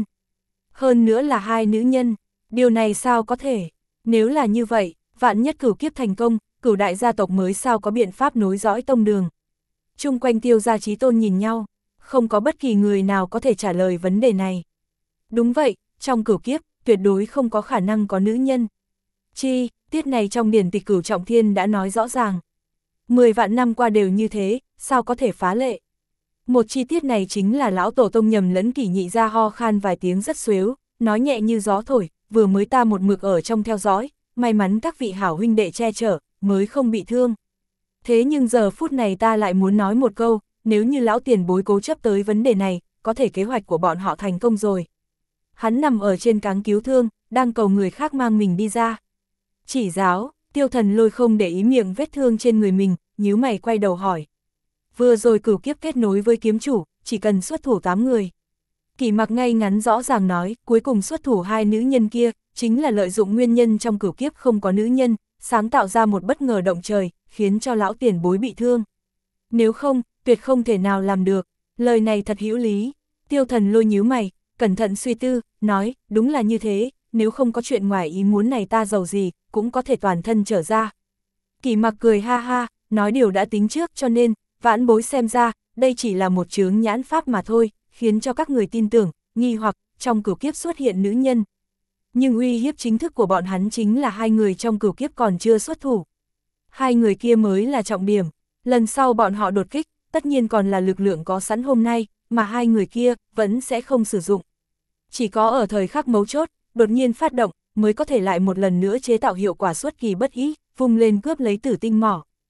Hơn nữa là hai nữ nhân, điều này sao có thể? Nếu là như vậy, vạn nhất cửu kiếp thành công, cửu đại gia tộc mới sao có biện pháp nối dõi tông đường? Chung quanh Tiêu gia chí tôn nhìn nhau, không có bất kỳ người nào có thể trả lời vấn đề này. Đúng vậy, trong cửu kiếp, tuyệt đối không có khả năng có nữ nhân. Chi, tiết này trong điển tịch Cửu Trọng Thiên đã nói rõ ràng. Mười vạn năm qua đều như thế, sao có thể phá lệ? Một chi tiết này chính là lão tổ tông nhầm lẫn kỷ nhị ra ho khan vài tiếng rất xuếu, nói nhẹ như gió thổi, vừa mới ta một mực ở trong theo dõi, may mắn các vị hảo huynh đệ che chở, mới không bị thương. Thế nhưng giờ phút này ta lại muốn nói một câu, nếu như lão tiền bối cố chấp tới vấn đề này, có thể kế hoạch của bọn họ thành công rồi. Hắn nằm ở trên cáng cứu thương, đang cầu người khác mang mình đi ra. Chỉ giáo, Tiêu Thần Lôi không để ý miệng vết thương trên người mình, nhíu mày quay đầu hỏi. Vừa rồi cửu kiếp kết nối với kiếm chủ, chỉ cần xuất thủ tám người. Kỷ Mặc ngay ngắn rõ ràng nói, cuối cùng xuất thủ hai nữ nhân kia, chính là lợi dụng nguyên nhân trong cửu kiếp không có nữ nhân, sáng tạo ra một bất ngờ động trời, khiến cho lão tiền bối bị thương. Nếu không, tuyệt không thể nào làm được. Lời này thật hữu lý. Tiêu Thần Lôi nhíu mày, cẩn thận suy tư, nói, đúng là như thế, nếu không có chuyện ngoài ý muốn này ta giàu gì, cũng có thể toàn thân trở ra. Kỷ Mặc cười ha ha, nói điều đã tính trước cho nên, vãn bối xem ra, đây chỉ là một chướng nhãn pháp mà thôi, khiến cho các người tin tưởng, nghi hoặc, trong cửu kiếp xuất hiện nữ nhân. Nhưng uy hiếp chính thức của bọn hắn chính là hai người trong cửu kiếp còn chưa xuất thủ. Hai người kia mới là trọng điểm, lần sau bọn họ đột kích, tất nhiên còn là lực lượng có sẵn hôm nay, mà hai người kia vẫn sẽ không sử dụng. Chỉ có ở thời khắc mấu chốt, đột nhiên phát động, mới có thể lại một lần nữa chế tạo hiệu quả xuất kỳ bất ý, vung lên cướp lấy tử tinh mỏ.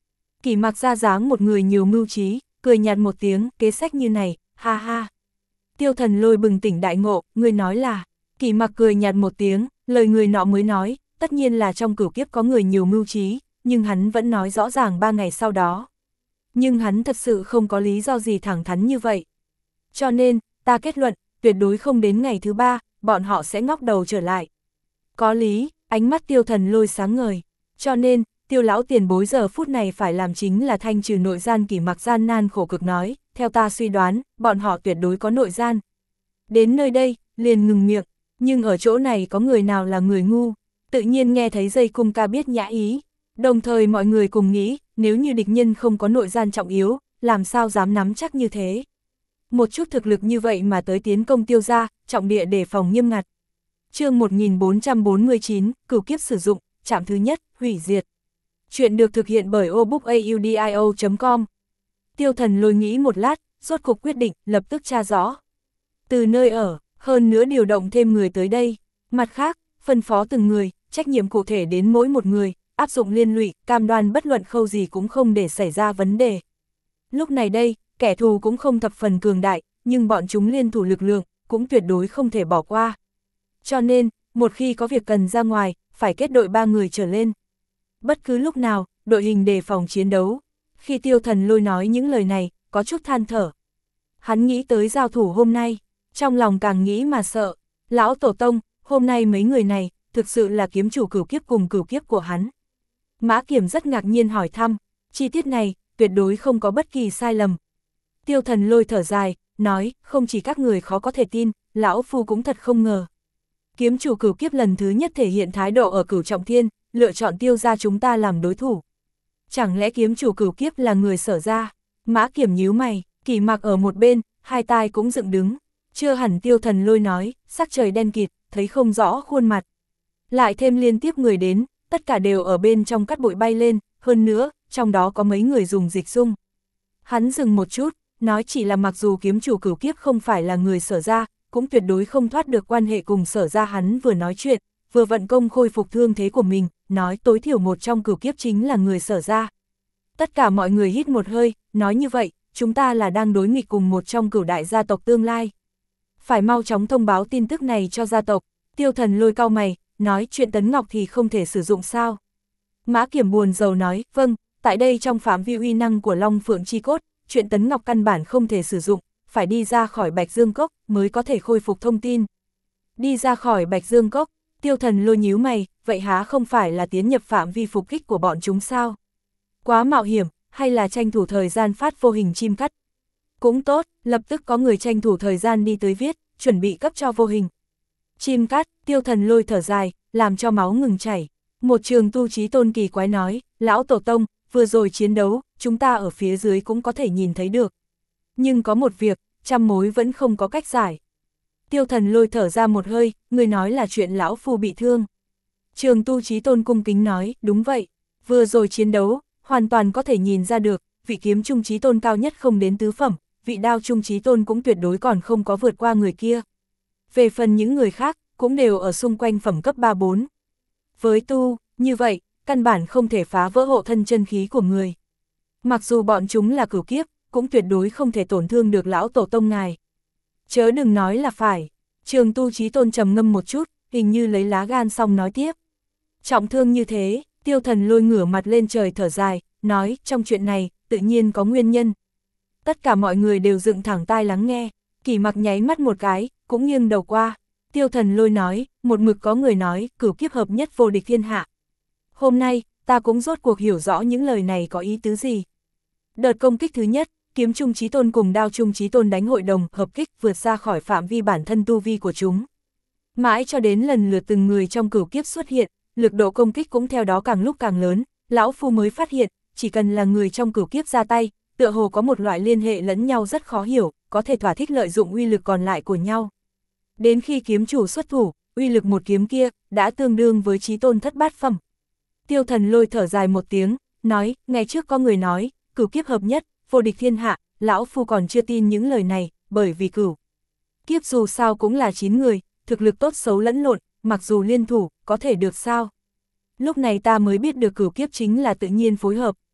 Kỷ Mặc ra dáng một người nhiều mưu trí, cười nhạt một tiếng, kế sách như này, ha ha. Tiêu Thần Lôi bừng tỉnh đại ngộ, người nói là, Kỷ Mặc cười nhạt một tiếng, lời người nọ mới nói, tất nhiên là trong cửu kiếp có người nhiều mưu trí, nhưng hắn vẫn nói rõ ràng ba ngày sau đó. Nhưng hắn thật sự không có lý do gì thẳng thắn như vậy. Cho nên, ta kết luận, tuyệt đối không đến ngày thứ ba, bọn họ sẽ ngóc đầu trở lại. Có lý, ánh mắt Tiêu Thần Lôi sáng ngời. Cho nên, Tiêu lão tiền bối giờ phút này phải làm chính là thanh trừ nội gian. Kỷ Mặc gian nan khổ cực nói, theo ta suy đoán, bọn họ tuyệt đối có nội gian. Đến nơi đây, liền ngừng miệng, nhưng ở chỗ này có người nào là người ngu, tự nhiên nghe thấy dây cung ca biết nhã ý. Đồng thời mọi người cùng nghĩ, nếu như địch nhân không có nội gian trọng yếu, làm sao dám nắm chắc như thế. Một chút thực lực như vậy mà tới tiến công Tiêu gia, trọng địa đề phòng nghiêm ngặt. Chương một nghìn bốn trăm bốn mươi chín, cửu kiếp sử dụng, trạm thứ nhất, hủy diệt. Chuyện được thực hiện bởi obookaudio chấm com. Tiêu Thần Lôi nghĩ một lát, rốt cuộc quyết định, lập tức tra rõ. Từ nơi ở, hơn nữa điều động thêm người tới đây. Mặt khác, phân phó từng người, trách nhiệm cụ thể đến mỗi một người, áp dụng liên lụy, cam đoan bất luận khâu gì cũng không để xảy ra vấn đề. Lúc này đây, kẻ thù cũng không thập phần cường đại, nhưng bọn chúng liên thủ lực lượng, cũng tuyệt đối không thể bỏ qua. Cho nên, một khi có việc cần ra ngoài, phải kết đội ba người trở lên. Bất cứ lúc nào, đội hình đề phòng chiến đấu. Khi Tiêu Thần Lôi nói những lời này, có chút than thở. Hắn nghĩ tới giao thủ hôm nay, trong lòng càng nghĩ mà sợ. Lão Tổ Tông, hôm nay mấy người này, thực sự là kiếm chủ cửu kiếp cùng cửu kiếp của hắn. Mã Kiểm rất ngạc nhiên hỏi thăm, chi tiết này, tuyệt đối không có bất kỳ sai lầm. Tiêu Thần Lôi thở dài, nói, không chỉ các người khó có thể tin, lão phu cũng thật không ngờ. Kiếm chủ cửu kiếp lần thứ nhất thể hiện thái độ ở cửu trọng thiên, lựa chọn Tiêu gia chúng ta làm đối thủ. Chẳng lẽ kiếm chủ cửu kiếp là người Sở gia? Mã Kiểm nhíu mày, Kỷ Mặc ở một bên, hai tai cũng dựng đứng. Chưa hẳn. Tiêu Thần Lôi nói, sắc trời đen kịt, thấy không rõ khuôn mặt. Lại thêm liên tiếp người đến, tất cả đều ở bên trong cát bụi bay lên, hơn nữa, trong đó có mấy người dùng dịch dung. Hắn dừng một chút, nói chỉ là mặc dù kiếm chủ cửu kiếp không phải là người Sở gia, cũng tuyệt đối không thoát được quan hệ cùng Sở gia. Hắn vừa nói chuyện, vừa vận công khôi phục thương thế của mình, nói tối thiểu một trong cửu kiếp chính là người Sở gia. Tất cả mọi người hít một hơi, nói như vậy, chúng ta là đang đối nghịch cùng một trong cửu đại gia tộc tương lai. Phải mau chóng thông báo tin tức này cho gia tộc. Tiêu Thần Lôi cau mày, nói chuyện Tấn Ngọc thì không thể sử dụng sao? Mã Kiểm buồn rầu nói, vâng, tại đây trong phạm vi uy năng của Long Phượng Chi Cốt, chuyện Tấn Ngọc căn bản không thể sử dụng, phải đi ra khỏi Bạch Dương Cốc mới có thể khôi phục thông tin. Đi ra khỏi Bạch Dương Cốc, Tiêu Thần Lôi nhíu mày, vậy há không phải là tiến nhập phạm vi phục kích của bọn chúng sao? Quá mạo hiểm, hay là tranh thủ thời gian phát vô hình chim cắt? Cũng tốt, lập tức có người tranh thủ thời gian đi tới viết, chuẩn bị cấp cho vô hình chim cắt. Tiêu Thần Lôi thở dài, làm cho máu ngừng chảy. Một trường tu trí tôn kỳ quái nói, lão Tổ Tông, vừa rồi chiến đấu, chúng ta ở phía dưới cũng có thể nhìn thấy được. Nhưng có một việc, trăm mối vẫn không có cách giải. Tiêu Thần Lôi thở ra một hơi, người nói là chuyện lão phu bị thương. Trường tu trí tôn cung kính nói, đúng vậy, vừa rồi chiến đấu, hoàn toàn có thể nhìn ra được, vị kiếm trung trí tôn cao nhất không đến tứ phẩm, vị đao trung trí tôn cũng tuyệt đối còn không có vượt qua người kia. Về phần những người khác, cũng đều ở xung quanh phẩm cấp ba bốn. Với tu, như vậy, căn bản không thể phá vỡ hộ thân chân khí của người. Mặc dù bọn chúng là cửu kiếp, cũng tuyệt đối không thể tổn thương được lão Tổ Tông ngài. Chớ đừng nói là phải. Trường tu trí tôn trầm ngâm một chút, hình như lấy lá gan xong nói tiếp. Trọng thương như thế, Tiêu Thần Lôi ngửa mặt lên trời thở dài, nói, trong chuyện này, tự nhiên có nguyên nhân. Tất cả mọi người đều dựng thẳng tai lắng nghe. Kỷ Mặc nháy mắt một cái, cũng nghiêng đầu qua. Tiêu Thần Lôi nói, một mực có người nói, cửu kiếp hợp nhất vô địch thiên hạ. Hôm nay, ta cũng rốt cuộc hiểu rõ những lời này có ý tứ gì. Đợt công kích thứ nhất, kiếm trung chí tôn cùng đao trung chí tôn đánh hội đồng, hợp kích vượt ra khỏi phạm vi bản thân tu vi của chúng. Mãi cho đến lần lượt từng người trong cửu kiếp xuất hiện, lực độ công kích cũng theo đó càng lúc càng lớn, lão phu mới phát hiện, chỉ cần là người trong cửu kiếp ra tay, tựa hồ có một loại liên hệ lẫn nhau rất khó hiểu, có thể thỏa thích lợi dụng uy lực còn lại của nhau. Đến khi kiếm chủ xuất thủ, uy lực một kiếm kia, đã tương đương với chí tôn thất bát phẩm. Tiêu Thần Lôi thở dài một tiếng, nói, ngày trước có người nói, cửu kiếp hợp nhất, vô địch thiên hạ, lão phu còn chưa tin những lời này, bởi vì cửu kiếp dù sao cũng là chín người, thực lực tốt xấu lẫn lộn, mặc dù liên thủ, có thể được sao? Lúc này ta mới biết được cửu kiếp chính là tự nhiên phối hợp.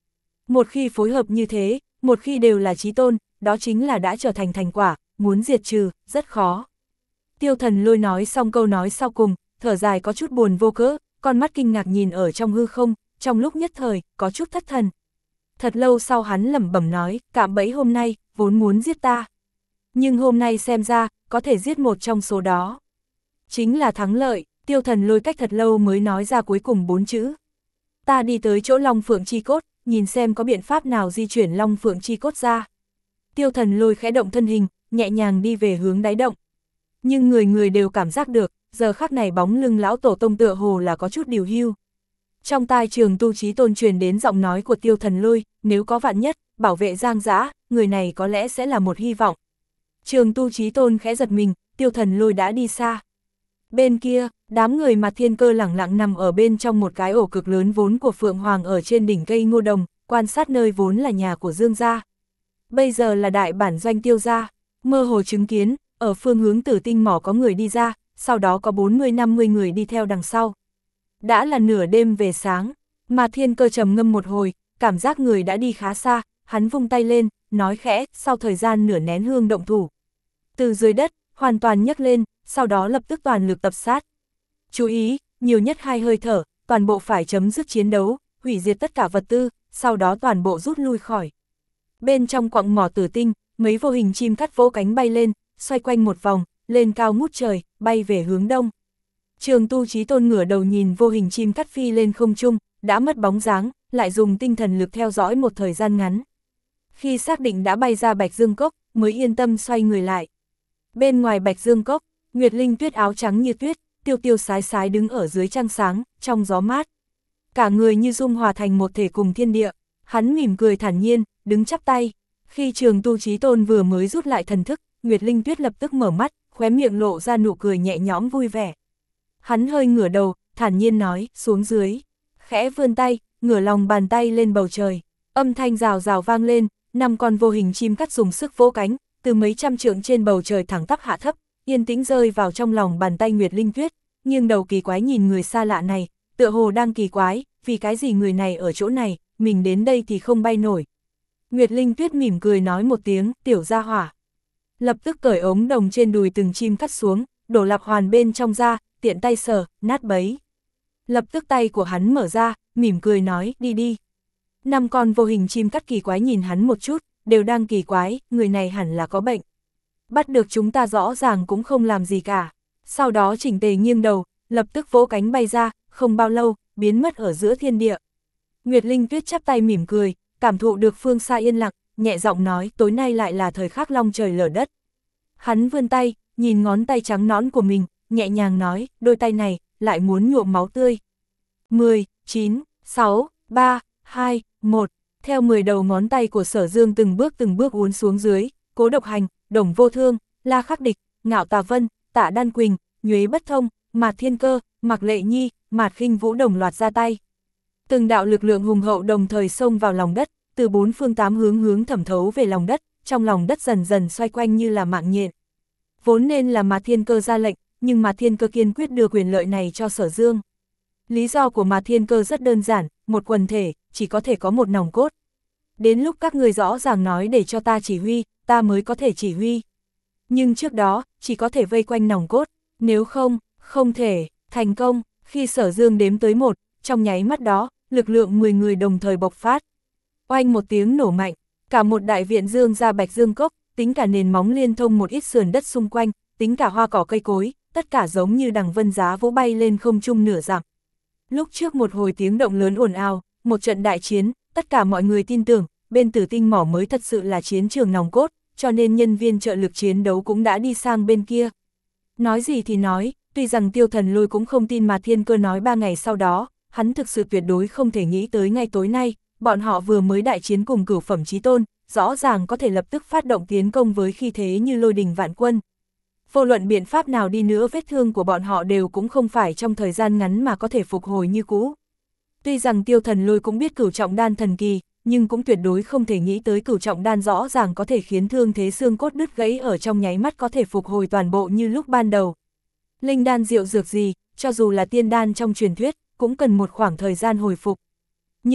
Một khi phối hợp như thế, một khi đều là chí tôn, đó chính là đã trở thành thành quả, muốn diệt trừ, rất khó. Tiêu Thần Lôi nói xong câu nói sau cùng, thở dài có chút buồn vô cớ, con mắt kinh ngạc nhìn ở trong hư không, trong lúc nhất thời, có chút thất thần. Thật lâu sau hắn lẩm bẩm nói, cạm bẫy hôm nay, vốn muốn giết ta. Nhưng hôm nay xem ra, có thể giết một trong số đó. Chính là thắng lợi, Tiêu Thần Lôi cách thật lâu mới nói ra cuối cùng bốn chữ. Ta đi tới chỗ Long Phượng Chi Cốt, nhìn xem có biện pháp nào di chuyển Long Phượng Chi Cốt ra. Tiêu Thần Lôi khẽ động thân hình, nhẹ nhàng đi về hướng đáy động. Nhưng người người đều cảm giác được, giờ khắc này bóng lưng lão tổ tông tựa hồ là có chút điều hưu. Trong tai Trường Tu Chí Tôn truyền đến giọng nói của Tiêu Thần Lôi, nếu có vạn nhất, bảo vệ Giang Dã, người này có lẽ sẽ là một hy vọng. Trường Tu Chí Tôn khẽ giật mình, Tiêu Thần Lôi đã đi xa. Bên kia, đám người Mạt Thiên Cơ lẳng lặng nằm ở bên trong một cái ổ cực lớn vốn của Phượng Hoàng ở trên đỉnh cây ngô đồng, quan sát nơi vốn là nhà của Dương gia. Bây giờ là đại bản doanh Tiêu gia, mơ hồ chứng kiến, ở phương hướng Tử Tinh mỏ có người đi ra, sau đó có bốn mươi năm mươi người đi theo đằng sau. Đã là nửa đêm về sáng, Mạt Thiên Cơ trầm ngâm một hồi, cảm giác người đã đi khá xa, hắn vung tay lên, nói khẽ, sau thời gian nửa nén hương động thủ. Từ dưới đất, hoàn toàn nhấc lên, sau đó lập tức toàn lực tập sát. Chú ý, nhiều nhất hai hơi thở, toàn bộ phải chấm dứt chiến đấu, hủy diệt tất cả vật tư, sau đó toàn bộ rút lui khỏi. Bên trong quặng mỏ Tử Tinh, mấy vô hình chim cắt vỗ cánh bay lên, xoay quanh một vòng, lên cao ngút trời, bay về hướng đông. Trường Tu Chí Tôn ngửa đầu nhìn vô hình chim cắt phi lên không trung, đã mất bóng dáng, lại dùng tinh thần lực theo dõi một thời gian ngắn. Khi xác định đã bay ra Bạch Dương Cốc, mới yên tâm xoay người lại. Bên ngoài Bạch Dương Cốc, Nguyệt Linh Tuyết áo trắng như tuyết, tiêu tiêu sái sái đứng ở dưới trăng sáng, trong gió mát. Cả người như dung hòa thành một thể cùng thiên địa, hắn mỉm cười thản nhiên, đứng chắp tay. Khi Trường Tu Chí Tôn vừa mới rút lại thần thức, Nguyệt Linh Tuyết lập tức mở mắt, khóe miệng lộ ra nụ cười nhẹ nhõm vui vẻ. Hắn hơi ngửa đầu, thản nhiên nói, xuống dưới. Khẽ vươn tay, ngửa lòng bàn tay lên bầu trời. Âm thanh rào rào vang lên, năm con vô hình chim cắt dùng sức vỗ cánh, từ mấy trăm trượng trên bầu trời thẳng tắp hạ thấp, yên tĩnh rơi vào trong lòng bàn tay Nguyệt Linh Tuyết, nghiêng đầu kỳ quái nhìn người xa lạ này, tựa hồ đang kỳ quái, vì cái gì người này ở chỗ này, mình đến đây thì không bay nổi. Nguyệt Linh Tuyết mỉm cười nói một tiếng, tiểu gia hỏa. Lập tức cởi ống đồng trên đùi từng chim cắt xuống, đổ lạp hoàn bên trong ra, tiện tay sờ, nát bấy. Lập tức tay của hắn mở ra, mỉm cười nói, đi đi. Năm con vô hình chim cắt kỳ quái nhìn hắn một chút, đều đang kỳ quái, người này hẳn là có bệnh. Bắt được chúng ta rõ ràng cũng không làm gì cả. Sau đó chỉnh tề nghiêng đầu, lập tức vỗ cánh bay ra, không bao lâu, biến mất ở giữa thiên địa. Nguyệt Linh Tuyết chắp tay mỉm cười, cảm thụ được phương xa yên lặng, nhẹ giọng nói, tối nay lại là thời khắc long trời lở đất. Hắn vươn tay, nhìn ngón tay trắng nõn của mình, nhẹ nhàng nói, đôi tay này, lại muốn nhuộm máu tươi. mười, chín, sáu, ba, hai, một. Theo mười đầu ngón tay của Sở Dương từng bước từng bước uốn xuống dưới, Cố Độc Hành, Đồng Vô Thương, La Khắc Địch, Ngạo Tà Vân, Tạ Đan Quỳnh, Nhuế Bất Thông, Mạt Thiên Cơ, Mạc Lệ Nhi, Mạt Khinh Vũ đồng loạt ra tay. Từng đạo lực lượng hùng hậu đồng thời xông vào lòng đất, từ bốn phương tám hướng hướng thẩm thấu về lòng đất, trong lòng đất dần dần xoay quanh như là mạng nhện. Vốn nên là Mạt Thiên Cơ ra lệnh, nhưng Mạt Thiên Cơ kiên quyết đưa quyền lợi này cho Sở Dương. Lý do của Mạt Thiên Cơ rất đơn giản, một quần thể, chỉ có thể có một nòng cốt. Đến lúc các người rõ ràng nói để cho ta chỉ huy, ta mới có thể chỉ huy. Nhưng trước đó, chỉ có thể vây quanh nòng cốt, nếu không, không thể, thành công. Khi Sở Dương đếm tới một, trong nháy mắt đó, lực lượng mười người đồng thời bộc phát. Oanh một tiếng nổ mạnh, cả một đại viện Dương ra Bạch Dương Cốc, tính cả nền móng liên thông một ít sườn đất xung quanh, tính cả hoa cỏ cây cối, tất cả giống như đằng vân giá vỗ bay lên không trung nửa dặm. Lúc trước một hồi tiếng động lớn ồn ào, một trận đại chiến, tất cả mọi người tin tưởng, bên Tử Tinh mỏ mới thật sự là chiến trường nòng cốt, cho nên nhân viên trợ lực chiến đấu cũng đã đi sang bên kia. Nói gì thì nói, tuy rằng Tiêu Thần Lôi cũng không tin Mạt Thiên Cơ nói ba ngày sau đó, hắn thực sự tuyệt đối không thể nghĩ tới ngay tối nay, bọn họ vừa mới đại chiến cùng cửu phẩm chí tôn, rõ ràng có thể lập tức phát động tiến công với khí thế như lôi đình vạn quân. Vô luận biện pháp nào đi nữa, vết thương của bọn họ đều cũng không phải trong thời gian ngắn mà có thể phục hồi như cũ. Tuy rằng Tiêu Thần Lôi cũng biết cửu trọng đan thần kỳ, nhưng cũng tuyệt đối không thể nghĩ tới cửu trọng đan rõ ràng có thể khiến thương thế xương cốt đứt gãy ở trong nháy mắt có thể phục hồi toàn bộ như lúc ban đầu. Linh đan diệu dược gì, cho dù là tiên đan trong truyền thuyết, cũng cần một khoảng thời gian hồi phục. Nhưng,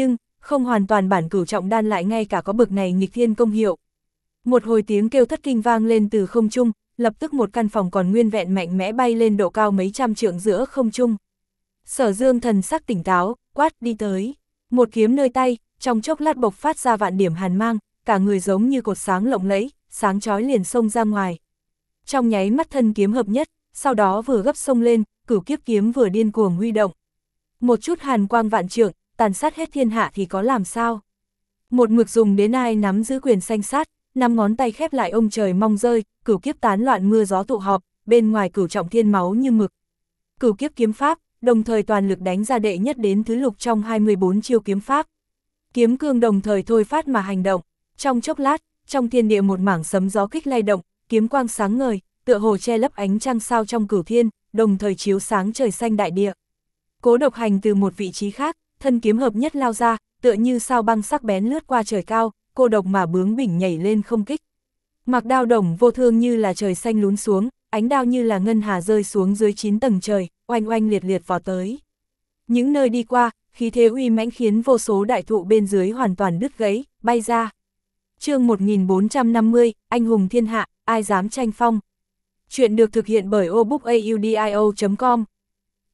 không hoàn toàn bản cửu trọng đan lại ngay cả có bực này nghịch thiên công hiệu. Một hồi tiếng kêu thất kinh vang lên từ không trung, lập tức một căn phòng còn nguyên vẹn mạnh mẽ bay lên độ cao mấy trăm trượng giữa không trung. Sở Dương thần sắc tỉnh táo, quát đi tới. Một kiếm nơi tay, trong chốc lát bộc phát ra vạn điểm hàn mang, cả người giống như cột sáng lộng lẫy, sáng chói liền xông ra ngoài. Trong nháy mắt thân kiếm hợp nhất, sau đó vừa gấp xông lên, cửu kiếp kiếm vừa điên cuồng huy động. Một chút hàn quang vạn trượng, tàn sát hết thiên hạ thì có làm sao. Một mực dùng đến ai nắm giữ quyền sanh sát, năm ngón tay khép lại ông trời mong rơi, cửu kiếp tán loạn mưa gió tụ họp, bên ngoài cửu trọng thiên máu như mực. Cửu kiếp kiếm pháp, đồng thời toàn lực đánh ra đệ nhất đến thứ lục trong hai mươi bốn chiêu kiếm pháp. Kiếm cương đồng thời thôi phát mà hành động, trong chốc lát, trong thiên địa một mảng sấm gió kích lay động, kiếm quang sáng ngời, tựa hồ che lấp ánh trăng sao trong cửu thiên, đồng thời chiếu sáng trời xanh đại địa. Cố Độc Hành từ một vị trí khác, thân kiếm hợp nhất lao ra, tựa như sao băng sắc bén lướt qua trời cao, cô độc mà bướng bỉnh nhảy lên không kích. Mặc Đao Đồng vô thương như là trời xanh lún xuống, ánh đao như là ngân hà rơi xuống dưới chín tầng trời, oanh oanh liệt liệt vọt tới. Những nơi đi qua, khí thế uy mãnh khiến vô số đại thụ bên dưới hoàn toàn đứt gãy, bay ra. Chương một nghìn bốn trăm năm mươi, anh hùng thiên hạ, ai dám tranh phong. Chuyện được thực hiện bởi obookaudio chấm com.